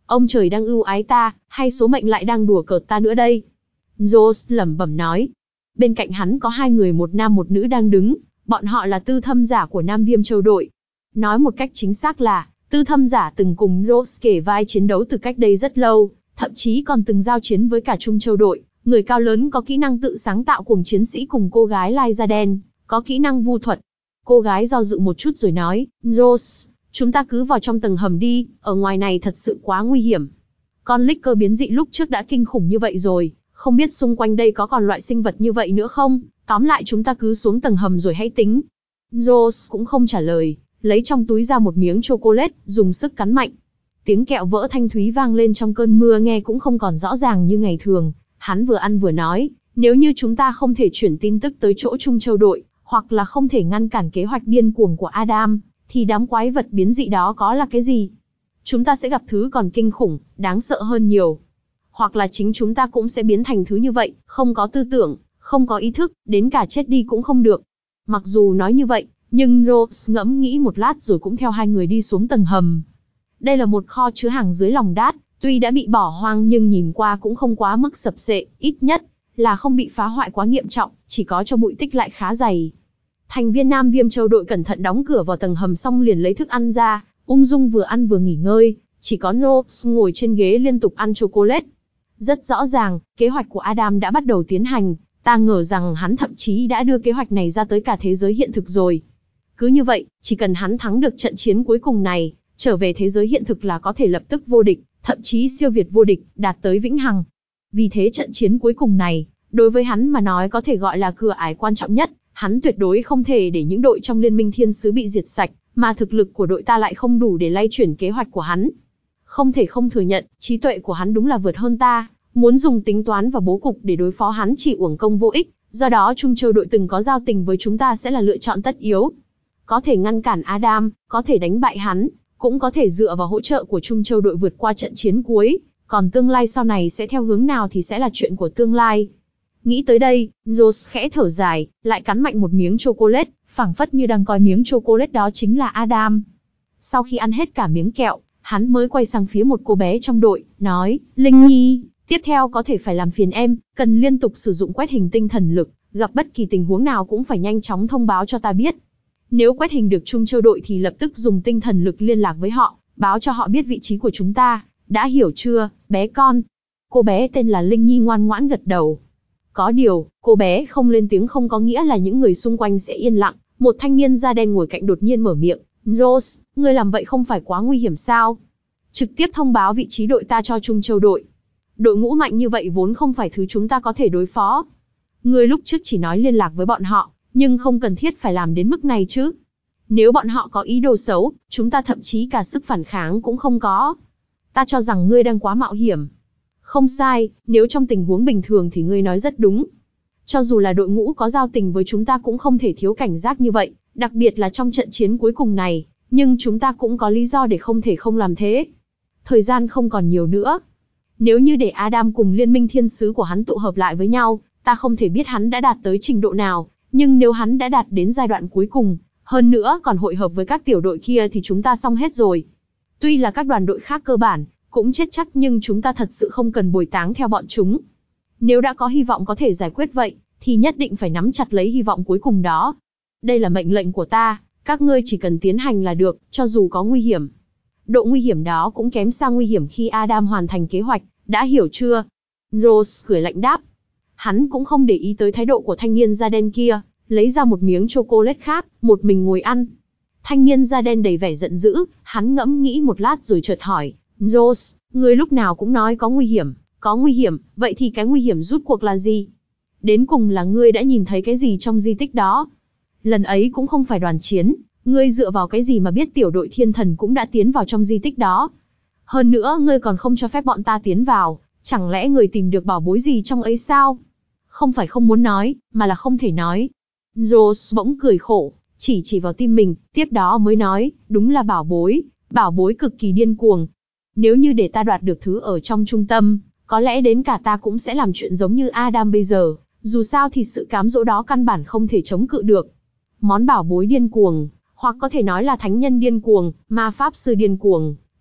Ông trời đang ưu ái ta, hay số mệnh lại đang đùa cợt ta nữa đây? Rose lẩm bẩm nói. Bên cạnh hắn có hai người một nam một nữ đang đứng, bọn họ là tư thâm giả của Nam Viêm Châu đội. Nói một cách chính xác là, tư thâm giả từng cùng Rose kể vai chiến đấu từ cách đây rất lâu, thậm chí còn từng giao chiến với cả Trung Châu đội. Người cao lớn có kỹ năng tự sáng tạo cùng chiến sĩ cùng cô gái lai da đen, có kỹ năng vu thuật. Cô gái do dự một chút rồi nói, Rose, chúng ta cứ vào trong tầng hầm đi, ở ngoài này thật sự quá nguy hiểm. Con Licker biến dị lúc trước đã kinh khủng như vậy rồi, không biết xung quanh đây có còn loại sinh vật như vậy nữa không, tóm lại chúng ta cứ xuống tầng hầm rồi hãy tính. Rose cũng không trả lời, lấy trong túi ra một miếng chocolate, dùng sức cắn mạnh. Tiếng kẹo vỡ thanh thúy vang lên trong cơn mưa nghe cũng không còn rõ ràng như ngày thường. Hắn vừa ăn vừa nói, nếu như chúng ta không thể chuyển tin tức tới chỗ Trung Châu đội, hoặc là không thể ngăn cản kế hoạch điên cuồng của Adam, thì đám quái vật biến dị đó có là cái gì? Chúng ta sẽ gặp thứ còn kinh khủng, đáng sợ hơn nhiều. Hoặc là chính chúng ta cũng sẽ biến thành thứ như vậy, không có tư tưởng, không có ý thức, đến cả chết đi cũng không được. Mặc dù nói như vậy, nhưng Rose ngẫm nghĩ một lát rồi cũng theo hai người đi xuống tầng hầm. Đây là một kho chứa hàng dưới lòng đát, tuy đã bị bỏ hoang nhưng nhìn qua cũng không quá mức sập xệ, ít nhất là không bị phá hoại quá nghiêm trọng, chỉ có cho bụi tích lại khá dày. Thành viên Nam Viêm Châu đội cẩn thận đóng cửa vào tầng hầm xong liền lấy thức ăn ra, ung dung vừa ăn vừa nghỉ ngơi, chỉ có Rose ngồi trên ghế liên tục ăn chocolate. Rất rõ ràng, kế hoạch của Adam đã bắt đầu tiến hành, ta ngờ rằng hắn thậm chí đã đưa kế hoạch này ra tới cả thế giới hiện thực rồi. Cứ như vậy, chỉ cần hắn thắng được trận chiến cuối cùng này, trở về thế giới hiện thực là có thể lập tức vô địch, thậm chí siêu việt vô địch, đạt tới vĩnh hằng. Vì thế trận chiến cuối cùng này, đối với hắn mà nói có thể gọi là cửa ải quan trọng nhất, hắn tuyệt đối không thể để những đội trong Liên minh Thiên Sứ bị diệt sạch, mà thực lực của đội ta lại không đủ để lay chuyển kế hoạch của hắn. Không thể không thừa nhận, trí tuệ của hắn đúng là vượt hơn ta, muốn dùng tính toán và bố cục để đối phó hắn chỉ uổng công vô ích, do đó Trung Châu đội từng có giao tình với chúng ta sẽ là lựa chọn tất yếu. Có thể ngăn cản Adam, có thể đánh bại hắn, cũng có thể dựa vào hỗ trợ của Trung Châu đội vượt qua trận chiến cuối, còn tương lai sau này sẽ theo hướng nào thì sẽ là chuyện của tương lai. Nghĩ tới đây, Rose khẽ thở dài, lại cắn mạnh một miếng chocolate, phảng phất như đang coi miếng chocolate đó chính là Adam. Sau khi ăn hết cả miếng kẹo, hắn mới quay sang phía một cô bé trong đội, nói, Linh Nhi, tiếp theo có thể phải làm phiền em, cần liên tục sử dụng quét hình tinh thần lực, gặp bất kỳ tình huống nào cũng phải nhanh chóng thông báo cho ta biết. Nếu quét hình được Trung Châu đội thì lập tức dùng tinh thần lực liên lạc với họ, báo cho họ biết vị trí của chúng ta, đã hiểu chưa, bé con? Cô bé tên là Linh Nhi ngoan ngoãn gật đầu. Có điều, cô bé không lên tiếng không có nghĩa là những người xung quanh sẽ yên lặng. Một thanh niên da đen ngồi cạnh đột nhiên mở miệng, Rose, ngươi làm vậy không phải quá nguy hiểm sao? Trực tiếp thông báo vị trí đội ta cho Trung Châu đội. Đội ngũ mạnh như vậy vốn không phải thứ chúng ta có thể đối phó. Ngươi lúc trước chỉ nói liên lạc với bọn họ, nhưng không cần thiết phải làm đến mức này chứ. Nếu bọn họ có ý đồ xấu, chúng ta thậm chí cả sức phản kháng cũng không có. Ta cho rằng ngươi đang quá mạo hiểm. Không sai, nếu trong tình huống bình thường thì ngươi nói rất đúng. Cho dù là đội ngũ có giao tình với chúng ta cũng không thể thiếu cảnh giác như vậy, đặc biệt là trong trận chiến cuối cùng này, nhưng chúng ta cũng có lý do để không thể không làm thế. Thời gian không còn nhiều nữa. Nếu như để Adam cùng Liên minh Thiên Sứ của hắn tụ hợp lại với nhau, ta không thể biết hắn đã đạt tới trình độ nào, nhưng nếu hắn đã đạt đến giai đoạn cuối cùng, hơn nữa còn hội hợp với các tiểu đội kia thì chúng ta xong hết rồi. Tuy là các đoàn đội khác cơ bản cũng chết chắc nhưng chúng ta thật sự không cần bồi táng theo bọn chúng. Nếu đã có hy vọng có thể giải quyết vậy, thì nhất định phải nắm chặt lấy hy vọng cuối cùng đó. Đây là mệnh lệnh của ta, các ngươi chỉ cần tiến hành là được, cho dù có nguy hiểm. Độ nguy hiểm đó cũng kém xa nguy hiểm khi Adam hoàn thành kế hoạch, đã hiểu chưa? Rose cười lạnh đáp. Hắn cũng không để ý tới thái độ của thanh niên da đen kia, lấy ra một miếng chocolate khác, một mình ngồi ăn. Thanh niên da đen đầy vẻ giận dữ, hắn ngẫm nghĩ một lát rồi chợt hỏi, Rose, ngươi lúc nào cũng nói có nguy hiểm, có nguy hiểm, vậy thì cái nguy hiểm rút cuộc là gì? Đến cùng là ngươi đã nhìn thấy cái gì trong di tích đó? Lần ấy cũng không phải đoàn chiến, ngươi dựa vào cái gì mà biết tiểu đội thiên thần cũng đã tiến vào trong di tích đó? Hơn nữa ngươi còn không cho phép bọn ta tiến vào, chẳng lẽ ngươi tìm được bảo bối gì trong ấy sao? Không phải không muốn nói, mà là không thể nói. Rose bỗng cười khổ, chỉ chỉ vào tim mình, tiếp đó mới nói, đúng là bảo bối, bảo bối cực kỳ điên cuồng. Nếu như để ta đoạt được thứ ở trong trung tâm, có lẽ đến cả ta cũng sẽ làm chuyện giống như Adam bây giờ, dù sao thì sự cám dỗ đó căn bản không thể chống cự được. Món bảo bối điên cuồng, hoặc có thể nói là thánh nhân điên cuồng, ma pháp sư điên cuồng,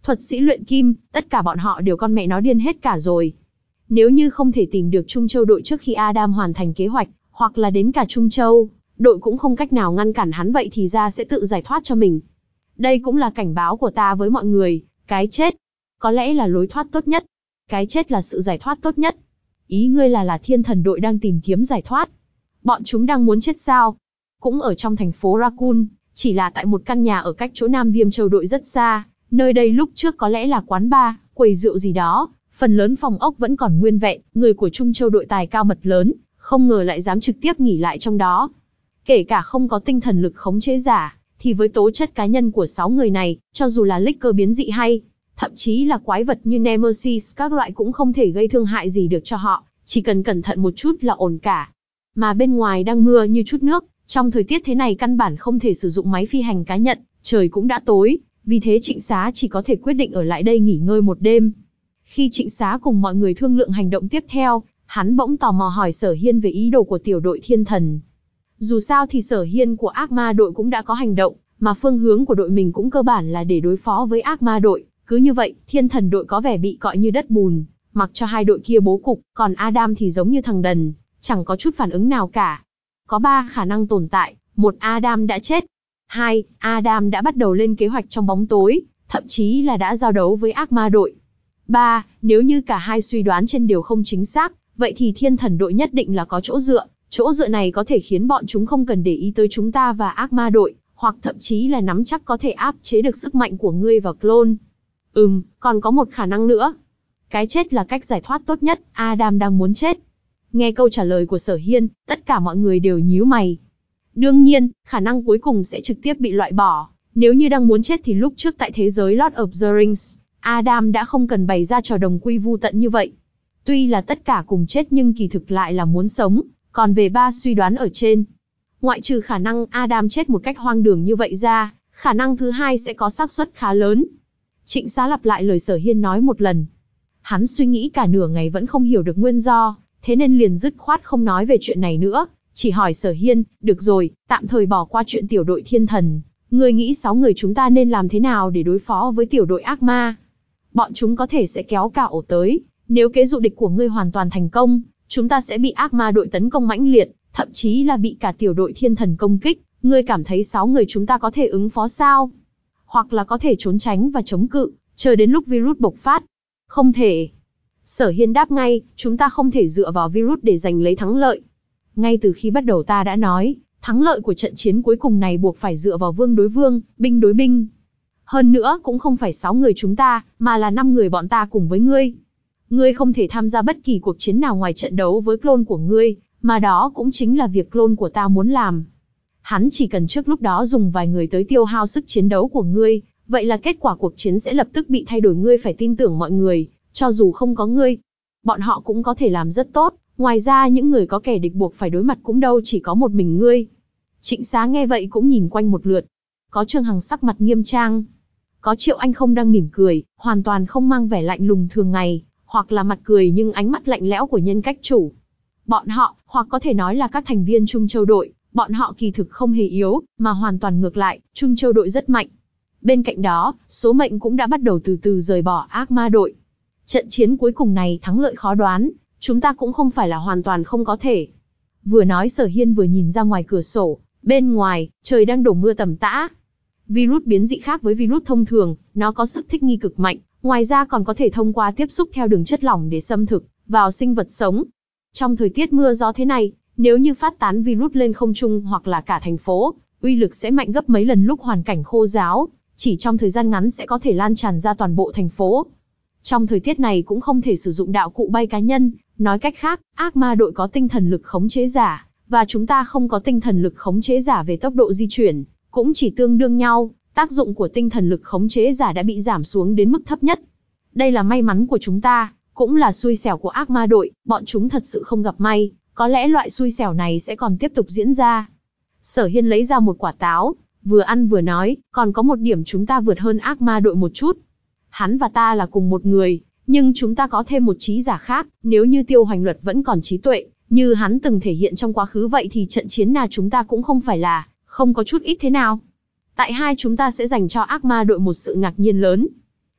thuật sĩ luyện kim, tất cả bọn họ đều con mẹ nó điên hết cả rồi. Nếu như không thể tìm được Trung Châu đội trước khi Adam hoàn thành kế hoạch, hoặc là đến cả Trung Châu, đội cũng không cách nào ngăn cản hắn, vậy thì ra sẽ tự giải thoát cho mình. Đây cũng là cảnh báo của ta với mọi người, cái chết có lẽ là lối thoát tốt nhất. Cái chết là sự giải thoát tốt nhất. Ý ngươi là là thiên thần đội đang tìm kiếm giải thoát. Bọn chúng đang muốn chết sao? Cũng ở trong thành phố Raccoon, chỉ là tại một căn nhà ở cách chỗ Nam Viêm Châu đội rất xa. Nơi đây lúc trước có lẽ là quán bar, quầy rượu gì đó. Phần lớn phòng ốc vẫn còn nguyên vẹn, người của Trung Châu đội tài cao mật lớn, không ngờ lại dám trực tiếp nghỉ lại trong đó. Kể cả không có tinh thần lực khống chế giả, thì với tố chất cá nhân của sáu người này, cho dù là Licker biến dị hay, thậm chí là quái vật như Nemesis các loại cũng không thể gây thương hại gì được cho họ, chỉ cần cẩn thận một chút là ổn cả. Mà bên ngoài đang mưa như chút nước, trong thời tiết thế này căn bản không thể sử dụng máy phi hành cá nhân, trời cũng đã tối, vì thế Trịnh Xá chỉ có thể quyết định ở lại đây nghỉ ngơi một đêm. Khi Trịnh Xá cùng mọi người thương lượng hành động tiếp theo, hắn bỗng tò mò hỏi Sở Hiên về ý đồ của tiểu đội thiên thần. Dù sao thì Sở Hiên của ác ma đội cũng đã có hành động, mà phương hướng của đội mình cũng cơ bản là để đối phó với ác ma đội. Cứ như vậy, thiên thần đội có vẻ bị cọi như đất bùn, mặc cho hai đội kia bố cục, còn Adam thì giống như thằng đần, chẳng có chút phản ứng nào cả. Có ba khả năng tồn tại: một, Adam đã chết; hai, Adam đã bắt đầu lên kế hoạch trong bóng tối, thậm chí là đã giao đấu với ác ma đội; ba, nếu như cả hai suy đoán trên đều không chính xác, vậy thì thiên thần đội nhất định là có chỗ dựa. Chỗ dựa này có thể khiến bọn chúng không cần để ý tới chúng ta và ác ma đội, hoặc thậm chí là nắm chắc có thể áp chế được sức mạnh của ngươi và clone. Ừm, còn có một khả năng nữa. Cái chết là cách giải thoát tốt nhất, Adam đang muốn chết. Nghe câu trả lời của Sở Hiên, tất cả mọi người đều nhíu mày. Đương nhiên, khả năng cuối cùng sẽ trực tiếp bị loại bỏ. Nếu như đang muốn chết thì lúc trước tại thế giới Lord of the Rings, Adam đã không cần bày ra trò đồng quy vu tận như vậy. Tuy là tất cả cùng chết nhưng kỳ thực lại là muốn sống. Còn về ba suy đoán ở trên, ngoại trừ khả năng Adam chết một cách hoang đường như vậy ra, khả năng thứ hai sẽ có xác suất khá lớn. Trịnh Xá lặp lại lời Sở Hiên nói một lần. Hắn suy nghĩ cả nửa ngày vẫn không hiểu được nguyên do, thế nên liền dứt khoát không nói về chuyện này nữa, chỉ hỏi Sở Hiên, được rồi, tạm thời bỏ qua chuyện tiểu đội thiên thần, ngươi nghĩ sáu người chúng ta nên làm thế nào để đối phó với tiểu đội ác ma? Bọn chúng có thể sẽ kéo cả ổ tới, nếu kế dụ địch của ngươi hoàn toàn thành công, chúng ta sẽ bị ác ma đội tấn công mãnh liệt, thậm chí là bị cả tiểu đội thiên thần công kích. Ngươi cảm thấy sáu người chúng ta có thể ứng phó sao? Hoặc là có thể trốn tránh và chống cự, chờ đến lúc virus bộc phát? Không thể. Sở Hiên đáp ngay, chúng ta không thể dựa vào virus để giành lấy thắng lợi. Ngay từ khi bắt đầu ta đã nói, thắng lợi của trận chiến cuối cùng này buộc phải dựa vào vương đối vương, binh đối binh. Hơn nữa cũng không phải sáu người chúng ta, mà là năm người bọn ta cùng với ngươi. Ngươi không thể tham gia bất kỳ cuộc chiến nào ngoài trận đấu với clone của ngươi, mà đó cũng chính là việc clone của ta muốn làm. Hắn chỉ cần trước lúc đó dùng vài người tới tiêu hao sức chiến đấu của ngươi, vậy là kết quả cuộc chiến sẽ lập tức bị thay đổi. Ngươi phải tin tưởng mọi người, cho dù không có ngươi, bọn họ cũng có thể làm rất tốt. Ngoài ra những người có kẻ địch buộc phải đối mặt cũng đâu chỉ có một mình ngươi. Trịnh Xá nghe vậy cũng nhìn quanh một lượt. Có Trương Hằng sắc mặt nghiêm trang, có Triệu Anh Không đang mỉm cười, hoàn toàn không mang vẻ lạnh lùng thường ngày, hoặc là mặt cười nhưng ánh mắt lạnh lẽo của nhân cách chủ. Bọn họ, hoặc có thể nói là các thành viên Trung Châu đội, bọn họ kỳ thực không hề yếu, mà hoàn toàn ngược lại, Trung Châu đội rất mạnh. Bên cạnh đó, số mệnh cũng đã bắt đầu từ từ rời bỏ ác ma đội. Trận chiến cuối cùng này thắng lợi khó đoán, chúng ta cũng không phải là hoàn toàn không có thể. Vừa nói Sở Hiên vừa nhìn ra ngoài cửa sổ, bên ngoài, trời đang đổ mưa tầm tã. Virus biến dị khác với virus thông thường, nó có sức thích nghi cực mạnh, ngoài ra còn có thể thông qua tiếp xúc theo đường chất lỏng để xâm thực vào sinh vật sống. Trong thời tiết mưa gió thế này, nếu như phát tán virus lên không trung hoặc là cả thành phố, uy lực sẽ mạnh gấp mấy lần lúc hoàn cảnh khô ráo, chỉ trong thời gian ngắn sẽ có thể lan tràn ra toàn bộ thành phố. Trong thời tiết này cũng không thể sử dụng đạo cụ bay cá nhân, nói cách khác, ác ma đội có tinh thần lực khống chế giả, và chúng ta không có tinh thần lực khống chế giả về tốc độ di chuyển, cũng chỉ tương đương nhau, tác dụng của tinh thần lực khống chế giả đã bị giảm xuống đến mức thấp nhất. Đây là may mắn của chúng ta, cũng là xui xẻo của ác ma đội, bọn chúng thật sự không gặp may, có lẽ loại xui xẻo này sẽ còn tiếp tục diễn ra. Sở Hiên lấy ra một quả táo, vừa ăn vừa nói, còn có một điểm chúng ta vượt hơn ác ma đội một chút. Hắn và ta là cùng một người, nhưng chúng ta có thêm một trí giả khác, nếu như Tiêu Hoành Luật vẫn còn trí tuệ, như hắn từng thể hiện trong quá khứ vậy thì trận chiến nào chúng ta cũng không phải là không có chút ít thế nào. Tại hai chúng ta sẽ dành cho ác ma đội một sự ngạc nhiên lớn.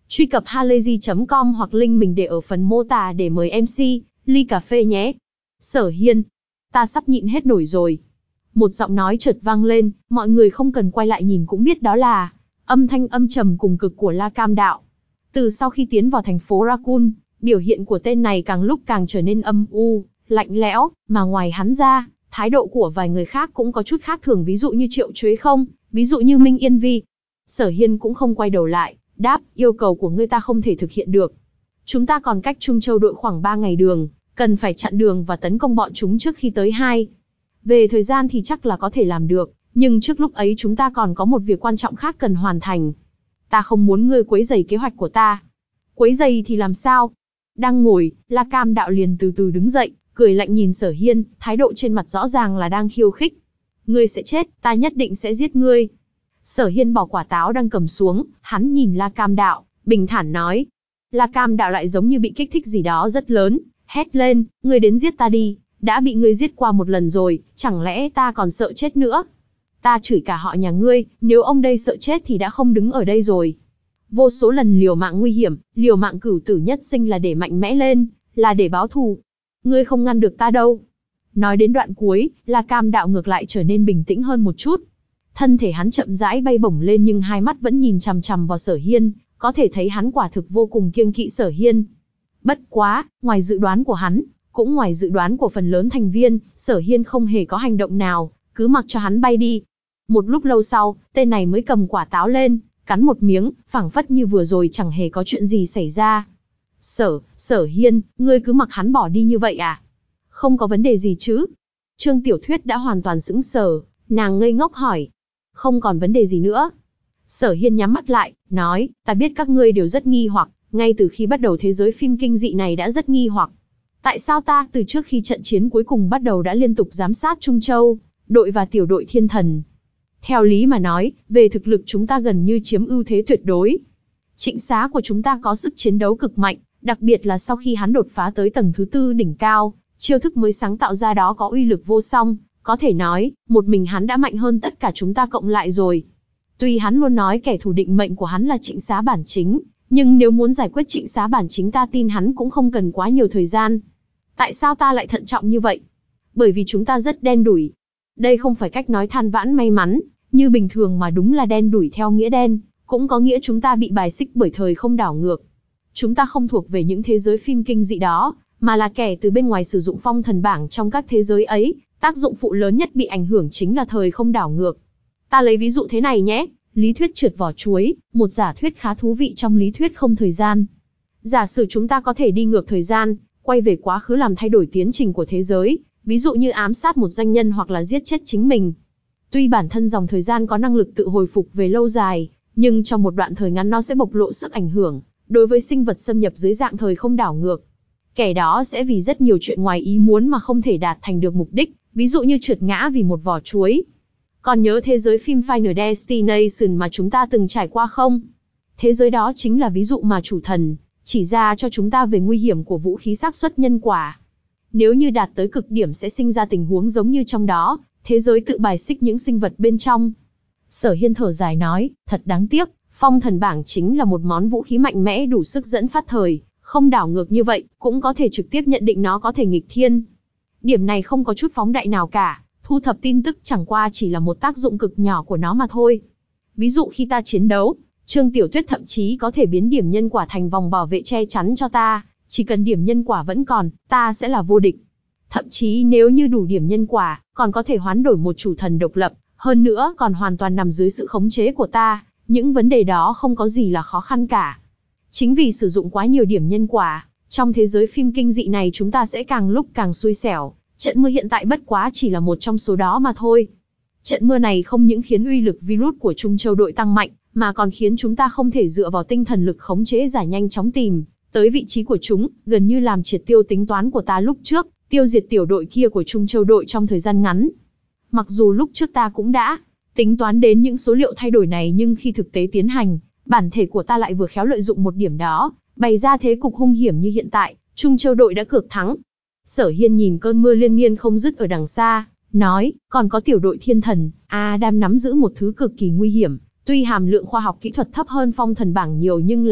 Truy cập halayzi chấm com hoặc link mình để ở phần mô tả để mời em xê, ly cà phê nhé. Sở Hiên, ta sắp nhịn hết nổi rồi. Một giọng nói chợt vang lên, mọi người không cần quay lại nhìn cũng biết đó là âm thanh âm trầm cùng cực của La Cam Đạo. Từ sau khi tiến vào thành phố Raccoon, biểu hiện của tên này càng lúc càng trở nên âm u, lạnh lẽo, mà ngoài hắn ra, thái độ của vài người khác cũng có chút khác thường, ví dụ như Triệu Chuế Không, ví dụ như Minh Yên Vi. Sở Hiên cũng không quay đầu lại, đáp, yêu cầu của ngươi ta không thể thực hiện được. Chúng ta còn cách Trung Châu đội khoảng ba ngày đường, cần phải chặn đường và tấn công bọn chúng trước khi tới hai. Về thời gian thì chắc là có thể làm được, nhưng trước lúc ấy chúng ta còn có một việc quan trọng khác cần hoàn thành. Ta không muốn ngươi quấy rầy kế hoạch của ta. Quấy rầy thì làm sao? Đang ngồi, La Cam Đạo liền từ từ đứng dậy, cười lạnh nhìn Sở Hiên, thái độ trên mặt rõ ràng là đang khiêu khích. Ngươi sẽ chết, ta nhất định sẽ giết ngươi. Sở Hiên bỏ quả táo đang cầm xuống, hắn nhìn La Cam Đạo, bình thản nói. La Cam Đạo lại giống như bị kích thích gì đó rất lớn, hét lên, ngươi đến giết ta đi, đã bị ngươi giết qua một lần rồi, chẳng lẽ ta còn sợ chết nữa? Ta chửi cả họ nhà ngươi, nếu ông đây sợ chết thì đã không đứng ở đây rồi. Vô số lần liều mạng nguy hiểm, liều mạng cửu tử nhất sinh là để mạnh mẽ lên, là để báo thù. Ngươi không ngăn được ta đâu. Nói đến đoạn cuối, La Cam Đạo ngược lại trở nên bình tĩnh hơn một chút. Thân thể hắn chậm rãi bay bổng lên nhưng hai mắt vẫn nhìn chằm chằm vào Sở Hiên, có thể thấy hắn quả thực vô cùng kiêng kỵ Sở Hiên. Bất quá, ngoài dự đoán của hắn, cũng ngoài dự đoán của phần lớn thành viên, Sở Hiên không hề có hành động nào, cứ mặc cho hắn bay đi. Một lúc lâu sau, tên này mới cầm quả táo lên, cắn một miếng, phảng phất như vừa rồi chẳng hề có chuyện gì xảy ra. Sở, Sở Hiên, ngươi cứ mặc hắn bỏ đi như vậy à? Không có vấn đề gì chứ? Trương Tiểu Thuyết đã hoàn toàn sững sờ, nàng ngây ngốc hỏi. Không còn vấn đề gì nữa. Sở Hiên nhắm mắt lại, nói, ta biết các ngươi đều rất nghi hoặc, ngay từ khi bắt đầu thế giới phim kinh dị này đã rất nghi hoặc. Tại sao ta từ trước khi trận chiến cuối cùng bắt đầu đã liên tục giám sát Trung Châu, đội và tiểu đội Thiên Thần? Theo lý mà nói, về thực lực chúng ta gần như chiếm ưu thế tuyệt đối. Trịnh Xá của chúng ta có sức chiến đấu cực mạnh, đặc biệt là sau khi hắn đột phá tới tầng thứ tư đỉnh cao, chiêu thức mới sáng tạo ra đó có uy lực vô song, có thể nói, một mình hắn đã mạnh hơn tất cả chúng ta cộng lại rồi. Tuy hắn luôn nói kẻ thù định mệnh của hắn là Trịnh Xá bản chính, nhưng nếu muốn giải quyết Trịnh Xá bản chính ta tin hắn cũng không cần quá nhiều thời gian. Tại sao ta lại thận trọng như vậy? Bởi vì chúng ta rất đen đủi. Đây không phải cách nói than vãn may mắn, như bình thường mà đúng là đen đủi theo nghĩa đen, cũng có nghĩa chúng ta bị bài xích bởi thời không đảo ngược. Chúng ta không thuộc về những thế giới phim kinh dị đó, mà là kẻ từ bên ngoài sử dụng phong thần bảng trong các thế giới ấy, tác dụng phụ lớn nhất bị ảnh hưởng chính là thời không đảo ngược. Ta lấy ví dụ thế này nhé, lý thuyết trượt vỏ chuối, một giả thuyết khá thú vị trong lý thuyết không thời gian. Giả sử chúng ta có thể đi ngược thời gian, quay về quá khứ làm thay đổi tiến trình của thế giới, ví dụ như ám sát một danh nhân hoặc là giết chết chính mình. Tuy bản thân dòng thời gian có năng lực tự hồi phục về lâu dài, nhưng trong một đoạn thời ngắn nó sẽ bộc lộ sức ảnh hưởng đối với sinh vật xâm nhập dưới dạng thời không đảo ngược. Kẻ đó sẽ vì rất nhiều chuyện ngoài ý muốn mà không thể đạt thành được mục đích, ví dụ như trượt ngã vì một vỏ chuối. Còn nhớ thế giới phim Final Destination mà chúng ta từng trải qua không? Thế giới đó chính là ví dụ mà chủ thần chỉ ra cho chúng ta về nguy hiểm của vũ khí xác suất nhân quả. Nếu như đạt tới cực điểm sẽ sinh ra tình huống giống như trong đó, thế giới tự bài xích những sinh vật bên trong. Sở Hiên thở dài nói, thật đáng tiếc, phong thần bảng chính là một món vũ khí mạnh mẽ đủ sức dẫn phát thời không đảo ngược như vậy, cũng có thể trực tiếp nhận định nó có thể nghịch thiên. Điểm này không có chút phóng đại nào cả, thu thập tin tức chẳng qua chỉ là một tác dụng cực nhỏ của nó mà thôi. Ví dụ khi ta chiến đấu, Trương Tiểu Tuyết thậm chí có thể biến điểm nhân quả thành vòng bảo vệ che chắn cho ta, chỉ cần điểm nhân quả vẫn còn, ta sẽ là vô địch. Thậm chí nếu như đủ điểm nhân quả, còn có thể hoán đổi một chủ thần độc lập, hơn nữa còn hoàn toàn nằm dưới sự khống chế của ta, những vấn đề đó không có gì là khó khăn cả. Chính vì sử dụng quá nhiều điểm nhân quả, trong thế giới phim kinh dị này chúng ta sẽ càng lúc càng xui xẻo, trận mưa hiện tại bất quá chỉ là một trong số đó mà thôi. Trận mưa này không những khiến uy lực virus của Trung Châu đội tăng mạnh, mà còn khiến chúng ta không thể dựa vào tinh thần lực khống chế giả nhanh chóng tìm tới vị trí của chúng, gần như làm triệt tiêu tính toán của ta lúc trước, tiêu diệt tiểu đội kia của Trung Châu đội trong thời gian ngắn. Mặc dù lúc trước ta cũng đã tính toán đến những số liệu thay đổi này, nhưng khi thực tế tiến hành, bản thể của ta lại vừa khéo lợi dụng một điểm đó, bày ra thế cục hung hiểm như hiện tại, Trung Châu đội đã cược thắng. Sở Hiên nhìn cơn mưa liên miên không dứt ở đằng xa, nói, còn có tiểu đội Thiên Thần, Adam nắm giữ một thứ cực kỳ nguy hiểm, tuy hàm lượng khoa học kỹ thuật thấp hơn phong thần bảng nhiều nhưng là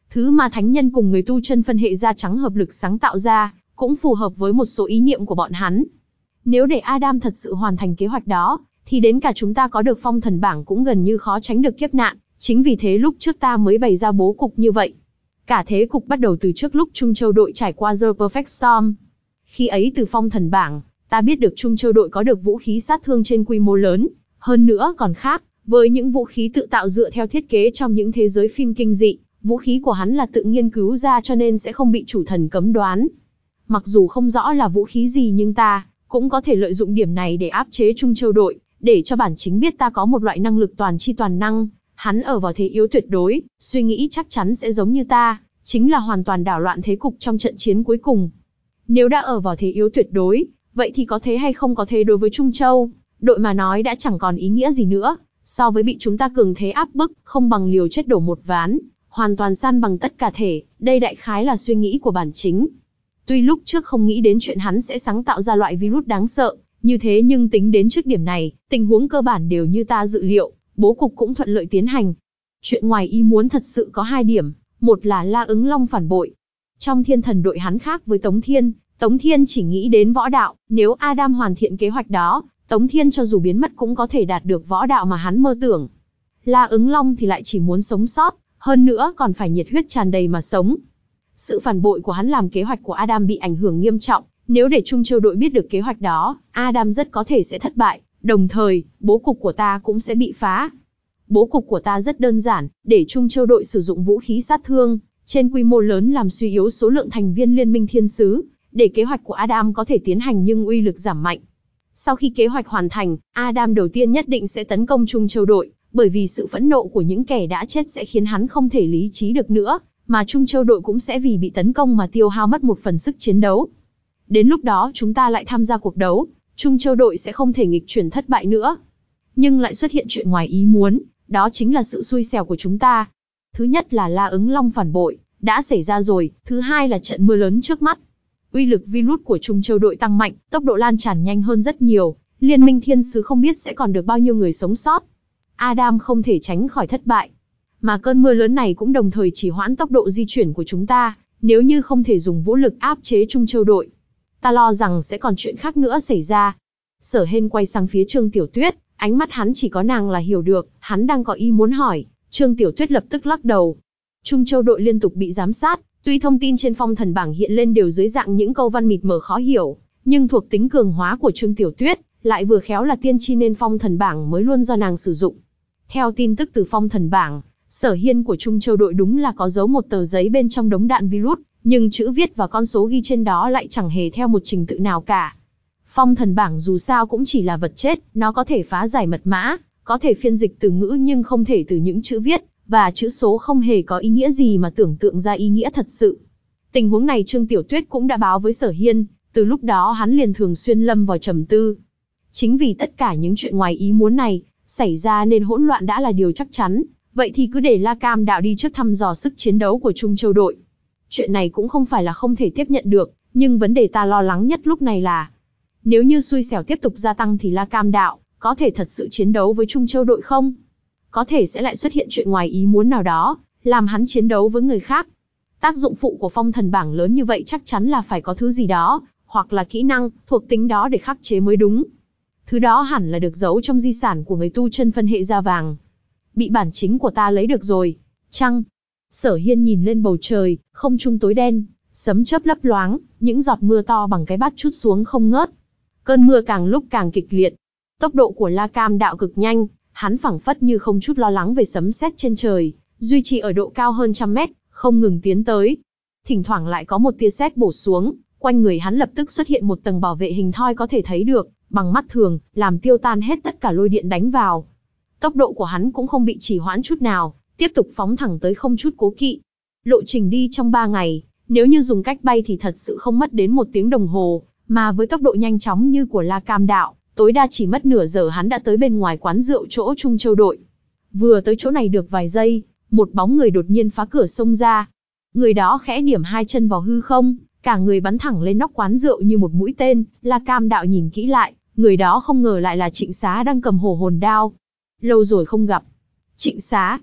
Thứ mà thánh nhân cùng người tu chân phân hệ da trắng hợp lực sáng tạo ra, cũng phù hợp với một số ý niệm của bọn hắn. Nếu để Adam thật sự hoàn thành kế hoạch đó, thì đến cả chúng ta có được phong thần bảng cũng gần như khó tránh được kiếp nạn, chính vì thế lúc trước ta mới bày ra bố cục như vậy. Cả thế cục bắt đầu từ trước lúc Trung Châu đội trải qua The Perfect Storm. Khi ấy từ phong thần bảng, ta biết được Trung Châu đội có được vũ khí sát thương trên quy mô lớn, hơn nữa còn khác, với những vũ khí tự tạo dựa theo thiết kế trong những thế giới phim kinh dị, vũ khí của hắn là tự nghiên cứu ra cho nên sẽ không bị chủ thần cấm đoán. Mặc dù không rõ là vũ khí gì nhưng ta cũng có thể lợi dụng điểm này để áp chế Trung Châu đội, để cho bản chính biết ta có một loại năng lực toàn chi toàn năng, hắn ở vào thế yếu tuyệt đối, suy nghĩ chắc chắn sẽ giống như ta, chính là hoàn toàn đảo loạn thế cục trong trận chiến cuối cùng. Nếu đã ở vào thế yếu tuyệt đối, vậy thì có thế hay không có thế đối với Trung Châu đội mà nói đã chẳng còn ý nghĩa gì nữa, so với bị chúng ta cường thế áp bức, không bằng liều chết đổ một ván, hoàn toàn san bằng tất cả thể, đây đại khái là suy nghĩ của bản chính. Tuy lúc trước không nghĩ đến chuyện hắn sẽ sáng tạo ra loại virus đáng sợ như thế nhưng tính đến trước điểm này, tình huống cơ bản đều như ta dự liệu, bố cục cũng thuận lợi tiến hành. Chuyện ngoài ý muốn thật sự có hai điểm, một là La Ứng Long phản bội. Trong thiên thần đội hắn khác với Tống Thiên, Tống Thiên chỉ nghĩ đến võ đạo, nếu Adam hoàn thiện kế hoạch đó, Tống Thiên cho dù biến mất cũng có thể đạt được võ đạo mà hắn mơ tưởng. La Ứng Long thì lại chỉ muốn sống sót, hơn nữa còn phải nhiệt huyết tràn đầy mà sống. Sự phản bội của hắn làm kế hoạch của Adam bị ảnh hưởng nghiêm trọng, nếu để Trung Châu đội biết được kế hoạch đó, Adam rất có thể sẽ thất bại, đồng thời, bố cục của ta cũng sẽ bị phá. Bố cục của ta rất đơn giản, để Trung Châu đội sử dụng vũ khí sát thương, trên quy mô lớn làm suy yếu số lượng thành viên Liên minh Thiên Sứ, để kế hoạch của Adam có thể tiến hành nhưng uy lực giảm mạnh. Sau khi kế hoạch hoàn thành, Adam đầu tiên nhất định sẽ tấn công Trung Châu đội, bởi vì sự phẫn nộ của những kẻ đã chết sẽ khiến hắn không thể lý trí được nữa, mà Trung Châu đội cũng sẽ vì bị tấn công mà tiêu hao mất một phần sức chiến đấu. Đến lúc đó chúng ta lại tham gia cuộc đấu, Trung Châu đội sẽ không thể nghịch chuyển thất bại nữa. Nhưng lại xuất hiện chuyện ngoài ý muốn, đó chính là sự xui xẻo của chúng ta. Thứ nhất là La Ứng Long phản bội, đã xảy ra rồi, thứ hai là trận mưa lớn trước mắt. Uy lực virus của Trung Châu đội tăng mạnh, tốc độ lan tràn nhanh hơn rất nhiều, Liên minh Thiên Sứ không biết sẽ còn được bao nhiêu người sống sót. Adam không thể tránh khỏi thất bại. Mà cơn mưa lớn này cũng đồng thời chỉ hoãn tốc độ di chuyển của chúng ta, nếu như không thể dùng vũ lực áp chế Trung Châu đội. Ta lo rằng sẽ còn chuyện khác nữa xảy ra. Sở Hên quay sang phía Trương Tiểu Tuyết, ánh mắt hắn chỉ có nàng là hiểu được, hắn đang có ý muốn hỏi. Trương Tiểu Tuyết lập tức lắc đầu. Trung Châu đội liên tục bị giám sát, tuy thông tin trên phong thần bảng hiện lên đều dưới dạng những câu văn mịt mờ khó hiểu, nhưng thuộc tính cường hóa của Trương Tiểu Tuyết, lại vừa khéo là tiên tri nên phong thần bảng mới luôn do nàng sử dụng. Theo tin tức từ phong thần bảng, Sở Hiên của Trung Châu đội đúng là có giấu một tờ giấy bên trong đống đạn virus, nhưng chữ viết và con số ghi trên đó lại chẳng hề theo một trình tự nào cả. Phong thần bảng dù sao cũng chỉ là vật chết, nó có thể phá giải mật mã, có thể phiên dịch từ ngữ nhưng không thể từ những chữ viết, và chữ số không hề có ý nghĩa gì mà tưởng tượng ra ý nghĩa thật sự. Tình huống này Trương Tiểu Tuyết cũng đã báo với Sở Hiên, từ lúc đó hắn liền thường xuyên lâm vào trầm tư. Chính vì tất cả những chuyện ngoài ý muốn này xảy ra nên hỗn loạn đã là điều chắc chắn, vậy thì cứ để La Cam Đạo đi trước thăm dò sức chiến đấu của Trung Châu đội. Chuyện này cũng không phải là không thể tiếp nhận được, nhưng vấn đề ta lo lắng nhất lúc này là nếu như xui xẻo tiếp tục gia tăng thì La Cam Đạo có thể thật sự chiến đấu với Trung Châu đội không? Có thể sẽ lại xuất hiện chuyện ngoài ý muốn nào đó, làm hắn chiến đấu với người khác. Tác dụng phụ của phong thần bảng lớn như vậy chắc chắn là phải có thứ gì đó, hoặc là kỹ năng, thuộc tính đó để khắc chế mới đúng. Thứ đó hẳn là được giấu trong di sản của người tu chân phân hệ da vàng. Bị bản chính của ta lấy được rồi. Chăng? Sở Hiên nhìn lên bầu trời, không trung tối đen, sấm chớp lấp loáng, những giọt mưa to bằng cái bát trút xuống không ngớt. Cơn mưa càng lúc càng kịch liệt. Tốc độ của La Cam Đạo cực nhanh, hắn phảng phất như không chút lo lắng về sấm sét trên trời, duy trì ở độ cao hơn trăm mét, không ngừng tiến tới. Thỉnh thoảng lại có một tia sét bổ xuống, quanh người hắn lập tức xuất hiện một tầng bảo vệ hình thoi có thể thấy được, bằng mắt thường, làm tiêu tan hết tất cả lôi điện đánh vào. Tốc độ của hắn cũng không bị trì hoãn chút nào, tiếp tục phóng thẳng tới không chút cố kỵ. Lộ trình đi trong ba ngày, nếu như dùng cách bay thì thật sự không mất đến một tiếng đồng hồ, mà với tốc độ nhanh chóng như của La Cam Đạo, tối đa chỉ mất nửa giờ hắn đã tới bên ngoài quán rượu chỗ Trung Châu đội. Vừa tới chỗ này được vài giây, một bóng người đột nhiên phá cửa xông ra. Người đó khẽ điểm hai chân vào hư không, cả người bắn thẳng lên nóc quán rượu như một mũi tên. La Cam Đạo nhìn kỹ lại, người đó không ngờ lại là Trịnh Xá đang cầm hổ hồn đao. Lâu rồi không gặp. Trịnh Xá.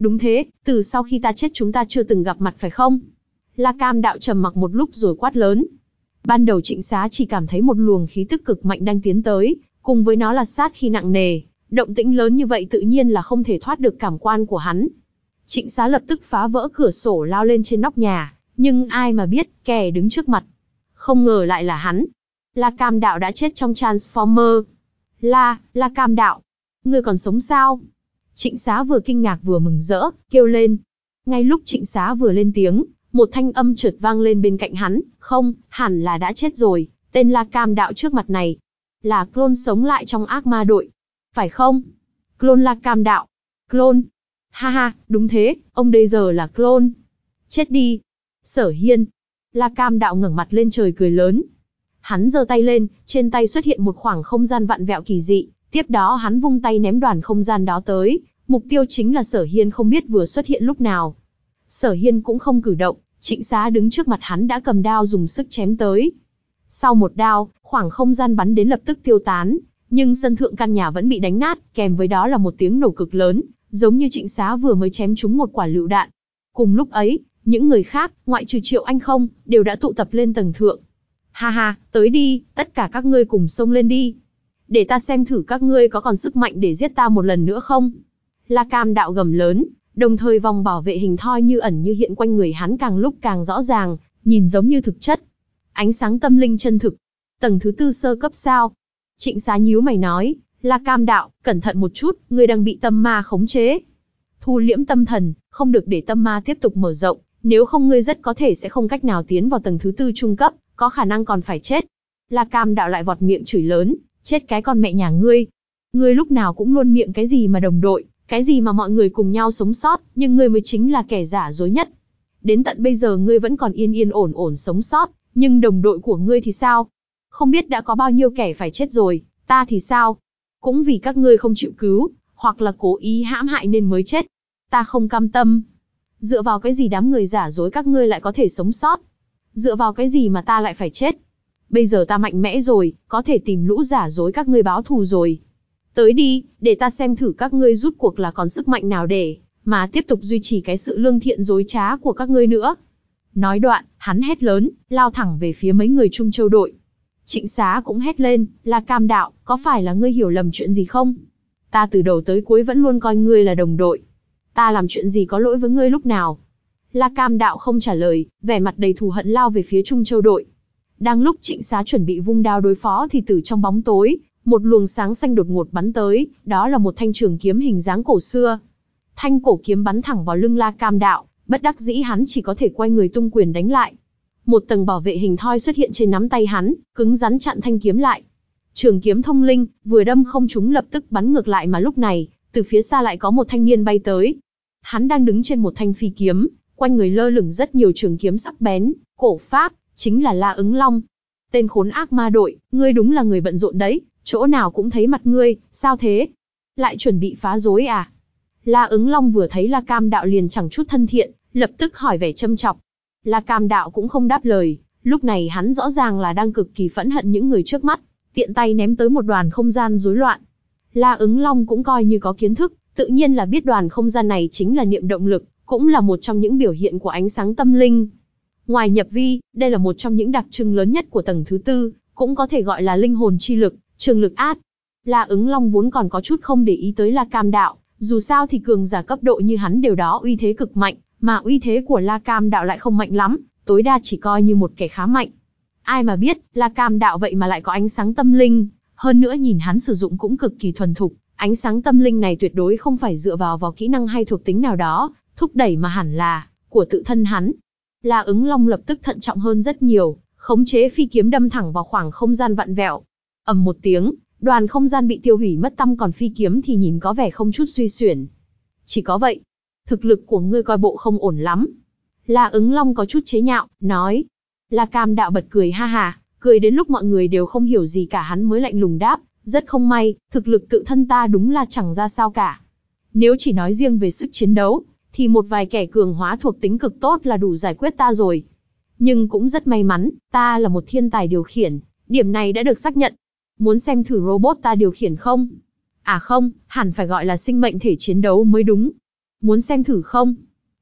Đúng thế, từ sau khi ta chết chúng ta chưa từng gặp mặt phải không? La Cam Đạo trầm mặc một lúc rồi quát lớn. Ban đầu Trịnh Xá chỉ cảm thấy một luồng khí tức cực mạnh đang tiến tới, cùng với nó là sát khí nặng nề, động tĩnh lớn như vậy tự nhiên là không thể thoát được cảm quan của hắn. Trịnh Xá lập tức phá vỡ cửa sổ lao lên trên nóc nhà, nhưng ai mà biết, kẻ đứng trước mặt. Không ngờ lại là hắn. La Cam Đạo đã chết trong Transformer. La, La Cam Đạo, ngươi còn sống sao? Trịnh Xá vừa kinh ngạc vừa mừng rỡ, kêu lên. Ngay lúc Trịnh Xá vừa lên tiếng, một thanh âm chợt vang lên bên cạnh hắn, không, hẳn là đã chết rồi, tên La Cam Đạo trước mặt này. Là clone sống lại trong ác ma đội. Phải không? Clone La Cam Đạo. Clone? Ha ha, đúng thế, ông đây giờ là clone. Chết đi. Sở Hiên. La Cam Đạo ngẩng mặt lên trời cười lớn. Hắn giơ tay lên, trên tay xuất hiện một khoảng không gian vặn vẹo kỳ dị, tiếp đó hắn vung tay ném đoàn không gian đó tới, mục tiêu chính là Sở Hiên không biết vừa xuất hiện lúc nào. Sở Hiên cũng không cử động, Trịnh Xá đứng trước mặt hắn đã cầm đao dùng sức chém tới. Sau một đao, khoảng không gian bắn đến lập tức tiêu tán, nhưng sân thượng căn nhà vẫn bị đánh nát, kèm với đó là một tiếng nổ cực lớn, giống như Trịnh Xá vừa mới chém trúng một quả lựu đạn. Cùng lúc ấy, những người khác, ngoại trừ Triệu Anh không, đều đã tụ tập lên tầng thượng. Ha ha, tới đi, tất cả các ngươi cùng xông lên đi. Để ta xem thử các ngươi có còn sức mạnh để giết ta một lần nữa không. La Cam Đạo gầm lớn, đồng thời vòng bảo vệ hình thoi như ẩn như hiện quanh người hắn càng lúc càng rõ ràng, nhìn giống như thực chất. Ánh sáng tâm linh chân thực. Tầng thứ tư sơ cấp sao? Trịnh Xá nhíu mày nói, La Cam Đạo, cẩn thận một chút, ngươi đang bị tâm ma khống chế. Thu liễm tâm thần, không được để tâm ma tiếp tục mở rộng, nếu không ngươi rất có thể sẽ không cách nào tiến vào tầng thứ tư trung cấp, có khả năng còn phải chết. La Cam Đạo lại vọt miệng chửi lớn, chết cái con mẹ nhà ngươi. Ngươi lúc nào cũng luôn miệng cái gì mà đồng đội, cái gì mà mọi người cùng nhau sống sót, nhưng ngươi mới chính là kẻ giả dối nhất. Đến tận bây giờ ngươi vẫn còn yên yên ổn ổn sống sót, nhưng đồng đội của ngươi thì sao? Không biết đã có bao nhiêu kẻ phải chết rồi, ta thì sao? Cũng vì các ngươi không chịu cứu, hoặc là cố ý hãm hại nên mới chết. Ta không cam tâm. Dựa vào cái gì đám người giả dối các ngươi lại có thể sống sót? Dựa vào cái gì mà ta lại phải chết? Bây giờ ta mạnh mẽ rồi, có thể tìm lũ giả dối các ngươi báo thù rồi. Tới đi, để ta xem thử các ngươi rút cuộc là còn sức mạnh nào để mà tiếp tục duy trì cái sự lương thiện dối trá của các ngươi nữa. Nói đoạn, hắn hét lớn, lao thẳng về phía mấy người Trung Châu đội. Trịnh Xá cũng hét lên, La Cam Đạo, có phải là ngươi hiểu lầm chuyện gì không? Ta từ đầu tới cuối vẫn luôn coi ngươi là đồng đội. Ta làm chuyện gì có lỗi với ngươi lúc nào? La Cam Đạo không trả lời, vẻ mặt đầy thù hận lao về phía Trung Châu đội. Đang lúc Trịnh Xá chuẩn bị vung đao đối phó thì từ trong bóng tối, một luồng sáng xanh đột ngột bắn tới, đó là một thanh trường kiếm hình dáng cổ xưa. Thanh cổ kiếm bắn thẳng vào lưng La Cam Đạo, bất đắc dĩ hắn chỉ có thể quay người tung quyền đánh lại. Một tầng bảo vệ hình thoi xuất hiện trên nắm tay hắn, cứng rắn chặn thanh kiếm lại. Trường kiếm thông linh, vừa đâm không trúng lập tức bắn ngược lại mà lúc này, từ phía xa lại có một thanh niên bay tới. Hắn đang đứng trên một thanh phi kiếm, quanh người lơ lửng rất nhiều trường kiếm sắc bén, cổ phác, chính là La Ứng Long. Tên khốn ác ma đội, ngươi đúng là người bận rộn đấy, chỗ nào cũng thấy mặt ngươi, sao thế? Lại chuẩn bị phá rối à? La Ứng Long vừa thấy La Cam Đạo liền chẳng chút thân thiện, lập tức hỏi vẻ châm chọc. La Cam Đạo cũng không đáp lời, lúc này hắn rõ ràng là đang cực kỳ phẫn hận những người trước mắt, tiện tay ném tới một đoàn không gian rối loạn. La Ứng Long cũng coi như có kiến thức, tự nhiên là biết đoàn không gian này chính là niệm động lực, cũng là một trong những biểu hiện của ánh sáng tâm linh. Ngoài nhập vi, đây là một trong những đặc trưng lớn nhất của tầng thứ tư, cũng có thể gọi là linh hồn chi lực, trường lực át. La Ứng Long vốn còn có chút không để ý tới La Cam Đạo, dù sao thì cường giả cấp độ như hắn đều đó uy thế cực mạnh, mà uy thế của La Cam Đạo lại không mạnh lắm, tối đa chỉ coi như một kẻ khá mạnh. Ai mà biết, La Cam Đạo vậy mà lại có ánh sáng tâm linh, hơn nữa nhìn hắn sử dụng cũng cực kỳ thuần thục, ánh sáng tâm linh này tuyệt đối không phải dựa vào vào kỹ năng hay thuộc tính nào đó, thúc đẩy mà hẳn là của tự thân hắn. La Ứng Long lập tức thận trọng hơn rất nhiều, khống chế phi kiếm đâm thẳng vào khoảng không gian vặn vẹo. Ầm một tiếng, đoàn không gian bị tiêu hủy mất tăm còn phi kiếm thì nhìn có vẻ không chút suy xuyển. Chỉ có vậy, thực lực của ngươi coi bộ không ổn lắm. La Ứng Long có chút chế nhạo, nói. La Cam Đạo bật cười ha ha, cười đến lúc mọi người đều không hiểu gì cả hắn mới lạnh lùng đáp, rất không may, thực lực tự thân ta đúng là chẳng ra sao cả. Nếu chỉ nói riêng về sức chiến đấu, thì một vài kẻ cường hóa thuộc tính cực tốt là đủ giải quyết ta rồi. Nhưng cũng rất may mắn, ta là một thiên tài điều khiển, điểm này đã được xác nhận. Muốn xem thử robot ta điều khiển không? À không, hẳn phải gọi là sinh mệnh thể chiến đấu mới đúng. Muốn xem thử không?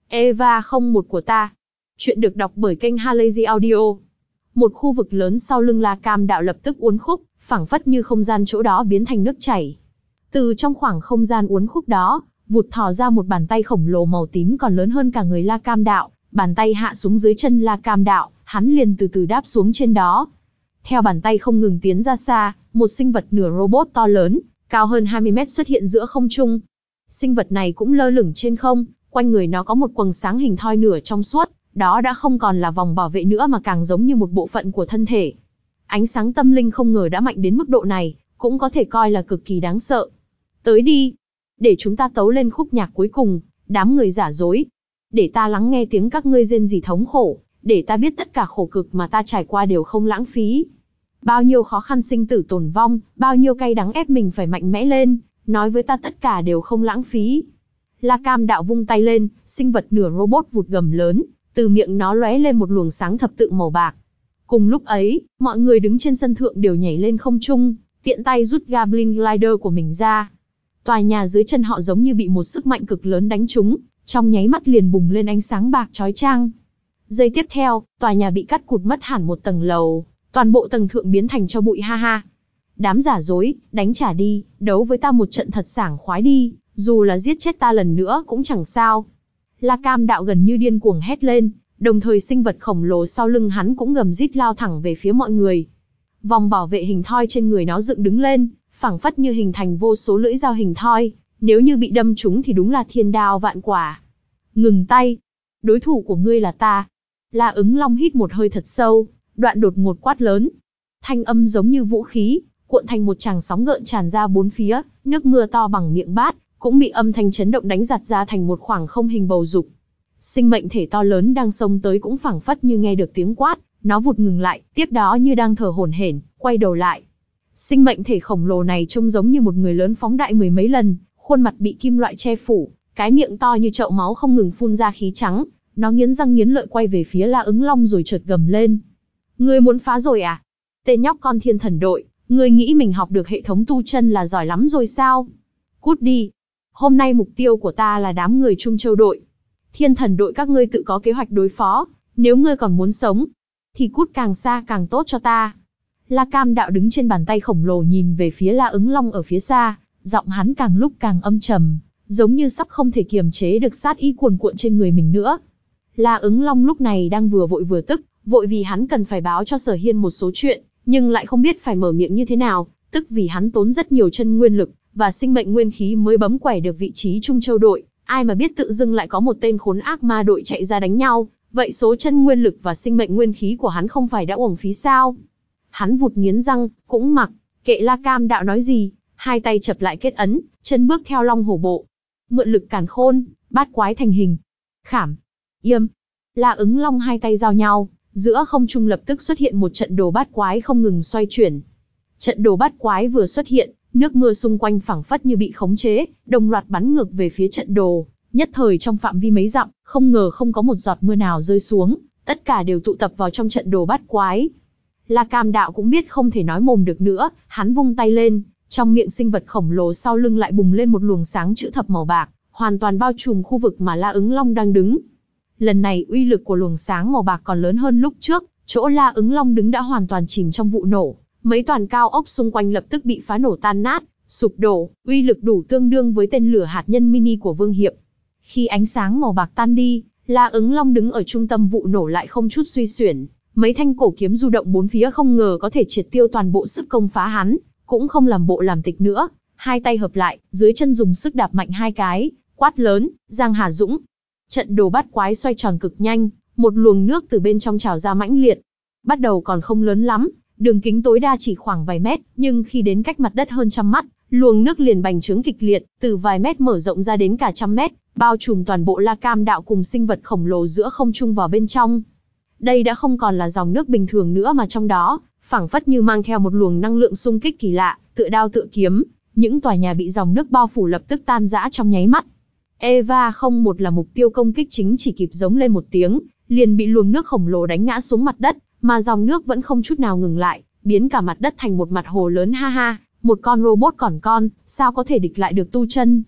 Eva không một của ta. Chuyện được đọc bởi kênh Halazy Audio. Một khu vực lớn sau lưng La Cam Đạo lập tức uốn khúc, phảng phất như không gian chỗ đó biến thành nước chảy. Từ trong khoảng không gian uốn khúc đó, vụt thò ra một bàn tay khổng lồ màu tím còn lớn hơn cả người La Cam Đạo, bàn tay hạ xuống dưới chân La Cam Đạo, hắn liền từ từ đáp xuống trên đó. Theo bàn tay không ngừng tiến ra xa, một sinh vật nửa robot to lớn, cao hơn hai mươi mét xuất hiện giữa không trung. Sinh vật này cũng lơ lửng trên không, quanh người nó có một quầng sáng hình thoi nửa trong suốt, đó đã không còn là vòng bảo vệ nữa mà càng giống như một bộ phận của thân thể. Ánh sáng tâm linh không ngờ đã mạnh đến mức độ này, cũng có thể coi là cực kỳ đáng sợ. Tới đi, để chúng ta tấu lên khúc nhạc cuối cùng, đám người giả dối. Để ta lắng nghe tiếng các ngươi rên rỉ thống khổ, để ta biết tất cả khổ cực mà ta trải qua đều không lãng phí. Bao nhiêu khó khăn sinh tử tồn vong, bao nhiêu cay đắng ép mình phải mạnh mẽ lên, nói với ta tất cả đều không lãng phí. La Cam Đạo vung tay lên, sinh vật nửa robot vụt gầm lớn, từ miệng nó lóe lên một luồng sáng thập tự màu bạc. Cùng lúc ấy, mọi người đứng trên sân thượng đều nhảy lên không trung, tiện tay rút Goblin Glider của mình ra. Tòa nhà dưới chân họ giống như bị một sức mạnh cực lớn đánh trúng, trong nháy mắt liền bùng lên ánh sáng bạc chói chang. Giây tiếp theo, tòa nhà bị cắt cụt mất hẳn một tầng lầu, toàn bộ tầng thượng biến thành tro bụi ha ha. Đám giả dối, đánh trả đi, đấu với ta một trận thật sảng khoái đi, dù là giết chết ta lần nữa cũng chẳng sao. La Cam Đạo gần như điên cuồng hét lên, đồng thời sinh vật khổng lồ sau lưng hắn cũng gầm rít lao thẳng về phía mọi người. Vòng bảo vệ hình thoi trên người nó dựng đứng lên, phảng phất như hình thành vô số lưỡi dao hình thoi, nếu như bị đâm trúng thì đúng là thiên đao vạn quả. Ngừng tay, đối thủ của ngươi là ta. La Ứng Long hít một hơi thật sâu, đoạn đột ngột quát lớn. Thanh âm giống như vũ khí, cuộn thành một tràng sóng gợn tràn ra bốn phía, nước mưa to bằng miệng bát, cũng bị âm thanh chấn động đánh giặt ra thành một khoảng không hình bầu dục. Sinh mệnh thể to lớn đang xông tới cũng phảng phất như nghe được tiếng quát, nó vụt ngừng lại, tiếp đó như đang thở hổn hển, quay đầu lại. Sinh mệnh thể khổng lồ này trông giống như một người lớn phóng đại mười mấy lần, khuôn mặt bị kim loại che phủ, cái miệng to như chậu máu không ngừng phun ra khí trắng, nó nghiến răng nghiến lợi quay về phía La Ứng Long rồi chợt gầm lên. Ngươi muốn phá rồi à? Tên nhóc con thiên thần đội, ngươi nghĩ mình học được hệ thống tu chân là giỏi lắm rồi sao? Cút đi. Hôm nay mục tiêu của ta là đám người Trung Châu đội. Thiên thần đội các ngươi tự có kế hoạch đối phó, nếu ngươi còn muốn sống, thì cút càng xa càng tốt cho ta. La Cam Đạo đứng trên bàn tay khổng lồ nhìn về phía La Ứng Long ở phía xa, giọng hắn càng lúc càng âm trầm, giống như sắp không thể kiềm chế được sát ý cuồn cuộn trên người mình nữa. La Ứng Long lúc này đang vừa vội vừa tức, vội vì hắn cần phải báo cho Sở Hiên một số chuyện, nhưng lại không biết phải mở miệng như thế nào, tức vì hắn tốn rất nhiều chân nguyên lực và sinh mệnh nguyên khí mới bấm quẻ được vị trí Trung Châu đội, ai mà biết tự dưng lại có một tên khốn ác ma đội chạy ra đánh nhau, vậy số chân nguyên lực và sinh mệnh nguyên khí của hắn không phải đã uổng phí sao? Hắn vụt nghiến răng, cũng mặc kệ La Cam Đạo nói gì, hai tay chập lại kết ấn, chân bước theo long hổ bộ. Mượn lực càn khôn, bát quái thành hình. Khảm. Yêm. La Ứng Long hai tay giao nhau, giữa không trung lập tức xuất hiện một trận đồ bát quái không ngừng xoay chuyển. Trận đồ bát quái vừa xuất hiện, nước mưa xung quanh phảng phất như bị khống chế, đồng loạt bắn ngược về phía trận đồ, nhất thời trong phạm vi mấy dặm, không ngờ không có một giọt mưa nào rơi xuống, tất cả đều tụ tập vào trong trận đồ bát quái. La Cam Đạo cũng biết không thể nói mồm được nữa, hắn vung tay lên, trong miệng sinh vật khổng lồ sau lưng lại bùng lên một luồng sáng chữ thập màu bạc, hoàn toàn bao trùm khu vực mà La Ứng Long đang đứng. Lần này uy lực của luồng sáng màu bạc còn lớn hơn lúc trước, chỗ La Ứng Long đứng đã hoàn toàn chìm trong vụ nổ, mấy toàn cao ốc xung quanh lập tức bị phá nổ tan nát, sụp đổ, uy lực đủ tương đương với tên lửa hạt nhân mini của Vương Hiệp. Khi ánh sáng màu bạc tan đi, La Ứng Long đứng ở trung tâm vụ nổ lại không chút suy xuyển, mấy thanh cổ kiếm du động bốn phía không ngờ có thể triệt tiêu toàn bộ sức công phá hắn, cũng không làm bộ làm tịch nữa, hai tay hợp lại, dưới chân dùng sức đạp mạnh hai cái, quát lớn, Giang Hà Dũng. Trận đồ bát quái xoay tròn cực nhanh, một luồng nước từ bên trong trào ra mãnh liệt. Bắt đầu còn không lớn lắm, đường kính tối đa chỉ khoảng vài mét, nhưng khi đến cách mặt đất hơn trăm mắt, luồng nước liền bành trướng kịch liệt, từ vài mét mở rộng ra đến cả trăm mét, bao trùm toàn bộ La Cam Đạo cùng sinh vật khổng lồ giữa không trung vào bên trong. Đây đã không còn là dòng nước bình thường nữa mà trong đó, phảng phất như mang theo một luồng năng lượng xung kích kỳ lạ, tựa đao tựa kiếm, những tòa nhà bị dòng nước bao phủ lập tức tan rã trong nháy mắt. Eva không một là mục tiêu công kích chính chỉ kịp giống lên một tiếng, liền bị luồng nước khổng lồ đánh ngã xuống mặt đất, mà dòng nước vẫn không chút nào ngừng lại, biến cả mặt đất thành một mặt hồ lớn ha ha, một con robot còn con, sao có thể địch lại được tu chân.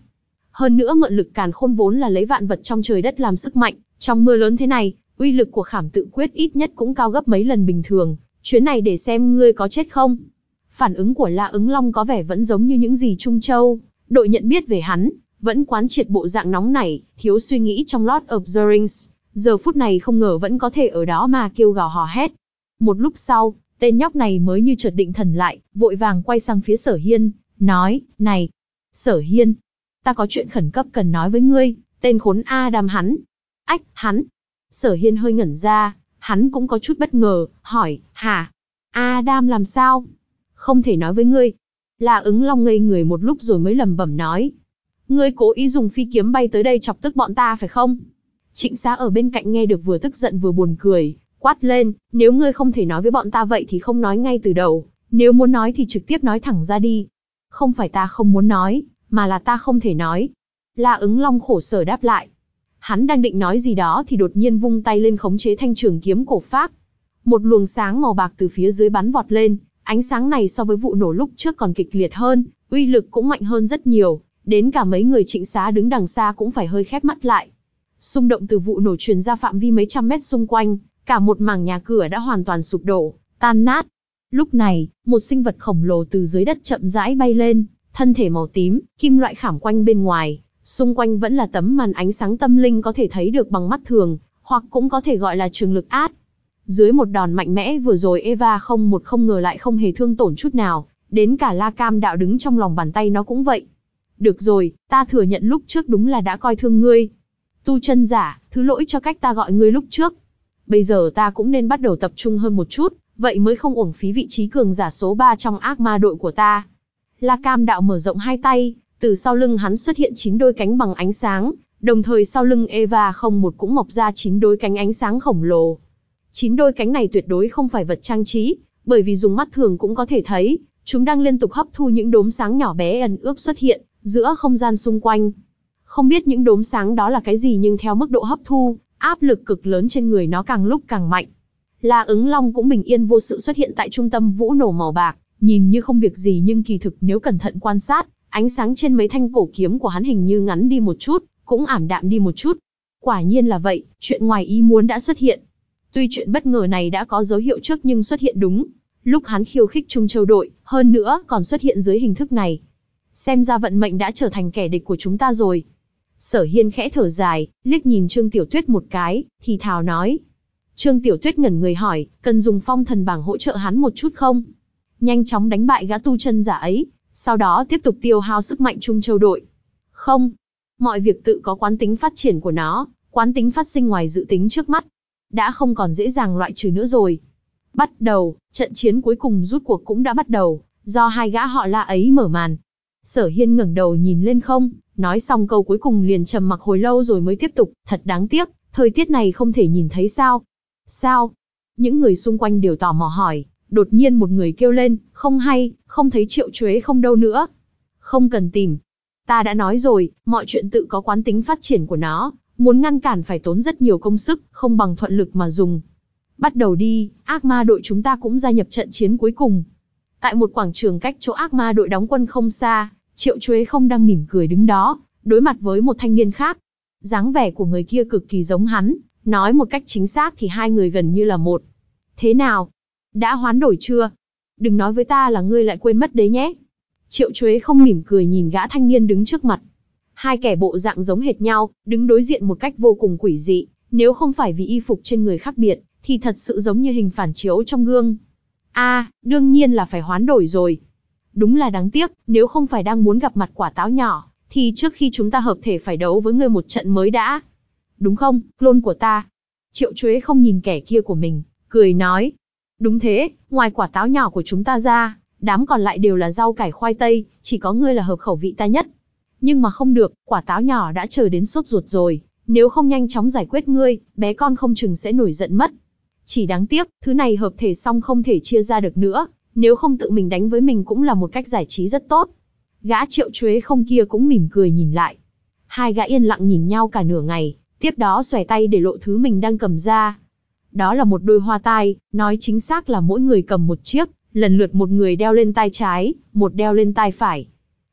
Hơn nữa mượn lực càn khôn vốn là lấy vạn vật trong trời đất làm sức mạnh, trong mưa lớn thế này, uy lực của khảm tự quyết ít nhất cũng cao gấp mấy lần bình thường, chuyến này để xem ngươi có chết không. Phản ứng của La Ứng Long có vẻ vẫn giống như những gì Trung Châu đội nhận biết về hắn, vẫn quán triệt bộ dạng nóng nảy, thiếu suy nghĩ trong Lord of the Rings, giờ phút này không ngờ vẫn có thể ở đó mà kêu gào hò hét. Một lúc sau, tên nhóc này mới như chợt định thần lại, vội vàng quay sang phía Sở Hiên, nói, này, Sở Hiên, ta có chuyện khẩn cấp cần nói với ngươi, tên khốn Adam hắn. Ách, hắn. Sở Hiên hơi ngẩn ra, hắn cũng có chút bất ngờ, hỏi, hả? Adam làm sao? Không thể nói với ngươi. La Ứng Long ngây người một lúc rồi mới lẩm bẩm nói. Ngươi cố ý dùng phi kiếm bay tới đây chọc tức bọn ta phải không? Trịnh Xá ở bên cạnh nghe được vừa tức giận vừa buồn cười, quát lên, nếu ngươi không thể nói với bọn ta vậy thì không nói ngay từ đầu, nếu muốn nói thì trực tiếp nói thẳng ra đi. Không phải ta không muốn nói, mà là ta không thể nói. La Ứng Long khổ sở đáp lại. Hắn đang định nói gì đó thì đột nhiên vung tay lên khống chế thanh trường kiếm cổ phác. Một luồng sáng màu bạc từ phía dưới bắn vọt lên, ánh sáng này so với vụ nổ lúc trước còn kịch liệt hơn, uy lực cũng mạnh hơn rất nhiều, đến cả mấy người Trịnh Xá đứng đằng xa cũng phải hơi khép mắt lại. Xung động từ vụ nổ truyền ra phạm vi mấy trăm mét xung quanh, cả một mảng nhà cửa đã hoàn toàn sụp đổ, tan nát. Lúc này, một sinh vật khổng lồ từ dưới đất chậm rãi bay lên, thân thể màu tím, kim loại khảm quanh bên ngoài, xung quanh vẫn là tấm màn ánh sáng tâm linh có thể thấy được bằng mắt thường, hoặc cũng có thể gọi là trường lực át. Dưới một đòn mạnh mẽ vừa rồi Eva không một không ngờ lại không hề thương tổn chút nào, đến cả La Cam Đạo đứng trong lòng bàn tay nó cũng vậy. Được rồi, ta thừa nhận lúc trước đúng là đã coi thương ngươi. Tu chân giả, thứ lỗi cho cách ta gọi ngươi lúc trước. Bây giờ ta cũng nên bắt đầu tập trung hơn một chút, vậy mới không uổng phí vị trí cường giả số ba trong ác ma đội của ta. La Cam Đạo mở rộng hai tay, từ sau lưng hắn xuất hiện chín đôi cánh bằng ánh sáng, đồng thời sau lưng Eva không một cũng mọc ra chín đôi cánh ánh sáng khổng lồ. Chín đôi cánh này tuyệt đối không phải vật trang trí, bởi vì dùng mắt thường cũng có thể thấy, chúng đang liên tục hấp thu những đốm sáng nhỏ bé ẩn ước xuất hiện giữa không gian xung quanh. Không biết những đốm sáng đó là cái gì nhưng theo mức độ hấp thu, áp lực cực lớn trên người nó càng lúc càng mạnh. La Ứng Long cũng bình yên vô sự xuất hiện tại trung tâm vũ nổ màu bạc, nhìn như không việc gì nhưng kỳ thực nếu cẩn thận quan sát, ánh sáng trên mấy thanh cổ kiếm của hắn hình như ngắn đi một chút, cũng ảm đạm đi một chút. Quả nhiên là vậy, chuyện ngoài ý muốn đã xuất hiện. Tuy chuyện bất ngờ này đã có dấu hiệu trước nhưng xuất hiện đúng lúc hắn khiêu khích Trung Châu đội, hơn nữa còn xuất hiện dưới hình thức này. Xem ra vận mệnh đã trở thành kẻ địch của chúng ta rồi. Sở Hiên khẽ thở dài, liếc nhìn Trương Tiểu Tuyết một cái, thì thào nói. Trương Tiểu Tuyết ngẩn người hỏi, cần dùng phong thần bảng hỗ trợ hắn một chút không? Nhanh chóng đánh bại gã tu chân giả ấy, sau đó tiếp tục tiêu hao sức mạnh Trung Châu đội. Không, mọi việc tự có quán tính phát triển của nó, quán tính phát sinh ngoài dự tính trước mắt. Đã không còn dễ dàng loại trừ nữa rồi. Bắt đầu, trận chiến cuối cùng rút cuộc cũng đã bắt đầu, do hai gã họ La ấy mở màn. Sở Hiên ngẩng đầu nhìn lên không, nói xong câu cuối cùng liền trầm mặc hồi lâu rồi mới tiếp tục, thật đáng tiếc, thời tiết này không thể nhìn thấy sao. Sao? Những người xung quanh đều tò mò hỏi, đột nhiên một người kêu lên, không hay, không thấy Triệu Chuế không đâu nữa. Không cần tìm. Ta đã nói rồi, mọi chuyện tự có quán tính phát triển của nó, muốn ngăn cản phải tốn rất nhiều công sức, không bằng thuận lực mà dùng. Bắt đầu đi, ác ma đội chúng ta cũng gia nhập trận chiến cuối cùng. Tại một quảng trường cách chỗ ác ma đội đóng quân không xa, Triệu Chuế không đang mỉm cười đứng đó, đối mặt với một thanh niên khác. Dáng vẻ của người kia cực kỳ giống hắn, nói một cách chính xác thì hai người gần như là một. Thế nào? Đã hoán đổi chưa? Đừng nói với ta là ngươi lại quên mất đấy nhé. Triệu Chuế không mỉm cười nhìn gã thanh niên đứng trước mặt. Hai kẻ bộ dạng giống hệt nhau, đứng đối diện một cách vô cùng quỷ dị, nếu không phải vì y phục trên người khác biệt, thì thật sự giống như hình phản chiếu trong gương. A, à, đương nhiên là phải hoán đổi rồi. Đúng là đáng tiếc, nếu không phải đang muốn gặp mặt quả táo nhỏ, thì trước khi chúng ta hợp thể phải đấu với ngươi một trận mới đã. Đúng không, clone của ta? Triệu Chuế không nhìn kẻ kia của mình, cười nói. Đúng thế, ngoài quả táo nhỏ của chúng ta ra, đám còn lại đều là rau cải khoai tây, chỉ có ngươi là hợp khẩu vị ta nhất. Nhưng mà không được, quả táo nhỏ đã chờ đến sốt ruột rồi, nếu không nhanh chóng giải quyết ngươi, bé con không chừng sẽ nổi giận mất. Chỉ đáng tiếc, thứ này hợp thể xong không thể chia ra được nữa, nếu không tự mình đánh với mình cũng là một cách giải trí rất tốt. Gã Triệu Chuế không kia cũng mỉm cười nhìn lại. Hai gã yên lặng nhìn nhau cả nửa ngày, tiếp đó xòe tay để lộ thứ mình đang cầm ra. Đó là một đôi hoa tai, nói chính xác là mỗi người cầm một chiếc, lần lượt một người đeo lên tai trái, một đeo lên tai phải.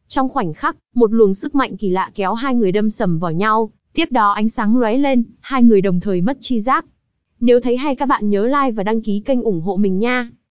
Trong khoảnh khắc, một luồng sức mạnh kỳ lạ kéo hai người đâm sầm vào nhau, tiếp đó ánh sáng lóe lên, hai người đồng thời mất chi giác. Nếu thấy hay các bạn nhớ like và đăng ký kênh ủng hộ mình nha.